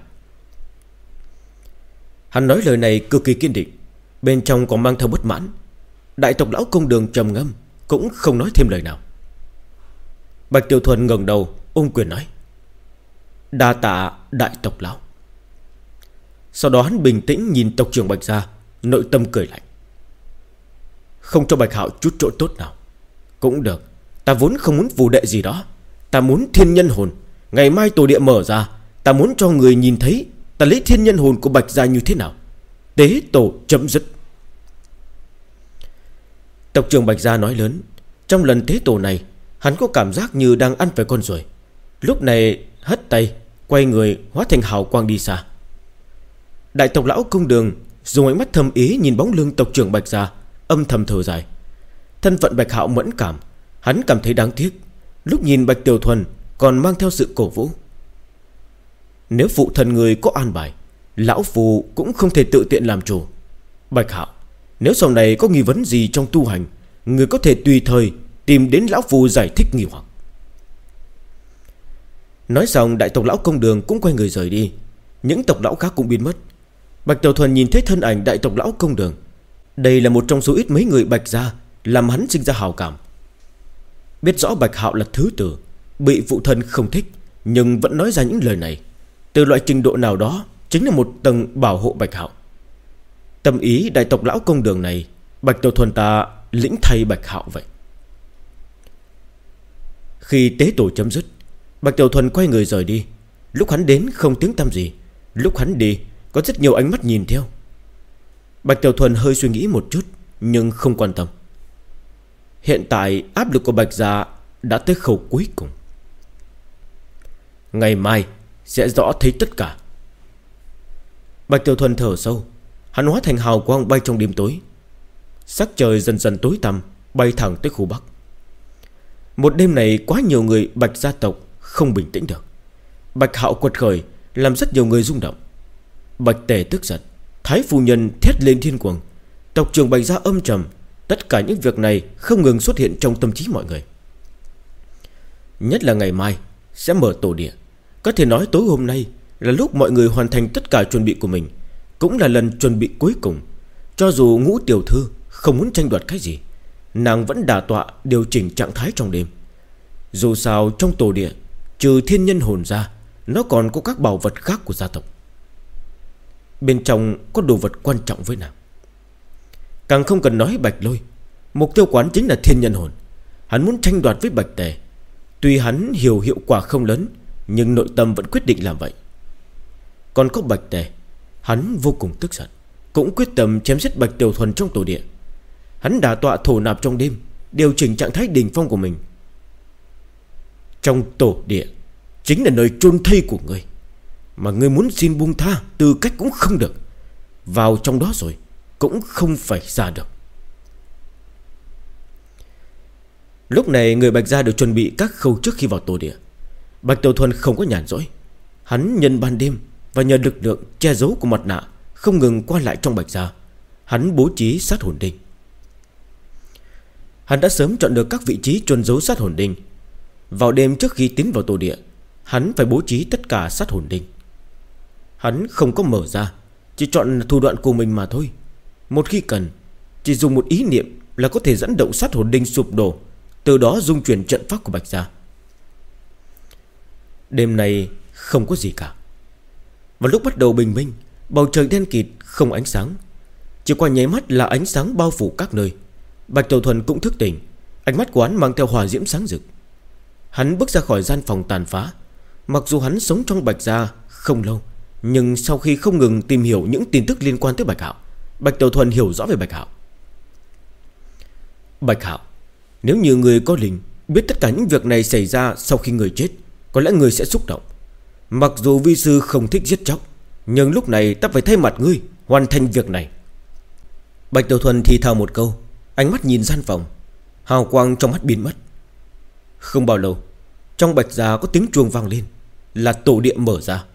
Hắn nói lời này cực kỳ kiên định, bên trong còn mang theo bất mãn. Đại tộc lão Công Đường trầm ngâm, cũng không nói thêm lời nào. Bạch Tiểu Thuần ngẩng đầu ôm quyền nói: Đa tạ đại tộc lão. Sau đó hắn bình tĩnh nhìn tộc trưởng Bạch gia, nội tâm cười lạnh. Không cho Bạch Hạo chút chỗ tốt nào cũng được. Ta vốn không muốn phù đệ gì đó, ta muốn thiên nhân hồn. Ngày mai tổ địa mở ra, ta muốn cho người nhìn thấy ta lấy thiên nhân hồn của Bạch gia như thế nào. Tế tổ chấm dứt. Tộc trưởng Bạch gia nói lớn. Trong lần tế tổ này, hắn có cảm giác như đang ăn phải con ruồi. Lúc này hất tay, quay người hóa thành hào quang đi xa. Đại tộc lão Công Đường dùng ánh mắt thâm ý nhìn bóng lưng tộc trưởng Bạch gia, âm thầm thở dài. Thân phận Bạch Hạo mẫn cảm, hắn cảm thấy đáng tiếc. Lúc nhìn Bạch Tiểu Thuần còn mang theo sự cổ vũ. Nếu phụ thân người có an bài, lão phu cũng không thể tự tiện làm chủ. Bạch Hạo, nếu sau này có nghi vấn gì trong tu hành, người có thể tùy thời tìm đến lão phu giải thích nghi hoặc. Nói xong, đại tộc lão Công Đường cũng quay người rời đi. Những tộc lão khác cũng biến mất. Bạch Tiểu Thuần nhìn thấy thân ảnh đại tộc lão Công Đường. Đây là một trong số ít mấy người Bạch gia làm hắn sinh ra hào cảm. Biết rõ Bạch Hạo là thứ tử, bị phụ thân không thích, nhưng vẫn nói ra những lời này. Từ loại trình độ nào đó chính là một tầng bảo hộ Bạch Hạo. Tâm ý đại tộc lão Công Đường này, Bạch Tiểu Thuần ta lĩnh thay Bạch Hạo vậy. Khi tế tổ chấm dứt, Bạch Tiểu Thuần quay người rời đi. Lúc hắn đến không tiếng tăm gì, lúc hắn đi có rất nhiều ánh mắt nhìn theo. Bạch Tiểu Thuần hơi suy nghĩ một chút, nhưng không quan tâm. Hiện tại áp lực của Bạch gia đã tới khâu cuối cùng. Ngày mai sẽ rõ thấy tất cả. Bạch Tiểu Thuần thở sâu, hắn hóa thành hào quang bay trong đêm tối. Sắc trời dần dần tối tăm, bay thẳng tới khu Bắc. Một đêm này quá nhiều người Bạch gia tộc không bình tĩnh được. Bạch Hạo quật khởi làm rất nhiều người rung động. Bạch Tề tức giận, Thái phu nhân thét lên thiên cuồng, tộc trưởng Bạch gia âm trầm. Tất cả những việc này không ngừng xuất hiện trong tâm trí mọi người. Nhất là ngày mai sẽ mở tổ địa. Có thể nói tối hôm nay là lúc mọi người hoàn thành tất cả chuẩn bị của mình, cũng là lần chuẩn bị cuối cùng. Cho dù Ngũ tiểu thư không muốn tranh đoạt cái gì, nàng vẫn đả tọa điều chỉnh trạng thái trong đêm. Dù sao trong tổ địa, trừ thiên nhân hồn ra, nó còn có các bảo vật khác của gia tộc. Bên trong có đồ vật quan trọng với nàng. Càng không cần nói Bạch Lôi, mục tiêu quán chính là thiên nhân hồn. Hắn muốn tranh đoạt với Bạch Tề. Tuy hắn hiểu hiệu quả không lớn, nhưng nội tâm vẫn quyết định làm vậy. Còn có Bạch Tề, hắn vô cùng tức giận, cũng quyết tâm chém giết Bạch Tiểu Thuần trong tổ địa. Hắn đả tọa thổ nạp trong đêm, điều chỉnh trạng thái đỉnh phong của mình. Trong tổ địa chính là nơi chôn thây của ngươi, mà ngươi muốn xin buông tha tư cách cũng không được. Vào trong đó rồi cũng không phải ra được. Lúc này người Bạch gia đều chuẩn bị các khâu trước khi vào tổ địa. Bạch Tiểu Thuần không có nhàn rỗi. Hắn nhân ban đêm và nhờ lực lượng che giấu của mặt nạ không ngừng qua lại trong Bạch gia. Hắn bố trí sát hồn đinh. Hắn đã sớm chọn được các vị trí chôn giấu sát hồn đinh. Vào đêm trước khi tiến vào tổ địa, hắn phải bố trí tất cả sát hồn đinh. Hắn không có mở ra, chỉ chọn thủ đoạn của mình mà thôi. Một khi cần, chỉ dùng một ý niệm là có thể dẫn động sát hồn đinh sụp đổ, từ đó dung chuyển trận pháp của Bạch gia. Đêm này không có gì cả. Vào lúc bắt đầu bình minh, bầu trời đen kịt không ánh sáng. Chỉ qua nháy mắt là ánh sáng bao phủ các nơi. Bạch Tiểu Thuần cũng thức tỉnh. Ánh mắt của hắn mang theo hỏa diễm sáng rực. Hắn bước ra khỏi gian phòng tàn phá. Mặc dù hắn sống trong Bạch gia không lâu, nhưng sau khi không ngừng tìm hiểu những tin tức liên quan tới Bạch Hạo, Bạch Tiểu Thuần hiểu rõ về Bạch Hạo. Bạch Hạo, nếu như người có linh biết tất cả những việc này xảy ra sau khi người chết, có lẽ người sẽ xúc động. Mặc dù vi sư không thích giết chóc, nhưng lúc này ta phải thay mặt ngươi hoàn thành việc này. Bạch Tiểu Thuần thì thào một câu, ánh mắt nhìn gian phòng. Hào quang trong mắt biến mất. Không bao lâu, trong Bạch gia có tiếng chuông vang lên, là tổ địa mở ra.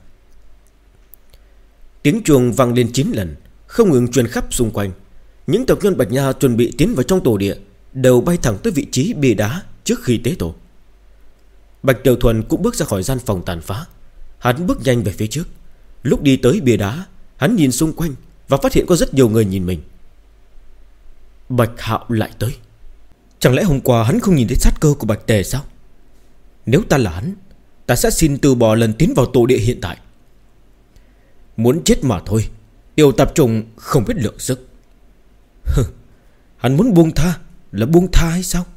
Tiếng chuông vang lên 9 lần, không ngừng truyền khắp xung quanh. Những tộc nhân Bạch Nha chuẩn bị tiến vào trong tổ địa đều bay thẳng tới vị trí bia đá trước khi tế tổ. Bạch Tiểu Thuần cũng bước ra khỏi gian phòng tàn phá. Hắn bước nhanh về phía trước. Lúc đi tới bia đá, hắn nhìn xung quanh và phát hiện có rất nhiều người nhìn mình. Bạch Hạo lại tới. Chẳng lẽ hôm qua hắn không nhìn thấy sát cơ của Bạch Tề sao? Nếu ta là hắn, ta sẽ xin từ bỏ lần tiến vào tổ địa hiện tại. Muốn chết mà thôi. Yêu tập trùng không biết lượng sức. Hắn muốn buông tha là buông tha hay sao?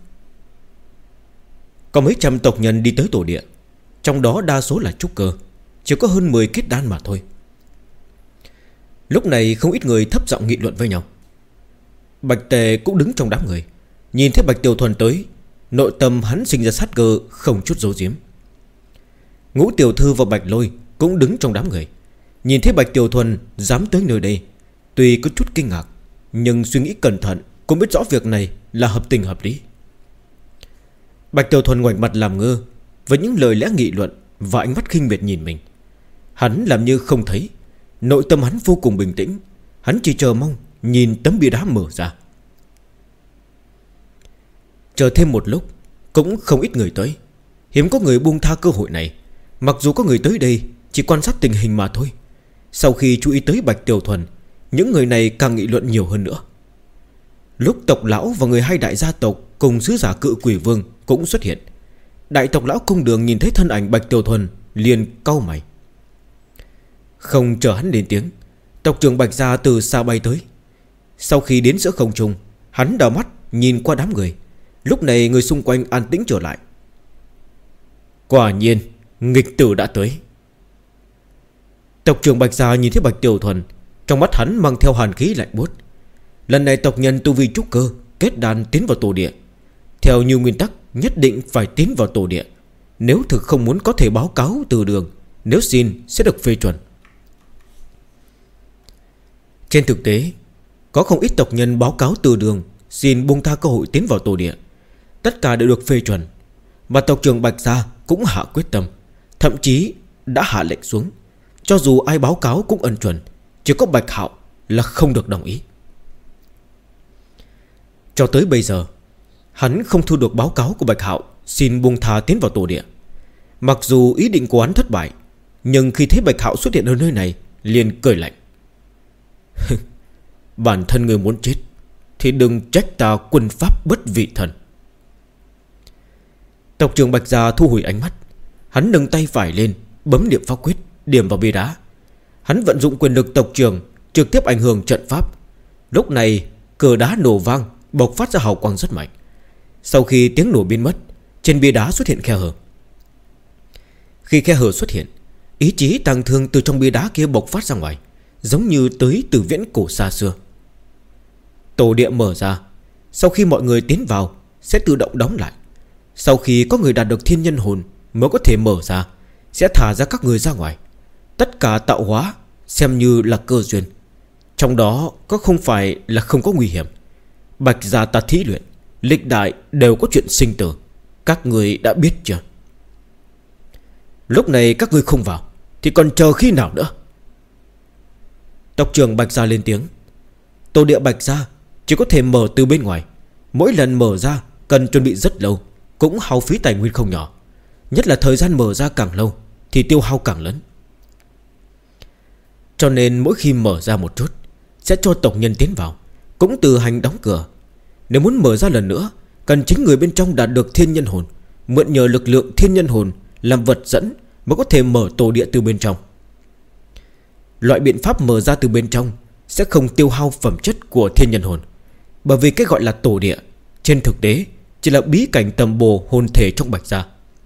Có mấy trăm tộc nhân đi tới tổ địa, trong đó đa số là trúc cơ, chỉ có hơn 10 kết đan mà thôi. Lúc này không ít người thấp giọng nghị luận với nhau. Bạch Tề cũng đứng trong đám người. Nhìn thấy Bạch Tiểu Thuần tới, nội tâm hắn sinh ra sát cơ không chút giấu giếm. Ngũ tiểu thư và Bạch Lôi cũng đứng trong đám người. Nhìn thấy Bạch Tiểu Thuần dám tới nơi đây, tuy có chút kinh ngạc, nhưng suy nghĩ cẩn thận cũng biết rõ việc này là hợp tình hợp lý. Bạch Tiểu Thuần ngoảnh mặt làm ngơ với những lời lẽ nghị luận và ánh mắt khinh miệt nhìn mình. Hắn làm như không thấy. Nội tâm hắn vô cùng bình tĩnh. Hắn chỉ chờ mong nhìn tấm bia đá mở ra. Chờ thêm một lúc, cũng không ít người tới. Hiếm có người buông tha cơ hội này. Mặc dù có người tới đây chỉ quan sát tình hình mà thôi. Sau khi chú ý tới Bạch Tiểu Thuần, những người này càng nghị luận nhiều hơn nữa. Lúc tộc lão và người hai đại gia tộc cùng sứ giả Cự Quỷ Vương cũng xuất hiện, đại tộc lão Công Đường nhìn thấy thân ảnh Bạch Tiểu Thuần liền cau mày. Không chờ hắn lên tiếng, tộc trưởng Bạch gia từ xa bay tới. Sau khi đến giữa không trung, hắn đảo mắt nhìn qua đám người. Lúc này người xung quanh an tĩnh trở lại. Quả nhiên nghịch tử đã tới. Tộc trưởng Bạch gia nhìn thấy Bạch Tiểu Thuần, trong mắt hắn mang theo hàn khí lạnh buốt. Lần này tộc nhân tu vi trúc cơ kết đan tiến vào tổ địa. Theo như nguyên tắc nhất định phải tiến vào tổ địa. Nếu thực không muốn có thể báo cáo từ đường, nếu xin sẽ được phê chuẩn. Trên thực tế, có không ít tộc nhân báo cáo từ đường xin buông tha cơ hội tiến vào tổ địa. Tất cả đều được phê chuẩn. Và tộc trưởng Bạch gia cũng hạ quyết tâm, thậm chí đã hạ lệnh xuống, cho dù ai báo cáo cũng ân chuẩn, chỉ có Bạch Hạo là không được đồng ý. Cho tới bây giờ, hắn không thu được báo cáo của Bạch Hạo xin buông tha tiến vào tổ địa. Mặc dù ý định của hắn thất bại, Nhưng khi thấy Bạch Hạo xuất hiện ở nơi này, liền cười lạnh. Bản thân người muốn chết thì đừng trách ta quân pháp bất vị thần. Tộc trưởng Bạch Gia thu hồi ánh mắt. Hắn nâng tay phải lên, bấm niệm pháp quyết, điểm vào bia đá. Hắn vận dụng quyền lực tộc trưởng, trực tiếp ảnh hưởng trận pháp. Lúc này cờ đá nổ vang, bộc phát ra hào quang rất mạnh. Sau khi tiếng nổ biến mất, trên bia đá xuất hiện khe hở. Khi khe hở xuất hiện, ý chí tang thương từ trong bia đá kia bộc phát ra ngoài, giống như tới từ viễn cổ xa xưa. Tổ địa mở ra. Sau khi mọi người tiến vào sẽ tự động đóng lại. Sau khi có người đạt được thiên nhân hồn mới có thể mở ra, sẽ thả ra các người ra ngoài. Tất cả tạo hóa xem như là cơ duyên. Trong đó có không phải là không có nguy hiểm. Bạch Gia ta thí luyện, lịch đại đều có chuyện sinh tử. Các người đã biết chưa? Lúc này các ngươi không vào thì còn chờ khi nào nữa? Tộc trưởng Bạch Gia lên tiếng. Tổ địa Bạch Gia chỉ có thể mở từ bên ngoài. Mỗi lần mở ra cần chuẩn bị rất lâu, cũng hao phí tài nguyên không nhỏ. Nhất là thời gian mở ra càng lâu thì tiêu hao càng lớn. Cho nên mỗi khi mở ra một chút sẽ cho tộc nhân tiến vào, cũng từ hành đóng cửa. Nếu muốn mở ra lần nữa, cần chính người bên trong đạt được thiên nhân hồn, mượn nhờ lực lượng thiên nhân hồn làm vật dẫn mới có thể mở tổ địa từ bên trong. Loại biện pháp mở ra từ bên trong sẽ không tiêu hao phẩm chất của thiên nhân hồn, bởi vì cái gọi là tổ địa trên thực tế chỉ là bí cảnh tầm bồ hồn thể trong Bạch Gia.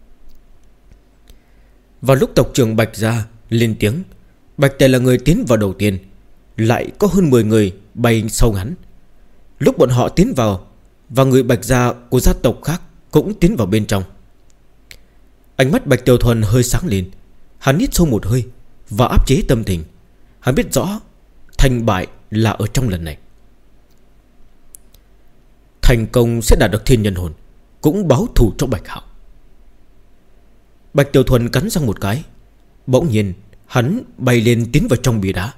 Vào lúc tộc trưởng Bạch Gia lên tiếng, Bạch Tề là người tiến vào đầu tiên, lại có hơn 10 người bay sau hắn. Lúc bọn họ tiến vào, và người Bạch Gia của gia tộc khác cũng tiến vào bên trong. Ánh mắt Bạch Tiểu Thuần hơi sáng lên. Hắn hít sâu một hơi và áp chế tâm tình. Hắn biết rõ thành bại là ở trong lần này. Thành công sẽ đạt được thiên nhân hồn, cũng báo thù cho Bạch Hạo. Bạch Tiểu Thuần cắn răng một cái. Bỗng nhiên hắn bay lên tiến vào trong bia đá.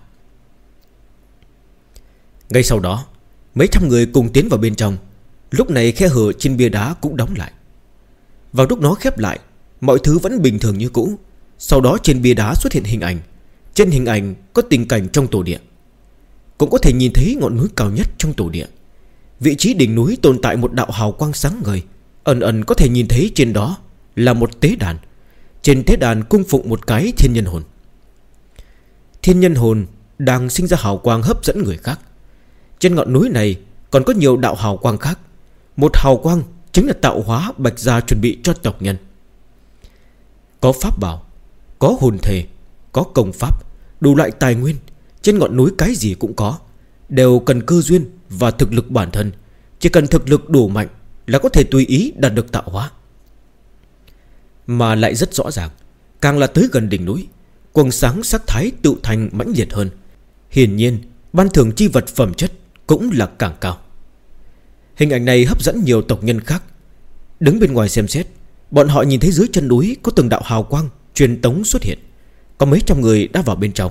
Ngay sau đó mấy trăm người cùng tiến vào bên trong. Lúc này khe hở trên bia đá cũng đóng lại. Vào lúc nó khép lại, mọi thứ vẫn bình thường như cũ. Sau đó trên bia đá xuất hiện hình ảnh. Trên hình ảnh có tình cảnh trong tổ địa. Cũng có thể nhìn thấy ngọn núi cao nhất trong tổ địa. Vị trí đỉnh núi tồn tại một đạo hào quang sáng ngời. Ẩn ẩn có thể nhìn thấy trên đó là một tế đàn. Trên tế đàn cung phụng một cái thiên nhân hồn. Thiên nhân hồn đang sinh ra hào quang hấp dẫn người khác. Trên ngọn núi này còn có nhiều đạo hào quang khác. Một hào quang chính là tạo hóa Bạch Gia chuẩn bị cho tộc nhân. Có pháp bảo, có hồn thể, có công pháp, đủ loại tài nguyên. Trên ngọn núi cái gì cũng có, đều cần cơ duyên và thực lực bản thân. Chỉ cần thực lực đủ mạnh là có thể tùy ý đạt được tạo hóa. Mà lại rất rõ ràng, càng là tới gần đỉnh núi, quầng sáng sắc thái tự thành mãnh liệt hơn. Hiển nhiên ban thưởng chi vật phẩm chất cũng là càng cao. Hình ảnh này hấp dẫn nhiều tộc nhân khác. Đứng bên ngoài xem xét, bọn họ nhìn thấy dưới chân núi có từng đạo hào quang truyền tống xuất hiện. Có mấy trăm người đã vào bên trong.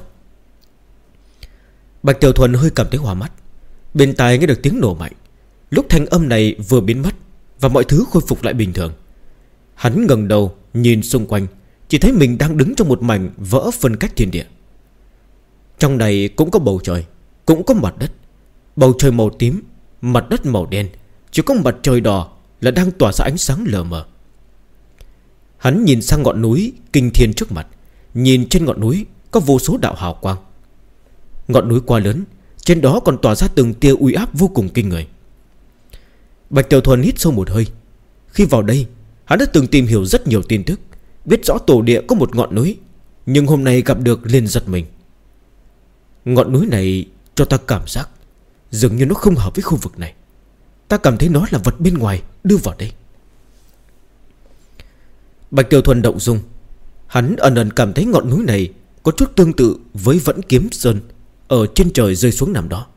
Bạch Tiểu Thuần hơi cảm thấy hoa mắt. Bên tai nghe được tiếng nổ mạnh. Lúc thanh âm này vừa biến mất và mọi thứ khôi phục lại bình thường, hắn ngẩng đầu nhìn xung quanh, chỉ thấy mình đang đứng trong một mảnh vỡ phân cách thiên địa. Trong này cũng có bầu trời, cũng có mặt đất. Bầu trời màu tím, mặt đất màu đen. Chỉ có mặt trời đỏ là đang tỏa ra ánh sáng lờ mờ. Hắn nhìn sang ngọn núi kinh thiên trước mặt. Nhìn trên ngọn núi có vô số đạo hào quang. Ngọn núi quá lớn, trên đó còn tỏa ra từng tia uy áp vô cùng kinh người. Bạch Tiểu Thuần hít sâu một hơi. Khi vào đây, hắn đã từng tìm hiểu rất nhiều tin tức, biết rõ tổ địa có một ngọn núi. Nhưng hôm nay gặp được liền giật mình. Ngọn núi này cho ta cảm giác dường như nó không hợp với khu vực này. Ta cảm thấy nó là vật bên ngoài đưa vào đây. Bạch Tiểu Thuần động dung. Hắn ẩn ẩn cảm thấy ngọn núi này có chút tương tự với Vẫn Kiếm Sơn ở trên trời rơi xuống nằm đó.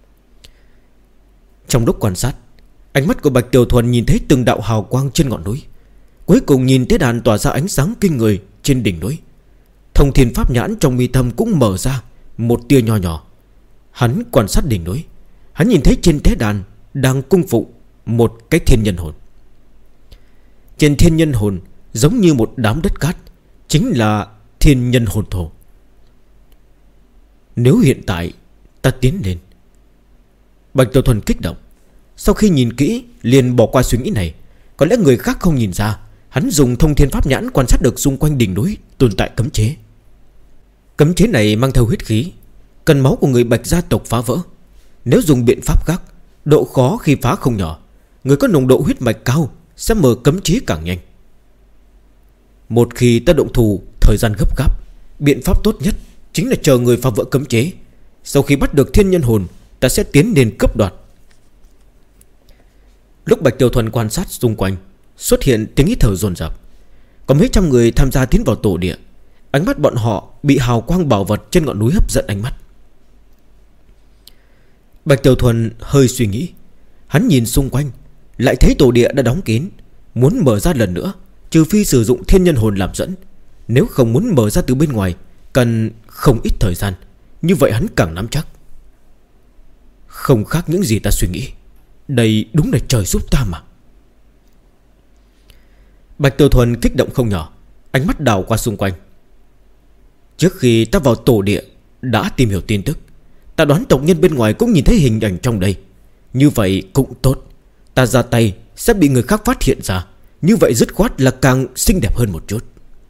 Trong lúc quan sát, ánh mắt của Bạch Tiểu Thuần nhìn thấy từng đạo hào quang trên ngọn núi. Cuối cùng nhìn tế đàn tỏa ra ánh sáng kinh người trên đỉnh núi. Thông thiên pháp nhãn trong mi tâm cũng mở ra một tia nho nhỏ. Hắn quan sát đỉnh núi. Hắn nhìn thấy trên tế đàn đang cung phụng một cái thiên nhân hồn. Trên thiên nhân hồn giống như một đám đất cát, chính là thiên nhân hồn thổ. Nếu hiện tại ta tiến lên. Bạch Tiểu Thuần kích động. Sau khi nhìn kỹ liền bỏ qua suy nghĩ này. Có lẽ người khác không nhìn ra, hắn dùng thông thiên pháp nhãn quan sát được xung quanh đỉnh núi tồn tại cấm chế. Cấm chế này mang theo huyết khí, cần máu của người Bạch gia tộc phá vỡ. Nếu dùng biện pháp khác, độ khó khi phá không nhỏ. Người có nồng độ huyết mạch cao sẽ mở cấm chế càng nhanh. Một khi ta động thủ, thời gian gấp gáp, biện pháp tốt nhất chính là chờ người phá vỡ cấm chế. Sau khi bắt được thiên nhân hồn, ta sẽ tiến lên cướp đoạt. Lúc Bạch Tiểu Thuần quan sát xung quanh, xuất hiện tiếng hít thở dồn dập. Có mấy trăm người tham gia tiến vào tổ địa. Ánh mắt bọn họ bị hào quang bảo vật trên ngọn núi hấp dẫn ánh mắt. Bạch Tiểu Thuần hơi suy nghĩ. Hắn nhìn xung quanh, lại thấy tổ địa đã đóng kín. Muốn mở ra lần nữa, trừ phi sử dụng thiên nhân hồn làm dẫn. Nếu không muốn mở ra từ bên ngoài, cần không ít thời gian. Như vậy hắn càng nắm chắc. Không khác những gì ta suy nghĩ. Đây đúng là trời giúp ta mà. Bạch Tiểu Thuần kích động không nhỏ, ánh mắt đảo qua xung quanh. Trước khi ta vào tổ địa đã tìm hiểu tin tức, ta đoán tộc nhân bên ngoài cũng nhìn thấy hình ảnh trong đây. Như vậy cũng tốt. Ta ra tay sẽ bị người khác phát hiện ra. Như vậy dứt khoát là càng xinh đẹp hơn một chút.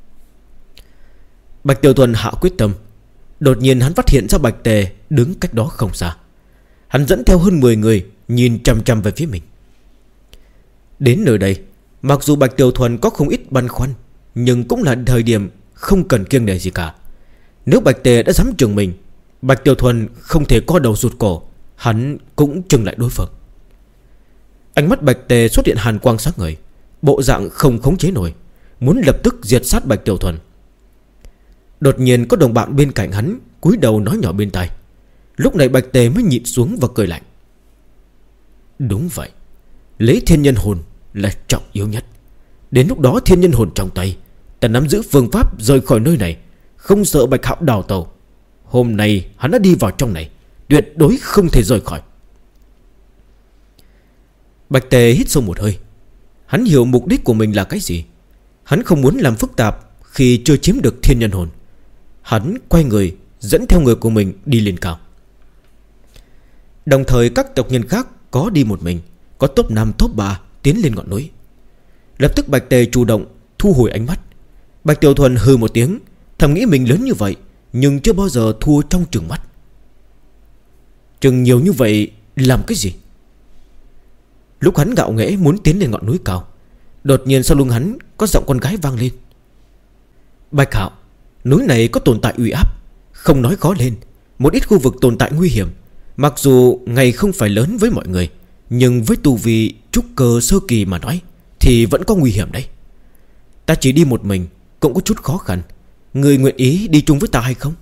Bạch Tiểu Thuần hạ quyết tâm. Đột nhiên hắn phát hiện ra Bạch Tề đứng cách đó không xa. Hắn dẫn theo hơn 10 người, nhìn chăm chăm về phía mình. Đến nơi đây, mặc dù Bạch Tiểu Thuần có không ít băn khoăn, nhưng cũng là thời điểm không cần kiêng nể gì cả. Nếu Bạch Tề đã dám chừng mình, Bạch Tiểu Thuần không thể co đầu rụt cổ. Hắn cũng chừng lại đối phương. Ánh mắt Bạch Tề xuất hiện hàn quang sắc người, bộ dạng không khống chế nổi, muốn lập tức diệt sát Bạch Tiểu Thuần. Đột nhiên có đồng bạn bên cạnh hắn cúi đầu nói nhỏ bên tai. Lúc này Bạch Tề mới nhịn xuống và cười lạnh. Đúng vậy, lấy thiên nhân hồn là trọng yếu nhất. Đến lúc đó thiên nhân hồn trong tay, ta nắm giữ phương pháp rời khỏi nơi này, không sợ Bạch Hạo đào tàu. Hôm nay hắn đã đi vào trong này, tuyệt đối không thể rời khỏi. Bạch Tề hít sâu một hơi. Hắn hiểu mục đích của mình là cái gì. Hắn không muốn làm phức tạp khi chưa chiếm được thiên nhân hồn. Hắn quay người dẫn theo người của mình đi lên cao. Đồng thời các tộc nhân khác có đi một mình, có top 5 top 3 tiến lên ngọn núi. Lập tức Bạch Tề chủ động thu hồi ánh mắt. Bạch Tiểu Thuần hừ một tiếng, thầm nghĩ mình lớn như vậy nhưng chưa bao giờ thua trong trừng mắt. Trừng nhiều như vậy làm cái gì? Lúc hắn ngạo nghễ muốn tiến lên ngọn núi cao, đột nhiên sau lưng hắn có giọng con gái vang lên. Bạch Hạo, núi này có tồn tại uy áp, không nói khó lên. Một ít khu vực tồn tại nguy hiểm. Mặc dù ngày không phải lớn với mọi người, nhưng với tu vi trúc cơ sơ kỳ mà nói thì vẫn có nguy hiểm đấy. Ta chỉ đi một mình cũng có chút khó khăn. Người nguyện ý đi chung với ta hay không?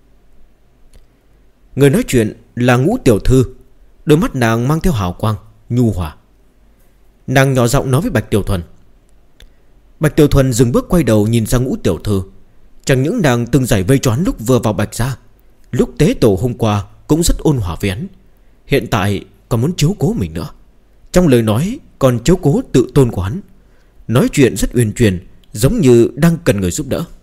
Người nói chuyện là Ngũ tiểu thư. Đôi mắt nàng mang theo hào quang nhu hòa. Nàng nhỏ giọng nói với Bạch Tiểu Thuần. Bạch Tiểu Thuần dừng bước quay đầu nhìn sang Ngũ tiểu thư. Chẳng những nàng từng giải vây choán lúc vừa vào Bạch gia, lúc tế tổ hôm qua cũng rất ôn hòa với hắn. Hiện tại còn muốn chiếu cố mình nữa. Trong lời nói còn chiếu cố tự tôn của hắn. Nói chuyện rất uyển chuyển, giống như đang cần người giúp đỡ.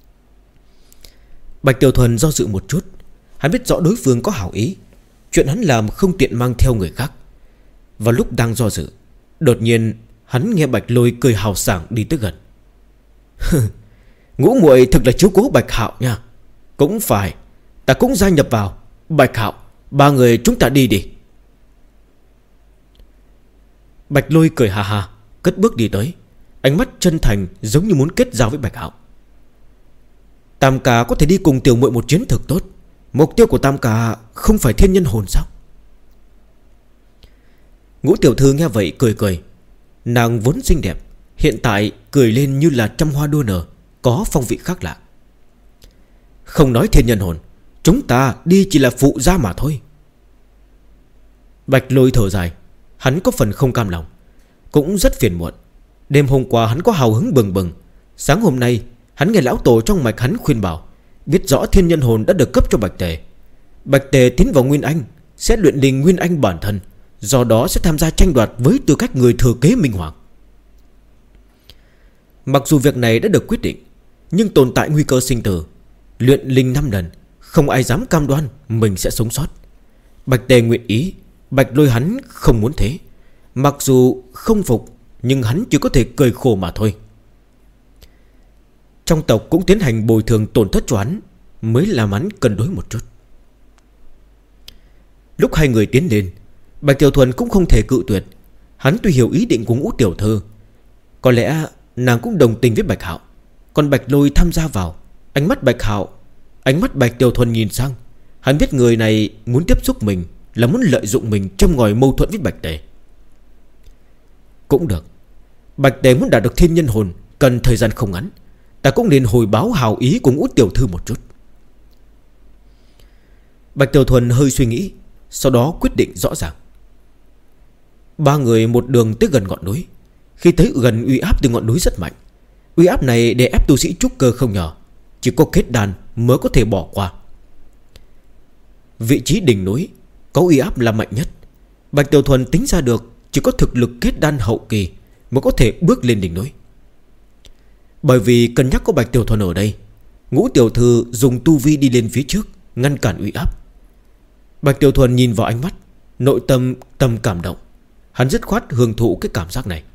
Bạch Tiểu Thuần do dự một chút. Hắn biết rõ đối phương có hảo ý. Chuyện hắn làm không tiện mang theo người khác. Và lúc đang do dự, đột nhiên hắn nghe Bạch Lôi cười hào sảng đi tới gần. Ngũ muội thực là chiếu cố Bạch Hạo nha. Cũng phải, ta cũng gia nhập vào. Bạch Hạo, ba người chúng ta đi đi. Bạch Lôi cười hà hà, cất bước đi tới. Ánh mắt chân thành giống như muốn kết giao với Bạch Hạo. Tam ca có thể đi cùng tiểu muội một chuyến thực tốt. Mục tiêu của Tam ca không phải thiên nhân hồn sao? Ngũ tiểu thư nghe vậy cười cười. Nàng vốn xinh đẹp, hiện tại cười lên như là trăm hoa đua nở, có phong vị khác lạ. Không nói thiên nhân hồn, chúng ta đi chỉ là phụ gia mà thôi. Bạch Lôi thở dài. Hắn có phần không cam lòng, cũng rất phiền muộn. Đêm hôm qua hắn có hào hứng bừng bừng. Sáng hôm nay hắn nghe lão tổ trong mạch hắn khuyên bảo, biết rõ thiên nhân hồn đã được cấp cho Bạch Tề. Bạch Tề tiến vào Nguyên Anh sẽ luyện đình Nguyên Anh bản thân, do đó sẽ tham gia tranh đoạt với tư cách người thừa kế Minh Hoàng. Mặc dù việc này đã được quyết định, Nhưng tồn tại nguy cơ sinh tử. Luyện linh 5 lần, không ai dám cam đoan mình sẽ sống sót. Bạch Tề nguyện ý, Bạch Lôi hắn không muốn thế. Mặc dù không phục, nhưng hắn chỉ có thể cười khổ mà thôi. Trong tộc cũng tiến hành bồi thường tổn thất cho hắn, mới làm hắn cân đối một chút. Lúc hai người tiến lên, Bạch Tiểu Thuần cũng không thể cự tuyệt. Hắn tuy hiểu ý định của Ngũ tiểu thư, có lẽ nàng cũng đồng tình với Bạch Hạo. Còn Bạch Lôi tham gia vào, ánh mắt Bạch Tiểu Thuần nhìn sang. Hắn biết người này muốn tiếp xúc mình, là muốn lợi dụng mình châm ngòi mâu thuẫn với Bạch Tề. Cũng được, Bạch Tề muốn đạt được thiên nhân hồn cần thời gian không ngắn. Ta cũng nên hồi báo hào ý của Ngũ tiểu thư một chút. Bạch Tiểu Thuần hơi suy nghĩ, sau đó quyết định rõ ràng. Ba người một đường tới gần ngọn núi. Khi tới gần, uy áp từ ngọn núi rất mạnh. Uy áp này để ép tu sĩ trúc cơ không nhỏ, chỉ có kết đan mới có thể bỏ qua. Vị trí đỉnh núi có uy áp là mạnh nhất. Bạch Tiểu Thuần tính ra được chỉ có thực lực kết đan hậu kỳ mới có thể bước lên đỉnh núi. Bởi vì cân nhắc có Bạch Tiểu Thuần ở đây, Ngũ tiểu thư dùng tu vi đi lên phía trước, ngăn cản uy áp. Bạch Tiểu Thuần nhìn vào ánh mắt, nội tâm cảm động. Hắn dứt khoát hưởng thụ cái cảm giác này.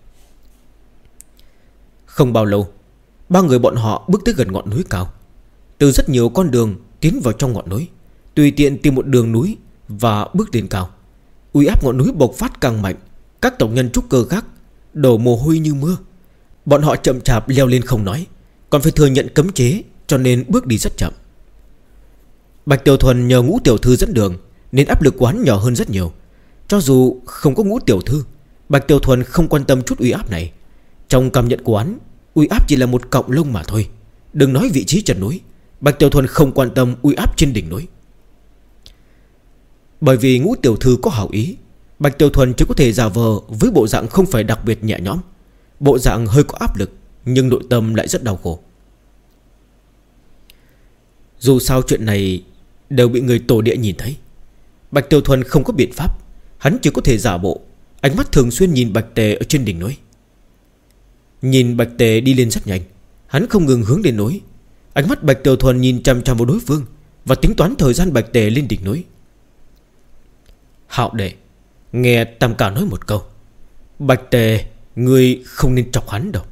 Không bao lâu, ba người bọn họ bước tới gần ngọn núi cao. Từ rất nhiều con đường tiến vào trong ngọn núi, tùy tiện tìm một đường núi và bước lên cao. Uy áp ngọn núi bộc phát càng mạnh. Các tộc nhân trúc cơ khác đổ mồ hôi như mưa. Bọn họ chậm chạp leo lên không nói, còn phải thừa nhận cấm chế, cho nên bước đi rất chậm. Bạch Tiểu Thuần nhờ Ngũ tiểu thư dẫn đường, nên áp lực của hắn nhỏ hơn rất nhiều. Cho dù không có Ngũ tiểu thư, Bạch Tiểu Thuần không quan tâm chút uy áp này. Trong cảm nhận của hắn, uy áp chỉ là một cọng lông mà thôi. Đừng nói vị trí chân núi, Bạch Tiểu Thuần không quan tâm uy áp trên đỉnh núi. Bởi vì Ngũ tiểu thư có hảo ý, Bạch Tiểu Thuần chỉ có thể giả vờ với bộ dạng không phải đặc biệt nhẹ nhõm, bộ dạng hơi có áp lực, nhưng nội tâm lại rất đau khổ. Dù sao chuyện này đều bị người tổ địa nhìn thấy. Bạch Tiểu Thuần không có biện pháp, hắn chỉ có thể giả bộ, ánh mắt thường xuyên nhìn Bạch Tề ở trên đỉnh núi. Nhìn Bạch Tề đi lên rất nhanh, hắn không ngừng hướng lên núi. Ánh mắt Bạch Tiểu Thuần nhìn chăm chăm vào đối phương và tính toán thời gian Bạch Tề lên đỉnh núi. Hạo đệ, nghe Tam Ca nói một câu, Bạch Tề, ngươi không nên chọc hắn đâu.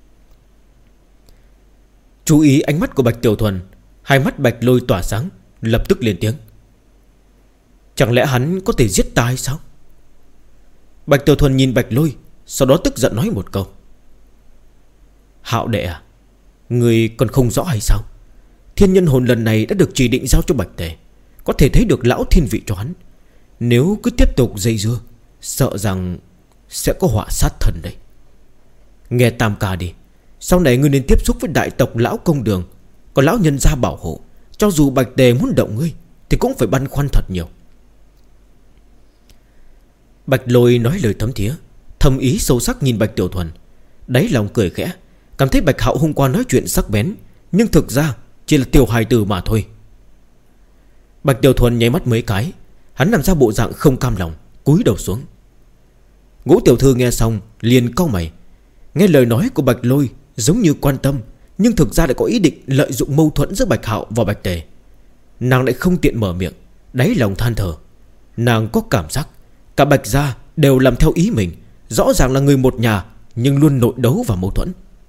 Chú ý ánh mắt của Bạch Tiểu Thuần, hai mắt Bạch Lôi tỏa sáng, lập tức lên tiếng. Chẳng lẽ hắn có thể giết ta hay sao? Bạch Tiểu Thuần nhìn Bạch Lôi, sau đó tức giận nói một câu. Hạo đệ à, ngươi còn không rõ hay sao? Thiên nhân hồn lần này đã được chỉ định giao cho Bạch Tề, có thể thấy được lão thiên vị cho hắn. Nếu cứ tiếp tục dây dưa, sợ rằng sẽ có họa sát thần đấy. Nghe Tam Ca đi, sau này ngươi nên tiếp xúc với đại tộc lão công đường, có lão nhân gia bảo hộ. Cho dù Bạch Tề muốn động ngươi thì cũng phải băn khoăn thật nhiều. Bạch Lôi nói lời thấm thía, thầm ý sâu sắc nhìn Bạch Tiểu Thuần, đáy lòng cười khẽ, cảm thấy Bạch Hạo hôm qua nói chuyện sắc bén, nhưng thực ra chỉ là tiểu hài tử mà thôi. Bạch Tiểu Thuần nháy mắt mấy cái, hắn làm ra bộ dạng không cam lòng, cúi đầu xuống. Ngũ tiểu thư nghe xong liền cau mày. Nghe lời nói của Bạch Lôi giống như quan tâm, nhưng thực ra lại có ý định lợi dụng mâu thuẫn giữa Bạch Hạo và Bạch Tề. Nàng lại không tiện mở miệng, đáy lòng than thở. Nàng có cảm giác cả Bạch gia đều làm theo ý mình, rõ ràng là người một nhà, nhưng luôn nội đấu và mâu thuẫn.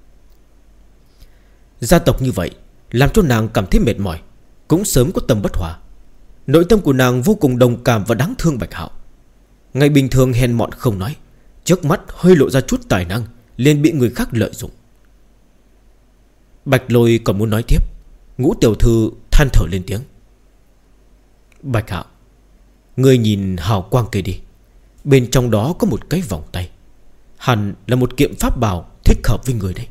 Gia tộc như vậy làm cho nàng cảm thấy mệt mỏi, cũng sớm có tâm bất hòa. Nội tâm của nàng vô cùng đồng cảm và đáng thương Bạch Hạo. Ngày bình thường hèn mọn không nói, trước mắt hơi lộ ra chút tài năng, liền bị người khác lợi dụng. Bạch Lôi còn muốn nói tiếp, Ngũ tiểu thư than thở lên tiếng. Bạch Hạo, ngươi nhìn hào quang kia đi, bên trong đó có một cái vòng tay, hẳn là một kiện pháp bảo thích hợp với người đấy.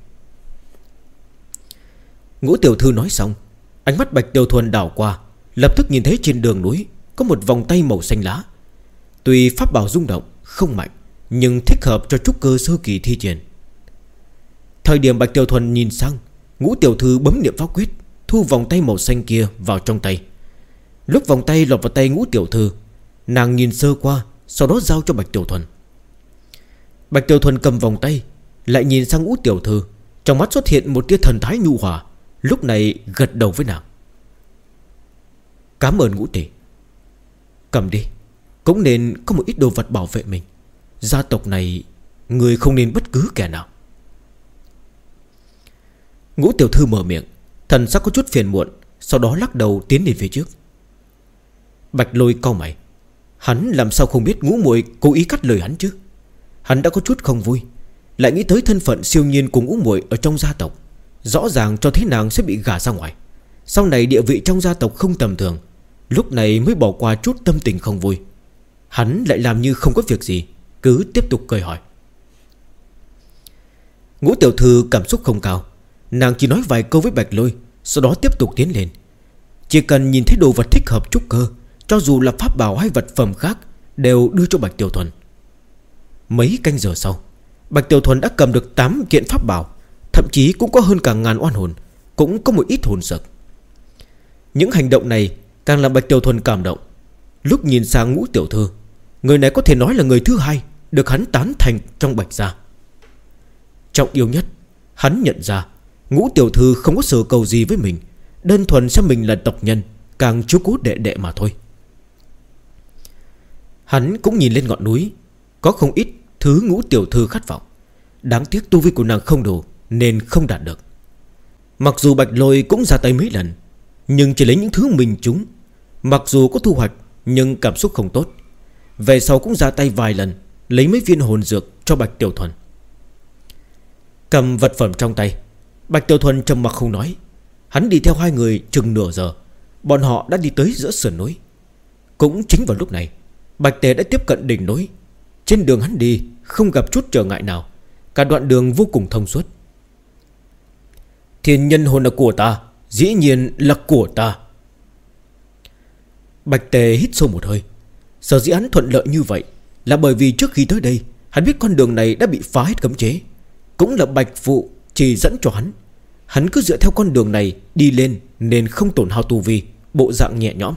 Ngũ tiểu thư nói xong, ánh mắt Bạch Tiểu Thuần đảo qua, lập tức nhìn thấy trên đường núi có một vòng tay màu xanh lá. Tuy pháp bảo rung động không mạnh, nhưng thích hợp cho trúc cơ sơ kỳ thi triển. Thời điểm Bạch Tiểu Thuần nhìn sang, Ngũ tiểu thư bấm niệm pháp quyết, thu vòng tay màu xanh kia vào trong tay. Lúc vòng tay lọt vào tay Ngũ tiểu thư, nàng nhìn sơ qua, sau đó giao cho Bạch Tiểu Thuần. Bạch Tiểu Thuần cầm vòng tay, lại nhìn sang Ngũ tiểu thư, trong mắt xuất hiện một tia thần thái nhu hòa, lúc này gật đầu với nàng. Cảm ơn Ngũ tỷ. Cầm đi, cũng nên có một ít đồ vật bảo vệ mình. Gia tộc này người không nên bất cứ kẻ nào. Ngũ tiểu thư mở miệng, thần sắc có chút phiền muộn, sau đó lắc đầu tiến đến phía trước. Bạch Lôi cau mày. Hắn làm sao không biết Ngũ muội cố ý cắt lời hắn chứ? Hắn đã có chút không vui, lại nghĩ tới thân phận siêu nhiên của Ngũ muội ở trong gia tộc, rõ ràng cho thấy nàng sẽ bị gả ra ngoài. Sau này địa vị trong gia tộc không tầm thường, lúc này mới bỏ qua chút tâm tình không vui. Hắn lại làm như không có việc gì, cứ tiếp tục cười hỏi. Ngũ tiểu thư cảm xúc không cao, nàng chỉ nói vài câu với Bạch Lôi, sau đó tiếp tục tiến lên. Chỉ cần nhìn thấy đồ vật thích hợp trúc cơ, cho dù là pháp bảo hay vật phẩm khác, đều đưa cho Bạch Tiểu Thuần. Mấy canh giờ sau, Bạch Tiểu Thuần đã cầm được 8 kiện pháp bảo, thậm chí cũng có hơn cả 1000 oan hồn, cũng có một ít hồn sực. Những hành động này càng làm Bạch Tiểu Thuần cảm động. Lúc nhìn sang Ngũ tiểu thư, người này có thể nói là người thứ hai được hắn tán thành trong Bạch gia. Trọng yếu nhất, hắn nhận ra Ngũ tiểu thư không có sở cầu gì với mình, đơn thuần xem mình là tộc nhân, càng chiếu cố đệ đệ mà thôi. Hắn cũng nhìn lên ngọn núi, có không ít thứ Ngũ tiểu thư khát vọng. Đáng tiếc tu vi của nàng không đủ nên không đạt được. Mặc dù Bạch Lôi cũng ra tay mấy lần, nhưng chỉ lấy những thứ mình trúng. Mặc dù có thu hoạch, nhưng cảm xúc không tốt. Về sau cũng ra tay vài lần, lấy mấy viên hồn dược cho Bạch Tiểu Thuần. Cầm vật phẩm trong tay, Bạch Tiểu Thuần trầm mặc không nói. Hắn đi theo hai người chừng nửa giờ, bọn họ đã đi tới giữa sườn núi. Cũng chính vào lúc này, Bạch Tề đã tiếp cận đỉnh núi. Trên đường hắn đi không gặp chút trở ngại nào, cả đoạn đường vô cùng thông suốt. Thiên nhân hồn là của ta, dĩ nhiên là của ta. Bạch Tề hít sâu một hơi. Sở dĩ hắn thuận lợi như vậy là bởi vì trước khi tới đây, hắn biết con đường này đã bị phá hết cấm chế. Cũng là Bạch Phụ chỉ dẫn cho hắn. Hắn cứ dựa theo con đường này đi lên, nên không tổn hao tu vi, bộ dạng nhẹ nhõm.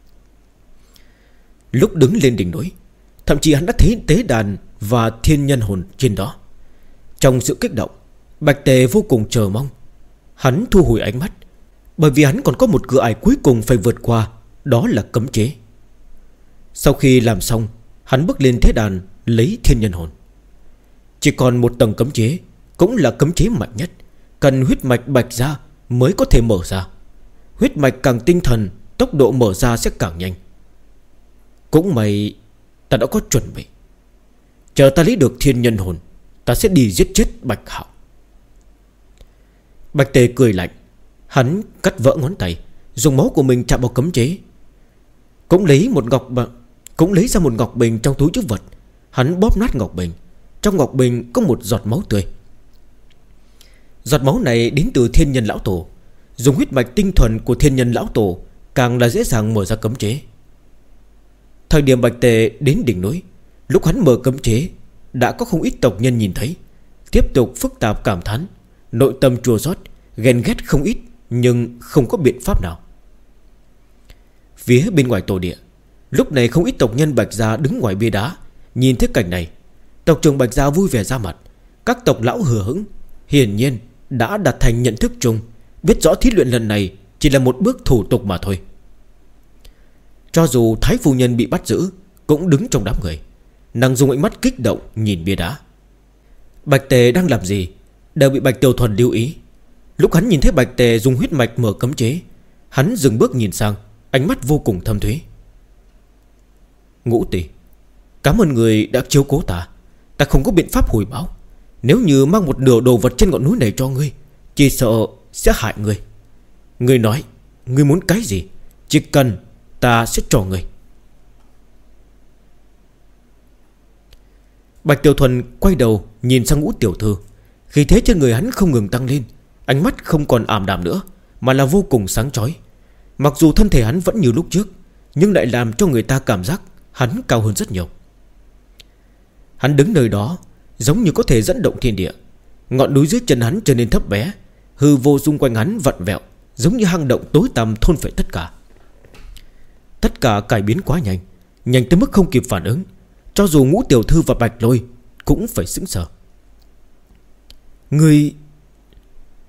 Lúc đứng lên đỉnh núi, thậm chí hắn đã thấy tế đàn và thiên nhân hồn trên đó. Trong sự kích động, Bạch Tề vô cùng chờ mong. Hắn thu hồi ánh mắt, bởi vì hắn còn có một cửa ải cuối cùng phải vượt qua, đó là cấm chế. Sau khi làm xong, hắn bước lên thế đàn lấy thiên nhân hồn. Chỉ còn một tầng cấm chế, cũng là cấm chế mạnh nhất, cần huyết mạch Bạch gia mới có thể mở ra. Huyết mạch càng tinh thần, tốc độ mở ra sẽ càng nhanh. Cũng may ta đã có chuẩn bị. Chờ ta lấy được thiên nhân hồn, ta sẽ đi giết chết Bạch Hạo. Bạch Tề cười lạnh. Hắn cắt vỡ ngón tay, dùng máu của mình chạm vào cấm chế. Cũng lấy ra một ngọc bình trong túi trữ vật. Hắn bóp nát ngọc bình. Trong ngọc bình có một giọt máu tươi. Giọt máu này đến từ thiên nhân lão tổ. Dùng huyết mạch tinh thuần của thiên nhân lão tổ, càng là dễ dàng mở ra cấm chế. Thời điểm Bạch Tề đến đỉnh núi, lúc hắn mở cấm chế, đã có không ít tộc nhân nhìn thấy, tiếp tục phức tạp cảm thán, nội tâm chua xót, ghen ghét không ít, nhưng không có biện pháp nào. Phía bên ngoài tổ địa, lúc này không ít tộc nhân Bạch gia đứng ngoài bia đá, nhìn thấy cảnh này. Tộc trưởng Bạch gia vui vẻ ra mặt. Các tộc lão hờ hững, hiển nhiên đã đạt thành nhận thức chung, biết rõ thí luyện lần này chỉ là một bước thủ tục mà thôi. Cho dù Thái phu nhân bị bắt giữ, cũng đứng trong đám người. Nàng dùng ánh mắt kích động nhìn bia đá. Bạch Tề đang làm gì đều bị Bạch Tiểu Thuần lưu ý. Lúc hắn nhìn thấy Bạch Tề dùng huyết mạch mở cấm chế, hắn dừng bước nhìn sang, ánh mắt vô cùng thâm thúy. Ngũ tỷ, cảm ơn người đã chiếu cố ta. Ta không có biện pháp hồi báo. Nếu như mang một nửa đồ vật trên ngọn núi này cho ngươi, chỉ sợ sẽ hại ngươi. Ngươi nói, ngươi muốn cái gì, chỉ cần ta sẽ cho ngươi. Bạch Tiểu Thuần quay đầu nhìn sang Ngũ tiểu thư. Khí thế trên người hắn không ngừng tăng lên, ánh mắt không còn ảm đạm nữa, mà là vô cùng sáng chói. Mặc dù thân thể hắn vẫn như lúc trước, nhưng lại làm cho người ta cảm giác hắn cao hơn rất nhiều. Hắn đứng nơi đó giống như có thể dẫn động thiên địa. Ngọn núi dưới chân hắn trở nên thấp bé, hư vô xung quanh hắn vặn vẹo, giống như hang động tối tăm thôn phệ tất cả. Tất cả cải biến quá nhanh, nhanh tới mức không kịp phản ứng. Cho dù Ngũ tiểu thư và Bạch Lôi cũng phải sững sờ. Ngươi...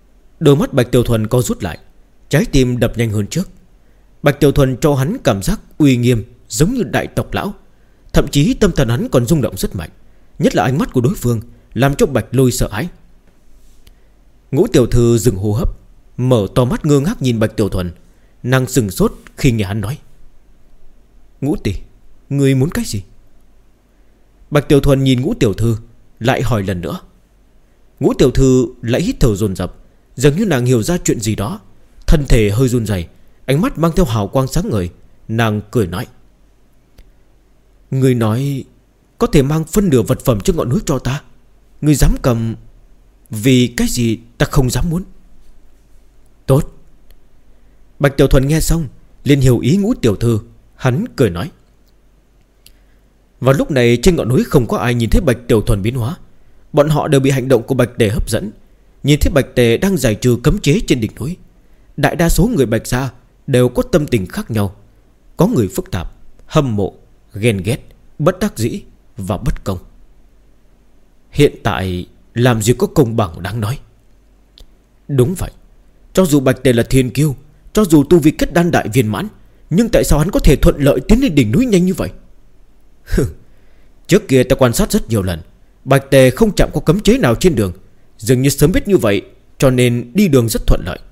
Đôi mắt Bạch Tiểu Thuần co rút lại, trái tim đập nhanh hơn trước. Bạch Tiểu Thuần cho hắn cảm giác uy nghiêm, giống như đại tộc lão. Thậm chí tâm thần hắn còn rung động rất mạnh, nhất là ánh mắt của đối phương làm cho Bạch Lôi sợ hãi. Ngũ tiểu thư dừng hô hấp, mở to mắt ngơ ngác nhìn Bạch Tiểu Thuần. Nàng sừng sốt khi nghe hắn nói: Ngũ tỷ, ngươi muốn cái gì? Bạch Tiểu Thuần nhìn Ngũ tiểu thư, lại hỏi lần nữa. Ngũ tiểu thư lại hít thở dồn dập, dường như nàng hiểu ra chuyện gì đó. Thân thể hơi run rẩy, ánh mắt mang theo hào quang sáng ngời. Nàng cười nói: Ngươi nói có thể mang phân nửa vật phẩm cho ngọn núi cho ta, ngươi dám cầm? Vì cái gì ta không dám muốn. Tốt. Bạch Tiểu Thuần nghe xong liền hiểu ý Ngũ tiểu thư. Hắn cười nói. Vào lúc này trên ngọn núi không có ai nhìn thấy Bạch Tiểu Thuần biến hóa. Bọn họ đều bị hành động của Bạch Tề hấp dẫn, nhìn thấy Bạch Tề đang giải trừ cấm chế trên đỉnh núi. Đại đa số người Bạch gia đều có tâm tình khác nhau. Có người phức tạp, hâm mộ, ghen ghét, bất đắc dĩ và bất công. Hiện tại làm gì có công bằng đáng nói. Đúng vậy, cho dù Bạch Tề là thiên kiêu, cho dù tu vi kết đan đại viên mãn, nhưng tại sao hắn có thể thuận lợi tiến lên đỉnh núi nhanh như vậy? Trước kia ta quan sát rất nhiều lần, Bạch Tề không chạm có cấm chế nào trên đường. Dường như sớm biết như vậy, cho nên đi đường rất thuận lợi.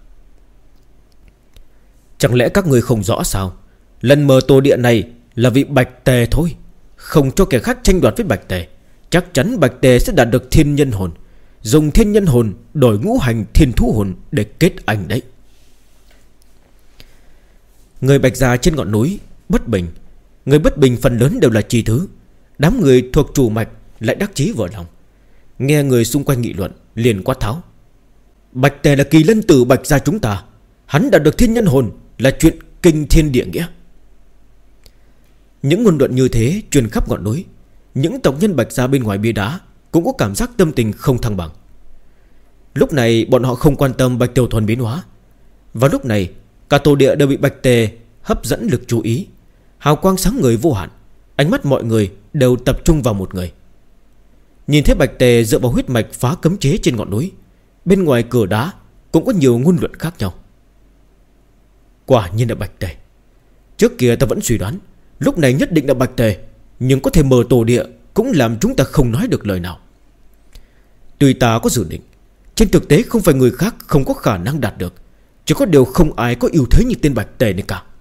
Chẳng lẽ các người không rõ sao? Lần mở tổ địa này là vì Bạch Tề thôi, không cho kẻ khác tranh đoạt với Bạch Tề. Chắc chắn Bạch Tề sẽ đạt được thiên nhân hồn, dùng thiên nhân hồn đổi ngũ hành thiên thú hồn để kết anh đấy. Người Bạch gia trên ngọn núi bất bình. Người bất bình phần lớn đều là chi thứ. Đám người thuộc chủ mạch lại đắc chí vừa lòng. Nghe người xung quanh nghị luận liền quát tháo: Bạch Tề là kỳ lân tử Bạch gia chúng ta, hắn đạt được thiên nhân hồn là chuyện kinh thiên địa nghĩa. Những ngôn luận như thế truyền khắp ngọn núi. Những tộc nhân Bạch gia bên ngoài bia đá cũng có cảm giác tâm tình không thăng bằng. Lúc này bọn họ không quan tâm Bạch Tiểu Thuần biến hóa. Vào lúc này cả tổ địa đều bị Bạch Tề hấp dẫn lực chú ý. Hào quang sáng ngời vô hạn, ánh mắt mọi người đều tập trung vào một người. Nhìn thấy Bạch Tề dựa vào huyết mạch phá cấm chế trên ngọn núi, bên ngoài cửa đá cũng có nhiều ngôn luận khác nhau. Quả nhiên là Bạch Tề. Trước kia ta vẫn suy đoán lúc này nhất định là Bạch Tề, nhưng có thể mở tổ địa cũng làm chúng ta không nói được lời nào. Tuy ta có dự định, trên thực tế không phải người khác không có khả năng đạt được, chỉ có điều không ai có ưu thế như tên Bạch Tề này cả.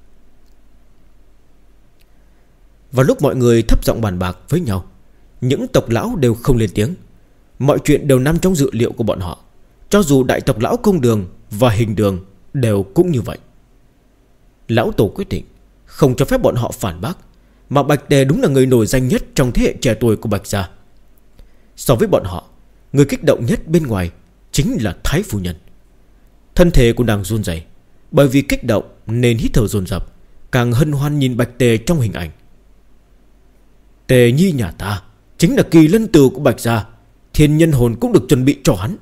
Vào lúc mọi người thấp giọng bàn bạc với nhau, những tộc lão đều không lên tiếng. Mọi chuyện đều nằm trong dự liệu của bọn họ. Cho dù đại tộc lão Công Đường và Hình Đường đều cũng như vậy. Lão tổ quyết định không cho phép bọn họ phản bác, mà Bạch Tề đúng là người nổi danh nhất trong thế hệ trẻ tuổi của Bạch gia. So với bọn họ, người kích động nhất bên ngoài chính là Thái phu nhân. Thân thể của nàng run rẩy, bởi vì kích động nên hít thở dồn dập, càng hân hoan nhìn Bạch Tề trong hình ảnh. Tề nhi nhà ta chính là kỳ lân tử của Bạch gia, thiên nhân hồn cũng được chuẩn bị cho hắn.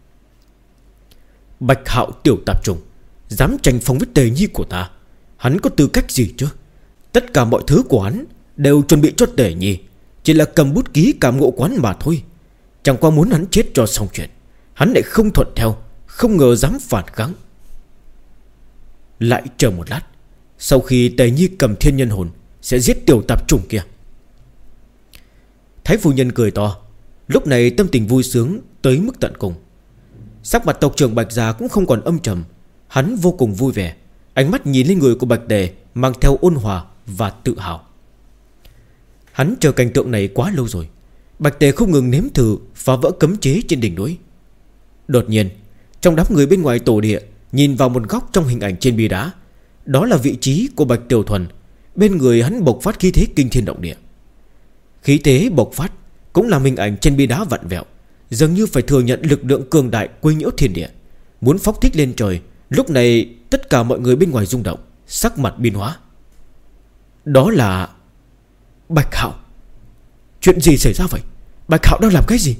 Bạch Hạo tiểu tạp trùng, dám tranh phong với Tề nhi của ta, hắn có tư cách gì chứ? Tất cả mọi thứ của hắn đều chuẩn bị cho Tề nhi, chỉ là cầm bút ký cảm ngộ quán mà thôi. Chẳng qua muốn hắn chết cho xong chuyện, hắn lại không thuận theo, không ngờ dám phản kháng. Lại chờ một lát, sau khi Tề nhi cầm thiên nhân hồn sẽ giết tiểu tạp trùng kia. Thái phu nhân cười to, lúc này tâm tình vui sướng tới mức tận cùng. Sắc mặt tộc trưởng Bạch gia cũng không còn âm trầm, hắn vô cùng vui vẻ, ánh mắt nhìn lên người của Bạch Tề mang theo ôn hòa và tự hào. Hắn chờ cảnh tượng này quá lâu rồi. Bạch Tề không ngừng nếm thử phá vỡ cấm chế trên đỉnh núi. Đột nhiên, trong đám người bên ngoài tổ địa nhìn vào một góc trong hình ảnh trên bia đá. Đó là vị trí của Bạch Tiểu Thuần. Bên người hắn bộc phát khí thế kinh thiên động địa. Khí thế bộc phát cũng làm hình ảnh trên bia đá vặn vẹo, dường như phải thừa nhận lực lượng cường đại quấy nhiễu thiên địa, muốn phóng thích lên trời. Lúc này tất cả mọi người bên ngoài rung động, sắc mặt biến hóa. Đó là Bạch Hạo. Chuyện gì xảy ra vậy? Bạch Hạo đang làm cái gì?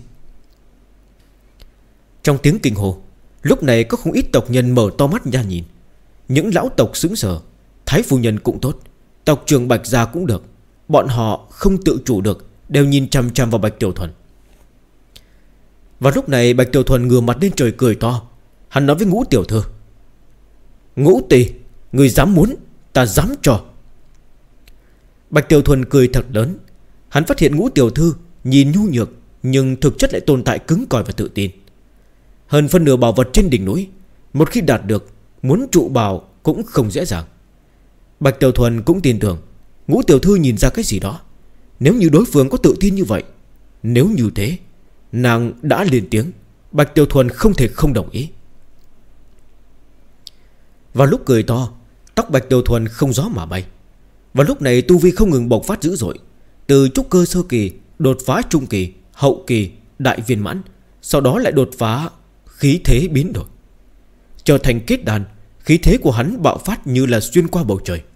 Trong tiếng kinh hồ, lúc này có không ít tộc nhân mở to mắt ra nhìn. Những lão tộc sững sờ. Thái phu nhân cũng tốt, tộc trưởng Bạch gia cũng được, bọn họ không tự chủ được, đều nhìn chăm chăm vào Bạch Tiểu Thuần. Vào lúc này Bạch Tiểu Thuần ngửa mặt lên trời cười to. Hắn nói với Ngũ tiểu thư: Ngũ tỷ, người dám muốn, ta dám cho. Bạch Tiểu Thuần cười thật lớn. Hắn phát hiện Ngũ tiểu thư nhìn nhu nhược, nhưng thực chất lại tồn tại cứng cỏi và tự tin. Hơn phân nửa bảo vật trên đỉnh núi, một khi đạt được, muốn trụ bảo cũng không dễ dàng. Bạch Tiểu Thuần cũng tin tưởng Ngũ tiểu thư nhìn ra cái gì đó. Nếu như đối phương có tự tin như vậy, nếu như thế, nàng đã lên tiếng, Bạch Tiểu Thuần không thể không đồng ý. Vào lúc cười to, tóc Bạch Tiểu Thuần không gió mà bay. Vào lúc này tu vi không ngừng bộc phát dữ dội, từ trúc cơ sơ kỳ đột phá trung kỳ, hậu kỳ, đại viên mãn, sau đó lại đột phá, khí thế biến đổi, trở thành kết đan. Khí thế của hắn bạo phát như là xuyên qua bầu trời.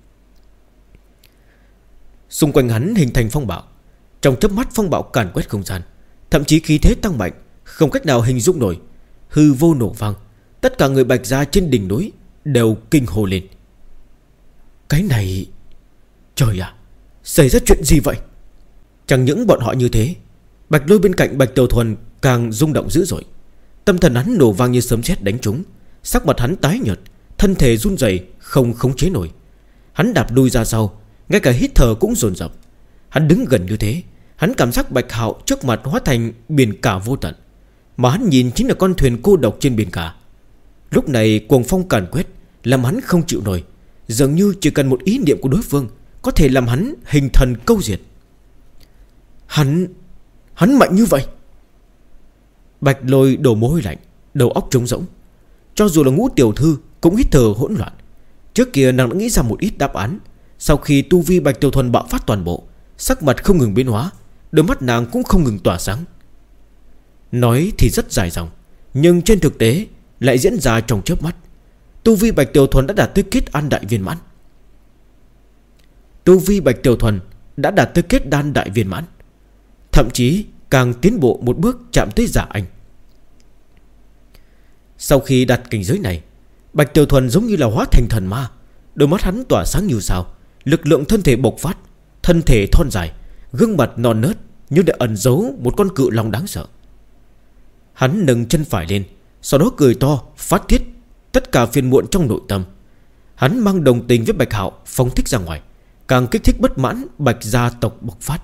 Xung quanh hắn hình thành phong bạo. Trong chớp mắt phong bạo càn quét không gian, thậm chí khí thế tăng mạnh, không cách nào hình dung nổi. Hư vô nổ vang. Tất cả người Bạch gia trên đỉnh núi đều kinh hô lên. Cái này, trời ạ, xảy ra chuyện gì vậy? Chẳng những bọn họ như thế, Bạch Lôi bên cạnh Bạch Tiểu Thuần càng rung động dữ dội. Tâm thần hắn nổ vang như sấm sét đánh trúng. Sắc mặt hắn tái nhợt, thân thể run rẩy không khống chế nổi. Hắn đạp đuôi ra sau, ngay cả hít thở cũng dồn dập. Hắn đứng gần như thế, hắn cảm giác Bạch Hạo trước mặt hóa thành biển cả vô tận, mà hắn nhìn chính là con thuyền cô độc trên biển cả. Lúc này cuồng phong càn quét, làm hắn không chịu nổi. Dường như chỉ cần một ý niệm của đối phương có thể làm hắn hình thần câu diệt. Hắn mạnh như vậy. Bạch Lôi đổ mồ hôi lạnh, đầu óc trống rỗng. Cho dù là Ngũ tiểu thư cũng hít thở hỗn loạn. Trước kia nàng đã nghĩ ra một ít đáp án. Sau khi tu vi Bạch Tiểu Thuần bạo phát toàn bộ, sắc mặt không ngừng biến hóa, đôi mắt nàng cũng không ngừng tỏa sáng. Nói thì rất dài dòng, nhưng trên thực tế lại diễn ra trong chớp mắt. Tu vi Bạch Tiểu Thuần đã đạt tới kết đan đại viên mãn. Tu vi Bạch Tiểu Thuần đã đạt tới kết đan đại viên mãn, thậm chí càng tiến bộ một bước chạm tới giả anh. Sau khi đạt cảnh giới này, Bạch Tiểu Thuần giống như là hóa thành thần ma. Đôi mắt hắn tỏa sáng như sao, lực lượng thân thể bộc phát, thân thể thon dài, gương mặt non nớt như để ẩn giấu một con cự long đáng sợ. Hắn nâng chân phải lên, sau đó cười to phát tiết tất cả phiền muộn trong nội tâm. Hắn mang đồng tình với Bạch Hạo phóng thích ra ngoài, càng kích thích bất mãn Bạch gia tộc bộc phát.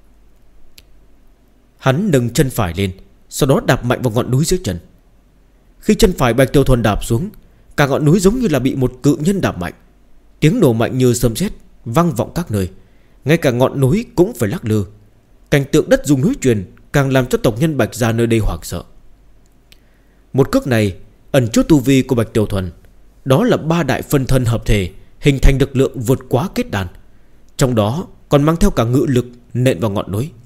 Hắn nâng chân phải lên, sau đó đạp mạnh vào ngọn núi dưới chân. Khi chân phải Bạch Tiểu Thuần đạp xuống, cả ngọn núi giống như là bị một cự nhân đạp mạnh. Tiếng nổ mạnh như sấm sét vang vọng các nơi, ngay cả ngọn núi cũng phải lắc lư. Cảnh tượng đất rung núi chuyển càng làm cho tộc nhân Bạch gia nơi đây hoảng sợ. Một cước này ẩn chứa tu vi của Bạch Tiểu Thuần, đó là 3 đại phân thân hợp thể, hình thành lực lượng vượt quá kết đan, trong đó còn mang theo cả ngự lực nện vào ngọn núi.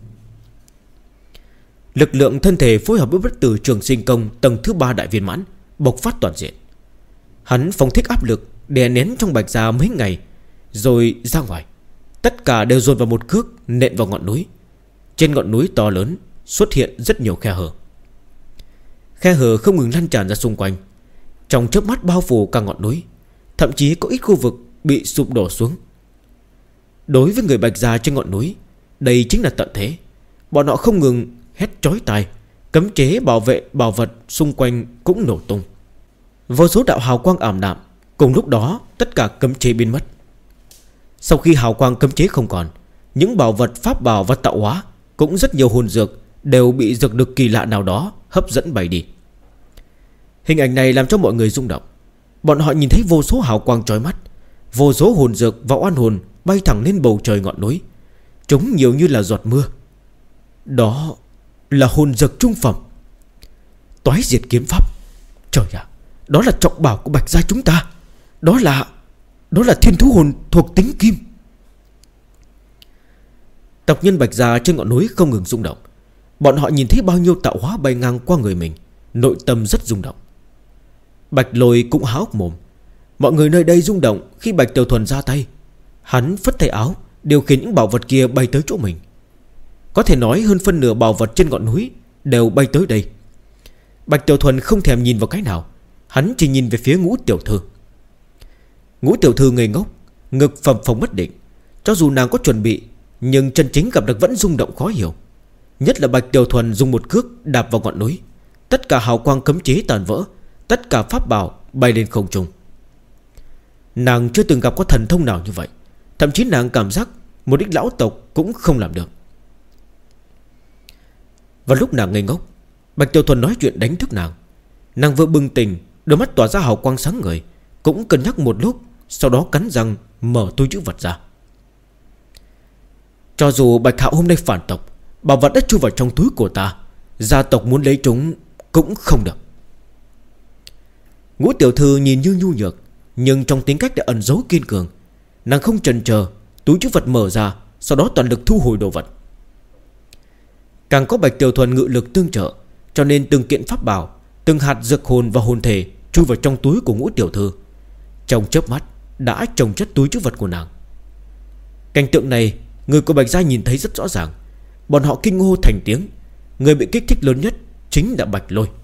Lực lượng thân thể phối hợp với bất tử trường sinh công tầng thứ 3 đại viên mãn bộc phát toàn diện. Hắn phóng thích áp lực đè nén trong Bạch gia mấy ngày, rồi ra ngoài. Tất cả đều dồn vào một cước nện vào ngọn núi. Trên ngọn núi to lớn xuất hiện rất nhiều khe hở. Khe hở không ngừng lan tràn ra xung quanh, trong chớp mắt bao phủ cả ngọn núi. Thậm chí có ít khu vực bị sụp đổ xuống. Đối với người Bạch gia trên ngọn núi, đây chính là tận thế. Bọn họ không ngừng hét chói tai, cấm chế bảo vệ bảo vật xung quanh cũng nổ tung. Vô số đạo hào quang ảm đạm. Cùng lúc đó tất cả cấm chế biến mất. Sau khi hào quang cấm chế không còn, những bảo vật pháp bảo và tạo hóa, cũng rất nhiều hồn dược đều bị dược lực kỳ lạ nào đó hấp dẫn bay đi. Hình ảnh này làm cho mọi người rung động. Bọn họ nhìn thấy vô số hào quang chói mắt, vô số hồn dược và oan hồn bay thẳng lên bầu trời ngọn núi. Chúng nhiều như là giọt mưa. Đó là hồn dược trung phẩm, Toái diệt kiếm pháp. Trời ạ, đó là trọng bảo của Bạch gia chúng ta. Đó là thiên thú hồn thuộc tính kim. Tộc nhân Bạch gia trên ngọn núi không ngừng rung động. Bọn họ nhìn thấy bao nhiêu tạo hóa bay ngang qua người mình, nội tâm rất rung động. Bạch Lôi cũng há hốc mồm. Mọi người nơi đây rung động khi Bạch Tiểu Thuần ra tay. Hắn phất tay áo, điều khiển những bảo vật kia bay tới chỗ mình. Có thể nói hơn phân nửa bảo vật trên ngọn núi đều bay tới đây. Bạch Tiểu Thuần không thèm nhìn vào cái nào, hắn chỉ nhìn về phía Ngũ tiểu thư. Ngũ tiểu thư ngây ngốc, ngực phập phồng bất định. Cho dù nàng có chuẩn bị, nhưng chân chính gặp được vẫn rung động khó hiểu. Nhất là Bạch Tiểu Thuần dùng một cước đạp vào ngọn núi. Tất cả hào quang cấm chế tàn vỡ, tất cả pháp bảo bay lên không trung. Nàng chưa từng gặp có thần thông nào như vậy. Thậm chí nàng cảm giác một ít lão tộc cũng không làm được. Và lúc nàng ngây ngốc, Bạch Tiểu Thuần nói chuyện đánh thức nàng. Nàng vừa bừng tỉnh, đôi mắt tỏa ra hào quang sáng ngời, cũng cân nhắc một lúc, sau đó cắn răng mở túi trữ vật ra. Cho dù Bạch Hạo hôm nay phản tộc, bảo vật đã chui vào trong túi của ta, gia tộc muốn lấy chúng cũng không được. Ngũ tiểu thư nhìn như nhu nhược, nhưng trong tính cách đã ẩn giấu kiên cường. Nàng không chần chờ, túi trữ vật mở ra, sau đó toàn lực thu hồi đồ vật. Càng có Bạch Tiểu Thuần ngự lực tương trợ, cho nên từng kiện pháp bảo, từng hạt dược hồn và hồn thể chui vào trong túi của ngũ tiểu thư. Trong chớp mắt đã chồng chất túi trữ vật của nàng. Cảnh tượng này người của Bạch gia nhìn thấy rất rõ ràng. Bọn họ kinh hô thành tiếng. Người bị kích thích lớn nhất chính là Bạch Lôi.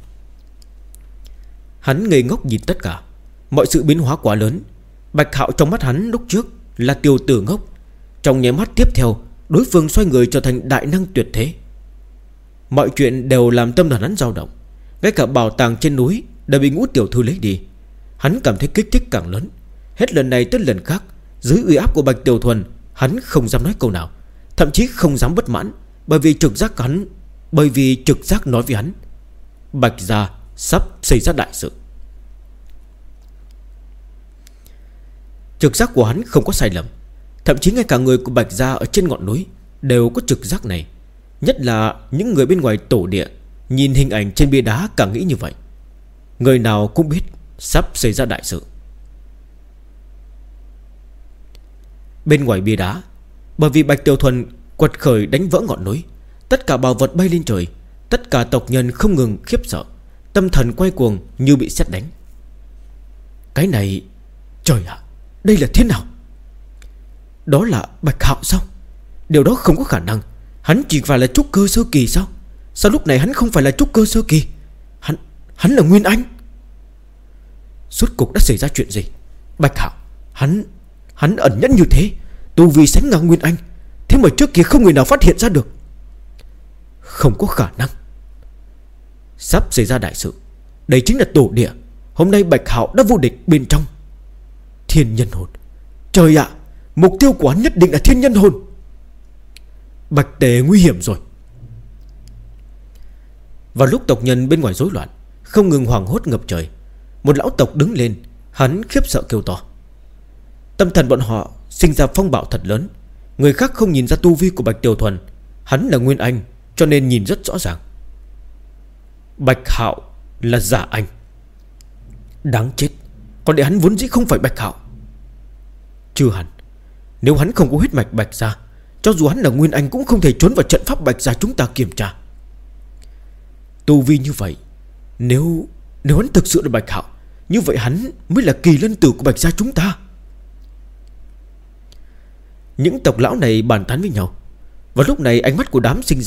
Hắn ngây ngốc nhìn tất cả. Mọi sự biến hóa quá lớn. Bạch Hạo trong mắt hắn lúc trước là tiểu tử ngốc. Trong nháy mắt tiếp theo, đối phương xoay người trở thành đại năng tuyệt thế. Mọi chuyện đều làm tâm thần hắn dao động. Ngay cả bảo tàng trên núi đã bị ngũ tiểu thư lấy đi. Hắn cảm thấy kích thích càng lớn. Hết lần này tới lần khác, dưới uy áp của Bạch Tiểu Thuần, hắn không dám nói câu nào, thậm chí không dám bất mãn. Bởi vì trực giác nói với hắn, Bạch gia sắp xảy ra đại sự. Trực giác của hắn không có sai lầm. Thậm chí ngay cả người của Bạch gia ở trên ngọn núi đều có trực giác này. Nhất là những người bên ngoài tổ địa, nhìn hình ảnh trên bia đá càng nghĩ như vậy. Người nào cũng biết sắp xảy ra đại sự. Bên ngoài bia đá, bởi vì Bạch Tiểu Thuần quật khởi đánh vỡ ngọn núi, tất cả bảo vật bay lên trời. Tất cả tộc nhân không ngừng khiếp sợ, tâm thần quay cuồng như bị sét đánh. Cái này, trời ạ, đây là thế nào? Đó là Bạch Hạo sao? Điều đó không có khả năng. Hắn chỉ phải là trúc cơ sơ kỳ sao? Sao lúc này hắn không phải là trúc cơ sơ kỳ? Hắn là Nguyên Anh. Rốt cuộc đã xảy ra chuyện gì? Bạch Hạo, hắn ẩn nhẫn như thế, tu vi sánh ngang Nguyên Anh, thế mà trước kia không người nào phát hiện ra được. Không có khả năng. Sắp xảy ra đại sự. Đây chính là tổ địa. Hôm nay Bạch Hạo đã vô địch bên trong Thiên Nhân Hồn. Trời ạ, mục tiêu của hắn nhất định là Thiên Nhân Hồn. Bạch Tề nguy hiểm rồi. Vào lúc tộc nhân bên ngoài rối loạn, không ngừng hoảng hốt ngập trời, một lão tộc đứng lên. Hắn khiếp sợ kêu to. Tâm thần bọn họ sinh ra phong bạo thật lớn. Người khác không nhìn ra tu vi của Bạch Tiểu Thuần. Hắn là Nguyên Anh, cho nên nhìn rất rõ ràng. Bạch Hạo là giả anh. Đáng chết, còn để hắn vốn dĩ không phải Bạch Hạo. Chưa hẳn. Nếu hắn không có huyết mạch Bạch gia, cho dù hắn là Nguyên Anh cũng không thể trốn vào trận pháp Bạch gia chúng ta kiểm tra. Tu vi như vậy, Nếu hắn thực sự là Bạch Hạo, như vậy hắn mới là kỳ lân tử của Bạch gia chúng ta. Những tộc lão này bàn tán với nhau. Và lúc này ánh mắt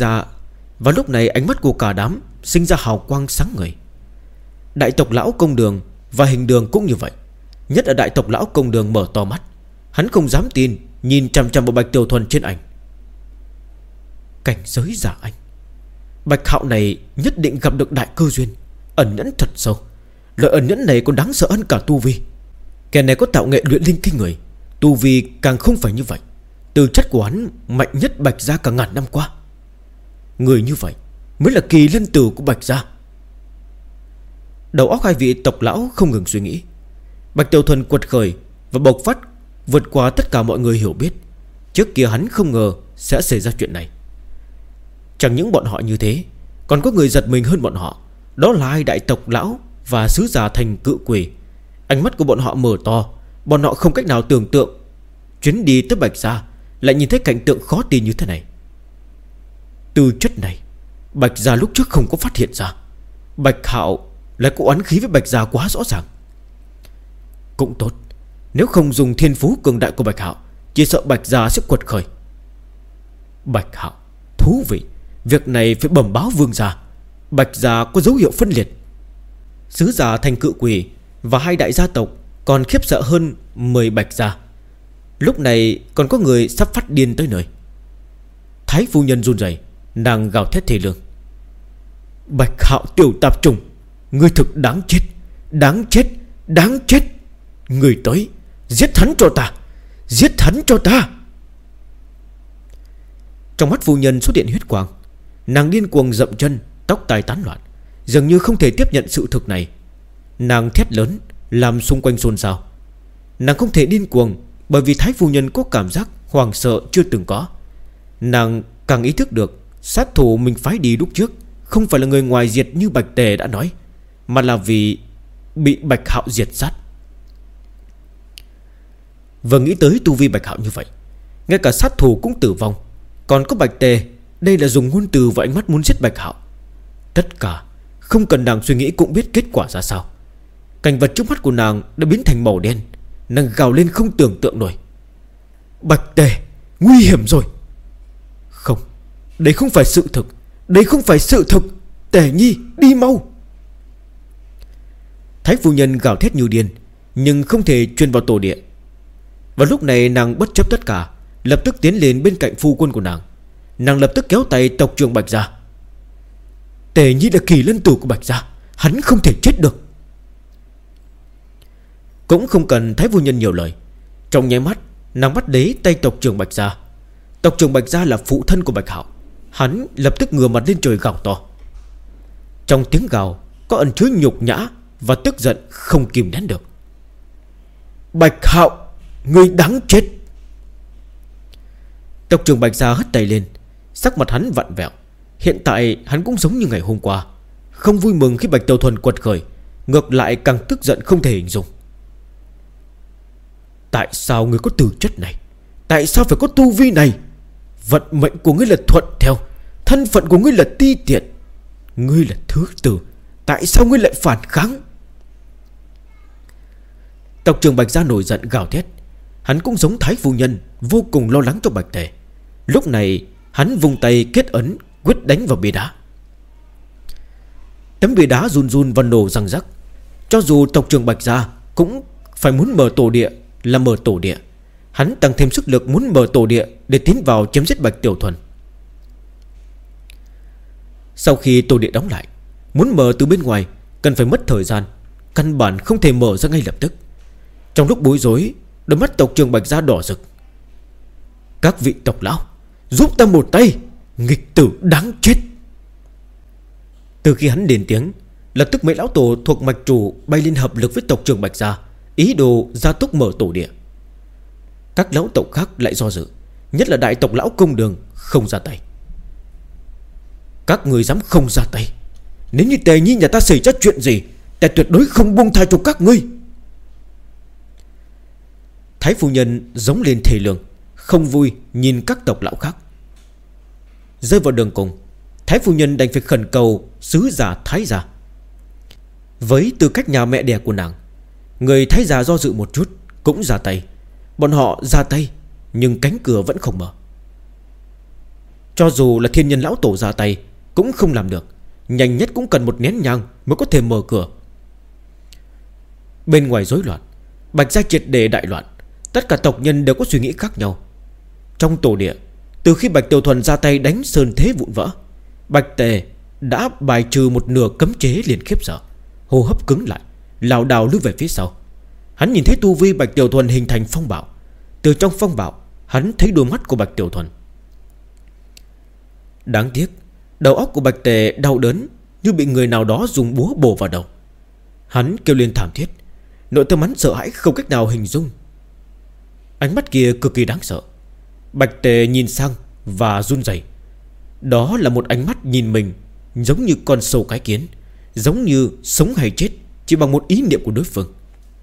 của cả đám sinh ra hào quang sáng ngời. Đại tộc lão Công Đường và Hình Đường cũng như vậy. Nhất là đại tộc lão Công Đường mở to mắt. Hắn không dám tin, nhìn chằm chằm vào Bạch Tiểu Thuần trên ảnh. Cảnh giới giả anh. Bạch Hạo này nhất định gặp được đại cơ duyên, ẩn nhẫn thật sâu. Loại ẩn nhẫn này còn đáng sợ hơn cả tu vi. Kẻ này có tạo nghệ luyện linh kinh người. Tu vi càng không phải như vậy. Tư chất của hắn mạnh nhất Bạch gia cả ngàn năm qua. Người như vậy mới là kỳ lân tử của Bạch gia. Đầu óc hai vị tộc lão không ngừng suy nghĩ. Bạch Tiểu Thuần quật khởi và bộc phát vượt qua tất cả mọi người hiểu biết. Trước kia hắn không ngờ sẽ xảy ra chuyện này. Chẳng những bọn họ như thế, còn có người giật mình hơn bọn họ. Đó là hai đại tộc lão và sứ giả thành cự quỷ. Ánh mắt của bọn họ mở to. Bọn họ không cách nào tưởng tượng chuyến đi tới Bạch gia lại nhìn thấy cảnh tượng khó tin như thế này. Tư chất này Bạch gia lúc trước không có phát hiện ra. Bạch Hạo lại có oán khí với Bạch gia quá rõ ràng. Cũng tốt, nếu không dùng thiên phú cường đại của Bạch Hạo, chỉ sợ Bạch gia sẽ quật khởi. Bạch Hạo, thú vị. Việc này phải bẩm báo vương gia. Bạch gia có dấu hiệu phân liệt. Sứ giả thành cự quỷ và hai đại gia tộc còn khiếp sợ hơn 10 Bạch gia. Lúc này còn có người sắp phát điên tới nơi. Thái phu nhân run rẩy, nàng gào thét thê lương. Bạch Hạo tiểu tạp trùng, ngươi thực đáng chết. Đáng chết, đáng chết. Người tới, giết hắn cho ta, giết hắn cho ta. Trong mắt phu nhân xuất hiện huyết quang. Nàng điên cuồng dậm chân, tóc tai tán loạn, dường như không thể tiếp nhận sự thực này. Nàng thét lớn, làm xung quanh xôn xao. Nàng không thể điên cuồng, bởi vì thái phu nhân có cảm giác hoảng sợ chưa từng có. Nàng càng ý thức được sát thủ mình phái đi lúc trước không phải là người ngoài diệt như Bạch Tề đã nói, mà là vì bị Bạch Hạo diệt sát. Vừa nghĩ tới tu vi Bạch Hạo như vậy, ngay cả sát thủ cũng tử vong, còn có Bạch Tề, đây là dùng ngôn từ và ánh mắt muốn giết Bạch Hạo. Tất cả không cần nàng suy nghĩ cũng biết kết quả ra sao. Cảnh vật trước mắt của nàng đã biến thành màu đen. Nàng gào lên không tưởng tượng nổi. Bạch Tề, nguy hiểm rồi. Không, đây không phải sự thực, đây không phải sự thực. Tề Nhi, đi mau. Thái phu nhân gào thét như điên, nhưng không thể truyền vào tổ địa. Và lúc này nàng bất chấp tất cả, lập tức tiến lên bên cạnh phu quân của nàng. Nàng lập tức kéo tay tộc trưởng Bạch gia. Tề Nhi là kỳ lân tử của Bạch gia, hắn không thể chết được. Cũng không cần thái phu nhân nhiều lời, trong nháy mắt nàng bắt lấy tay tộc trưởng Bạch gia. Tộc trưởng Bạch gia là phụ thân của Bạch Hạo. Hắn lập tức ngửa mặt lên trời gào to. Trong tiếng gào có ẩn chứa nhục nhã và tức giận không kìm nén được. Bạch Hạo, ngươi đáng chết. Tộc trưởng Bạch gia hất tay lên, sắc mặt hắn vặn vẹo. Hiện tại hắn cũng giống như ngày hôm qua, không vui mừng khi Bạch Tiểu Thuần quật khởi, ngược lại càng tức giận không thể hình dung. Tại sao ngươi có tư chất này? Tại sao phải có tu vi này? Vận mệnh của ngươi là thuận theo, thân phận của ngươi là ti tiện. Ngươi là thứ tử, tại sao ngươi lại phản kháng? Tộc trưởng Bạch gia nổi giận gào thét. Hắn cũng giống thái phu nhân, vô cùng lo lắng cho Bạch Tề. Lúc này hắn vùng tay kết ấn, quyết đánh vào bia đá. Tấm bia đá run run và nổ răng rắc. Cho dù tộc trưởng Bạch gia cũng phải muốn mở tổ địa là mở tổ địa, hắn tăng thêm sức lực muốn mở tổ địa để tiến vào chém giết Bạch Tiểu Thuần. Sau khi tổ địa đóng lại, muốn mở từ bên ngoài cần phải mất thời gian, căn bản không thể mở ra ngay lập tức. Trong lúc bối rối, đôi mắt tộc trưởng Bạch gia đỏ rực. Các vị tộc lão, giúp ta một tay, nghịch tử đáng chết. Từ khi hắn lên tiếng, lập tức mấy lão tổ thuộc mạch chủ bay lên hợp lực với tộc trưởng Bạch gia, ý đồ gia tốc mở tổ địa. Các lão tộc khác lại do dự, nhất là đại tộc lão Công Đường không ra tay. Các người dám không ra tay, nếu như Tề Nhi nhà ta xảy ra chuyện gì, ta tuyệt đối không buông tha cho các ngươi. Thái phu nhân giống lên thề lương, không vui nhìn các tộc lão khác. Rơi vào đường cùng, thái phu nhân đành phải khẩn cầu sứ giả Thái gia. Với tư cách nhà mẹ đẻ của nàng, người Thái gia do dự một chút cũng ra tay. Bọn họ ra tay, nhưng cánh cửa vẫn không mở. Cho dù là thiên nhân lão tổ ra tay cũng không làm được, nhanh nhất cũng cần một nén nhang mới có thể mở cửa. Bên ngoài rối loạn, Bạch gia triệt để đại loạn. Tất cả tộc nhân đều có suy nghĩ khác nhau. Trong tổ địa, từ khi Bạch Tiểu Thuần ra tay đánh sơn thế vụn vỡ, Bạch Tề đã bài trừ một nửa cấm chế liền khiếp sợ, hô hấp cứng lại, lảo đảo lùi về phía sau. Hắn nhìn thấy tu vi Bạch Tiểu Thuần hình thành phong bạo. Từ trong phong bạo, hắn thấy đôi mắt của Bạch Tiểu Thuần. Đáng tiếc, đầu óc của Bạch Tề đau đớn như bị người nào đó dùng búa bổ vào đầu. Hắn kêu lên thảm thiết, nội tâm hắn sợ hãi không cách nào hình dung. Ánh mắt kia cực kỳ đáng sợ. Bạch Tề nhìn sang và run rẩy. Đó là một ánh mắt nhìn mình giống như con sâu cái kiến, giống như sống hay chết chỉ bằng một ý niệm của đối phương.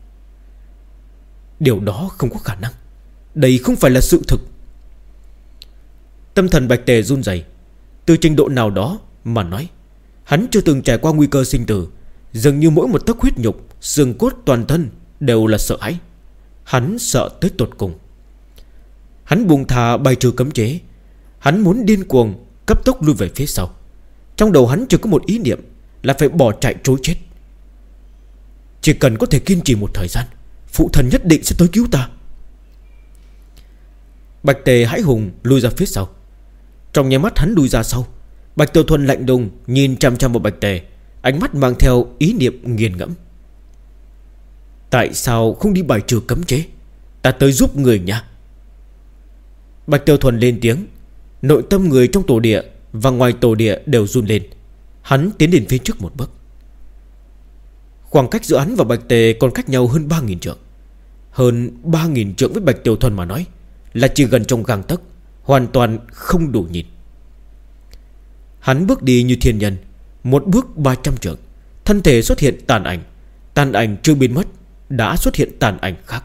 Điều đó không có khả năng, đây không phải là sự thực. Tâm thần Bạch Tề run rẩy. Từ trình độ nào đó mà nói, hắn chưa từng trải qua nguy cơ sinh tử. Dường như mỗi một tấc huyết nhục, xương cốt toàn thân đều là sợ hãi. Hắn sợ tới tột cùng. Hắn buông thà bài trừ cấm chế. Hắn muốn điên cuồng cấp tốc lui về phía sau. Trong đầu hắn chỉ có một ý niệm là phải bỏ chạy trối chết. Chỉ cần có thể kiên trì một thời gian, phụ thần nhất định sẽ tới cứu ta. Bạch Tề hãi hùng lui ra phía sau. Trong nháy mắt hắn lui ra sau, Bạch Tiểu Thuần lạnh lùng nhìn chăm chăm vào Bạch Tề, ánh mắt mang theo ý niệm nghiền ngẫm. Tại sao không đi bài trừ cấm chế? Ta tới giúp người nha. Bạch Tiểu Thuần lên tiếng. Nội tâm người trong tổ địa và ngoài tổ địa đều run lên. Hắn tiến đến phía trước một bước. Khoảng cách giữa hắn và Bạch Tề còn cách nhau hơn 3.000 trượng. Hơn 3.000 trượng với Bạch Tiểu Thuần mà nói là chỉ gần trong gang tấc, hoàn toàn không đủ nhìn. Hắn bước đi như thiên nhân, một bước 300 trượng, thân thể xuất hiện tàn ảnh. Tàn ảnh chưa biến mất, đã xuất hiện tàn ảnh khác.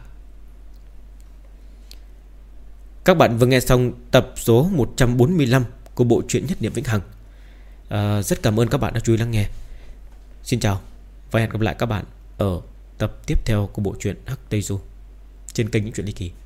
Các bạn vừa nghe xong tập số 145 của bộ truyện Nhất Niệm Vĩnh Hằng. Rất cảm ơn các bạn đã chú ý lắng nghe. Xin chào và hẹn gặp lại các bạn ở tập tiếp theo của bộ truyện Hắc Tây Du trên kênh Những Chuyện Ly Kỳ.